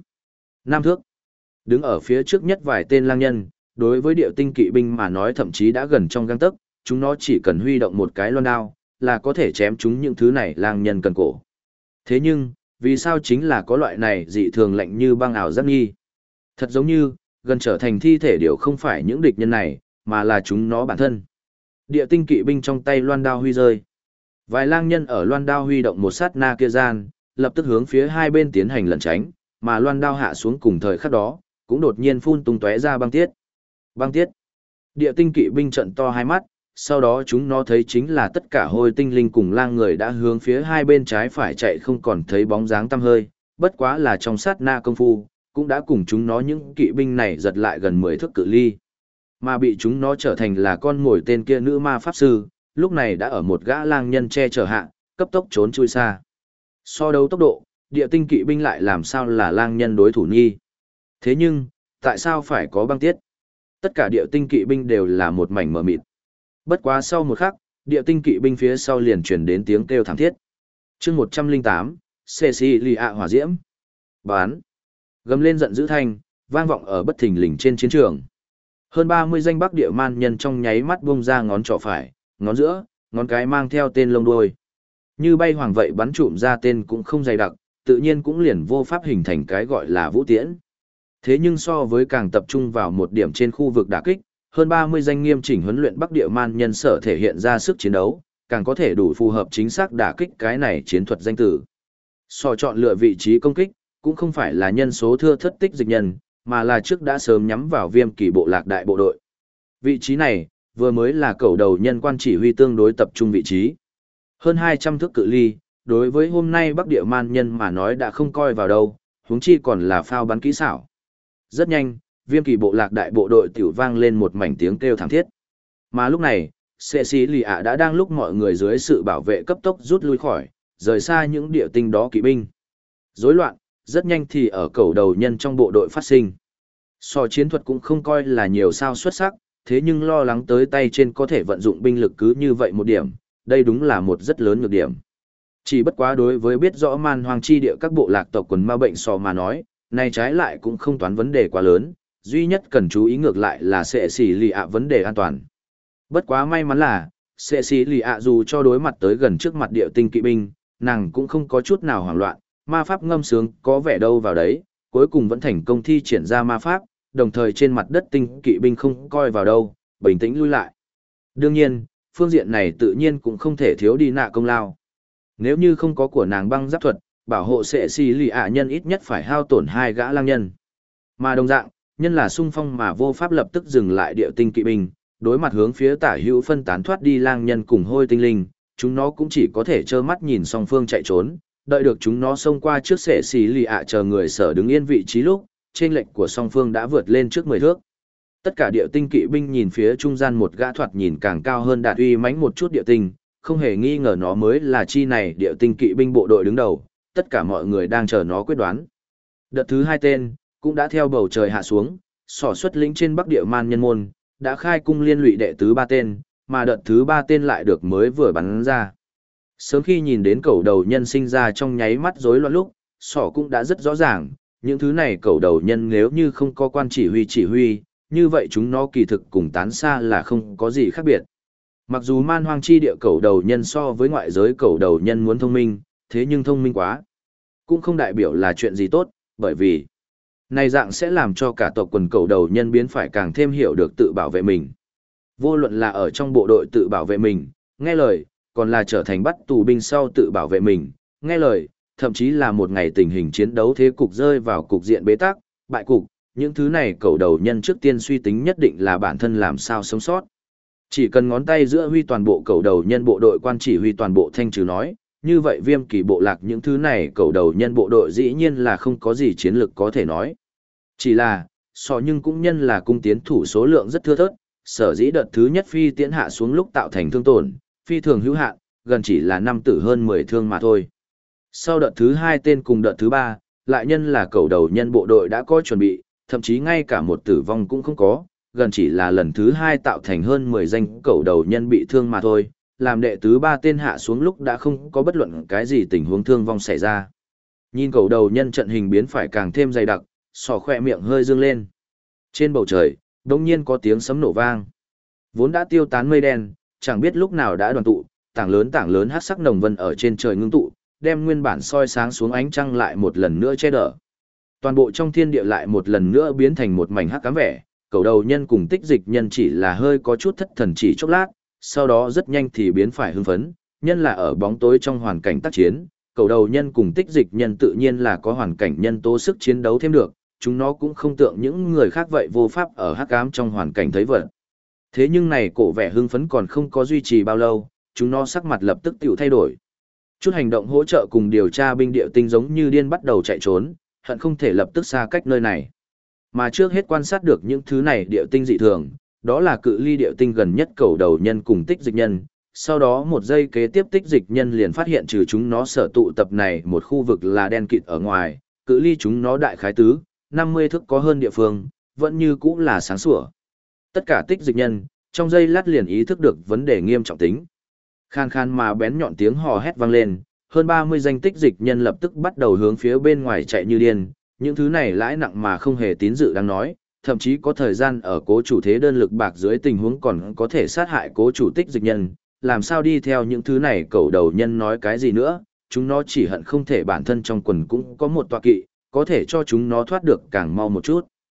5 thước. Đứng ở phía trước nhất vài tên lang nhân, đối với điệu tinh kỵ binh mà nói thậm chí đã gần trong gang tấc, chúng nó chỉ cần huy động một cái loan đao, là có thể chém chúng những thứ này lang nhân cần cổ. Thế nhưng, vì sao chính là có loại này dị thường lạnh như băng ảo giác nghi? Thật giống như, gần trở thành thi thể đều không phải những địch nhân này, mà là chúng nó bản thân. Địa tinh kỵ binh trong tay loan đao huy rơi. Vài lang nhân ở loan đao huy động một sát na kia gian, lập tức hướng phía hai bên tiến hành lẩn tránh, mà loan đao hạ xuống cùng thời khắc đó, cũng đột nhiên phun tung tóe ra băng tiết. Băng tiết. Địa tinh kỵ binh trận to hai mắt, sau đó chúng nó thấy chính là tất cả hôi tinh linh cùng lang người đã hướng phía hai bên trái phải chạy không còn thấy bóng dáng tăm hơi, bất quá là trong sát na công phu, cũng đã cùng chúng nó những kỵ binh này giật lại gần 10 thước cự ly. Mà bị chúng nó trở thành là con mồi tên kia nữ ma pháp sư, lúc này đã ở một gã lang nhân che chở hạ, cấp tốc trốn chui xa. So đấu tốc độ, địa tinh kỵ binh lại làm sao là lang nhân đối thủ nhi. Thế nhưng, tại sao phải có băng tiết? Tất cả địa tinh kỵ binh đều là một mảnh mờ mịt. Bất quá sau một khắc, địa tinh kỵ binh phía sau liền truyền đến tiếng kêu thảm thiết. Chương 108, Cecilia hỏa diễm. Bán. Gầm lên giận dữ thanh, vang vọng ở bất thình lình trên chiến trường. Hơn 30 danh Bắc địa man nhân trong nháy mắt bung ra ngón trỏ phải, ngón giữa, ngón cái mang theo tên lông đuôi. Như bay hoàng vậy bắn trụm ra tên cũng không dày đặc, tự nhiên cũng liền vô pháp hình thành cái gọi là vũ tiễn. Thế nhưng so với càng tập trung vào một điểm trên khu vực đả kích, hơn 30 danh nghiêm chỉnh huấn luyện Bắc Địa Man nhân sở thể hiện ra sức chiến đấu, càng có thể đủ phù hợp chính xác đả kích cái này chiến thuật danh tử. So chọn lựa vị trí công kích, cũng không phải là nhân số thưa thất tích dịch nhân, mà là trước đã sớm nhắm vào Viêm Kỳ bộ lạc đại bộ đội. Vị trí này, vừa mới là cầu đầu nhân quan chỉ huy tương đối tập trung vị trí. Hơn 200 thước cự ly, đối với hôm nay Bắc Địa Man nhân mà nói đã không coi vào đâu, huống chi còn là phao bắn kỹ xảo. Rất nhanh, Viêm Kỳ bộ lạc đại bộ đội tiểu vang lên một mảnh tiếng kêu thảm thiết. Mà lúc này, Cecilia đã đang lúc mọi người dưới sự bảo vệ cấp tốc rút lui khỏi, rời xa những địa tinh đó kỵ binh. Rối loạn, rất nhanh thì ở cầu đầu nhân trong bộ đội phát sinh. So chiến thuật cũng không coi là nhiều sao xuất sắc, thế nhưng lo lắng tới tay trên có thể vận dụng binh lực cứ như vậy một điểm, đây đúng là một rất lớn nhược điểm. Chỉ bất quá đối với biết rõ man hoang chi địa các bộ lạc tộc quần ma bệnh so mà nói, này trái lại cũng không toán vấn đề quá lớn, duy nhất cần chú ý ngược lại là sẽ xỉ lì ạ vấn đề an toàn. Bất quá may mắn là, sẽ xỉ lì ạ dù cho đối mặt tới gần trước mặt địa tinh kỵ binh, nàng cũng không có chút nào hoảng loạn, ma pháp ngâm sướng có vẻ đâu vào đấy, cuối cùng vẫn thành công thi triển ra ma pháp, đồng thời trên mặt đất tinh kỵ binh không coi vào đâu, bình tĩnh lui lại. Đương nhiên, phương diện này tự nhiên cũng không thể thiếu đi nạ công lao. Nếu như không có của nàng băng giáp thuật, bảo hộ sẽ xì lì ạ nhân ít nhất phải hao tổn 2 gã lang nhân. Mà đồng dạng, nhân là sung phong mà vô pháp lập tức dừng lại địa tinh kỵ binh, đối mặt hướng phía tả hữu phân tán thoát đi lang nhân cùng hôi tinh linh, chúng nó cũng chỉ có thể trơ mắt nhìn song phương chạy trốn, đợi được chúng nó xông qua trước sẽ xì lì ạ chờ người sở đứng yên vị trí lúc, chênh lệch của song phương đã vượt lên trước 10 thước. Tất cả địa tinh kỵ binh nhìn phía trung gian một gã thoạt nhìn càng cao hơn đạt uy mãnh một chút địa tinh, không hề nghi ngờ nó mới là chi này địa tinh kỵ binh bộ đội đứng đầu, tất cả mọi người đang chờ nó quyết đoán. Đợt thứ 2 tên, cũng đã theo bầu trời hạ xuống, sỏ xuất lĩnh trên Bắc Địa Man nhân môn, đã khai cung liên lụy đệ tứ 3 tên, mà đợt thứ 3 tên lại được mới vừa bắn ra. Sớm khi nhìn đến cầu đầu nhân sinh ra trong nháy mắt rối loạn lúc, sỏ cũng đã rất rõ ràng, những thứ này cầu đầu nhân nếu như không có quan chỉ huy, như vậy chúng nó kỳ thực cùng tán xa là không có gì khác biệt. Mặc dù man hoang chi địa cầu đầu nhân so với ngoại giới cầu đầu nhân muốn thông minh, thế nhưng thông minh quá cũng không đại biểu là chuyện gì tốt, bởi vì này dạng sẽ làm cho cả tộc quần cầu đầu nhân biến phải càng thêm hiểu được tự bảo vệ mình. Vô luận là ở trong bộ đội tự bảo vệ mình, nghe lời, còn là trở thành bắt tù binh sau tự bảo vệ mình, nghe lời, thậm chí là một ngày tình hình chiến đấu thế cục rơi vào cục diện bế tắc, bại cục, những thứ này cầu đầu nhân trước tiên suy tính nhất định là bản thân làm sao sống sót. Chỉ cần ngón tay giữa huy toàn bộ cầu đầu nhân bộ đội quan chỉ huy toàn bộ thanh trừ nói, như vậy Viêm Kỳ bộ lạc những thứ này cầu đầu nhân bộ đội dĩ nhiên là không có gì chiến lược có thể nói. Chỉ là, nhưng cũng nhân là cung tiến thủ số lượng rất thưa thớt, sở dĩ đợt thứ nhất phi tiến hạ xuống lúc tạo thành thương tổn, phi thường hữu hạn, gần chỉ là 5 tử hơn 10 thương mà thôi. Sau đợt thứ 2 tên cùng đợt thứ 3, lại nhân là cầu đầu nhân bộ đội đã có chuẩn bị, thậm chí ngay cả một tử vong cũng không có, gần chỉ là lần thứ 2 tạo thành hơn 10 danh cầu đầu nhân bị thương mà thôi, làm đệ tứ 3 tên hạ xuống lúc đã không có bất luận cái gì tình huống thương vong xảy ra. Nhìn cầu đầu nhân trận hình biến phải càng thêm dày đặc, sò khỏe miệng hơi dương lên. Trên bầu trời, đột nhiên có tiếng sấm nổ vang. Vốn đã tiêu tán mây đen, chẳng biết lúc nào đã đoàn tụ, tảng lớn hắc sắc nồng vân ở trên trời ngưng tụ, đem nguyên bản soi sáng xuống ánh trăng lại một lần nữa che đỡ. Toàn bộ trong thiên địa lại một lần nữa biến thành một mảnh hắc ám vẻ, cầu đầu nhân cùng tích dịch nhân chỉ là hơi có chút thất thần chỉ chốc lát, sau đó rất nhanh thì biến phải hưng phấn, nhân là ở bóng tối trong hoàn cảnh tác chiến, cầu đầu nhân cùng tích dịch nhân tự nhiên là có hoàn cảnh nhân tố sức chiến đấu thêm được, chúng nó cũng không tượng những người khác vậy vô pháp ở hắc ám trong hoàn cảnh thấy vật. Thế nhưng này cổ vẻ hưng phấn còn không có duy trì bao lâu, chúng nó sắc mặt lập tức tiểu thay đổi. Chút hành động hỗ trợ cùng điều tra binh địa tinh giống như điên bắt đầu chạy trốn, hận không thể lập tức xa cách nơi này. Mà trước hết quan sát được những thứ này địa tinh dị thường, đó là cự ly địa tinh gần nhất cầu đầu nhân cùng tích dịch nhân. Sau đó một giây kế tiếp tích dịch nhân liền phát hiện trừ chúng nó sở tụ tập này một khu vực là đen kịt ở ngoài, cự ly chúng nó đại khái tứ, 50 thước có hơn địa phương, vẫn như cũ là sáng sủa. Tất cả tích dịch nhân, trong giây lát liền ý thức được vấn đề nghiêm trọng tính. Khan khan mà bén nhọn tiếng hò hét vang lên, hơn 30 danh tích dịch nhân lập tức bắt đầu hướng phía bên ngoài chạy như điên, những thứ này lãi nặng mà không hề tín dự đang nói, thậm chí có thời gian ở cố chủ thế đơn lực bạc dưới tình huống còn có thể sát hại cố chủ tích dịch nhân, làm sao đi theo những thứ này cầu đầu nhân nói cái gì nữa, chúng nó chỉ hận không thể bản thân trong quần cũng có một tọa kỵ, có thể cho chúng nó thoát được càng mau một chút.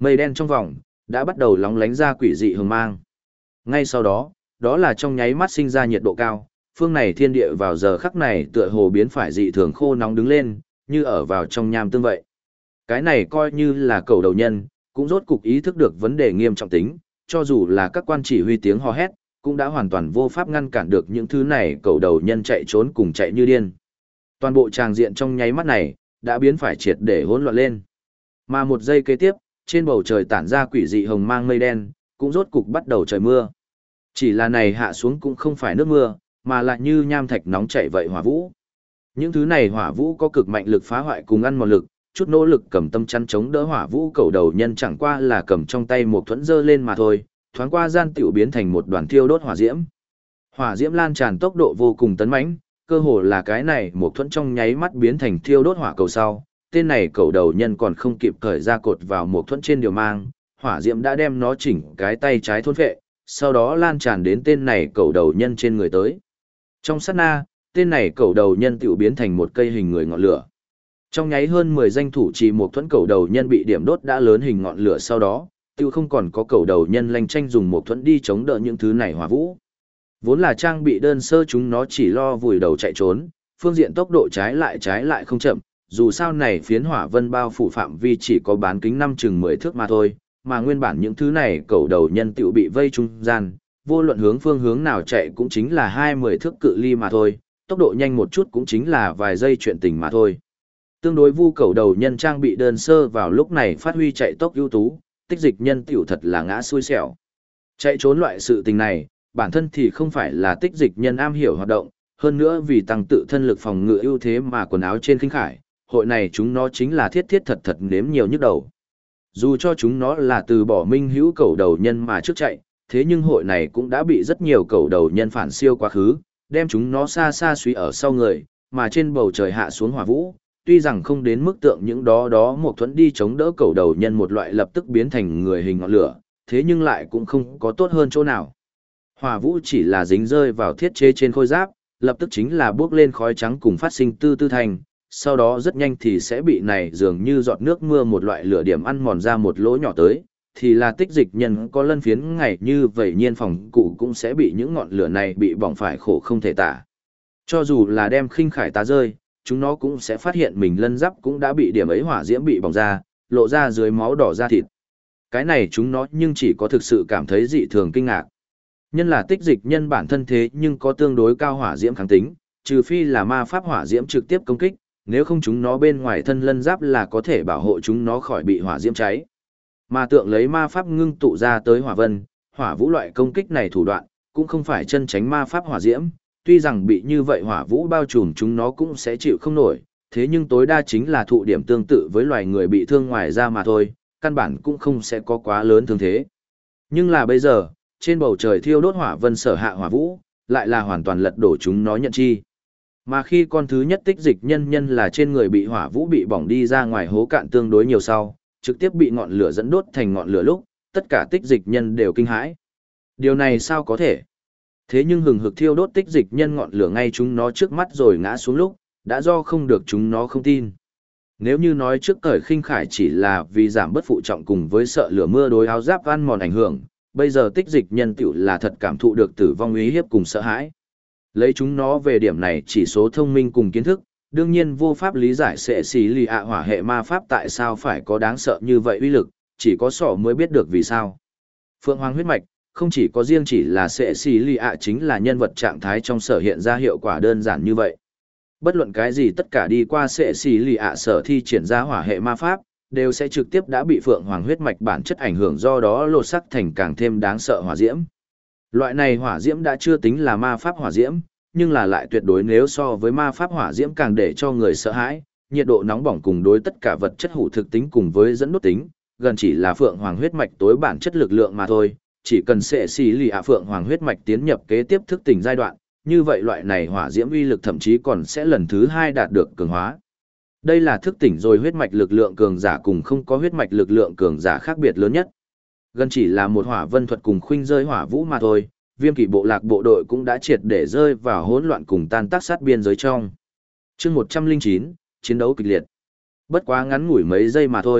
Mây đen trong vòng, đã bắt đầu lóng lánh ra quỷ dị hồng mang. Ngay sau đó, đó là trong nháy mắt sinh ra nhiệt độ cao, phương này thiên địa vào giờ khắc này tựa hồ biến phải dị thường khô nóng đứng lên, như ở vào trong nham tương vậy. Cái này coi như là cầu đầu nhân, cũng rốt cục ý thức được vấn đề nghiêm trọng tính, cho dù là các quan chỉ huy tiếng hò hét, cũng đã hoàn toàn vô pháp ngăn cản được những thứ này cầu đầu nhân chạy trốn cùng chạy như điên. Toàn bộ tràng diện trong nháy mắt này, đã biến phải triệt để hỗn loạn lên. Mà một giây kế tiếp, trên bầu trời tản ra quỷ dị hồng mang mây đen, cũng rốt cục bắt đầu trời mưa. Chỉ là này hạ xuống cũng không phải nước mưa, mà lại như nham thạch nóng chảy vậy hỏa vũ. Những thứ này hỏa vũ có cực mạnh lực phá hoại cùng ăn mòn lực, chút nỗ lực cầm tâm chắn chống đỡ hỏa vũ cầu đầu nhân chẳng qua là cầm trong tay một thuẫn dơ lên mà thôi, thoáng qua gian tiểu biến thành một đoàn thiêu đốt hỏa diễm. Hỏa diễm lan tràn tốc độ vô cùng tấn mãnh, cơ hồ là cái này một thuẫn trong nháy mắt biến thành thiêu đốt hỏa cầu sau, tên này cầu đầu nhân còn không kịp cởi ra cột vào một thuẫn trên điều mang, hỏa diễm đã đem nó chỉnh cái tay trái thôn phệ, sau đó lan tràn đến tên này cầu đầu nhân trên người tới. Trong sát na, tên này cầu đầu nhân tiểu biến thành một cây hình người ngọn lửa. Trong nháy hơn 10 danh thủ trì một thuẫn cầu đầu nhân bị điểm đốt đã lớn hình ngọn lửa sau đó, tiêu không còn có cầu đầu nhân lanh tranh dùng một thuẫn đi chống đỡ những thứ này hỏa vũ. Vốn là trang bị đơn sơ chúng nó chỉ lo vùi đầu chạy trốn, phương diện tốc độ trái lại không chậm, dù sao này phiến hỏa vân bao phủ phạm vi chỉ có bán kính 5-10 thước mà thôi, mà nguyên bản những thứ này cầu đầu nhân tiểu bị vây trung gian, vô luận hướng phương hướng nào chạy cũng chính là 20 thước cự ly mà thôi, tốc độ nhanh một chút cũng chính là vài giây chuyện tình mà thôi. Tương đối vu cầu đầu nhân trang bị đơn sơ vào lúc này phát huy chạy tốc ưu tú, tích dịch nhân tiểu thật là ngã xui xẻo. Chạy trốn loại sự tình này, bản thân thì không phải là tích dịch nhân am hiểu hoạt động, hơn nữa vì tăng tự thân lực phòng ngự ưu thế mà quần áo trên khinh khải, hội này chúng nó chính là thiết thật nếm nhiều nhức đầu. Dù cho chúng nó là từ bỏ minh hữu cầu đầu nhân mà trước chạy, thế nhưng hội này cũng đã bị rất nhiều cầu đầu nhân phản siêu quá khứ, đem chúng nó xa suy ở sau người, mà trên bầu trời hạ xuống hỏa vũ, tuy rằng không đến mức tượng những đó một thuẫn đi chống đỡ cầu đầu nhân một loại lập tức biến thành người hình ngọn lửa, thế nhưng lại cũng không có tốt hơn chỗ nào. Hỏa vũ chỉ là dính rơi vào thiết chế trên khôi giáp, lập tức chính là bước lên khói trắng cùng phát sinh tư thành, sau đó rất nhanh thì sẽ bị này dường như giọt nước mưa một loại lửa điểm ăn mòn ra một lỗ nhỏ tới, thì là tích dịch nhân có lân phiến ngày như vậy nhiên phòng cụ cũng sẽ bị những ngọn lửa này bị bỏng phải khổ không thể tả. Cho dù là đem khinh khải tá rơi, chúng nó cũng sẽ phát hiện mình lân giáp cũng đã bị điểm ấy hỏa diễm bị bỏng ra, lộ ra dưới máu đỏ da thịt. Cái này chúng nó nhưng chỉ có thực sự cảm thấy dị thường kinh ngạc. Nhân là tích dịch nhân bản thân thế nhưng có tương đối cao hỏa diễm kháng tính, trừ phi là ma pháp hỏa diễm trực tiếp công kích, nếu không chúng nó bên ngoài thân lân giáp là có thể bảo hộ chúng nó khỏi bị hỏa diễm cháy. Mà tượng lấy ma pháp ngưng tụ ra tới hỏa vân, hỏa vũ loại công kích này thủ đoạn, cũng không phải chân tránh ma pháp hỏa diễm, tuy rằng bị như vậy hỏa vũ bao trùm chúng nó cũng sẽ chịu không nổi, thế nhưng tối đa chính là thụ điểm tương tự với loài người bị thương ngoài da mà thôi, căn bản cũng không sẽ có quá lớn thương thế. Nhưng là bây giờ, trên bầu trời thiêu đốt hỏa vân sở hạ hỏa vũ, lại là hoàn toàn lật đổ chúng nó nhận chi. Mà khi con thứ nhất tích dịch nhân là trên người bị hỏa vũ bị bỏng đi ra ngoài hố cạn tương đối nhiều sau, trực tiếp bị ngọn lửa dẫn đốt thành ngọn lửa lúc, tất cả tích dịch nhân đều kinh hãi. Điều này sao có thể? Thế nhưng hừng hực thiêu đốt tích dịch nhân ngọn lửa ngay chúng nó trước mắt rồi ngã xuống lúc, đã do không được chúng nó không tin. Nếu như nói trước cởi khinh khải chỉ là vì giảm bất phụ trọng cùng với sợ lửa mưa đối áo giáp ăn mòn ảnh hưởng, bây giờ tích dịch nhân tiểu là thật cảm thụ được tử vong uy hiếp cùng sợ hãi. Lấy chúng nó về điểm này chỉ số thông minh cùng kiến thức, đương nhiên vô pháp lý giải sẽ xì lì ạ hỏa hệ ma pháp tại sao phải có đáng sợ như vậy uy lực, chỉ có sỏ mới biết được vì sao. Phượng Hoàng huyết mạch, không chỉ có riêng chỉ là sẽ xì lì ạ chính là nhân vật trạng thái trong sở hiện ra hiệu quả đơn giản như vậy. Bất luận cái gì tất cả đi qua sẽ xì lì ạ sở thi triển ra hỏa hệ ma pháp, đều sẽ trực tiếp đã bị Phượng Hoàng huyết mạch bản chất ảnh hưởng, do đó lột sắc thành càng thêm đáng sợ hỏa diễm. Loại này hỏa diễm đã chưa tính là ma pháp hỏa diễm, nhưng là lại tuyệt đối nếu so với ma pháp hỏa diễm càng để cho người sợ hãi, nhiệt độ nóng bỏng cùng đối tất cả vật chất hủ thực tính cùng với dẫn đốt tính, gần chỉ là Phượng Hoàng huyết mạch tối bản chất lực lượng mà thôi, chỉ cần sẽ xì lì ạ Phượng Hoàng huyết mạch tiến nhập kế tiếp thức tỉnh giai đoạn, như vậy loại này hỏa diễm uy lực thậm chí còn sẽ lần thứ 2 đạt được cường hóa. Đây là thức tỉnh rồi huyết mạch lực lượng cường giả cùng không có huyết mạch lực lượng cường giả khác biệt lớn nhất. Gần chỉ là một hỏa vân thuật cùng khuynh rơi hỏa vũ mà thôi, Viêm Kỵ bộ lạc bộ đội cũng đã triệt để rơi vào hỗn loạn cùng tan tác sát biên giới trong. Chương 109, chiến đấu kịch liệt. Bất quá ngắn ngủi mấy giây mà thôi,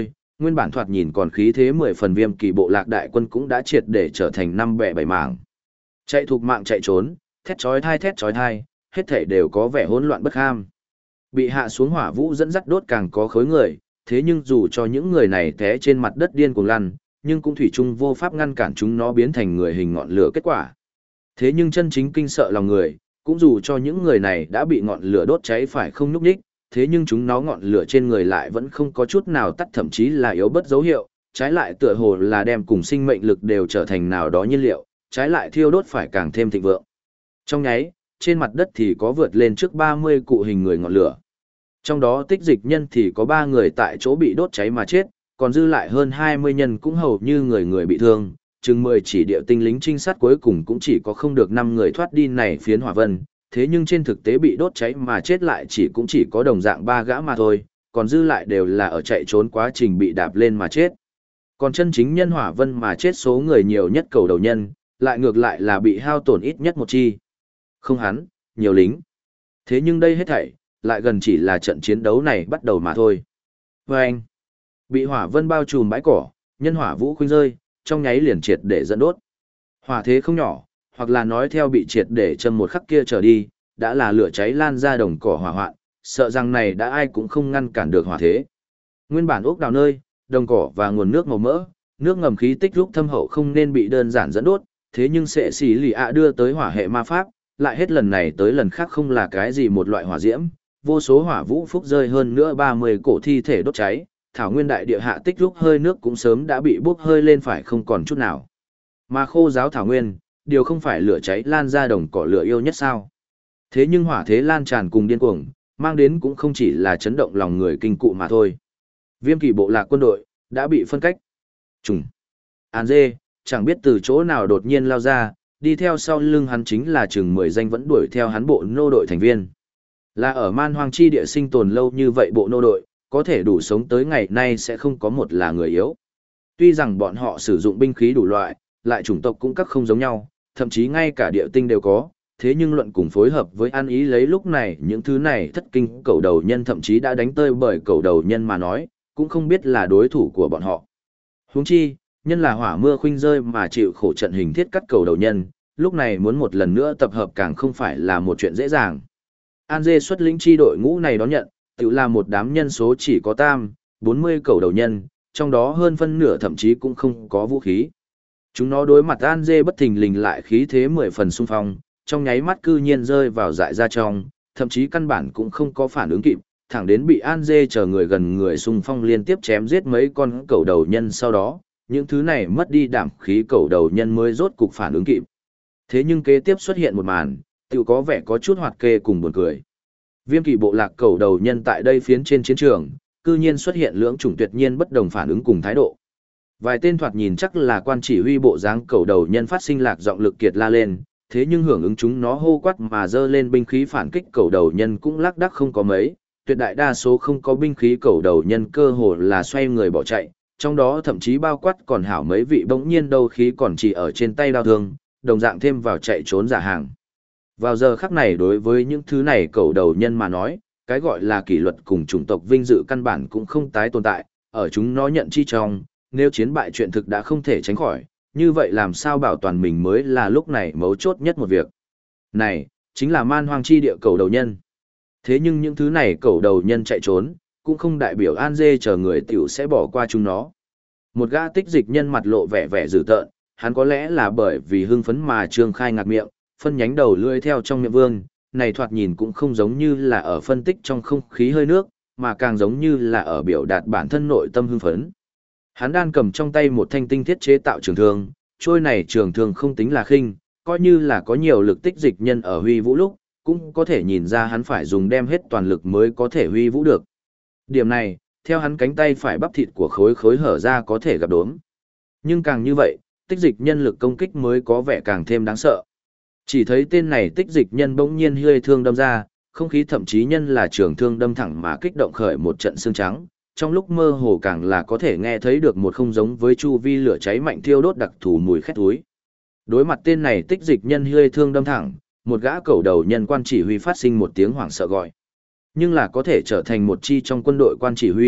Nguyên bản thoạt nhìn còn khí thế 10 phần Viêm Kỳ bộ lạc đại quân cũng đã triệt để trở thành năm bè bảy mảng. Chạy thục mạng chạy trốn, thét chói tai, hết thảy đều có vẻ hỗn loạn bất ham. Bị hạ xuống hỏa vũ dẫn dắt đốt càng có khối người, thế nhưng dù cho những người này té trên mặt đất điên cuồng lăn, nhưng cũng thủy chung vô pháp ngăn cản chúng nó biến thành người hình ngọn lửa kết quả. Thế nhưng chân chính kinh sợ lòng người, cũng dù cho những người này đã bị ngọn lửa đốt cháy phải không nhúc nhích, thế nhưng chúng nó ngọn lửa trên người lại vẫn không có chút nào tắt, thậm chí là yếu bớt dấu hiệu, trái lại tựa hồ là đem cùng sinh mệnh lực đều trở thành nào đó nhiên liệu, trái lại thiêu đốt phải càng thêm thịnh vượng. Trong nháy, trên mặt đất thì có vượt lên trước 30 cụ hình người ngọn lửa. Trong đó tích dịch nhân thì có 3 người tại chỗ bị đốt cháy mà chết, còn dư lại hơn 20 nhân cũng hầu như người người bị thương, chừng 10 chỉ điệu tinh lính trinh sát cuối cùng cũng chỉ có không được 5 người thoát đi này phiến hỏa vân, thế nhưng trên thực tế bị đốt cháy mà chết lại cũng chỉ có đồng dạng 3 gã mà thôi, còn dư lại đều là ở chạy trốn quá trình bị đạp lên mà chết. Còn chân chính nhân hỏa vân mà chết số người nhiều nhất cầu đầu nhân, lại ngược lại là bị hao tổn ít nhất một chi. Không hắn, nhiều lính. Thế nhưng đây hết thảy, lại gần chỉ là trận chiến đấu này bắt đầu mà thôi. Và anh, bị hỏa vân bao trùm bãi cỏ, nhân hỏa vũ khuynh rơi, trong nháy liền triệt để dẫn đốt. Hỏa thế không nhỏ, hoặc là nói theo bị triệt để châm một khắc kia trở đi, đã là lửa cháy lan ra đồng cỏ hỏa hoạn, sợ rằng này đã ai cũng không ngăn cản được hỏa thế. Nguyên bản ốc đào nơi, đồng cỏ và nguồn nước màu mỡ, nước ngầm khí tích rút thâm hậu không nên bị đơn giản dẫn đốt, thế nhưng sẽ xỉ lì ạ đưa tới hỏa hệ ma pháp, lại hết lần này tới lần khác không là cái gì một loại hỏa diễm, vô số hỏa vũ phúc rơi hơn nữa 30 cổ thi thể đốt cháy, thảo nguyên đại địa hạ tích rút hơi nước cũng sớm đã bị bốc hơi lên phải không còn chút nào. Mà khô giáo thảo nguyên, điều không phải lửa cháy lan ra đồng cỏ lửa yêu nhất sao. Thế nhưng hỏa thế lan tràn cùng điên cuồng, mang đến cũng không chỉ là chấn động lòng người kinh cụ mà thôi. Viêm Kỳ bộ lạc quân đội đã bị phân cách. Trùng. An dê, chẳng biết từ chỗ nào đột nhiên lao ra, đi theo sau lưng hắn chính là chừng 10 danh vẫn đuổi theo hắn bộ nô đội thành viên. Là ở man hoang chi địa sinh tồn lâu như vậy bộ nô đội, có thể đủ sống tới ngày nay sẽ không có một là người yếu. Tuy rằng bọn họ sử dụng binh khí đủ loại, lại chủng tộc cũng các không giống nhau, thậm chí ngay cả địa tinh đều có, thế nhưng luận cùng phối hợp với ăn ý lấy lúc này những thứ này thất kinh cầu đầu nhân thậm chí đã đánh tơi bởi cầu đầu nhân mà nói, cũng không biết là đối thủ của bọn họ. Huống chi, nhân là hỏa mưa khuynh rơi mà chịu khổ trận hình thiết cắt cầu đầu nhân, lúc này muốn một lần nữa tập hợp càng không phải là một chuyện dễ dàng. An dê xuất lĩnh chi đội ngũ này đón nhận, tự là một đám nhân số chỉ có 40 cầu đầu nhân, trong đó hơn phân nửa thậm chí cũng không có vũ khí. Chúng nó đối mặt An dê bất thình lình lại khí thế 10 phần xung phong, trong nháy mắt cư nhiên rơi vào dại ra trong, thậm chí căn bản cũng không có phản ứng kịp, thẳng đến bị An dê chờ người gần người xung phong liên tiếp chém giết mấy con cầu đầu nhân sau đó, những thứ này mất đi đảm khí cầu đầu nhân mới rốt cục phản ứng kịp. Thế nhưng kế tiếp xuất hiện một màn, tự có vẻ có chút hoạt kê cùng buồn cười. Viêm Kỳ bộ lạc cầu đầu nhân tại đây phiến trên chiến trường, cư nhiên xuất hiện lưỡng chủng tuyệt nhiên bất đồng phản ứng cùng thái độ. Vài tên thoạt nhìn chắc là quan chỉ huy bộ dáng cầu đầu nhân phát sinh lạc giọng lực kiệt la lên, thế nhưng hưởng ứng chúng nó hô quát mà dơ lên binh khí phản kích cầu đầu nhân cũng lác đác không có mấy, tuyệt đại đa số không có binh khí cầu đầu nhân cơ hồ là xoay người bỏ chạy, trong đó thậm chí bao quát còn hảo mấy vị bỗng nhiên đâu khí còn chỉ ở trên tay đao thương, đồng dạng thêm vào chạy trốn giả hàng. Vào giờ khắc này đối với những thứ này cầu đầu nhân mà nói, cái gọi là kỷ luật cùng chủng tộc vinh dự căn bản cũng không tái tồn tại, ở chúng nó nhận chi trong, nếu chiến bại chuyện thực đã không thể tránh khỏi, như vậy làm sao bảo toàn mình mới là lúc này mấu chốt nhất một việc. Này, chính là man hoang chi địa cầu đầu nhân. Thế nhưng những thứ này cầu đầu nhân chạy trốn, cũng không đại biểu An dê chờ người tiểu sẽ bỏ qua chúng nó. Một gã tích dịch nhân mặt lộ vẻ vẻ dữ tợn, hắn có lẽ là bởi vì hưng phấn mà trương khai ngạc miệng, phân nhánh đầu lưỡi theo trong miệng vương, này thoạt nhìn cũng không giống như là ở phân tích trong không khí hơi nước, mà càng giống như là ở biểu đạt bản thân nội tâm hưng phấn. Hắn đang cầm trong tay một thanh tinh thiết chế tạo trường thương, trôi này trường thương không tính là khinh, coi như là có nhiều lực tích dịch nhân ở huy vũ lúc, cũng có thể nhìn ra hắn phải dùng đem hết toàn lực mới có thể huy vũ được. Điểm này, theo hắn cánh tay phải bắp thịt của khối khối hở ra có thể gặp đốm. Nhưng càng như vậy, tích dịch nhân lực công kích mới có vẻ càng thêm đáng sợ. Chỉ thấy tên này tích dịch nhân bỗng nhiên hơi thương đâm ra, không khí thậm chí nhân là trường thương đâm thẳng mà kích động khởi một trận xương trắng, trong lúc mơ hồ càng là có thể nghe thấy được một không giống với chu vi lửa cháy mạnh thiêu đốt đặc thù mùi khét thúi. Đối mặt tên này tích dịch nhân hơi thương đâm thẳng, một gã cầu đầu nhân quan chỉ huy phát sinh một tiếng hoảng sợ gọi. Nhưng là có thể trở thành một chi trong quân đội quan chỉ huy,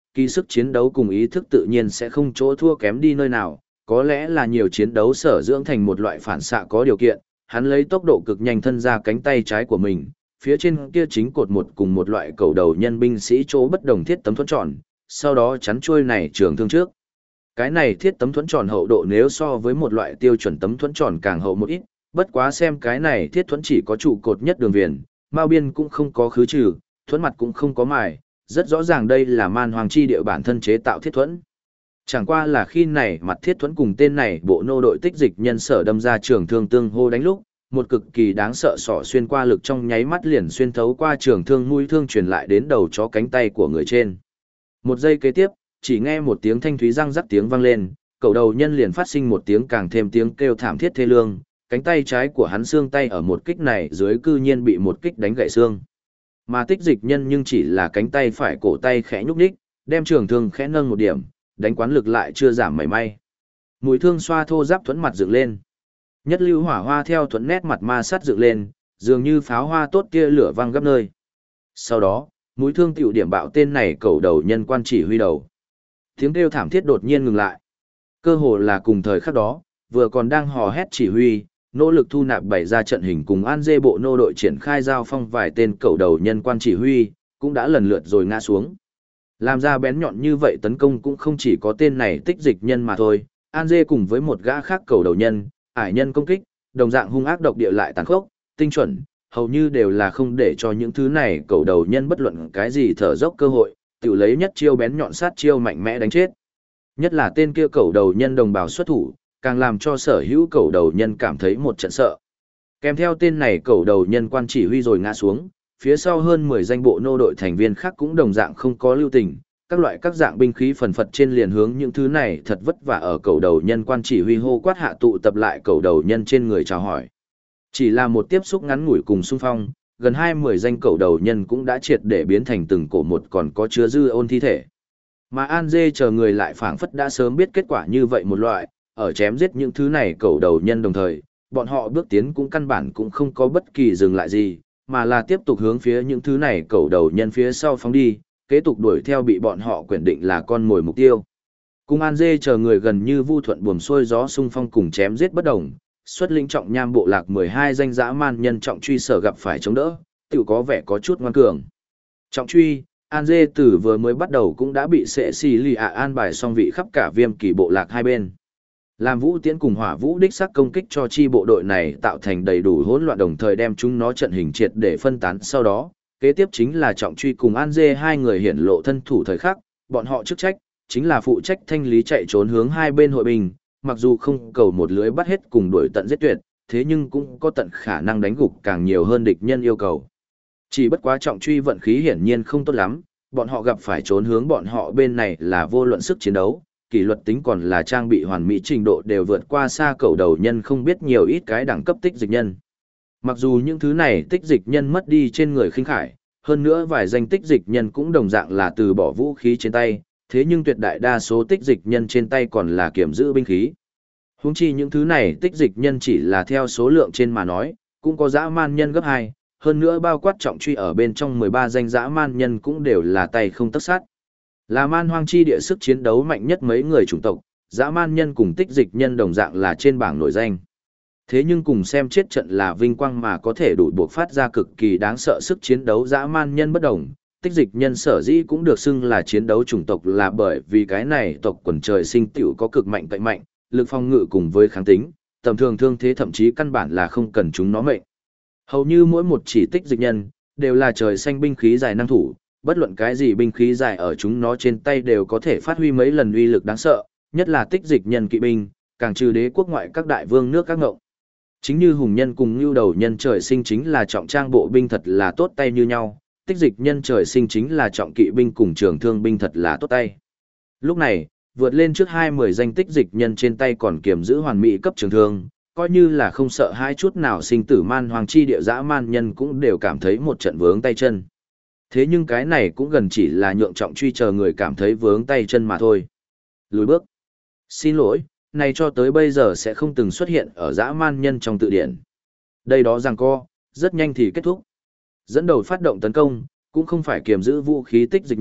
kỳ sức chiến đấu cùng ý thức tự nhiên sẽ không chỗ thua kém đi nơi nào, có lẽ là nhiều chiến đấu sở dưỡng thành một loại phản xạ có điều kiện, hắn lấy tốc độ cực nhanh thân ra cánh tay trái của mình, phía trên kia chính cột một cùng một loại cầu đầu nhân binh sĩ chỗ bất đồng thiết tấm thuẫn tròn, sau đó chắn chuôi này trường thương trước. Cái này thiết tấm thuẫn tròn hậu độ nếu so với một loại tiêu chuẩn tấm thuẫn tròn càng hậu một ít, bất quá xem cái này thiết thuẫn chỉ có trụ cột nhất đường viền, mao biên cũng không có khứ trừ, thuẫn mặt cũng không có mài, rất rõ ràng đây là man hoàng chi địa bản thân chế tạo thiết thuẫn. Chẳng qua là khi này mặt thiết thuẫn cùng tên này bộ nô đội tích dịch nhân sở đâm ra trường thương tương hô đánh lúc, một cực kỳ đáng sợ sỏ xuyên qua lực trong nháy mắt liền xuyên thấu qua trường thương mũi thương truyền lại đến đầu chó cánh tay của người trên. Một giây kế tiếp, chỉ nghe một tiếng thanh thúy răng rắc tiếng vang lên, cầu đầu nhân liền phát sinh một tiếng càng thêm tiếng kêu thảm thiết thê lương, cánh tay trái của hắn xương tay ở một kích này dưới cư nhiên bị một kích đánh gãy xương. Mà tích dịch nhân nhưng chỉ là cánh tay phải cổ tay khẽ nhúc nhích, đem trường thương khẽ nâng một điểm, đánh quán lực lại chưa giảm mảy may. Mũi thương xoa thô giáp thuẫn mặt dựng lên. Nhất lưu hỏa hoa theo thuẫn nét mặt ma sát dựng lên, dường như pháo hoa tốt tia lửa văng gấp nơi. Sau đó, mũi thương tiểu điểm bạo tên này cầu đầu nhân quan chỉ huy đầu. Tiếng kêu thảm thiết đột nhiên ngừng lại. Cơ hồ là cùng thời khắc đó, vừa còn đang hò hét chỉ huy, nỗ lực thu nạp bày ra trận hình cùng An Dê bộ nô đội triển khai giao phong vài tên cầu đầu nhân quan chỉ huy, cũng đã lần lượt rồi ngã xuống. Làm ra bén nhọn như vậy tấn công cũng không chỉ có tên này tích dịch nhân mà thôi, An Dê cùng với một gã khác cầu đầu nhân, ải nhân công kích, đồng dạng hung ác độc địa lại tàn khốc, tinh chuẩn, hầu như đều là không để cho những thứ này cầu đầu nhân bất luận cái gì thở dốc cơ hội, tự lấy nhất chiêu bén nhọn sát chiêu mạnh mẽ đánh chết. Nhất là tên kia cầu đầu nhân đồng bào xuất thủ, càng làm cho sở hữu cầu đầu nhân cảm thấy một trận sợ. Kèm theo tên này cầu đầu nhân quan chỉ huy rồi ngã xuống, phía sau hơn 10 danh bộ nô đội thành viên khác cũng đồng dạng không có lưu tình, các dạng binh khí phần phật trên liền hướng những thứ này thật vất vả ở cầu đầu nhân quan chỉ huy hô quát hạ tụ tập lại cầu đầu nhân trên người chào hỏi. Chỉ là một tiếp xúc ngắn ngủi cùng xung phong, gần 20 danh cầu đầu nhân cũng đã triệt để biến thành từng cổ một còn có chứa dư ôn thi thể. Mà An Dê chờ người lại phảng phất đã sớm biết kết quả như vậy một loại, ở chém giết những thứ này cầu đầu nhân đồng thời, bọn họ bước tiến cũng căn bản cũng không có bất kỳ dừng lại gì, mà là tiếp tục hướng phía những thứ này cầu đầu nhân phía sau phóng đi, kế tục đuổi theo bị bọn họ quyển định là con mồi mục tiêu. Cùng An Dê chờ người gần như vu thuận buồm xuôi gió xung phong cùng chém giết bất đồng, xuất lĩnh trọng nham bộ lạc 12 danh dã man nhân trọng truy sở gặp phải chống đỡ, tự có vẻ có chút ngoan cường. Trọng truy, An Dê từ vừa mới bắt đầu cũng đã bị sệ xì lì ạ an bài xong vị khắp cả viêm kỳ bộ lạc hai bên. Làm vũ tiễn cùng hỏa vũ đích sắc công kích cho chi bộ đội này tạo thành đầy đủ hỗn loạn đồng thời đem chúng nó trận hình triệt để phân tán sau đó. Kế tiếp chính là trọng truy cùng An Dê hai người hiển lộ thân thủ thời khắc, bọn họ chức trách, chính là phụ trách thanh lý chạy trốn hướng hai bên hội bình, mặc dù không cầu một lưới bắt hết cùng đuổi tận giết tuyệt, thế nhưng cũng có tận khả năng đánh gục càng nhiều hơn địch nhân yêu cầu. Chỉ bất quá trọng truy vận khí hiển nhiên không tốt lắm, bọn họ gặp phải trốn hướng bọn họ bên này là vô luận sức chiến đấu, kỷ luật tính còn là trang bị hoàn mỹ trình độ đều vượt qua xa cầu đầu nhân không biết nhiều ít cái đẳng cấp tích dịch nhân. Mặc dù những thứ này tích dịch nhân mất đi trên người khinh khải, hơn nữa vài danh tích dịch nhân cũng đồng dạng là từ bỏ vũ khí trên tay, thế nhưng tuyệt đại đa số tích dịch nhân trên tay còn là kiểm giữ binh khí. Huống chi những thứ này tích dịch nhân chỉ là theo số lượng trên mà nói, cũng có dã man nhân gấp 2, hơn nữa bao quát trọng truy ở bên trong 13 danh dã man nhân cũng đều là tay không tấc sắt. Là man hoang chi địa sức chiến đấu mạnh nhất mấy người chủng tộc, dã man nhân cùng tích dịch nhân đồng dạng là trên bảng nổi danh. Thế nhưng cùng xem chết trận là vinh quang mà có thể đủ buộc phát ra cực kỳ đáng sợ sức chiến đấu dã man nhân bất đồng. Tích dịch nhân sở dĩ cũng được xưng là chiến đấu chủng tộc là bởi vì cái này tộc quần trời sinh tiểu có cực mạnh cậy mạnh, lực phòng ngự cùng với kháng tính, tầm thường thương thế thậm chí căn bản là không cần chúng nó mệnh. Hầu như mỗi một chỉ tích dịch nhân, đều là trời xanh binh khí dài năng thủ, bất luận cái gì binh khí dài ở chúng nó trên tay đều có thể phát huy mấy lần uy lực đáng sợ, nhất là tích dịch nhân kỵ binh, càng trừ đế quốc ngoại các đại vương nước các ngộng. Chính như hùng nhân cùng nhu đầu nhân trời sinh chính là trọng trang bộ binh thật là tốt tay như nhau, tích dịch nhân trời sinh chính là trọng kỵ binh cùng trường thương binh thật là tốt tay. Lúc này, vượt lên trước 20 danh tích dịch nhân trên tay còn kiểm giữ hoàn mỹ cấp trường thương, coi như là không sợ hai chút nào sinh tử man hoàng chi địa dã man nhân cũng đều cảm thấy một trận vướng tay chân. Thế nhưng cái này cũng gần chỉ là nhượng trọng truy chờ người cảm thấy vướng tay chân mà thôi. Lùi bước. Xin lỗi, này cho tới bây giờ sẽ không từng xuất hiện ở dã man nhân trong tự điển. Đây đó giằng co, rất nhanh thì kết thúc. Dẫn đầu phát động tấn công, cũng không phải kiềm giữ vũ khí tích dịch nhân,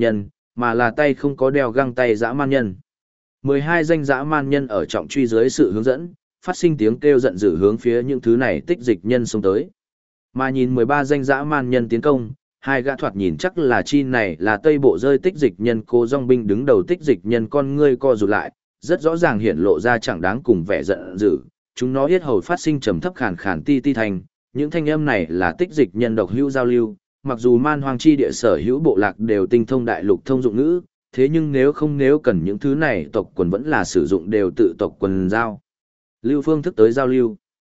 mà là tay không có đeo găng tay dã man nhân. 12 danh dã man nhân ở trọng truy dưới sự hướng dẫn, phát sinh tiếng kêu giận dữ hướng phía những thứ này tích dịch nhân xông tới. Mà nhìn 13 danh dã man nhân tiến công, hai gã thoạt nhìn chắc là chi này là Tây Bộ rơi tích dịch nhân Cố Dòng binh đứng đầu tích dịch nhân con ngươi co rụt lại, rất rõ ràng hiện lộ ra chẳng đáng cùng vẻ giận dữ, chúng nó yết hầu phát sinh trầm thấp khàn khàn ti ti thành, những thanh âm này là tích dịch nhân độc hữu giao lưu, mặc dù man hoang chi địa sở hữu bộ lạc đều tinh thông đại lục thông dụng ngữ, thế nhưng nếu cần những thứ này tộc quần vẫn là sử dụng đều tự tộc quần giao. Lưu phương thức tới giao lưu.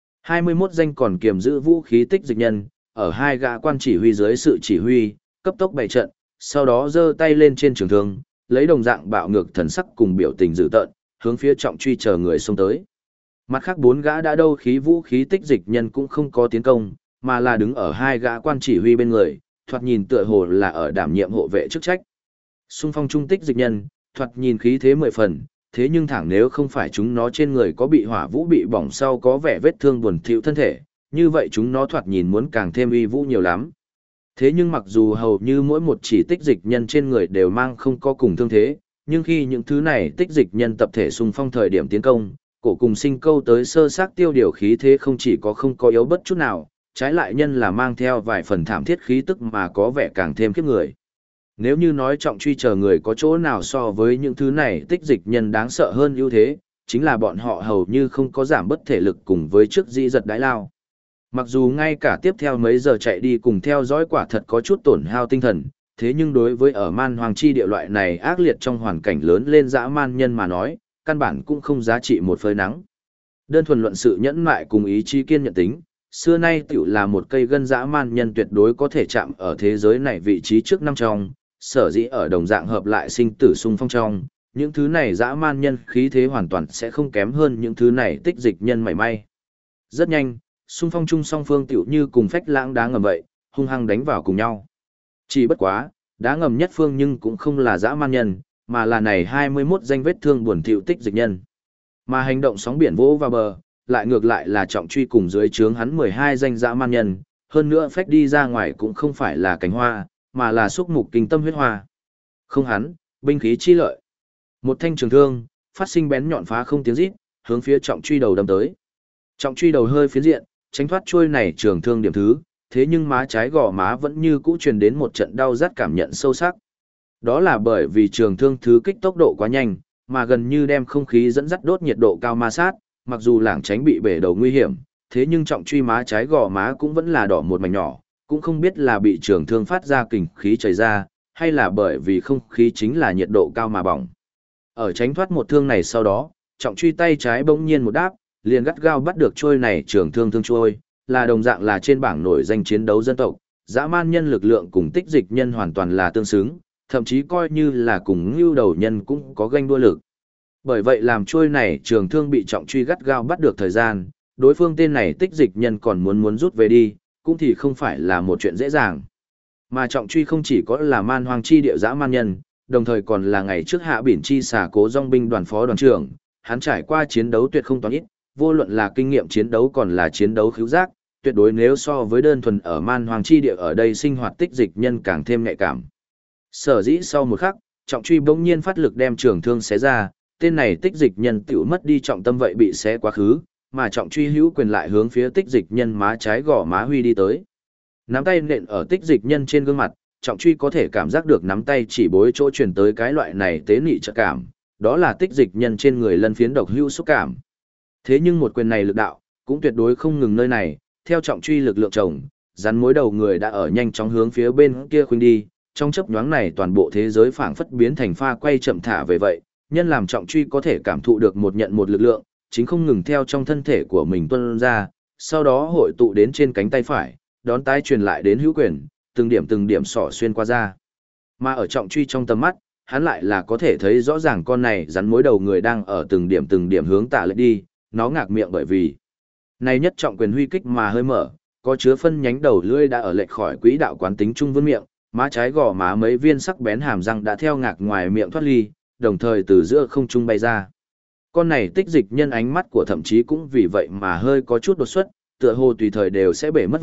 21 danh còn kiềm giữ vũ khí tích dịch nhân, ở hai gã quan chỉ huy dưới sự chỉ huy, cấp tốc bày trận, sau đó giơ tay lên trên trường thương, lấy đồng dạng bạo ngược thần sắc cùng biểu tình dữ tợn, hướng phía trọng truy chờ người xông tới. Mặt khác 4 gã đã đâu khí vũ khí tích dịch nhân cũng không có tiến công, mà là đứng ở hai gã quan chỉ huy bên người, thoạt nhìn tựa hồ là ở đảm nhiệm hộ vệ chức trách. Xung phong trung tích dịch nhân, thoạt nhìn khí thế 10 phần, thế nhưng thẳng nếu không phải chúng nó trên người có bị hỏa vũ bị bỏng sau có vẻ vết thương buồn thiu thân thể, như vậy chúng nó thoạt nhìn muốn càng thêm uy vũ nhiều lắm. Thế nhưng mặc dù hầu như mỗi một chỉ tích dịch nhân trên người đều mang không có cùng thương thế, nhưng khi những thứ này tích dịch nhân tập thể xung phong thời điểm tiến công, cổ cùng sinh câu tới sơ xác tiêu điều khí thế không chỉ có không có yếu bất chút nào, trái lại nhân là mang theo vài phần thảm thiết khí tức mà có vẻ càng thêm khiếp người. Nếu như nói trọng truy chờ người có chỗ nào so với những thứ này tích dịch nhân đáng sợ hơn ưu thế, chính là bọn họ hầu như không có giảm bất thể lực cùng với trước dĩ giật đái lao. Mặc dù ngay cả tiếp theo mấy giờ chạy đi cùng theo dõi quả thật có chút tổn hao tinh thần, thế nhưng đối với ở man hoàng chi địa loại này ác liệt trong hoàn cảnh lớn lên dã man nhân mà nói, căn bản cũng không giá trị một phơi nắng. Đơn thuần luận sự nhẫn mại cùng ý chí kiên nhẫn tính, xưa nay tiểu là một cây gân dã man nhân tuyệt đối có thể chạm ở thế giới này vị trí trước năm trong, sở dĩ ở đồng dạng hợp lại sinh tử xung phong trong, những thứ này dã man nhân khí thế hoàn toàn sẽ không kém hơn những thứ này tích dịch nhân mảy may. Rất nhanh, xung phong chung song phương tiểu như cùng phách lãng đá ngầm vậy, hung hăng đánh vào cùng nhau. Chỉ bất quá, đá ngầm nhất phương nhưng cũng không là dã man nhân, mà là này 21 danh vết thương buồn thiu tích dịch nhân. Mà hành động sóng biển vỗ vào bờ, lại ngược lại là trọng truy cùng dưới trướng hắn 12 danh dã man nhân, hơn nữa phách đi ra ngoài cũng không phải là cánh hoa, mà là xúc mục kinh tâm huyết hoa. Không hắn, binh khí chi lợi. Một thanh trường thương, phát sinh bén nhọn phá không tiếng rít, hướng phía trọng truy đầu đâm tới. Trọng truy đầu hơi phiến diện, tránh thoát chuôi này trường thương điểm thứ, thế nhưng má trái gò má vẫn như cũ truyền đến một trận đau rát cảm nhận sâu sắc. Đó là bởi vì trường thương thứ kích tốc độ quá nhanh, mà gần như đem không khí dẫn dắt đốt nhiệt độ cao ma sát, mặc dù lảng tránh bị bể đầu nguy hiểm, thế nhưng trọng truy má trái gò má cũng vẫn là đỏ một mảnh nhỏ, cũng không biết là bị trường thương phát ra kình khí chảy ra, hay là bởi vì không khí chính là nhiệt độ cao mà bỏng. Ở tránh thoát một thương này sau đó, trọng truy tay trái bỗng nhiên một đáp, liền gắt gao bắt được trôi này trường thương thương trôi, là đồng dạng là trên bảng nổi danh chiến đấu dân tộc, dã man nhân lực lượng cùng tích dịch nhân hoàn toàn là tương xứng, thậm chí coi như là cùng ngưu đầu nhân cũng có ganh đua lực. Bởi vậy làm trôi này trường thương bị trọng truy gắt gao bắt được thời gian, đối phương tên này tích dịch nhân còn muốn rút về đi, cũng thì không phải là một chuyện dễ dàng. Mà trọng truy không chỉ có là man hoang chi địa dã man nhân, đồng thời còn là ngày trước hạ biển chi xà Cố Dòng binh đoàn phó đoàn trưởng, hắn trải qua chiến đấu tuyệt không toán ít, vô luận là kinh nghiệm chiến đấu còn là chiến đấu khứu giác, tuyệt đối nếu so với đơn thuần ở man hoang chi địa ở đây sinh hoạt tích dịch nhân càng thêm nhạy cảm. Sở dĩ sau một khắc, trọng truy bỗng nhiên phát lực đem trường thương xé ra, tên này tích dịch nhân tiểu mất đi trọng tâm vậy bị xé quá khứ, mà trọng truy hữu quyền lại hướng phía tích dịch nhân má trái gò má huy đi tới. Nắm tay nện ở tích dịch nhân trên gương mặt, trọng truy có thể cảm giác được nắm tay chỉ bối chỗ truyền tới cái loại này tế nị trợ cảm, đó là tích dịch nhân trên người lân phiến độc hữu xúc cảm. Thế nhưng một quyền này lực đạo, cũng tuyệt đối không ngừng nơi này, theo trọng truy lực lượng chồng, rắn mối đầu người đã ở nhanh chóng hướng phía bên kia khuynh đi, trong chớp nhoáng này toàn bộ thế giới phảng phất biến thành pha quay chậm thả về vậy, nhân làm trọng truy có thể cảm thụ được một nhận một lực lượng, chính không ngừng theo trong thân thể của mình tuôn ra, sau đó hội tụ đến trên cánh tay phải, đón tái truyền lại đến hữu quyền, từng điểm xỏ xuyên qua ra. Mà ở trọng truy trong tầm mắt, hắn lại là có thể thấy rõ ràng con này rắn mối đầu người đang ở từng điểm hướng tả lệch đi, nó ngạc miệng bởi vì này nhất trọng quyền huy kích mà hơi mở, có chứa phân nhánh đầu lưỡi đã ở lệch khỏi quỹ đạo quán tính trung vươn miệng, má trái gò má mấy viên sắc bén hàm răng đã theo ngạc ngoài miệng thoát ly, đồng thời từ giữa không trung bay ra. Con này tích dịch nhân ánh mắt của thậm chí cũng vì vậy mà hơi có chút đột xuất, tựa hồ tùy thời đều sẽ bể mất vậy,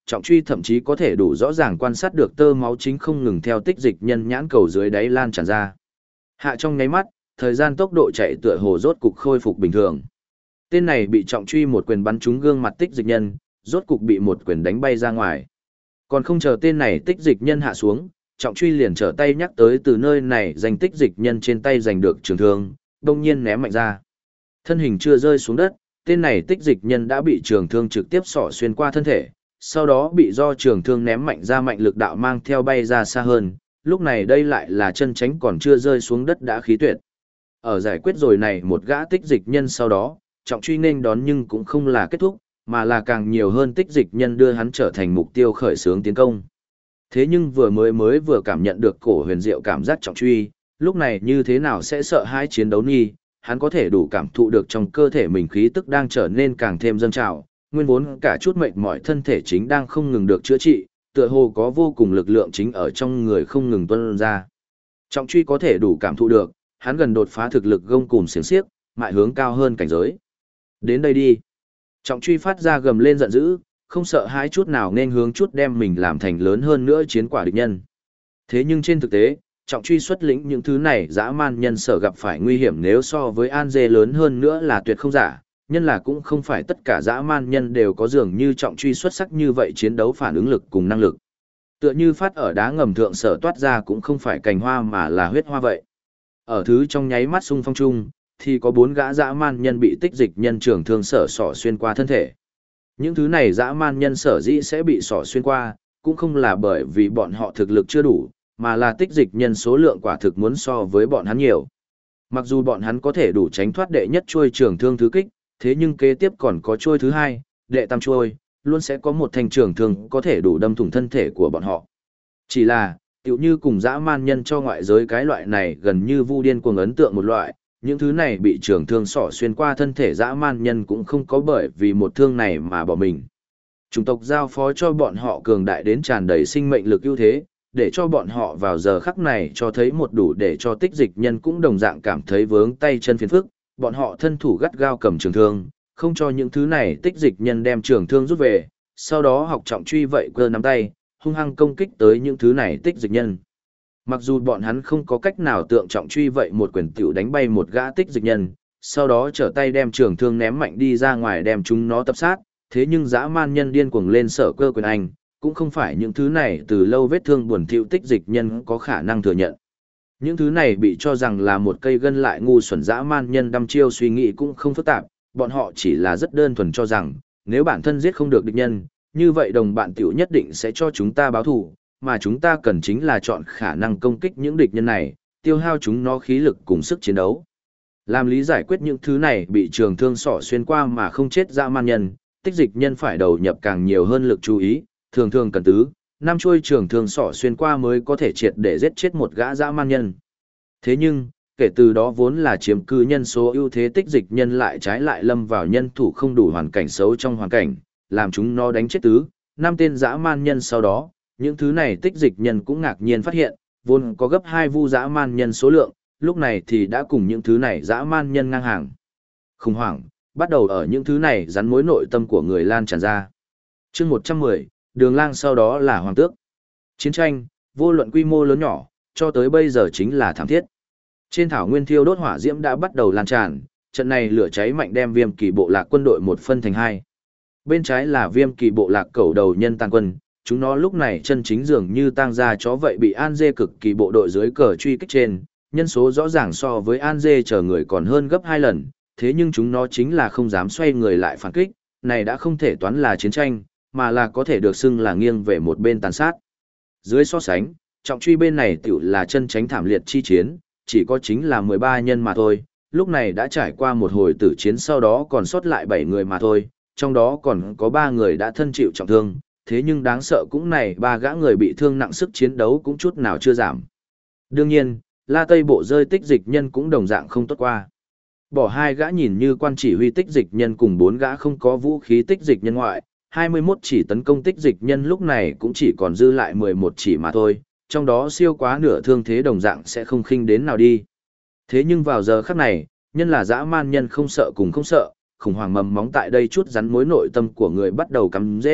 Trọng truy thậm chí có thể đủ rõ ràng quan sát được tơ máu chính không ngừng theo tích dịch nhân nhãn cầu dưới đáy lan tràn ra. Hạ trong nháy mắt, thời gian tốc độ chạy tựa hồ rốt cục khôi phục bình thường. Tên này bị trọng truy một quyền bắn trúng gương mặt tích dịch nhân, rốt cục bị một quyền đánh bay ra ngoài. Còn không chờ tên này tích dịch nhân hạ xuống, trọng truy liền trở tay nhắc tới từ nơi này giành tích dịch nhân trên tay giành được trường thương, đông nhiên ném mạnh ra. Thân hình chưa rơi xuống đất, tên này tích dịch nhân đã bị trường thương trực tiếp xỏ xuyên qua thân thể, sau đó bị do trường thương ném mạnh ra mạnh lực đạo mang theo bay ra xa hơn, lúc này đây lại là chân tránh còn chưa rơi xuống đất đã khí tuyệt. Ở giải quyết rồi này một gã tích dịch nhân sau đó, trọng truy nên đón nhưng cũng không là kết thúc, mà là càng nhiều hơn tích dịch nhân đưa hắn trở thành mục tiêu khởi xướng tiến công. Thế nhưng vừa cảm nhận được cổ huyền diệu cảm giác trọng truy, lúc này như thế nào sẽ sợ hãi chiến đấu nghi, hắn có thể đủ cảm thụ được trong cơ thể mình khí tức đang trở nên càng thêm dâng trào, nguyên vốn cả chút mệt mỏi thân thể chính đang không ngừng được chữa trị, tựa hồ có vô cùng lực lượng chính ở trong người không ngừng tuôn ra. Trọng truy có thể đủ cảm thụ được, hắn gần đột phá thực lực gông cùm xiềng xiếc, mại hướng cao hơn cảnh giới. Đến đây đi. Trọng truy phát ra gầm lên giận dữ, không sợ hãi chút nào nên hướng chút đem mình làm thành lớn hơn nữa chiến quả địch nhân. Thế nhưng trên thực tế, trọng truy xuất lĩnh những thứ này dã man nhân sở gặp phải nguy hiểm nếu so với An Dê lớn hơn nữa là tuyệt không giả, nhân là cũng không phải tất cả dã man nhân đều có dường như trọng truy xuất sắc như vậy chiến đấu phản ứng lực cùng năng lực. Tựa như phát ở đá ngầm thượng sở toát ra cũng không phải cành hoa mà là huyết hoa vậy. Ở thứ trong nháy mắt xung phong chung, thì có 4 gã dã man nhân bị tích dịch nhân trường thương sở sỏ xuyên qua thân thể. Những thứ này dã man nhân sở dĩ sẽ bị sỏ xuyên qua, cũng không là bởi vì bọn họ thực lực chưa đủ, mà là tích dịch nhân số lượng quả thực muốn so với bọn hắn nhiều. Mặc dù bọn hắn có thể đủ tránh thoát đệ nhất chuôi trường thương thứ kích, thế nhưng kế tiếp còn có chuôi thứ hai, đệ tam chuôi, luôn sẽ có một thanh trường thương có thể đủ đâm thủng thân thể của bọn họ. Chỉ là, tựu như cùng dã man nhân cho ngoại giới cái loại này gần như vu điên cuồng ấn tượng một loại, những thứ này bị trường thương sỏ xuyên qua thân thể dã man nhân cũng không có bởi vì một thương này mà bỏ mình. Chủng tộc giao phó cho bọn họ cường đại đến tràn đầy sinh mệnh lực ưu thế, để cho bọn họ vào giờ khắc này cho thấy một đủ để cho tích dịch nhân cũng đồng dạng cảm thấy vướng tay chân phiền phức, bọn họ thân thủ gắt gao cầm trường thương, không cho những thứ này tích dịch nhân đem trường thương rút về, sau đó học trọng truy vậy cơ nắm tay, hung hăng công kích tới những thứ này tích dịch nhân. Mặc dù bọn hắn không có cách nào tượng trọng truy vậy một quyền tiểu đánh bay một gã tích dịch nhân, sau đó trở tay đem trường thương ném mạnh đi ra ngoài đem chúng nó tập sát, thế nhưng dã man nhân điên cuồng lên sở cơ quyền anh, cũng không phải những thứ này từ lâu vết thương buồn thiu tích dịch nhân có khả năng thừa nhận. Những thứ này bị cho rằng là một cây gân lại ngu xuẩn dã man nhân đăm chiêu suy nghĩ cũng không phức tạp, bọn họ chỉ là rất đơn thuần cho rằng, nếu bản thân giết không được địch nhân, như vậy đồng bạn tiểu nhất định sẽ cho chúng ta báo thù, mà chúng ta cần chính là chọn khả năng công kích những địch nhân này, tiêu hao chúng nó khí lực cùng sức chiến đấu. Làm lý giải quyết những thứ này bị trường thương sỏ xuyên qua mà không chết dã man nhân, tích dịch nhân phải đầu nhập càng nhiều hơn lực chú ý, thường thường cần tứ, 5 chuôi trường thương sỏ xuyên qua mới có thể triệt để giết chết một gã dã man nhân. Thế nhưng, kể từ đó vốn là chiếm cư nhân số ưu thế tích dịch nhân lại trái lại lâm vào nhân thủ không đủ hoàn cảnh xấu trong hoàn cảnh, làm chúng nó đánh chết tứ, 5 tên dã man nhân sau đó, những thứ này tích dịch nhân cũng ngạc nhiên phát hiện, vốn có gấp 2 vu dã man nhân số lượng, lúc này thì đã cùng những thứ này dã man nhân ngang hàng. Khủng hoảng, bắt đầu ở những thứ này rắn mối nội tâm của người lan tràn ra. Chương 110, Đường Lang sau đó là Hoàng Tước. Chiến tranh, vô luận quy mô lớn nhỏ, cho tới bây giờ chính là thảm thiết. Trên thảo nguyên thiêu đốt hỏa diễm đã bắt đầu lan tràn, trận này lửa cháy mạnh đem Viêm Kỳ bộ lạc quân đội một phân thành hai. Bên trái là Viêm Kỳ bộ lạc cẩu đầu nhân tàn quân, chúng nó lúc này chân chính dường như tang gia chó vậy bị An Dê cực kỳ bộ đội dưới cờ truy kích trên, nhân số rõ ràng so với An Dê chờ người còn hơn gấp 2 lần, thế nhưng chúng nó chính là không dám xoay người lại phản kích, này đã không thể toán là chiến tranh, mà là có thể được xưng là nghiêng về một bên tàn sát. Dưới so sánh, trọng truy bên này tiểu là chân tránh thảm liệt chi chiến, chỉ có chính là 13 nhân mà thôi, lúc này đã trải qua một hồi tử chiến sau đó còn sót lại 7 người mà thôi, trong đó còn có 3 người đã thân chịu trọng thương, thế nhưng đáng sợ cũng này 3 gã người bị thương nặng sức chiến đấu cũng chút nào chưa giảm. Đương nhiên, La Tây bộ rơi tích dịch nhân cũng đồng dạng không tốt qua. Bỏ 2 gã nhìn như quan chỉ huy tích dịch nhân cùng 4 gã không có vũ khí tích dịch nhân ngoại, 21 chỉ tấn công tích dịch nhân lúc này cũng chỉ còn dư lại 11 chỉ mà thôi, trong đó siêu quá nửa thương thế đồng dạng sẽ không khinh đến nào đi. Thế nhưng vào giờ khắc này, nhân là dã man nhân không sợ cùng không sợ, khủng hoảng mầm móng tại đây chút rắn mối nội tâm của người bắt đầu cắm dễ,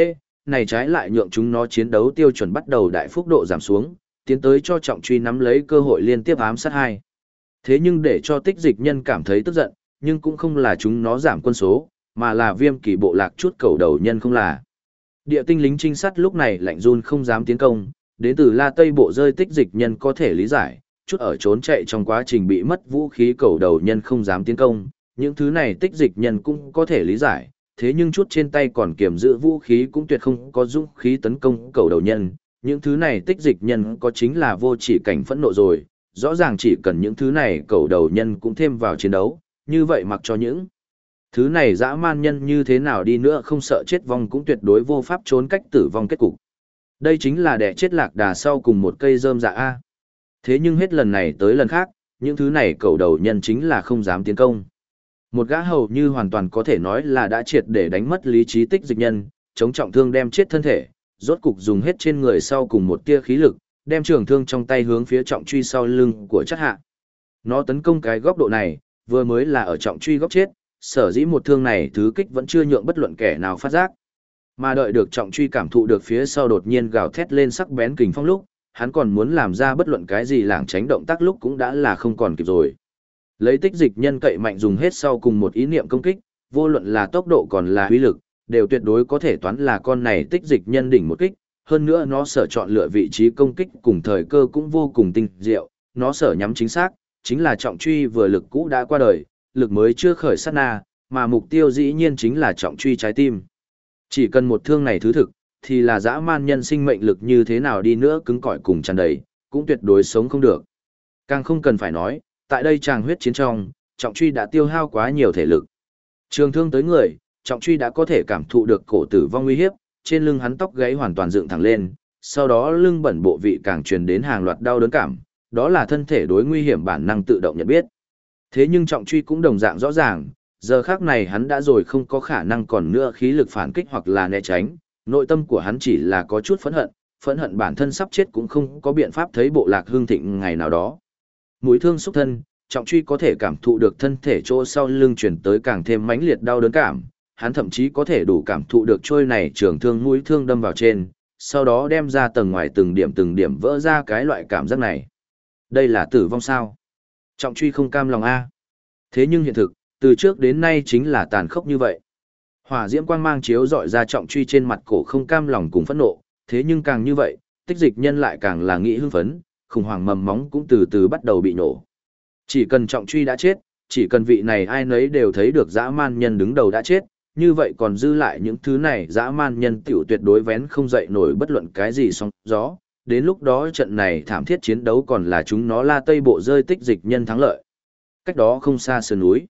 này trái lại nhượng chúng nó chiến đấu tiêu chuẩn bắt đầu đại phúc độ giảm xuống, tiến tới cho trọng truy nắm lấy cơ hội liên tiếp ám sát hai. Thế nhưng để cho tích dịch nhân cảm thấy tức giận, nhưng cũng không là chúng nó giảm quân số, mà là Viêm Kỳ bộ lạc chút cầu đầu nhân không là. Địa tinh lính trinh sát lúc này lạnh run không dám tiến công, đến từ La Tây bộ rơi tích dịch nhân có thể lý giải, chút ở trốn chạy trong quá trình bị mất vũ khí cầu đầu nhân không dám tiến công, những thứ này tích dịch nhân cũng có thể lý giải, thế nhưng chút trên tay còn kiểm giữ vũ khí cũng tuyệt không có dũng khí tấn công cầu đầu nhân, những thứ này tích dịch nhân có chính là vô chỉ cảnh phẫn nộ rồi, rõ ràng chỉ cần những thứ này cầu đầu nhân cũng thêm vào chiến đấu, như vậy mặc cho những thứ này dã man nhân như thế nào đi nữa không sợ chết vong cũng tuyệt đối vô pháp trốn cách tử vong kết cục. Đây chính là đẻ chết lạc đà sau cùng một cây rơm dạ A. Thế nhưng hết lần này tới lần khác, những thứ này cầu đầu nhân chính là không dám tiến công. Một gã hầu như hoàn toàn có thể nói là đã triệt để đánh mất lý trí tích dịch nhân, chống trọng thương đem chết thân thể, rốt cục dùng hết trên người sau cùng một tia khí lực, đem trường thương trong tay hướng phía trọng truy sau lưng của chắc hạ. Nó tấn công cái góc độ này, vừa mới là ở trọng truy góc chết, sở dĩ một thương này thứ kích vẫn chưa nhượng bất luận kẻ nào phát giác. Mà đợi được trọng truy cảm thụ được phía sau đột nhiên gào thét lên sắc bén kình phong lúc, hắn còn muốn làm ra bất luận cái gì lảng tránh động tác lúc cũng đã là không còn kịp rồi. Lấy tích dịch nhân cậy mạnh dùng hết sau cùng một ý niệm công kích, vô luận là tốc độ còn là uy lực, đều tuyệt đối có thể toán là con này tích dịch nhân đỉnh một kích, hơn nữa nó sở chọn lựa vị trí công kích cùng thời cơ cũng vô cùng tinh diệu, nó sở nhắm chính xác, chính là trọng truy vừa lực cũ đã qua đời, lực mới chưa khởi sát na, mà mục tiêu dĩ nhiên chính là trọng truy trái tim. Chỉ cần một thương này thứ thực, thì là dã man nhân sinh mệnh lực như thế nào đi nữa cứng cỏi cùng tràn đầy, cũng tuyệt đối sống không được. Càng không cần phải nói, tại đây tràng huyết chiến trong, trọng truy đã tiêu hao quá nhiều thể lực. Trường thương tới người, trọng truy đã có thể cảm thụ được cổ tử vong nguy hiếp, trên lưng hắn tóc gáy hoàn toàn dựng thẳng lên, sau đó lưng bẩn bộ vị càng truyền đến hàng loạt đau đớn cảm, đó là thân thể đối nguy hiểm bản năng tự động nhận biết. Thế nhưng trọng truy cũng đồng dạng rõ ràng, giờ khác này hắn đã rồi không có khả năng còn nữa khí lực phản kích hoặc là né tránh, nội tâm của hắn chỉ là có chút phẫn hận bản thân sắp chết cũng không có biện pháp thấy bộ lạc hương thịnh ngày nào đó. Mũi thương xúc thân, trọng truy có thể cảm thụ được thân thể chỗ sau lưng chuyển tới càng thêm mãnh liệt đau đớn cảm, hắn thậm chí có thể đủ cảm thụ được trôi này trường thương mũi thương đâm vào trên, sau đó đem ra tầng ngoài từng điểm vỡ ra cái loại cảm giác này. Đây là tử vong sao? Trọng truy không cam lòng a. Thế nhưng hiện thực, từ trước đến nay chính là tàn khốc như vậy. Hỏa diễm quang mang chiếu dọi ra trọng truy trên mặt cổ không cam lòng cùng phẫn nộ, thế nhưng càng như vậy, tích dịch nhân lại càng là nghĩ hưng phấn, khủng hoảng mầm móng cũng từ từ bắt đầu bị nổ. Chỉ cần trọng truy đã chết, chỉ cần vị này ai nấy đều thấy được dã man nhân đứng đầu đã chết, như vậy còn dư lại những thứ này dã man nhân tiểu tuyệt đối vén không dậy nổi bất luận cái gì sóng gió. Đến lúc đó trận này thảm thiết chiến đấu còn là chúng nó La Tây bộ rơi tích dịch nhân thắng lợi. Cách đó không xa sườn núi.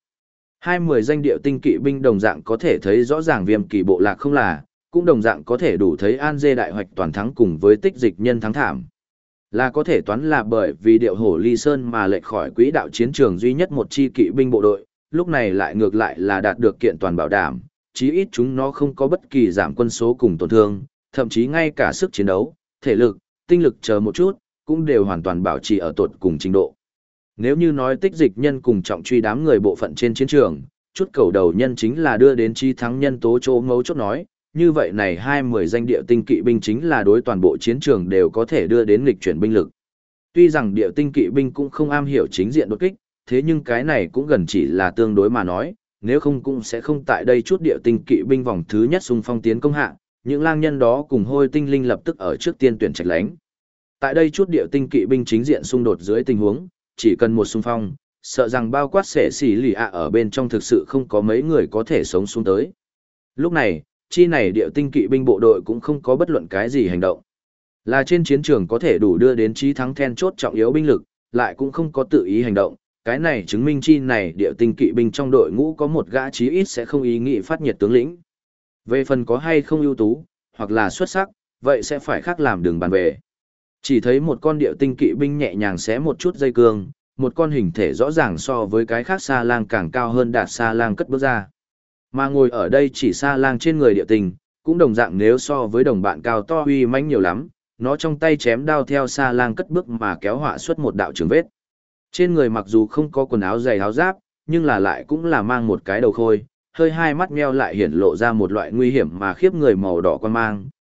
20 danh điệu tinh kỵ binh đồng dạng có thể thấy rõ ràng Viêm Kỳ bộ lạc không là, cũng đồng dạng có thể đủ thấy An Dê đại hoạch toàn thắng cùng với tích dịch nhân thắng thảm. Là có thể toán là bởi vì điệu hổ ly sơn mà lệch khỏi quỹ đạo chiến trường duy nhất một chi kỵ binh bộ đội, lúc này lại ngược lại là đạt được kiện toàn bảo đảm, chí ít chúng nó không có bất kỳ giảm quân số cùng tổn thương, thậm chí ngay cả sức chiến đấu, thể lực, tinh lực chờ một chút, cũng đều hoàn toàn bảo trì ở tột cùng trình độ. Nếu như nói tích dịch nhân cùng trọng truy đám người bộ phận trên chiến trường, chút cầu đầu nhân chính là đưa đến chi thắng nhân tố chỗ ngấu chốt nói, như vậy này 20 danh địa tinh kỵ binh chính là đối toàn bộ chiến trường đều có thể đưa đến nghịch chuyển binh lực. Tuy rằng địa tinh kỵ binh cũng không am hiểu chính diện đột kích, thế nhưng cái này cũng gần chỉ là tương đối mà nói, nếu không cũng sẽ không tại đây chút địa tinh kỵ binh vòng thứ nhất xung phong tiến công hạ, những lang nhân đó cùng hôi tinh linh lập tức ở trước tiên tuyển trạch lánh. Tại đây chút địa tinh kỵ binh chính diện xung đột dưới tình huống, chỉ cần một xung phong, sợ rằng bao quát sẽ xỉ lì ạ ở bên trong thực sự không có mấy người có thể sống xuống tới. Lúc này, chi này địa tinh kỵ binh bộ đội cũng không có bất luận cái gì hành động. Là trên chiến trường có thể đủ đưa đến chí thắng then chốt trọng yếu binh lực, lại cũng không có tự ý hành động. Cái này chứng minh chi này địa tinh kỵ binh trong đội ngũ có một gã chí ít sẽ không ý nghĩ phát nhiệt tướng lĩnh. Về phần có hay không ưu tú, hoặc là xuất sắc, vậy sẽ phải khác làm đường bàn về. Chỉ thấy một con địa tinh kỵ binh nhẹ nhàng xé một chút dây cương, một con hình thể rõ ràng so với cái khác sa lang càng cao hơn đạt sa lang cất bước ra. Mà ngồi ở đây chỉ sa lang trên người địa tinh, cũng đồng dạng nếu so với đồng bạn cao to uy mãnh nhiều lắm, nó trong tay chém đao theo sa lang cất bước mà kéo họa xuất một đạo trường vết. Trên người mặc dù không có quần áo dày áo giáp, nhưng là lại cũng là mang một cái đầu khôi, hơi hai mắt meo lại hiển lộ ra một loại nguy hiểm mà khiếp người màu đỏ quan mang,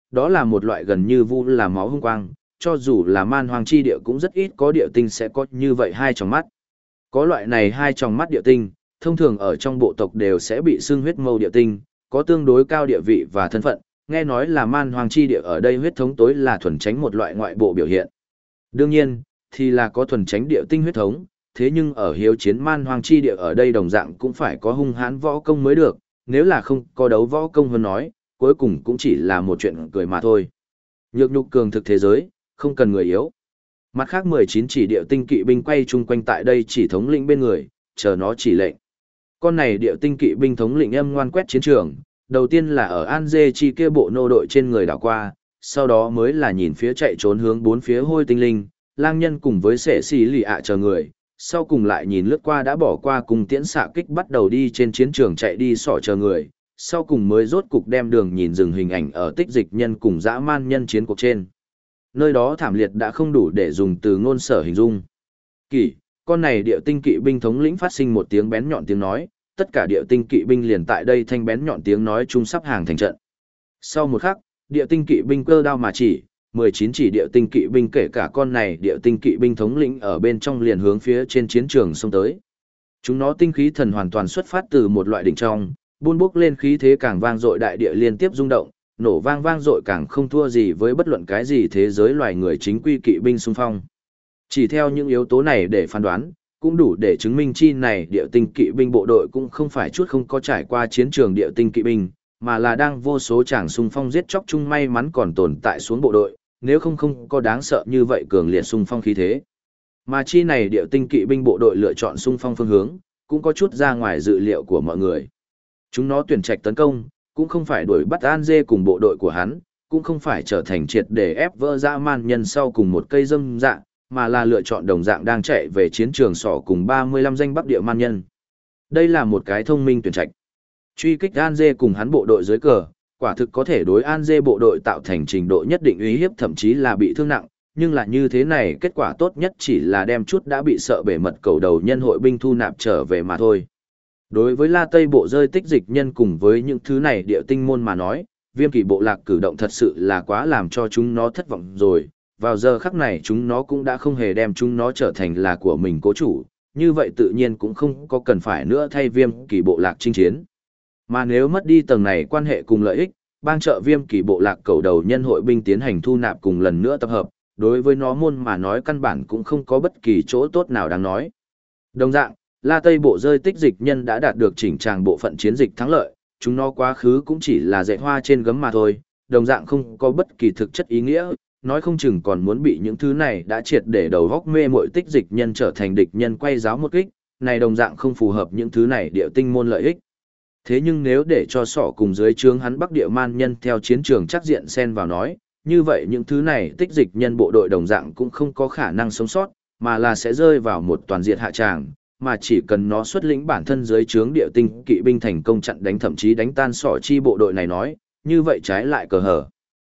đó là một loại gần như vu là máu hung quang, cho dù là man hoang chi địa cũng rất ít có địa tinh sẽ có như vậy hai tròng mắt. Có loại này hai tròng mắt địa tinh, thông thường ở trong bộ tộc đều sẽ bị xưng huyết mâu địa tinh, có tương đối cao địa vị và thân phận, nghe nói là man hoang chi địa ở đây huyết thống tối là thuần tránh một loại ngoại bộ biểu hiện. Đương nhiên, thì là có thuần tránh địa tinh huyết thống, thế nhưng ở hiếu chiến man hoang chi địa ở đây đồng dạng cũng phải có hung hãn võ công mới được, nếu là không có đấu võ công hơn nói, cuối cùng cũng chỉ là một chuyện cười mà thôi. Nhược nhục cường thực thế giới, không cần người yếu. Mặt khác 19 chỉ địa tinh kỵ binh quay chung quanh tại đây chỉ thống lĩnh bên người, chờ nó chỉ lệnh. Con này địa tinh kỵ binh thống lĩnh âm ngoan quét chiến trường, đầu tiên là ở An Dê chi kia bộ nô đội trên người đảo qua, sau đó mới là nhìn phía chạy trốn hướng bốn phía hôi tinh linh, lang nhân cùng với sẻ xì lì ạ chờ người, sau cùng lại nhìn lướt qua đã bỏ qua cùng tiễn xạ kích bắt đầu đi trên chiến trường chạy đi sỏ chờ người, sau cùng mới rốt cục đem đường nhìn dừng hình ảnh ở tích dịch nhân cùng dã man nhân chiến cuộc trên. Nơi đó thảm liệt đã không đủ để dùng từ ngôn sở hình dung. Kỷ, con này địa tinh kỵ binh thống lĩnh phát sinh một tiếng bén nhọn tiếng nói, tất cả địa tinh kỵ binh liền tại đây thanh bén nhọn tiếng nói chung sắp hàng thành trận. Sau một khắc, địa tinh kỵ binh cơ đao mà chỉ, 19 chỉ địa tinh kỵ binh kể cả con này địa tinh kỵ binh thống lĩnh ở bên trong liền hướng phía trên chiến trường xông tới. Chúng nó tinh khí thần hoàn toàn xuất phát từ một loại đỉnh trong, buôn bốc lên khí thế càng vang dội đại địa liên tiếp rung động, nổ vang vang dội càng không thua gì với bất luận cái gì thế giới loài người chính quy kỵ binh xung phong. Chỉ theo những yếu tố này để phán đoán, cũng đủ để chứng minh chi này địa tinh kỵ binh bộ đội cũng không phải chút không có trải qua chiến trường địa tinh kỵ binh, mà là đang vô số chàng xung phong giết chóc chung may mắn còn tồn tại xuống bộ đội, nếu không có đáng sợ như vậy cường liệt xung phong khí thế. Mà chi này địa tinh kỵ binh bộ đội lựa chọn xung phong phương hướng, cũng có chút ra ngoài dự liệu của mọi người. Chúng nó tuyển trạch tấn công, cũng không phải đuổi bắt An Dê cùng bộ đội của hắn, cũng không phải trở thành triệt để ép vỡ dã man nhân sau cùng một cây dâm dạ, mà là lựa chọn đồng dạng đang chạy về chiến trường sỏ cùng 35 danh bắc địa man nhân. Đây là một cái thông minh tuyển trạch. Truy kích An Dê cùng hắn bộ đội dưới cờ, quả thực có thể đối An Dê bộ đội tạo thành trình độ nhất định uy hiếp thậm chí là bị thương nặng, nhưng là như thế này kết quả tốt nhất chỉ là đem chút đã bị sợ bể mật cầu đầu nhân hội binh thu nạp trở về mà thôi. Đối với La Tây bộ rơi tích dịch nhân cùng với những thứ này địa tinh môn mà nói, Viêm Kỳ bộ lạc cử động thật sự là quá làm cho chúng nó thất vọng rồi, vào giờ khắc này chúng nó cũng đã không hề đem chúng nó trở thành là của mình cố chủ, như vậy tự nhiên cũng không có cần phải nữa thay Viêm Kỳ bộ lạc chinh chiến. Mà nếu mất đi tầng này quan hệ cùng lợi ích, bang trợ Viêm Kỳ bộ lạc cầu đầu nhân hội binh tiến hành thu nạp cùng lần nữa tập hợp, đối với nó môn mà nói căn bản cũng không có bất kỳ chỗ tốt nào đáng nói. Đồng dạng, La Tây bộ rơi tích dịch nhân đã đạt được chỉnh tràng bộ phận chiến dịch thắng lợi, chúng nó quá khứ cũng chỉ là dạy hoa trên gấm mà thôi, đồng dạng không có bất kỳ thực chất ý nghĩa, nói không chừng còn muốn bị những thứ này đã triệt để đầu góc mê mội tích dịch nhân trở thành địch nhân quay giáo một kích, này đồng dạng không phù hợp những thứ này địa tinh môn lợi ích. Thế nhưng nếu để cho sỏ cùng dưới trướng hắn bắc địa man nhân theo chiến trường chắc diện xen vào nói, như vậy những thứ này tích dịch nhân bộ đội đồng dạng cũng không có khả năng sống sót, mà là sẽ rơi vào một toàn diện hạ tràng, mà chỉ cần nó xuất lĩnh bản thân dưới trướng địa tinh kỵ binh thành công chặn đánh thậm chí đánh tan sỏ chi bộ đội này nói, như vậy trái lại cờ hở.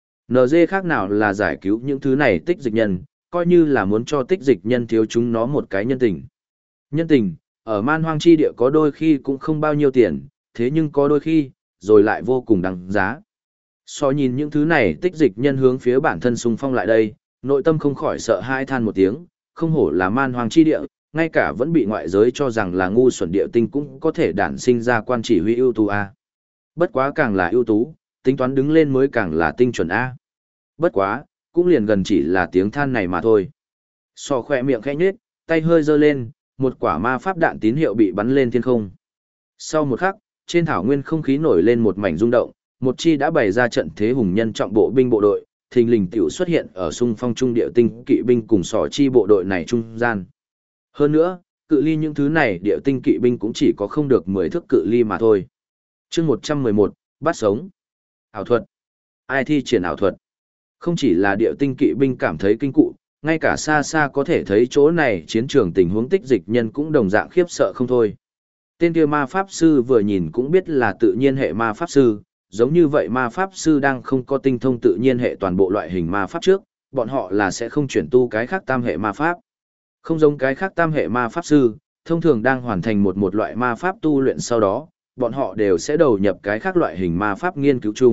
NG khác nào là giải cứu những thứ này tích dịch nhân, coi như là muốn cho tích dịch nhân thiếu chúng nó một cái nhân tình. Nhân tình, ở man hoang chi địa có đôi khi cũng không bao nhiêu tiền, thế nhưng có đôi khi, rồi lại vô cùng đáng giá. So nhìn những thứ này tích dịch nhân hướng phía bản thân xung phong lại đây, nội tâm không khỏi sợ hai than một tiếng, không hổ là man hoang chi địa, ngay cả vẫn bị ngoại giới cho rằng là ngu xuẩn địa tinh cũng có thể đản sinh ra quan chỉ huy ưu tú A. Bất quá càng là ưu tú, tính toán đứng lên mới càng là tinh chuẩn A. Bất quá, cũng liền gần chỉ là tiếng than này mà thôi. So khỏe miệng khẽ nhếch, tay hơi giơ lên, một quả ma pháp đạn tín hiệu bị bắn lên thiên không. Sau một khắc, trên thảo nguyên không khí nổi lên một mảnh rung động, một chi đã bày ra trận thế hùng nhân trọng bộ binh bộ đội, thình lình tiểu xuất hiện ở xung phong trung địa tinh kỵ binh cùng sỏ chi bộ đội này trung gian. Hơn nữa, cự ly những thứ này địa tinh kỵ binh cũng chỉ có không được 10 thước cự ly mà thôi. Chương 111, bắt sống. Ảo thuật. Ai thi triển ảo thuật? Không chỉ là địa tinh kỵ binh cảm thấy kinh cụ, ngay cả xa xa có thể thấy chỗ này chiến trường tình huống tích dịch nhân cũng đồng dạng khiếp sợ không thôi. Tên kia ma pháp sư vừa nhìn cũng biết là tự nhiên hệ ma pháp sư, giống như vậy ma pháp sư đang không có tinh thông tự nhiên hệ toàn bộ loại hình ma pháp trước, bọn họ là sẽ không chuyển tu cái khác tam hệ ma pháp. Không giống cái khác tam hệ ma pháp sư, thông thường đang hoàn thành một loại ma pháp tu luyện sau đó, bọn họ đều sẽ đầu nhập cái khác loại hình ma pháp nghiên cứu chung,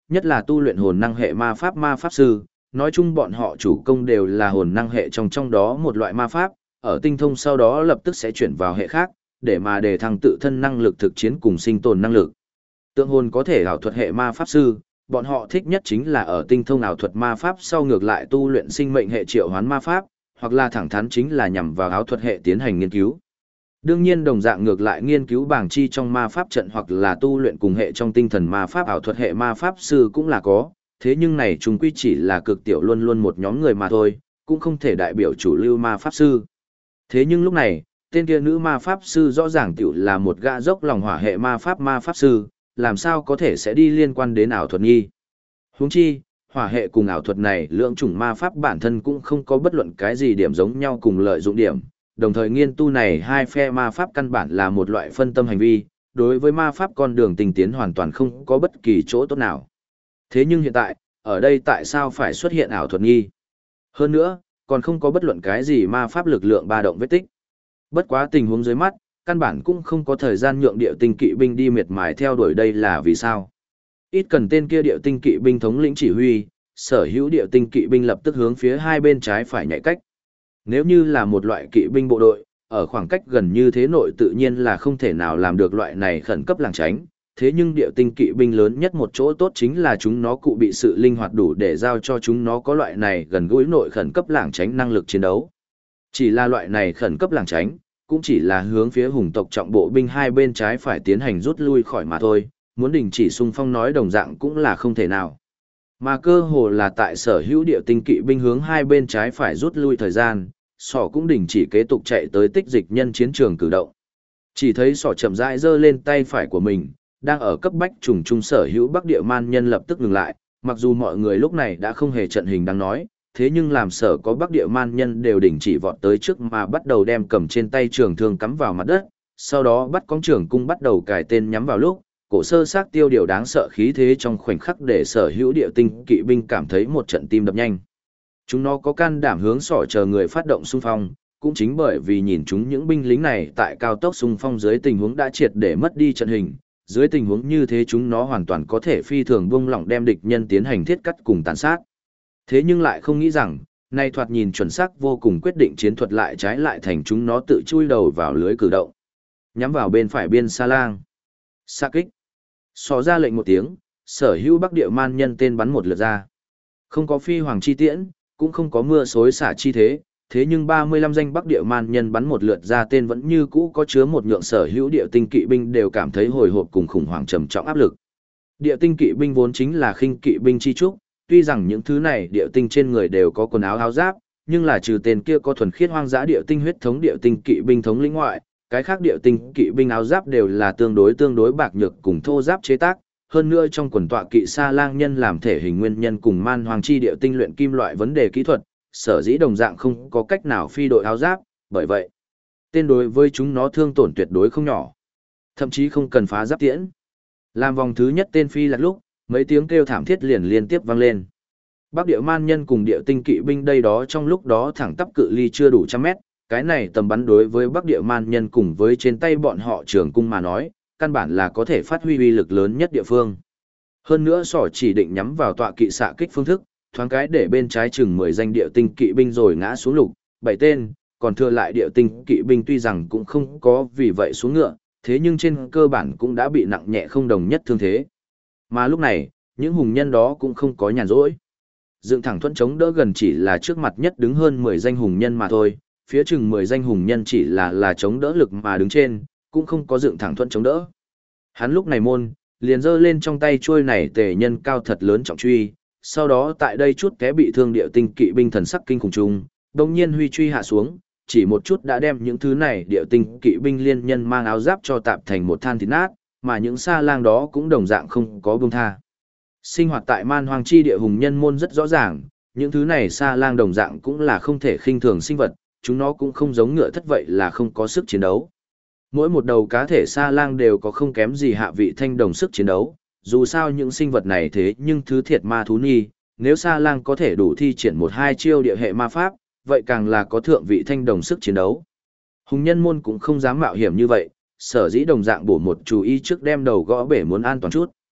nhất là tu luyện hồn năng hệ ma pháp sư, nói chung bọn họ chủ công đều là hồn năng hệ trong đó một loại ma pháp, ở tinh thông sau đó lập tức sẽ chuyển vào hệ khác, để mà đề thăng tự thân năng lực thực chiến cùng sinh tồn năng lực. Tượng hồn có thể ảo thuật hệ ma pháp sư, bọn họ thích nhất chính là ở tinh thông ảo thuật ma pháp sau ngược lại tu luyện sinh mệnh hệ triệu hoán ma pháp, hoặc là thẳng thắn chính là nhằm vào ảo thuật hệ tiến hành nghiên cứu. Đương nhiên đồng dạng ngược lại nghiên cứu bảng chi trong ma pháp trận hoặc là tu luyện cùng hệ trong tinh thần ma pháp ảo thuật hệ ma pháp sư cũng là có, thế nhưng này chúng quy chỉ là cực tiểu luôn luôn một nhóm người mà thôi, cũng không thể đại biểu chủ lưu ma pháp sư. Thế nhưng lúc này, tên kia nữ ma pháp sư rõ ràng tiểu là một gã dốc lòng hỏa hệ ma pháp sư, làm sao có thể sẽ đi liên quan đến ảo thuật nghi. Huống chi, hỏa hệ cùng ảo thuật này lượng chủng ma pháp bản thân cũng không có bất luận cái gì điểm giống nhau cùng lợi dụng điểm, đồng thời nghiên tu này hai phe ma pháp căn bản là một loại phân tâm hành vi, đối với ma pháp con đường tình tiến hoàn toàn không có bất kỳ chỗ tốt nào. Thế nhưng hiện tại, ở đây tại sao phải xuất hiện ảo thuật nghi? Hơn nữa, còn không có bất luận cái gì ma pháp lực lượng ba động vết tích. Bất quá tình huống dưới mắt, căn bản cũng không có thời gian nhượng địa tinh kỵ binh đi miệt mài theo đuổi đây là vì sao. Ít cần tên kia địa tinh kỵ binh thống lĩnh chỉ huy, sở hữu địa tinh kỵ binh lập tức hướng phía hai bên trái phải nhảy cách. Nếu như là một loại kỵ binh bộ đội, ở khoảng cách gần như thế nội tự nhiên là không thể nào làm được loại này khẩn cấp lảng tránh. Thế nhưng địa tinh kỵ binh lớn nhất một chỗ tốt chính là chúng nó cụ bị sự linh hoạt đủ để giao cho chúng nó có loại này gần gũi nội khẩn cấp lảng tránh năng lực chiến đấu. Chỉ là loại này khẩn cấp lảng tránh, cũng chỉ là hướng phía hùng tộc trọng bộ binh hai bên trái phải tiến hành rút lui khỏi mà thôi, muốn đình chỉ xung phong nói đồng dạng cũng là không thể nào. Mà cơ hồ là tại sở hữu địa tinh kỵ binh hướng hai bên trái phải rút lui thời gian, sỏ cũng đình chỉ kế tục chạy tới tích dịch nhân chiến trường cử động. Chỉ thấy sỏ chậm rãi giơ lên tay phải của mình, đang ở cấp bách trùng trung sở hữu Bắc Địa Man Nhân lập tức ngừng lại, mặc dù mọi người lúc này đã không hề trận hình đang nói, thế nhưng làm sở có Bắc Địa Man Nhân đều đình chỉ vọt tới trước mà bắt đầu đem cầm trên tay trường thương cắm vào mặt đất, sau đó bắt cong trường cung bắt đầu cài tên nhắm vào lúc, cổ sơ xác tiêu điều đáng sợ khí thế trong khoảnh khắc để sở hữu địa tinh kỵ binh cảm thấy một trận tim đập nhanh. Chúng nó có can đảm hướng sỏ chờ người phát động xung phong, cũng chính bởi vì nhìn chúng những binh lính này tại cao tốc xung phong dưới tình huống đã triệt để mất đi trận hình, dưới tình huống như thế chúng nó hoàn toàn có thể phi thường buông lỏng đem địch nhân tiến hành thiết cắt cùng tàn sát. Thế nhưng lại không nghĩ rằng, nay thoạt nhìn chuẩn xác vô cùng quyết định chiến thuật lại trái lại thành chúng nó tự chui đầu vào lưới cử động. Nhắm vào bên phải biên xa lang. Xa kích. Xỏ ra lệnh một tiếng, sở hữu Bắc Địa Man Nhân tên bắn một lượt ra. Không có phi hoàng chi tiễn, cũng không có mưa xối xả chi thế, thế nhưng 35 danh Bắc Địa Man Nhân bắn một lượt ra tên vẫn như cũ có chứa một nhượng sở hữu địa tinh kỵ binh đều cảm thấy hồi hộp cùng khủng hoảng trầm trọng áp lực. Địa tinh kỵ binh vốn chính là khinh kỵ binh chi trúc, tuy rằng những thứ này địa tinh trên người đều có quần áo áo giáp, nhưng là trừ tên kia có thuần khiết hoang dã địa tinh huyết thống địa tinh kỵ binh thống lĩnh ngoại, cái khác địa tinh kỵ binh áo giáp đều là tương đối bạc nhược cùng thô giáp chế tác, hơn nữa trong quần tọa kỵ sa lang nhân làm thể hình nguyên nhân cùng man hoàng chi địa tinh luyện kim loại vấn đề kỹ thuật, sở dĩ đồng dạng không có cách nào phi đội áo giáp, bởi vậy, tên đối với chúng nó thương tổn tuyệt đối không nhỏ, thậm chí không cần phá giáp tiễn. Làm vòng thứ nhất tên phi lạc lúc, mấy tiếng kêu thảm thiết liền liên tiếp vang lên. Bắc Địa Man Nhân cùng địa tinh kỵ binh đây đó trong lúc đó thẳng tắp cự ly chưa đủ trăm mét, cái này tầm bắn đối với Bắc Địa Man Nhân cùng với trên tay bọn họ trường cung mà nói, căn bản là có thể phát huy uy lực lớn nhất địa phương. Hơn nữa sỏ chỉ định nhắm vào tọa kỵ xạ kích phương thức, thoáng cái để bên trái chừng 10 danh địa tinh kỵ binh rồi ngã xuống lục, 7 tên, còn thừa lại địa tinh kỵ binh tuy rằng cũng không có vì vậy xuống ngựa, thế nhưng trên cơ bản cũng đã bị nặng nhẹ không đồng nhất thương thế. Mà lúc này, những hùng nhân đó cũng không có nhàn rỗi. Dựng thẳng thuẫn chống đỡ gần chỉ là trước mặt nhất đứng hơn 10 danh hùng nhân mà thôi, phía chừng 10 danh hùng nhân chỉ là chống đỡ lực mà đứng trên, cũng không có dựng thẳng thuẫn chống đỡ. Hắn lúc này môn, liền giơ lên trong tay chuôi này tề nhân cao thật lớn trọng truy, sau đó tại đây chút té bị thương địa tinh kỵ binh thần sắc kinh khủng trùng, đồng nhiên huy truy hạ xuống, chỉ một chút đã đem những thứ này địa tinh kỵ binh liên nhân mang áo giáp cho tạp thành một than thịt nát, mà những sa lang đó cũng đồng dạng không có buông tha. Sinh hoạt tại man hoang chi địa hùng nhân môn rất rõ ràng, những thứ này sa lang đồng dạng cũng là không thể khinh thường sinh vật, chúng nó cũng không giống ngựa thất vậy là không có sức chiến đấu. Mỗi một đầu cá thể sa lang đều có không kém gì hạ vị thanh đồng sức chiến đấu, dù sao những sinh vật này thế nhưng thứ thiệt ma thú nhi, nếu sa lang có thể đủ thi triển một hai chiêu địa hệ ma pháp, vậy càng là có thượng vị thanh đồng sức chiến đấu. Hùng nhân môn cũng không dám mạo hiểm như vậy, sở dĩ đồng dạng bổ một chú ý trước đem đầu gõ bể muốn an toàn chút.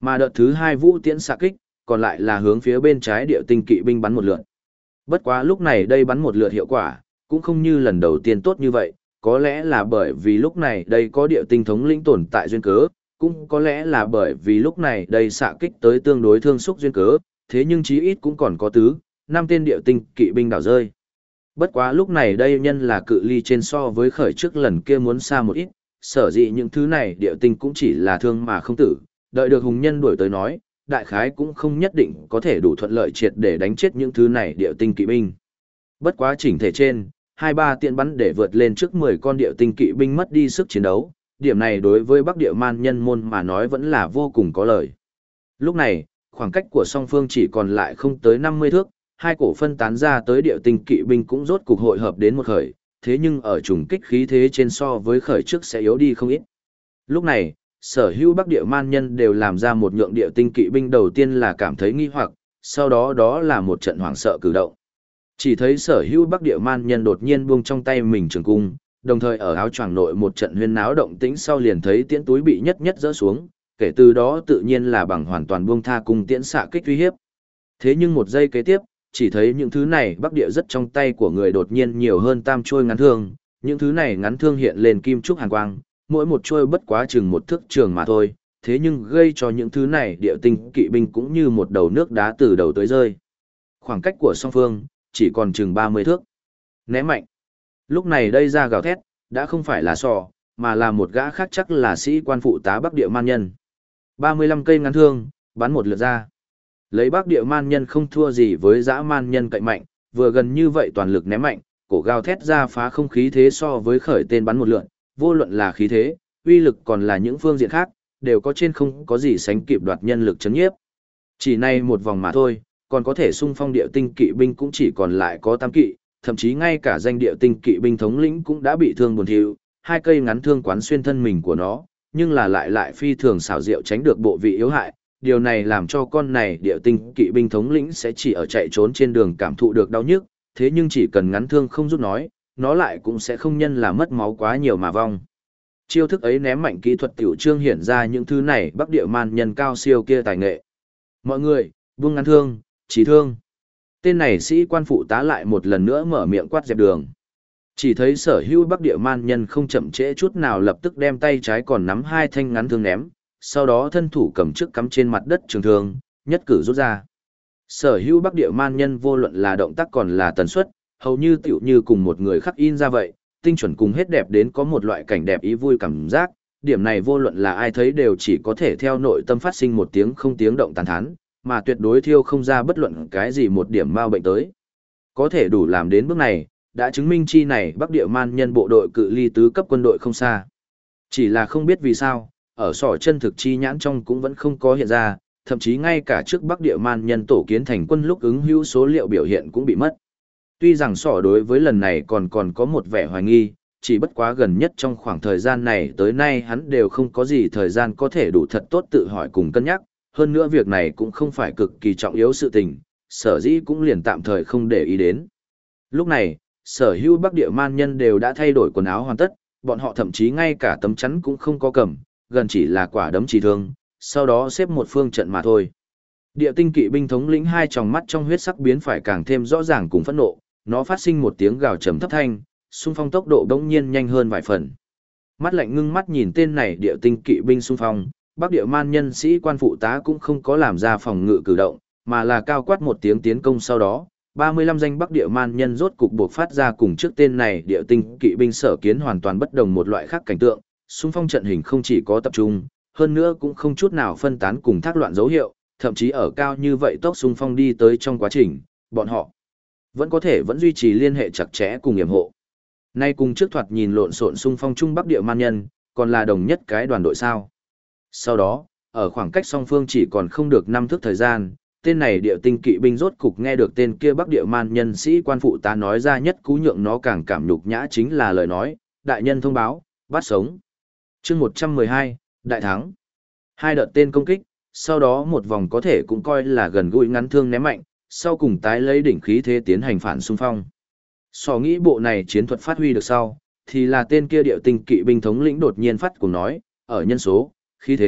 Mà đợt thứ hai vũ tiễn xạ kích, còn lại là hướng phía bên trái địa tinh kỵ binh bắn một lượt. Bất quá lúc này đây bắn một lượt hiệu quả, cũng không như lần đầu tiên tốt như vậy, có lẽ là bởi vì lúc này đây có địa tinh thống lĩnh tồn tại duyên cớ, cũng có lẽ là bởi vì lúc này đây xạ kích tới tương đối thương xúc duyên cớ, thế nhưng chí ít cũng còn có năm tên địa tinh kỵ binh đảo rơi. Bất quá lúc này đây nhân là cự ly trên so với khởi trước lần kia muốn xa một ít, sở dĩ những thứ này địa tinh cũng chỉ là thương mà không tử, đợi được hùng nhân đuổi tới nói, đại khái cũng không nhất định có thể đủ thuận lợi triệt để đánh chết những thứ này địa tinh kỵ binh. Bất quá chỉnh thể trên, 2-3 tiện bắn để vượt lên trước 10 con địa tinh kỵ binh mất đi sức chiến đấu, điểm này đối với Bắc Địa Man nhân môn mà nói vẫn là vô cùng có lợi. Lúc này, khoảng cách của song phương chỉ còn lại không tới 50 thước, hai cổ phân tán ra tới địa tinh kỵ binh cũng rốt cục hội hợp đến một khởi, thế nhưng ở trùng kích khí thế trên so với khởi trước sẽ yếu đi không ít. Lúc này, sở hữu Bắc Địa Man nhân đều làm ra một nhượng địa tinh kỵ binh đầu tiên là cảm thấy nghi hoặc, sau đó đó là một trận hoảng sợ cử động. Chỉ thấy sở hữu Bắc Địa Man nhân đột nhiên buông trong tay mình trường cung, đồng thời ở áo choàng nội một trận huyên náo động tĩnh sau liền thấy tiễn túi bị nhất nhất rỡ xuống, kể từ đó tự nhiên là bằng hoàn toàn buông tha cùng tiễn xạ kích uy hiếp. Thế nhưng một giây kế tiếp, chỉ thấy những thứ này Bắc Địa rất trong tay của người đột nhiên nhiều hơn tam trôi ngắn thương, những thứ này ngắn thương hiện lên kim trúc hàn quang, mỗi một trôi bất quá chừng một thước trường mà thôi, thế nhưng gây cho những thứ này địa tinh kỵ binh cũng như một đầu nước đá từ đầu tới rơi. Khoảng cách của song phương chỉ còn chừng 30 thước. Ném mạnh. Lúc này đây ra gào thét, đã không phải là sò, mà là một gã khác chắc là sĩ quan phụ tá Bắc Địa Man nhân. 35 cây ngắn thương, bắn một lượt ra. Lấy Bắc Địa Man nhân không thua gì với dã man nhân cậy mạnh, vừa gần như vậy toàn lực ném mạnh, cổ gào thét ra phá không khí thế so với khởi tên bắn một lượt, vô luận là khí thế, uy lực còn là những phương diện khác, đều có trên không có gì sánh kịp đoạt nhân lực chấn nhiếp. Chỉ này một vòng mà thôi, còn có thể xung phong địa tinh kỵ binh cũng chỉ còn lại có 8 kỵ, thậm chí ngay cả danh địa tinh kỵ binh thống lĩnh cũng đã bị thương buồn thiu, hai cây ngắn thương quán xuyên thân mình của nó, nhưng là lại phi thường xảo diệu tránh được bộ vị yếu hại. Điều này làm cho con này địa tinh kỵ binh thống lĩnh sẽ chỉ ở chạy trốn trên đường cảm thụ được đau nhức, thế nhưng chỉ cần ngắn thương không giúp nó lại cũng sẽ không nhân là mất máu quá nhiều mà vong. Chiêu thức ấy ném mạnh kỹ thuật tiểu trương hiển ra những thứ này Bắc Địa Man nhân cao siêu kia tài nghệ. Mọi người, buông ngắn thương, chỉ thương. Tên này sĩ quan phụ tá lại một lần nữa mở miệng quát dẹp đường. Chỉ thấy sở hữu Bắc Địa Man nhân không chậm trễ chút nào lập tức đem tay trái còn nắm hai thanh ngắn thương ném, sau đó thân thủ cầm trước cắm trên mặt đất trường thương, nhất cử rút ra. Sở hữu Bắc Địa Man nhân vô luận là động tác còn là tần suất, hầu như tiểu như cùng một người khắc in ra vậy, tinh chuẩn cùng hết đẹp đến có một loại cảnh đẹp ý vui cảm giác, điểm này vô luận là ai thấy đều chỉ có thể theo nội tâm phát sinh một tiếng không tiếng động tàn thán, mà tuyệt đối thiêu không ra bất luận cái gì một điểm mau bệnh tới. Có thể đủ làm đến bước này, đã chứng minh chi này Bắc Địa Man nhân bộ đội cự ly tứ cấp quân đội không xa. Chỉ là không biết vì sao, ở sỏ chân thực chi nhãn trong cũng vẫn không có hiện ra, thậm chí ngay cả trước Bắc Địa Man nhân tổ kiến thành quân lúc ứng hữu số liệu biểu hiện cũng bị mất. Tuy rằng sỏ đối với lần này còn có một vẻ hoài nghi, chỉ bất quá gần nhất trong khoảng thời gian này tới nay hắn đều không có gì thời gian có thể đủ thật tốt tự hỏi cùng cân nhắc, hơn nữa việc này cũng không phải cực kỳ trọng yếu sự tình, sở dĩ cũng liền tạm thời không để ý đến. Lúc này, sở hữu Bắc Địa Man nhân đều đã thay đổi quần áo hoàn tất, bọn họ thậm chí ngay cả tấm chắn cũng không có cầm, gần chỉ là quả đấm chỉ thương, sau đó xếp một phương trận mà thôi. Địa tinh kỵ binh thống lĩnh hai tròng mắt trong huyết sắc biến phải càng thêm rõ ràng cùng phẫn nộ, nó phát sinh một tiếng gào trầm thấp thanh, xung phong tốc độ đống nhiên nhanh hơn vài phần. Mắt lạnh ngưng mắt nhìn tên này địa tinh kỵ binh xung phong, Bắc Địa Man nhân sĩ quan phụ tá cũng không có làm ra phòng ngự cử động, mà là cao quát một tiếng tiến công sau đó, 35 danh Bắc Địa Man nhân rốt cục buộc phát ra cùng trước tên này địa tinh kỵ binh sở kiến hoàn toàn bất đồng một loại khác cảnh tượng, xung phong trận hình không chỉ có tập trung, hơn nữa cũng không chút nào phân tán cùng thác loạn dấu hiệu, thậm chí ở cao như vậy tốc xung phong đi tới trong quá trình, bọn họ vẫn duy trì liên hệ chặt chẽ cùng yểm hộ. Nay cùng trước thoạt nhìn lộn xộn xung phong trung Bắc Địa Man nhân, còn là đồng nhất cái đoàn đội sao. Sau đó, ở khoảng cách song phương chỉ còn không được 5 thước thời gian, tên này địa tinh kỵ binh rốt cục nghe được tên kia Bắc Địa Man nhân sĩ quan phụ tá nói ra nhất cú nhượng nó càng cảm nhục nhã chính là lời nói, đại nhân thông báo, bắt sống. Chương 112, đại thắng. Hai đợt tên công kích, sau đó một vòng có thể cũng coi là gần gũi ngắn thương ném mạnh, sau cùng tái lấy đỉnh khí thế tiến hành phản xung phong. So nghĩ bộ này chiến thuật phát huy được sau, thì là tên kia địa tinh kỵ binh thống lĩnh đột nhiên phát cùng nói, ở nhân số, khí thế,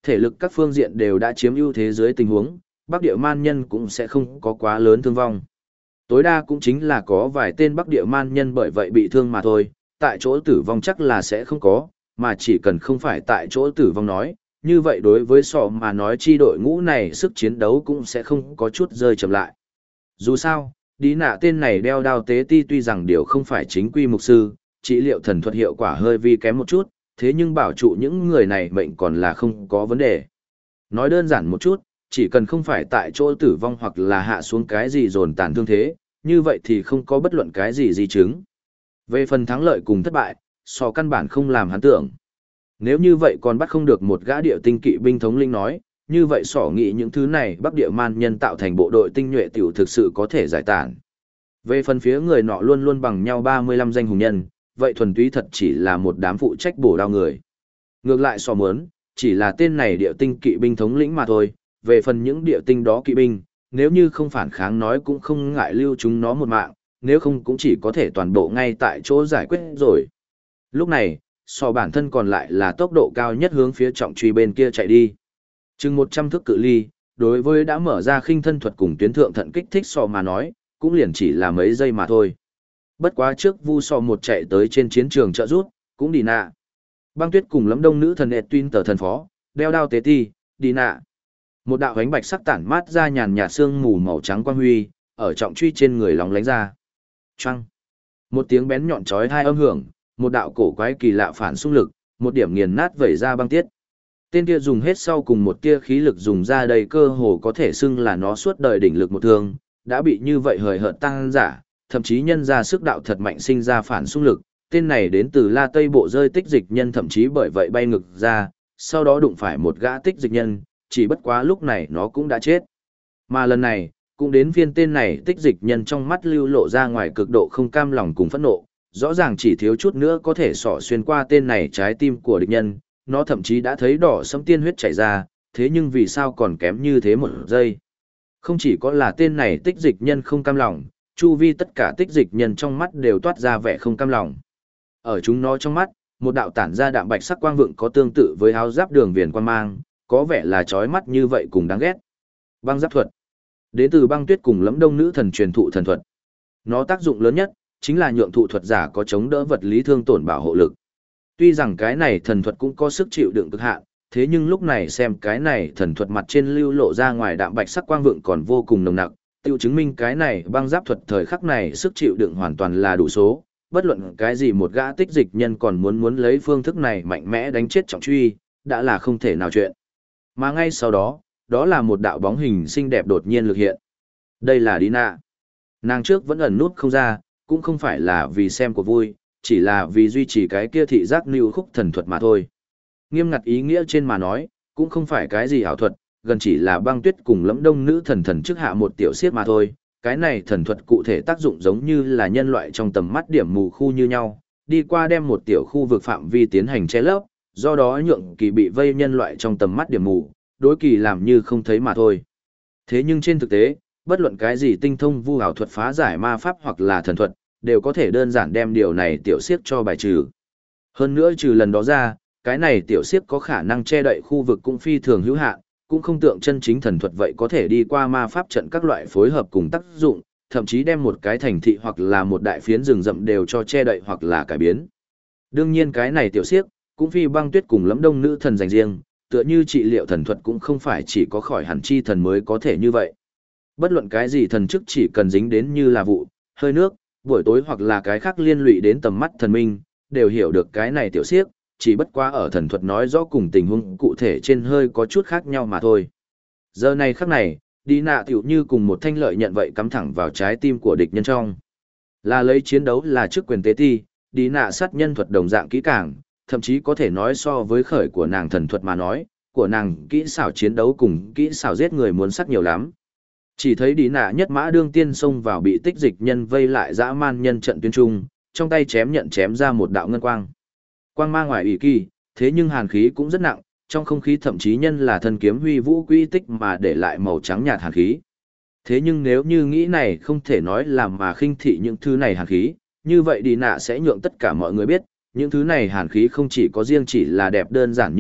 Thể lực các phương diện đều đã chiếm ưu thế dưới tình huống, Bắc Địa Man nhân cũng sẽ không có quá lớn thương vong. Tối đa cũng chính là có vài tên Bắc Địa Man nhân bởi vậy bị thương mà thôi, tại chỗ tử vong chắc là sẽ không có, mà chỉ cần không phải tại chỗ tử vong nói, như vậy đối với sọ mà nói chi đội ngũ này sức chiến đấu cũng sẽ không có chút rơi chậm lại. Dù sao, đi nạ tên này đeo đao tế ti tuy rằng điều không phải chính quy mục sư, trị liệu thần thuật hiệu quả hơi vi kém một chút, thế nhưng bảo trụ những người này mệnh còn là không có vấn đề. Nói đơn giản một chút, chỉ cần không phải tại chỗ tử vong hoặc là hạ xuống cái gì dồn tàn thương thế, như vậy thì không có bất luận cái gì di chứng. Về phần thắng lợi cùng thất bại, sò căn bản không làm hắn tưởng. Nếu như vậy còn bắt không được một gã địa tinh kỵ binh thống lĩnh nói, như vậy sỏ nghĩ những thứ này Bắc Địa Man nhân tạo thành bộ đội tinh nhuệ tiểu thực sự có thể giải tản. Về phần phía người nọ luôn luôn bằng nhau 35 danh hùng nhân, vậy thuần túy thật chỉ là một đám phụ trách bổ đao người. Ngược lại sò mớn, chỉ là tên này địa tinh kỵ binh thống lĩnh mà thôi, về phần những địa tinh đó kỵ binh, nếu như không phản kháng nói cũng không ngại lưu chúng nó một mạng, nếu không cũng chỉ có thể toàn bộ ngay tại chỗ giải quyết rồi. Lúc này, sò bản thân còn lại là tốc độ cao nhất hướng phía trọng truy bên kia chạy đi. Chừng 100 thước cự ly, đối với đã mở ra khinh thân thuật cùng tuyến thượng thận kích thích sò mà nói, cũng liền chỉ là mấy giây mà thôi. Bất quá trước vu sò một chạy tới trên chiến trường trợ rút, cũng đi nạ. Băng Tuyết cùng Lẫm Đông nữ thần Edwin tờ thần phó, đeo đao tế ti, đi nạ. Một đạo ánh bạch sắc tản mát ra nhàn nhạt sương mù màu trắng quang huy, ở trọng truy trên người lóng lánh ra. Choang. Một tiếng bén nhọn chói tai âm hưởng, một đạo cổ quái kỳ lạ phản xung lực, một điểm nghiền nát vẩy ra băng tiết. Tên kia dùng hết sau cùng một tia khí lực dùng ra đầy cơ hồ có thể xưng là nó suốt đời đỉnh lực một thương, đã bị như vậy hời hợt tăng giả, thậm chí nhân ra sức đạo thật mạnh sinh ra phản xung lực. Tên này đến từ La Tây bộ rơi tích dịch nhân thậm chí bởi vậy bay ngực ra, sau đó đụng phải một gã tích dịch nhân, chỉ bất quá lúc này nó cũng đã chết. Mà lần này, cũng đến phiên tên này tích dịch nhân trong mắt lưu lộ ra ngoài cực độ không cam lòng cùng phẫn nộ, rõ ràng chỉ thiếu chút nữa có thể xỏ xuyên qua tên này trái tim của địch nhân, nó thậm chí đã thấy đỏ sẫm tiên huyết chảy ra, thế nhưng vì sao còn kém như thế một giây. Không chỉ có là tên này tích dịch nhân không cam lòng, chu vi tất cả tích dịch nhân trong mắt đều toát ra vẻ không cam lòng. Ở chúng nó trong mắt, một đạo tản ra đạm bạch sắc quang vượng có tương tự với áo giáp đường viền quan mang, có vẻ là chói mắt như vậy cùng đáng ghét. Băng giáp thuật. Đến từ Băng Tuyết cùng Lẫm Đông nữ thần truyền thụ thần thuật. Nó tác dụng lớn nhất chính là nhượng thụ thuật giả có chống đỡ vật lý thương tổn bảo hộ lực. Tuy rằng cái này thần thuật cũng có sức chịu đựng cực hạn, thế nhưng lúc này xem cái này thần thuật mặt trên lưu lộ ra ngoài đạm bạch sắc quang vượng còn vô cùng nồng nặc, tiêu chứng minh cái này băng giáp thuật thời khắc này sức chịu đựng hoàn toàn là đủ số, bất luận cái gì một gã tích dịch nhân còn muốn lấy phương thức này mạnh mẽ đánh chết trọng truy, đã là không thể nào chuyện. Mà ngay sau đó, đó là một đạo bóng hình xinh đẹp đột nhiên lực hiện. Đây là Dina. Nàng trước vẫn ẩn nút không ra, cũng không phải là vì xem của vui, chỉ là vì duy trì cái kia thị giác lưu khúc thần thuật mà thôi. Nghiêm ngặt ý nghĩa trên mà nói, cũng không phải cái gì ảo thuật, gần chỉ là Băng Tuyết cùng Lẫm Đông nữ thần trước hạ một tiểu xiết mà thôi. Cái này thần thuật cụ thể tác dụng giống như là nhân loại trong tầm mắt điểm mù khu như nhau, đi qua đem một tiểu khu vực phạm vi tiến hành che lấp, do đó nhượng kỳ bị vây nhân loại trong tầm mắt điểm mù, đối kỳ làm như không thấy mà thôi. Thế nhưng trên thực tế, bất luận cái gì tinh thông vu ảo thuật phá giải ma pháp hoặc là thần thuật, đều có thể đơn giản đem điều này tiểu xiếc cho bài trừ. Hơn nữa trừ lần đó ra, cái này tiểu xiếc có khả năng che đậy khu vực cũng phi thường hữu hạn, cũng không tượng chân chính thần thuật vậy có thể đi qua ma pháp trận các loại phối hợp cùng tác dụng, thậm chí đem một cái thành thị hoặc là một đại phiến rừng rậm đều cho che đậy hoặc là cải biến. Đương nhiên cái này tiểu xiếc, cũng phi Băng Tuyết cùng Lẫm Đông nữ thần dành riêng, tựa như trị liệu thần thuật cũng không phải chỉ có khỏi hẳn chi thần mới có thể như vậy. Bất luận cái gì thần chức chỉ cần dính đến như là vụ, hơi nước, buổi tối hoặc là cái khác liên lụy đến tầm mắt thần minh, đều hiểu được cái này tiểu xiếc, chỉ bất quá ở thần thuật nói rõ cùng tình huống cụ thể trên hơi có chút khác nhau mà thôi. Giờ này khắc này, đi nạ tiểu như cùng một thanh lợi nhận vậy cắm thẳng vào trái tim của địch nhân trong. Là lấy chiến đấu là chức quyền tế ti, đi nạ sát nhân thuật đồng dạng kỹ càng, thậm chí có thể nói so với khởi của nàng thần thuật mà nói, của nàng kỹ xảo chiến đấu cùng kỹ xảo giết người muốn sắc nhiều lắm. Chỉ thấy đi nạ nhất mã đương tiên xông vào bị tích dịch nhân vây lại dã man nhân trận tuyến trung, trong tay chém ra một đạo ngân quang. Quang mang ngoài ủy kỳ, thế nhưng hàn khí cũng rất nặng, trong không khí thậm chí nhân là thân kiếm huy vũ quy tích mà để lại màu trắng nhạt hàn khí. Thế nhưng nếu như nghĩ này không thể nói là mà khinh thị những thứ này hàn khí, như vậy đi nạ sẽ nhượng tất cả mọi người biết, những thứ này hàn khí không chỉ có riêng chỉ là đẹp đơn giản như vậy,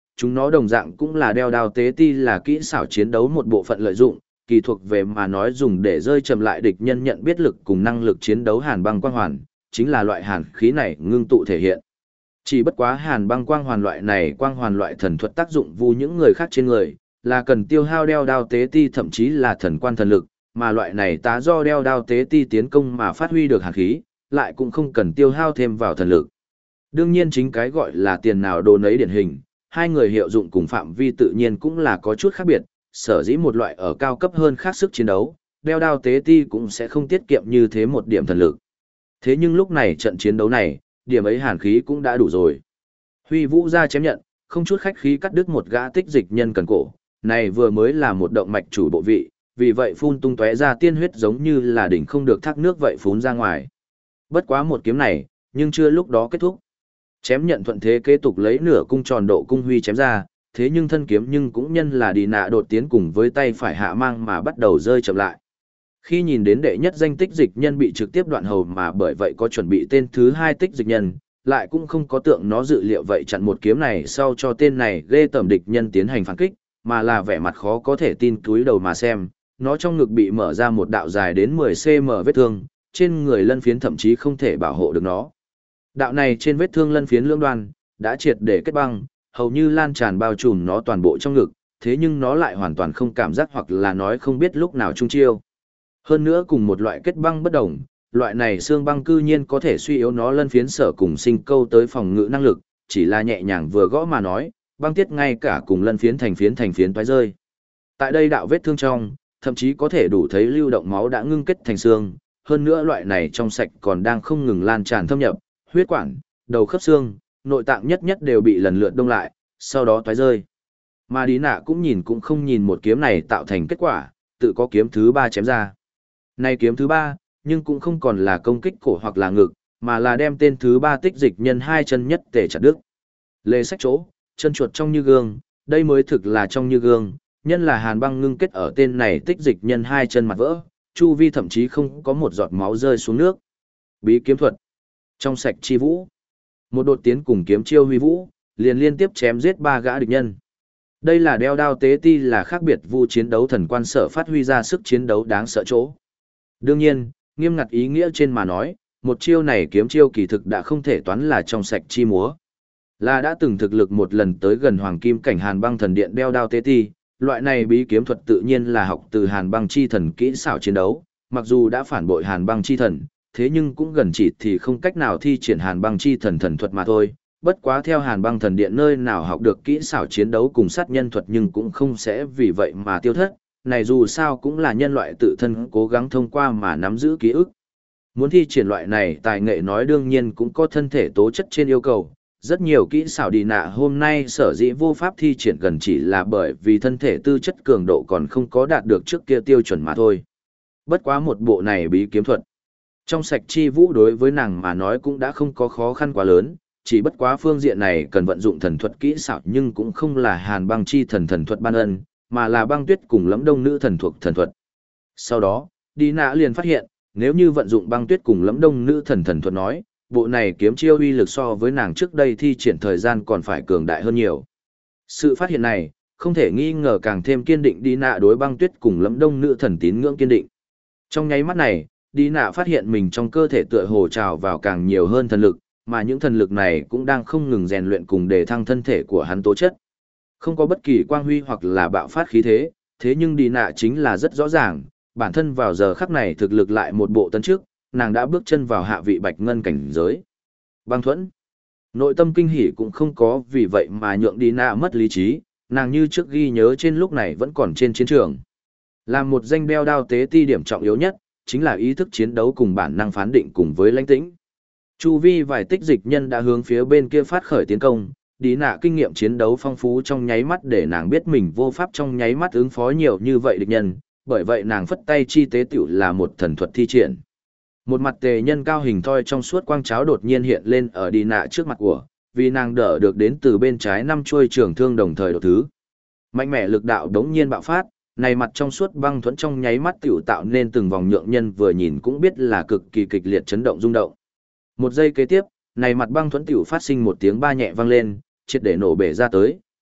chúng nó đồng dạng cũng là đeo đao tế ti là kỹ xảo chiến đấu một bộ phận lợi dụng, kỳ thuộc về mà nói dùng để rơi chậm lại địch nhân nhận biết lực cùng năng lực chiến đấu hàn băng quang hoàn, chính là loại hàn khí này ngưng tụ thể hiện. Chỉ bất quá hàn băng quang hoàn loại này quang hoàn loại thần thuật tác dụng vu những người khác trên người, là cần tiêu hao đeo đao tế ti thậm chí là thần quan thần lực, mà loại này tá do đeo đao tế ti tiến công mà phát huy được hàn khí, lại cũng không cần tiêu hao thêm vào thần lực. Đương nhiên chính cái gọi là tiền nào đồ nấy điển hình, hai người hiệu dụng cùng phạm vi tự nhiên cũng là có chút khác biệt, sở dĩ một loại ở cao cấp hơn khác sức chiến đấu, đeo đao tế ti cũng sẽ không tiết kiệm như thế một điểm thần lực. Thế nhưng lúc này trận chiến đấu này, điểm ấy hàn khí cũng đã đủ rồi. Huy Vũ ra chém nhận, không chút khách khí cắt đứt một gã tích dịch nhân cần cổ, này vừa mới là một động mạch chủ bộ vị, vì vậy phun tung tóe ra tiên huyết giống như là đỉnh không được thác nước vậy phún ra ngoài. Bất quá một kiếm này, nhưng chưa lúc đó kết thúc. Chém nhận thuận thế kế tục lấy nửa cung tròn độ cung huy chém ra, thế nhưng thân kiếm nhưng cũng nhân là đi nạ đột tiến cùng với tay phải hạ mang mà bắt đầu rơi chậm lại. Khi nhìn đến đệ nhất danh tích dịch nhân bị trực tiếp đoạn hầu mà bởi vậy có chuẩn bị tên thứ hai tích dịch nhân, lại cũng không có tượng nó dự liệu vậy chặn một kiếm này sau cho tên này ghê tởm địch nhân tiến hành phản kích, mà là vẻ mặt khó có thể tin cúi đầu mà xem, nó trong ngực bị mở ra một đạo dài đến 10 cm vết thương, trên người lân phiến thậm chí không thể bảo hộ được nó. Đạo này trên vết thương lân phiến lưỡng đoan, đã triệt để kết băng, hầu như lan tràn bao trùm nó toàn bộ trong ngực, thế nhưng nó lại hoàn toàn không cảm giác hoặc là nói không biết lúc nào trung chiêu. Hơn nữa cùng một loại kết băng bất đồng, loại này xương băng cư nhiên có thể suy yếu nó lân phiến sở cùng sinh câu tới phòng ngự năng lực, chỉ là nhẹ nhàng vừa gõ mà nói, băng tiết ngay cả cùng lân phiến toái rơi. Tại đây đạo vết thương trong, thậm chí có thể đủ thấy lưu động máu đã ngưng kết thành xương, hơn nữa loại này trong sạch còn đang không ngừng lan tràn thâm nhập, huyết quản, đầu khớp xương, nội tạng nhất nhất đều bị lần lượt đông lại, sau đó toái rơi. Mà Đi Nạ cũng nhìn cũng không nhìn một kiếm này tạo thành kết quả, tự có kiếm thứ ba chém ra. Này kiếm thứ ba, nhưng cũng không còn là công kích cổ hoặc là ngực, mà là đem tên thứ ba tích dịch nhân hai chân nhất tề chặt đứt. Lê sách chỗ, chân chuột trong như gương, đây mới thực là trong như gương, nhân là hàn băng ngưng kết ở tên này tích dịch nhân hai chân mặt vỡ, chu vi thậm chí không có một giọt máu rơi xuống nước. Bí kiếm thuật, trong sạch chi vũ. Một đột tiến cùng kiếm chiêu huy vũ, liền liên tiếp chém giết ba gã địch nhân. Đây là đeo đao tế ti là khác biệt vu chiến đấu thần quan sở phát huy ra sức chiến đấu đáng sợ chỗ. Đương nhiên, nghiêm ngặt ý nghĩa trên mà nói, một chiêu này kiếm chiêu kỳ thực đã không thể toán là trong sạch chi múa. Là đã từng thực lực một lần tới gần hoàng kim cảnh hàn băng thần điện đeo đao tế ti, loại này bí kiếm thuật tự nhiên là học từ hàn băng chi thần kỹ xảo chiến đấu, mặc dù đã phản bội hàn băng chi thần, thế nhưng cũng gần chỉ thì không cách nào thi triển hàn băng chi thần thần thuật mà thôi. Bất quá theo hàn băng thần điện nơi nào học được kỹ xảo chiến đấu cùng sát nhân thuật nhưng cũng không sẽ vì vậy mà tiêu thất, này dù sao cũng là nhân loại tự thân cố gắng thông qua mà nắm giữ ký ức. Muốn thi triển loại này tài nghệ nói đương nhiên cũng có thân thể tố chất trên yêu cầu, rất nhiều kỹ xảo Đi Nạ hôm nay sở dĩ vô pháp thi triển gần chỉ là bởi vì thân thể tư chất cường độ còn không có đạt được trước kia tiêu chuẩn mà thôi. Bất quá một bộ này bí kiếm thuật. Trong sạch chi vũ đối với nàng mà nói cũng đã không có khó khăn quá lớn, chỉ bất quá phương diện này cần vận dụng thần thuật kỹ xảo nhưng cũng không là hàn băng chi thần thần thuật ban ân, mà là băng tuyết cùng lẫm đông nữ thần thuộc thần thuật. Sau đó, Đi Nạ liền phát hiện, nếu như vận dụng băng tuyết cùng lẫm đông nữ thần thuật nói, bộ này kiếm chiêu uy lực so với nàng trước đây thi triển thời gian còn phải cường đại hơn nhiều. Sự phát hiện này, không thể nghi ngờ càng thêm kiên định Đi Nạ đối băng tuyết cùng lẫm đông nữ thần tín ngưỡng kiên định. Trong nháy mắt này, Đi Nạ phát hiện mình trong cơ thể tựa hồ trào vào càng nhiều hơn thần lực, mà những thần lực này cũng đang không ngừng rèn luyện cùng đề thăng thân thể của hắn tố chất. Không có bất kỳ quang huy hoặc là bạo phát khí thế, thế nhưng Đi Nạ chính là rất rõ ràng, bản thân vào giờ khắc này thực lực lại một bộ tấn trước, nàng đã bước chân vào hạ vị bạch ngân cảnh giới. Băng thuẫn. Nội tâm kinh hỉ cũng không có vì vậy mà nhượng Đi Nạ mất lý trí, nàng như trước ghi nhớ trên lúc này vẫn còn trên chiến trường. Làm một danh đeo đao tế ti điểm trọng yếu nhất, chính là ý thức chiến đấu cùng bản năng phán định cùng với lãnh tĩnh. Chu vi vài tích dịch nhân đã hướng phía bên kia phát khởi tiến công, Đi Nạ kinh nghiệm chiến đấu phong phú trong nháy mắt để nàng biết mình vô pháp trong nháy mắt ứng phó nhiều như vậy địch nhân, bởi vậy nàng phất tay chi tế tiểu là một thần thuật thi triển. Một mặt tề nhân cao hình thoi trong suốt quang cháo đột nhiên hiện lên ở Đi Nạ trước mặt của, vì nàng đỡ được đến từ bên trái 5 chuôi trường thương đồng thời đột thứ. Mạnh mẽ lực đạo đống nhiên bạo phát, này mặt trong suốt băng thuẫn trong nháy mắt tiểu tạo nên từng vòng nhượng nhân vừa nhìn cũng biết là cực kỳ kịch liệt chấn động rung động. Một giây kế tiếp, này mặt băng thuẫn tiểu phát sinh một tiếng ba nhẹ vang lên, triệt để nổ bể ra tới,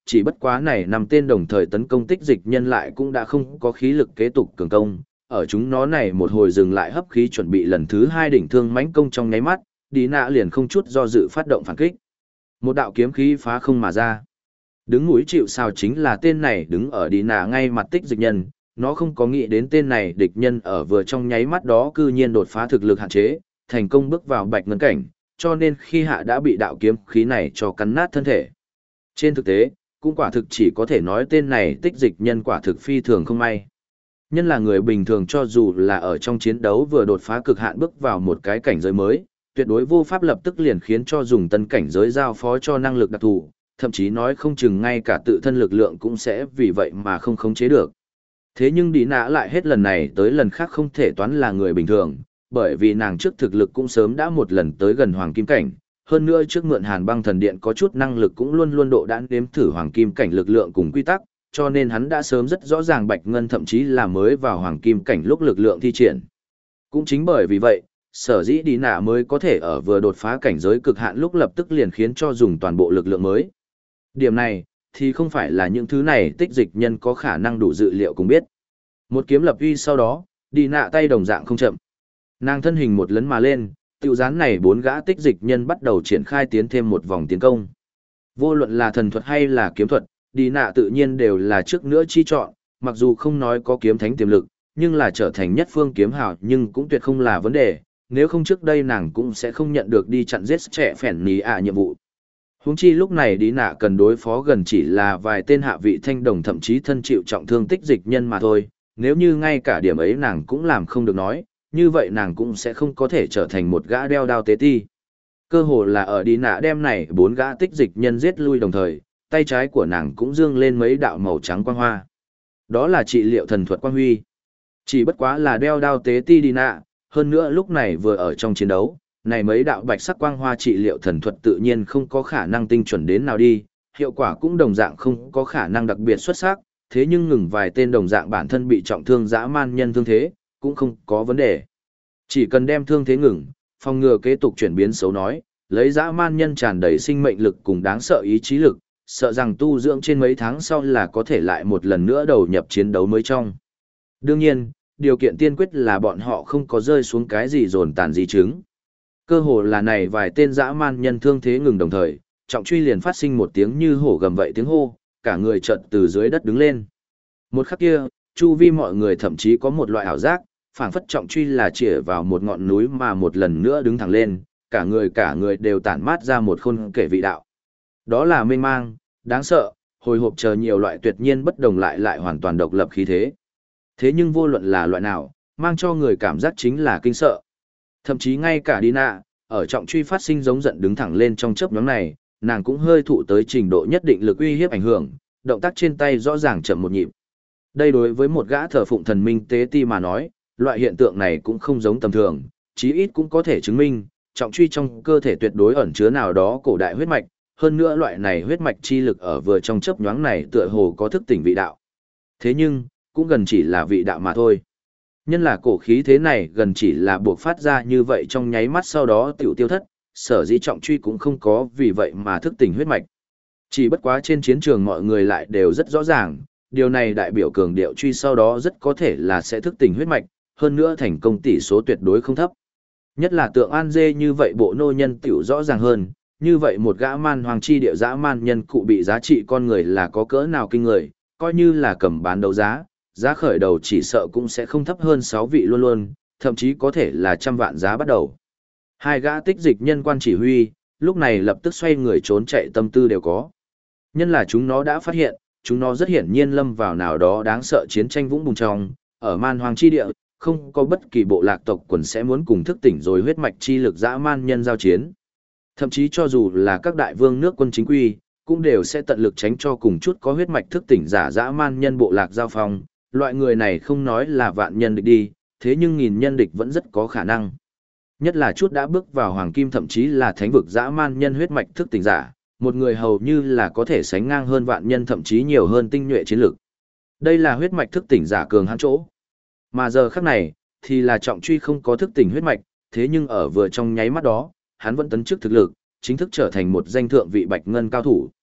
chỉ bất quá này năm tên đồng thời tấn công tích dịch nhân lại cũng đã không có khí lực kế tục cường công, ở chúng nó này một hồi dừng lại hấp khí chuẩn bị lần thứ hai đỉnh thương mãnh công trong nháy mắt, đi nạ liền không chút do dự phát động phản kích. Một đạo kiếm khí phá không mà ra. Đứng núi chịu sào chính là tên này đứng ở đi nạ ngay mặt tích dịch nhân, nó không có nghĩ đến tên này địch nhân ở vừa trong nháy mắt đó cư nhiên đột phá thực lực hạn chế, thành công bước vào bạch ngân cảnh, cho nên khi hạ đã bị đạo kiếm khí này cho cắn nát thân thể. Trên thực tế, cũng quả thực chỉ có thể nói tên này tích dịch nhân quả thực phi thường không may. Nhân là người bình thường cho dù là ở trong chiến đấu vừa đột phá cực hạn bước vào một cái cảnh giới mới, tuyệt đối vô pháp lập tức liền khiến cho dùng tân cảnh giới giao phó cho năng lực đặc thù, thậm chí nói không chừng ngay cả tự thân lực lượng cũng sẽ vì vậy mà không khống chế được. Thế nhưng đi nã lại hết lần này tới lần khác không thể toán là người bình thường, bởi vì nàng trước thực lực cũng sớm đã một lần tới gần hoàng kim cảnh, hơn nữa trước mượn Hàn Băng Thần Điện có chút năng lực cũng luôn luôn độ đã nếm thử hoàng kim cảnh lực lượng cùng quy tắc, cho nên hắn đã sớm rất rõ ràng bạch ngân thậm chí là mới vào hoàng kim cảnh lúc lực lượng thi triển. Cũng chính bởi vì vậy, sở dĩ đi nã mới có thể ở vừa đột phá cảnh giới cực hạn lúc lập tức liền khiến cho dùng toàn bộ lực lượng mới. Điểm này, thì không phải là những thứ này tích dịch nhân có khả năng đủ dự liệu cùng biết. Một kiếm lập uy sau đó, đi nạ tay đồng dạng không chậm. Nàng thân hình một lấn mà lên, tiểu dán này 4 gã tích dịch nhân bắt đầu triển khai tiến thêm một vòng tiến công. Vô luận là thần thuật hay là kiếm thuật, đi nạ tự nhiên đều là trước nữa chi chọn, mặc dù không nói có kiếm thánh tiềm lực, nhưng là trở thành nhất phương kiếm hào nhưng cũng tuyệt không là vấn đề, nếu không trước đây nàng cũng sẽ không nhận được đi chặn giết trẻ phèn ní nhiệm vụ. Huống chi lúc này đi nạ cần đối phó gần chỉ là vài tên hạ vị thanh đồng thậm chí thân chịu trọng thương tích dịch nhân mà thôi, nếu như ngay cả điểm ấy nàng cũng làm không được nói, như vậy nàng cũng sẽ không có thể trở thành một gã đeo đao tế ti. Cơ hồ là ở đi nạ đem này 4 gã tích dịch nhân giết lui đồng thời, tay trái của nàng cũng dương lên mấy đạo màu trắng quang hoa. Đó là trị liệu thần thuật quang huy. Chỉ bất quá là đeo đao tế ti đi nạ, hơn nữa lúc này vừa ở trong chiến đấu, này mấy đạo bạch sắc quang hoa trị liệu thần thuật tự nhiên không có khả năng tinh chuẩn đến nào đi, hiệu quả cũng đồng dạng không có khả năng đặc biệt xuất sắc, thế nhưng ngừng vài tên đồng dạng bản thân bị trọng thương dã man nhân thương thế, cũng không có vấn đề. Chỉ cần đem thương thế ngừng, phòng ngừa kế tục chuyển biến xấu nói, lấy dã man nhân tràn đầy sinh mệnh lực cùng đáng sợ ý chí lực, sợ rằng tu dưỡng trên mấy tháng sau là có thể lại một lần nữa đầu nhập chiến đấu mới trong. Đương nhiên, điều kiện tiên quyết là bọn họ không có rơi xuống cái gì dồn tàn di chứng. Cơ hồ là này vài tên dã man nhân thương thế ngừng đồng thời, trọng truy liền phát sinh một tiếng như hổ gầm vậy tiếng hô, cả người chợt từ dưới đất đứng lên. Một khắc kia, chu vi mọi người thậm chí có một loại ảo giác, phảng phất trọng truy là chĩa vào một ngọn núi mà một lần nữa đứng thẳng lên, cả người đều tản mát ra một khôn kể vị đạo. Đó là mênh mang, đáng sợ, hồi hộp chờ nhiều loại tuyệt nhiên bất đồng lại hoàn toàn độc lập khí thế. Thế nhưng vô luận là loại nào, mang cho người cảm giác chính là kinh sợ. Thậm chí ngay cả Dina, ở trọng truy phát sinh giống giận đứng thẳng lên trong chớp nhoáng này, nàng cũng hơi thụ tới trình độ nhất định lực uy hiếp ảnh hưởng, động tác trên tay rõ ràng chậm một nhịp. Đây đối với một gã thờ phụng thần minh tế ti mà nói, loại hiện tượng này cũng không giống tầm thường, chí ít cũng có thể chứng minh, trọng truy trong cơ thể tuyệt đối ẩn chứa nào đó cổ đại huyết mạch, hơn nữa loại này huyết mạch chi lực ở vừa trong chớp nhoáng này tựa hồ có thức tỉnh vị đạo. Thế nhưng, cũng gần chỉ là vị đạo mà thôi. Nhân là cổ khí thế này gần chỉ là buộc phát ra như vậy trong nháy mắt sau đó tiểu tiêu thất, sở dĩ trọng truy cũng không có vì vậy mà thức tỉnh huyết mạch. Chỉ bất quá trên chiến trường mọi người lại đều rất rõ ràng, điều này đại biểu cường điệu truy sau đó rất có thể là sẽ thức tỉnh huyết mạch, hơn nữa thành công tỷ số tuyệt đối không thấp. Nhất là tượng An Dê như vậy bộ nô nhân tiểu rõ ràng hơn, như vậy một gã man hoàng chi địa dã man nhân cụ bị giá trị con người là có cỡ nào kinh người, coi như là cầm bán đấu giá, giá khởi đầu chỉ sợ cũng sẽ không thấp hơn 6 vị luôn luôn, thậm chí có thể là trăm vạn giá bắt đầu. Hai gã tích dịch nhân quan chỉ huy, lúc này lập tức xoay người trốn chạy tâm tư đều có. Nhân là chúng nó đã phát hiện, chúng nó rất hiển nhiên lâm vào nào đó đáng sợ chiến tranh vũng bùng trong, ở man hoàng chi địa, không có bất kỳ bộ lạc tộc quần sẽ muốn cùng thức tỉnh rồi huyết mạch chi lực dã man nhân giao chiến. Thậm chí cho dù là các đại vương nước quân chính quy, cũng đều sẽ tận lực tránh cho cùng chút có huyết mạch thức tỉnh giả dã man nhân bộ lạc giao phong, loại người này không nói là vạn nhân địch đi, thế nhưng nghìn nhân địch vẫn rất có khả năng. Nhất là chút đã bước vào hoàng kim thậm chí là thánh vực dã man nhân huyết mạch thức tỉnh giả, một người hầu như là có thể sánh ngang hơn vạn nhân thậm chí nhiều hơn tinh nhuệ chiến lực. Đây là huyết mạch thức tỉnh giả cường hãn chỗ. Mà giờ khắc này, thì là trọng truy không có thức tỉnh huyết mạch, thế nhưng ở vừa trong nháy mắt đó, hắn vẫn tấn chức thực lực, chính thức trở thành một danh thượng vị bạch ngân cao thủ.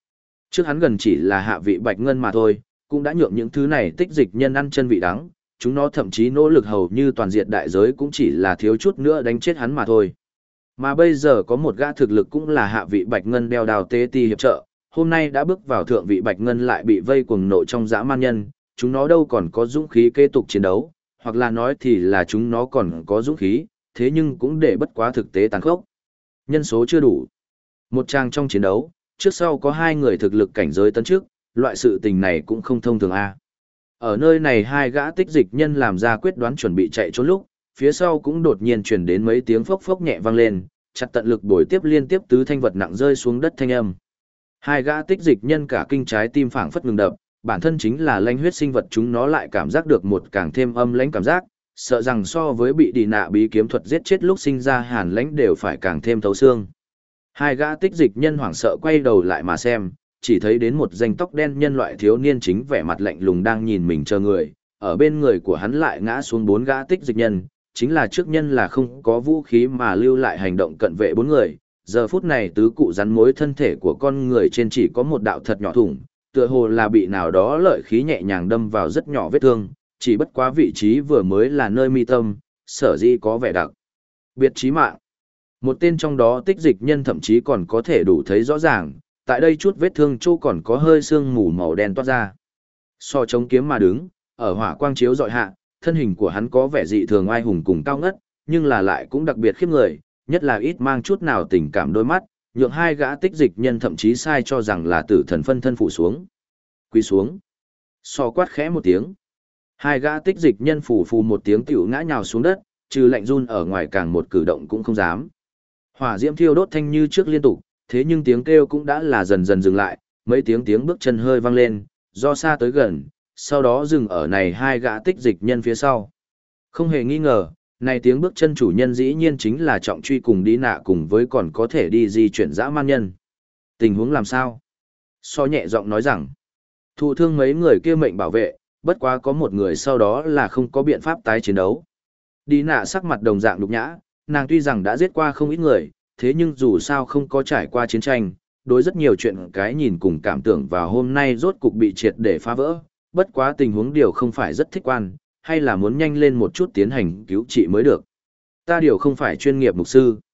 Trước hắn gần chỉ là hạ vị bạch ngân mà thôi, cũng đã nhượng những thứ này tích dịch nhân ăn chân vị đắng, chúng nó thậm chí nỗ lực hầu như toàn diện đại giới cũng chỉ là thiếu chút nữa đánh chết hắn mà thôi. Mà bây giờ có một gã thực lực cũng là hạ vị bạch ngân đeo đào tế ti hiệp trợ, hôm nay đã bước vào thượng vị bạch ngân lại bị vây cuồng nộ trong dã man nhân, chúng nó đâu còn có dũng khí kế tục chiến đấu, hoặc là nói thì là chúng nó còn có dũng khí, thế nhưng cũng để bất quá thực tế tàn khốc. Nhân số chưa đủ. Một trang trong chiến đấu, trước sau có hai người thực lực cảnh giới tấn trước, loại sự tình này cũng không thông thường a. Ở nơi này hai gã tích dịch nhân làm ra quyết đoán chuẩn bị chạy trốn lúc, phía sau cũng đột nhiên truyền đến mấy tiếng phốc phốc nhẹ vang lên, chặt tận lực bồi tiếp liên tiếp tứ thanh vật nặng rơi xuống đất thanh âm. Hai gã tích dịch nhân cả kinh trái tim phảng phất ngừng đập, bản thân chính là lãnh huyết sinh vật, chúng nó lại cảm giác được một càng thêm âm lãnh cảm giác, sợ rằng so với bị đi nạ bí kiếm thuật giết chết lúc sinh ra hàn lãnh đều phải càng thêm thấu xương. Hai gã tích dịch nhân hoảng sợ quay đầu lại mà xem, chỉ thấy đến một danh tóc đen nhân loại thiếu niên chính vẻ mặt lạnh lùng đang nhìn mình chờ người, ở bên người của hắn lại ngã xuống bốn gã tích dịch nhân, chính là trước nhân là không có vũ khí mà lưu lại hành động cận vệ bốn người. Giờ phút này tứ cụ rắn mối thân thể của con người trên chỉ có một đạo thật nhỏ thủng, tựa hồ là bị nào đó lợi khí nhẹ nhàng đâm vào rất nhỏ vết thương, chỉ bất quá vị trí vừa mới là nơi mi tâm, sở dĩ có vẻ đặc biệt chí mạng. Một tên trong đó tích dịch nhân thậm chí còn có thể đủ thấy rõ ràng, tại đây chút vết thương chỗ còn có hơi sương mù màu đen toát ra. So chống kiếm mà đứng, ở hỏa quang chiếu dọi hạ, thân hình của hắn có vẻ dị thường oai hùng cùng cao ngất, nhưng là lại cũng đặc biệt khiếp người, nhất là ít mang chút nào tình cảm đôi mắt, nhượng hai gã tích dịch nhân thậm chí sai cho rằng là tử thần phân thân phủ xuống. Quỳ xuống. So quát khẽ một tiếng. Hai gã tích dịch nhân phủ phù một tiếng tiểu ngã nhào xuống đất, trừ lạnh run ở ngoài càng một cử động cũng không dám. Hỏa diễm thiêu đốt thanh như trước liên tục, thế nhưng tiếng kêu cũng đã là dần dần dừng lại, mấy tiếng bước chân hơi vang lên, do xa tới gần, sau đó dừng ở này hai gã tích dịch nhân phía sau. Không hề nghi ngờ, này tiếng bước chân chủ nhân dĩ nhiên chính là trọng truy cùng đi nạ cùng với còn có thể đi di chuyển dã man nhân. Tình huống làm sao? So nhẹ giọng nói rằng, thụ thương mấy người kia mệnh bảo vệ, bất quá có một người sau đó là không có biện pháp tái chiến đấu. Đi nạ sắc mặt đồng dạng nhục nhã, nàng tuy rằng đã giết qua không ít người, thế nhưng dù sao không có trải qua chiến tranh, đối rất nhiều chuyện cái nhìn cùng cảm tưởng vào hôm nay rốt cục bị triệt để phá vỡ, bất quá tình huống điều không phải rất thích quan, hay là muốn nhanh lên một chút tiến hành cứu trị mới được. Ta điều không phải chuyên nghiệp mục sư.